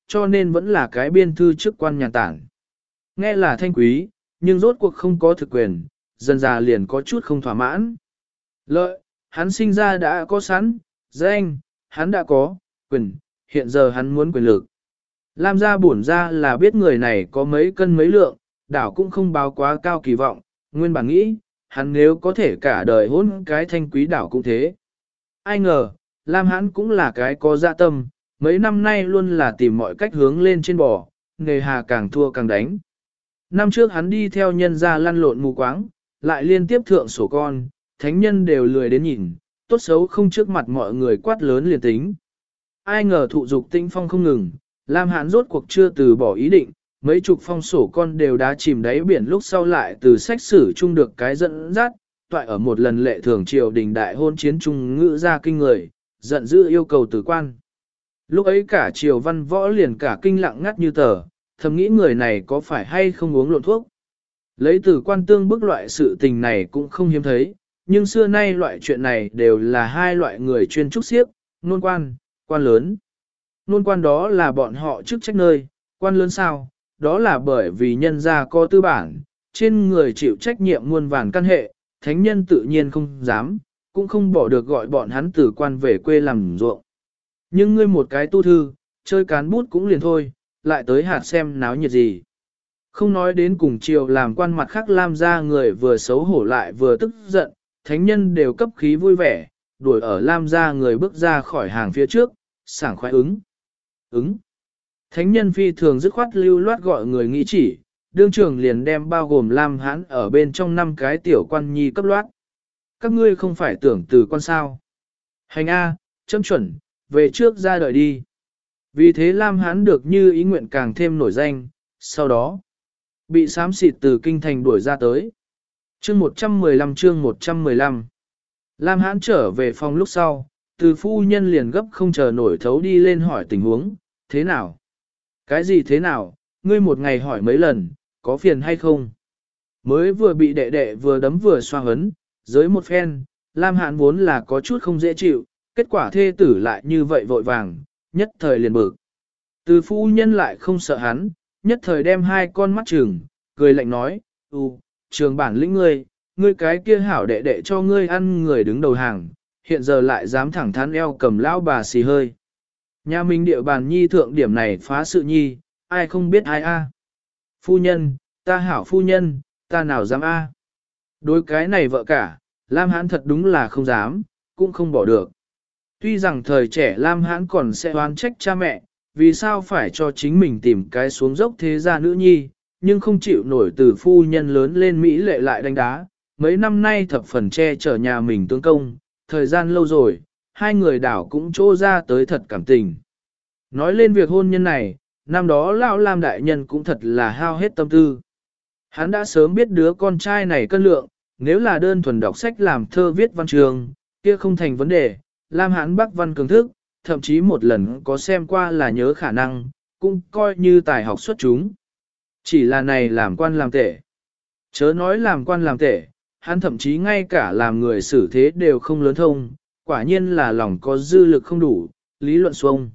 cho nên vẫn là cái biên thư chức quan nhà tản. Nghe là thanh quý, nhưng rốt cuộc không có thực quyền, dần già liền có chút không thỏa mãn. Lợi, hắn sinh ra đã có sẵn, danh, hắn đã có, quyền, hiện giờ hắn muốn quyền lực. Lam gia bổn ra là biết người này có mấy cân mấy lượng, đảo cũng không báo quá cao kỳ vọng, nguyên bản nghĩ, hắn nếu có thể cả đời hôn cái thanh quý đảo cũng thế. Ai ngờ, Lam hắn cũng là cái có dạ tâm, mấy năm nay luôn là tìm mọi cách hướng lên trên bò, nghề hà càng thua càng đánh. Năm trước hắn đi theo nhân gia lăn lộn mù quáng, lại liên tiếp thượng sổ con, thánh nhân đều lười đến nhìn, tốt xấu không trước mặt mọi người quát lớn liền tính. Ai ngờ thụ dục tinh phong không ngừng, Lam Hãn rốt cuộc chưa từ bỏ ý định, mấy chục phong sổ con đều đã chìm đáy biển lúc sau lại từ sách sử chung được cái dẫn dắt, toại ở một lần lệ thường triều đình đại hôn chiến trung ngữ ra kinh người, giận dữ yêu cầu tử quan. Lúc ấy cả triều văn võ liền cả kinh lặng ngắt như tờ, thầm nghĩ người này có phải hay không uống lộn thuốc. Lấy tử quan tương bức loại sự tình này cũng không hiếm thấy, nhưng xưa nay loại chuyện này đều là hai loại người chuyên trúc xiếc, nôn quan, quan lớn. Nôn quan đó là bọn họ chức trách nơi, quan lớn sao, đó là bởi vì nhân gia có tư bản, trên người chịu trách nhiệm muôn vàn căn hệ, thánh nhân tự nhiên không dám, cũng không bỏ được gọi bọn hắn tử quan về quê làm ruộng. Nhưng ngươi một cái tu thư, chơi cán bút cũng liền thôi, lại tới hạt xem náo nhiệt gì. Không nói đến cùng chiều làm quan mặt khác Lam gia người vừa xấu hổ lại vừa tức giận, thánh nhân đều cấp khí vui vẻ, đuổi ở Lam gia người bước ra khỏi hàng phía trước, sảng khoái ứng. Ứng. Thánh nhân phi thường dứt khoát lưu loát gọi người nghĩ chỉ, đương trưởng liền đem bao gồm Lam Hãn ở bên trong năm cái tiểu quan nhi cấp loát. Các ngươi không phải tưởng từ quan sao. Hành A, châm chuẩn, về trước ra đợi đi. Vì thế Lam Hãn được như ý nguyện càng thêm nổi danh, sau đó bị xám xịt từ kinh thành đuổi ra tới. Chương một trăm mười lăm chương một trăm mười lăm Lam Hãn trở về phòng lúc sau, từ phu nhân liền gấp không chờ nổi thấu đi lên hỏi tình huống, thế nào? Cái gì thế nào? Ngươi một ngày hỏi mấy lần, có phiền hay không? Mới vừa bị đệ đệ vừa đấm vừa xoa hấn, dưới một phen, Lam Hãn vốn là có chút không dễ chịu, kết quả thê tử lại như vậy vội vàng, nhất thời liền bực. Từ phu nhân lại không sợ hắn, nhất thời đem hai con mắt trừng, cười lạnh nói, ừ, trường bản lĩnh ngươi, ngươi cái kia hảo đệ đệ cho ngươi ăn người đứng đầu hàng, hiện giờ lại dám thẳng thắn eo cầm lão bà xì hơi. Nhà mình địa bàn nhi thượng điểm này phá sự nhi, ai không biết ai a? Phu nhân, ta hảo phu nhân, ta nào dám a? Đối cái này vợ cả, Lam Hãn thật đúng là không dám, cũng không bỏ được. Tuy rằng thời trẻ Lam Hãn còn sẽ oán trách cha mẹ, vì sao phải cho chính mình tìm cái xuống dốc thế gia nữ nhi, nhưng không chịu nổi từ phu nhân lớn lên Mỹ lệ lại đánh đá. Mấy năm nay thập phần che chở nhà mình tương công, thời gian lâu rồi, hai người đảo cũng trô ra tới thật cảm tình. Nói lên việc hôn nhân này, năm đó lão Lam đại nhân cũng thật là hao hết tâm tư. Hắn đã sớm biết đứa con trai này cân lượng, nếu là đơn thuần đọc sách làm thơ viết văn trường, kia không thành vấn đề, Lam Hãn Bắc văn cường thức, thậm chí một lần có xem qua là nhớ khả năng, cũng coi như tài học xuất chúng. Chỉ là này làm quan làm tể. Chớ nói làm quan làm tể, hắn thậm chí ngay cả làm người xử thế đều không lớn thông, quả nhiên là lòng có dư lực không đủ, lý luận xuông.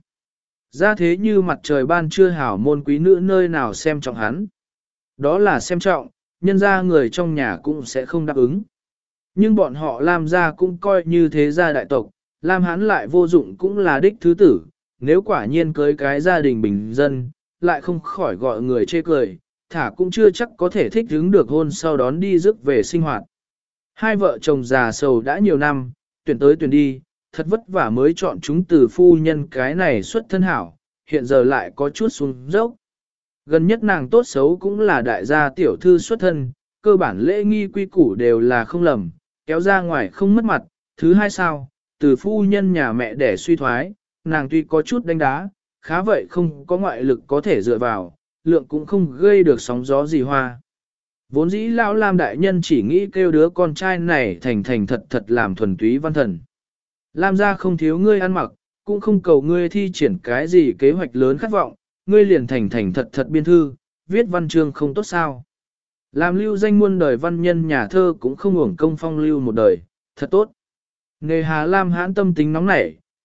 Ra thế như mặt trời ban trưa hảo môn quý nữ nơi nào xem trọng hắn. Đó là xem trọng, nhân ra người trong nhà cũng sẽ không đáp ứng. Nhưng bọn họ Lam gia cũng coi như thế gia đại tộc, Lam hắn lại vô dụng cũng là đích thứ tử, nếu quả nhiên cưới cái gia đình bình dân, lại không khỏi gọi người chê cười, thả cũng chưa chắc có thể thích hứng được hôn sau đón đi rước về sinh hoạt. Hai vợ chồng già sầu đã nhiều năm, tuyển tới tuyển đi, thật vất vả mới chọn chúng từ phu nhân cái này xuất thân hảo, hiện giờ lại có chút xuống dốc. Gần nhất nàng tốt xấu cũng là đại gia tiểu thư xuất thân, cơ bản lễ nghi quy củ đều là không lầm, kéo ra ngoài không mất mặt. Thứ hai sao, từ phu nhân nhà mẹ đẻ suy thoái, nàng tuy có chút đánh đá, khá vậy không có ngoại lực có thể dựa vào, lượng cũng không gây được sóng gió gì hoa. Vốn dĩ lão Lam đại nhân chỉ nghĩ kêu đứa con trai này thành thành thật thật làm thuần túy văn thần. Lam gia không thiếu ngươi ăn mặc, cũng không cầu ngươi thi triển cái gì kế hoạch lớn khát vọng, ngươi liền thành thành thật thật biên thư, viết văn chương không tốt sao. Làm lưu danh muôn đời văn nhân nhà thơ cũng không uổng công phong lưu một đời, thật tốt. Nghề Hà Lam hãn tâm tính nóng nảy,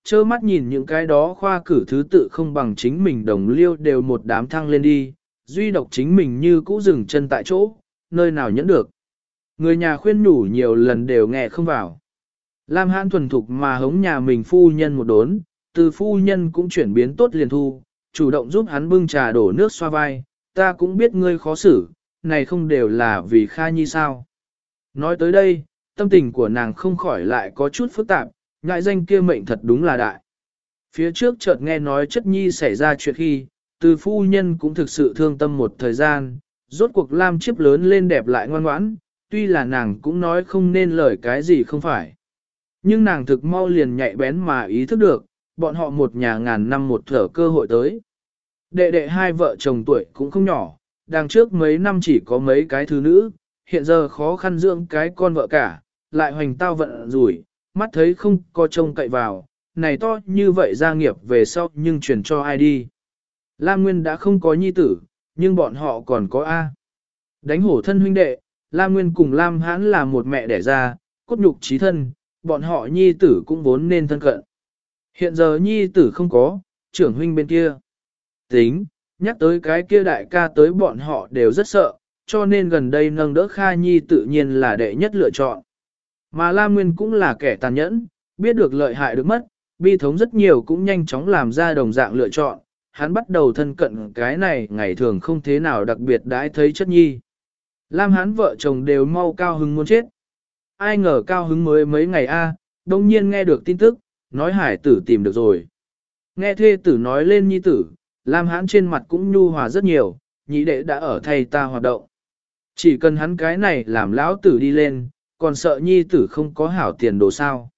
trơ mắt nhìn những cái đó khoa cử thứ tự không bằng chính mình đồng liêu đều một đám thăng lên đi, duy độc chính mình như cũ dừng chân tại chỗ, nơi nào nhẫn được. Người nhà khuyên nhủ nhiều lần đều nghe không vào. Lam Hãn thuần thục mà hống nhà mình phu nhân một đốn, từ phu nhân cũng chuyển biến tốt liền thu, chủ động giúp hắn bưng trà đổ nước xoa vai, ta cũng biết ngươi khó xử, này không đều là vì Kha Nhi sao. Nói tới đây, tâm tình của nàng không khỏi lại có chút phức tạp, ngại danh kia mệnh thật đúng là đại. Phía trước chợt nghe nói chất nhi xảy ra chuyện khi, từ phu nhân cũng thực sự thương tâm một thời gian, rốt cuộc Lam Chiếp lớn lên đẹp lại ngoan ngoãn, tuy là nàng cũng nói không nên lời cái gì không phải. Nhưng nàng thực mau liền nhạy bén mà ý thức được, bọn họ một nhà ngàn năm một thở cơ hội tới. Đệ đệ hai vợ chồng tuổi cũng không nhỏ, đằng trước mấy năm chỉ có mấy cái thứ nữ, hiện giờ khó khăn dưỡng cái con vợ cả, lại hoành tao vận rủi, mắt thấy không có trông cậy vào, này to như vậy gia nghiệp về sau nhưng truyền cho ai đi. Lam Nguyên đã không có nhi tử, nhưng bọn họ còn có A. Đánh hổ thân huynh đệ, Lam Nguyên cùng Lam Hãn là một mẹ đẻ ra, cốt nhục chí thân, bọn họ nhi tử cũng vốn nên thân cận. Hiện giờ nhi tử không có, trưởng huynh bên kia. Tính, nhắc tới cái kia đại ca tới bọn họ đều rất sợ, cho nên gần đây nâng đỡ Kha Nhi tự nhiên là đệ nhất lựa chọn. Mà Lam Nguyên cũng là kẻ tàn nhẫn, biết được lợi hại được mất, bi thống rất nhiều cũng nhanh chóng làm ra đồng dạng lựa chọn, hắn bắt đầu thân cận cái này ngày thường không thế nào đặc biệt đãi thấy chất nhi. Lam hắn vợ chồng đều mau cao hứng muốn chết. Ai ngờ cao hứng mới mấy ngày a, đông nhiên nghe được tin tức, nói hải tử tìm được rồi. Nghe thê tử nói lên nhi tử, Lam hãn trên mặt cũng nhu hòa rất nhiều, nhị đệ đã ở thay ta hoạt động. Chỉ cần hắn cái này làm lão tử đi lên, còn sợ nhi tử không có hảo tiền đồ sao.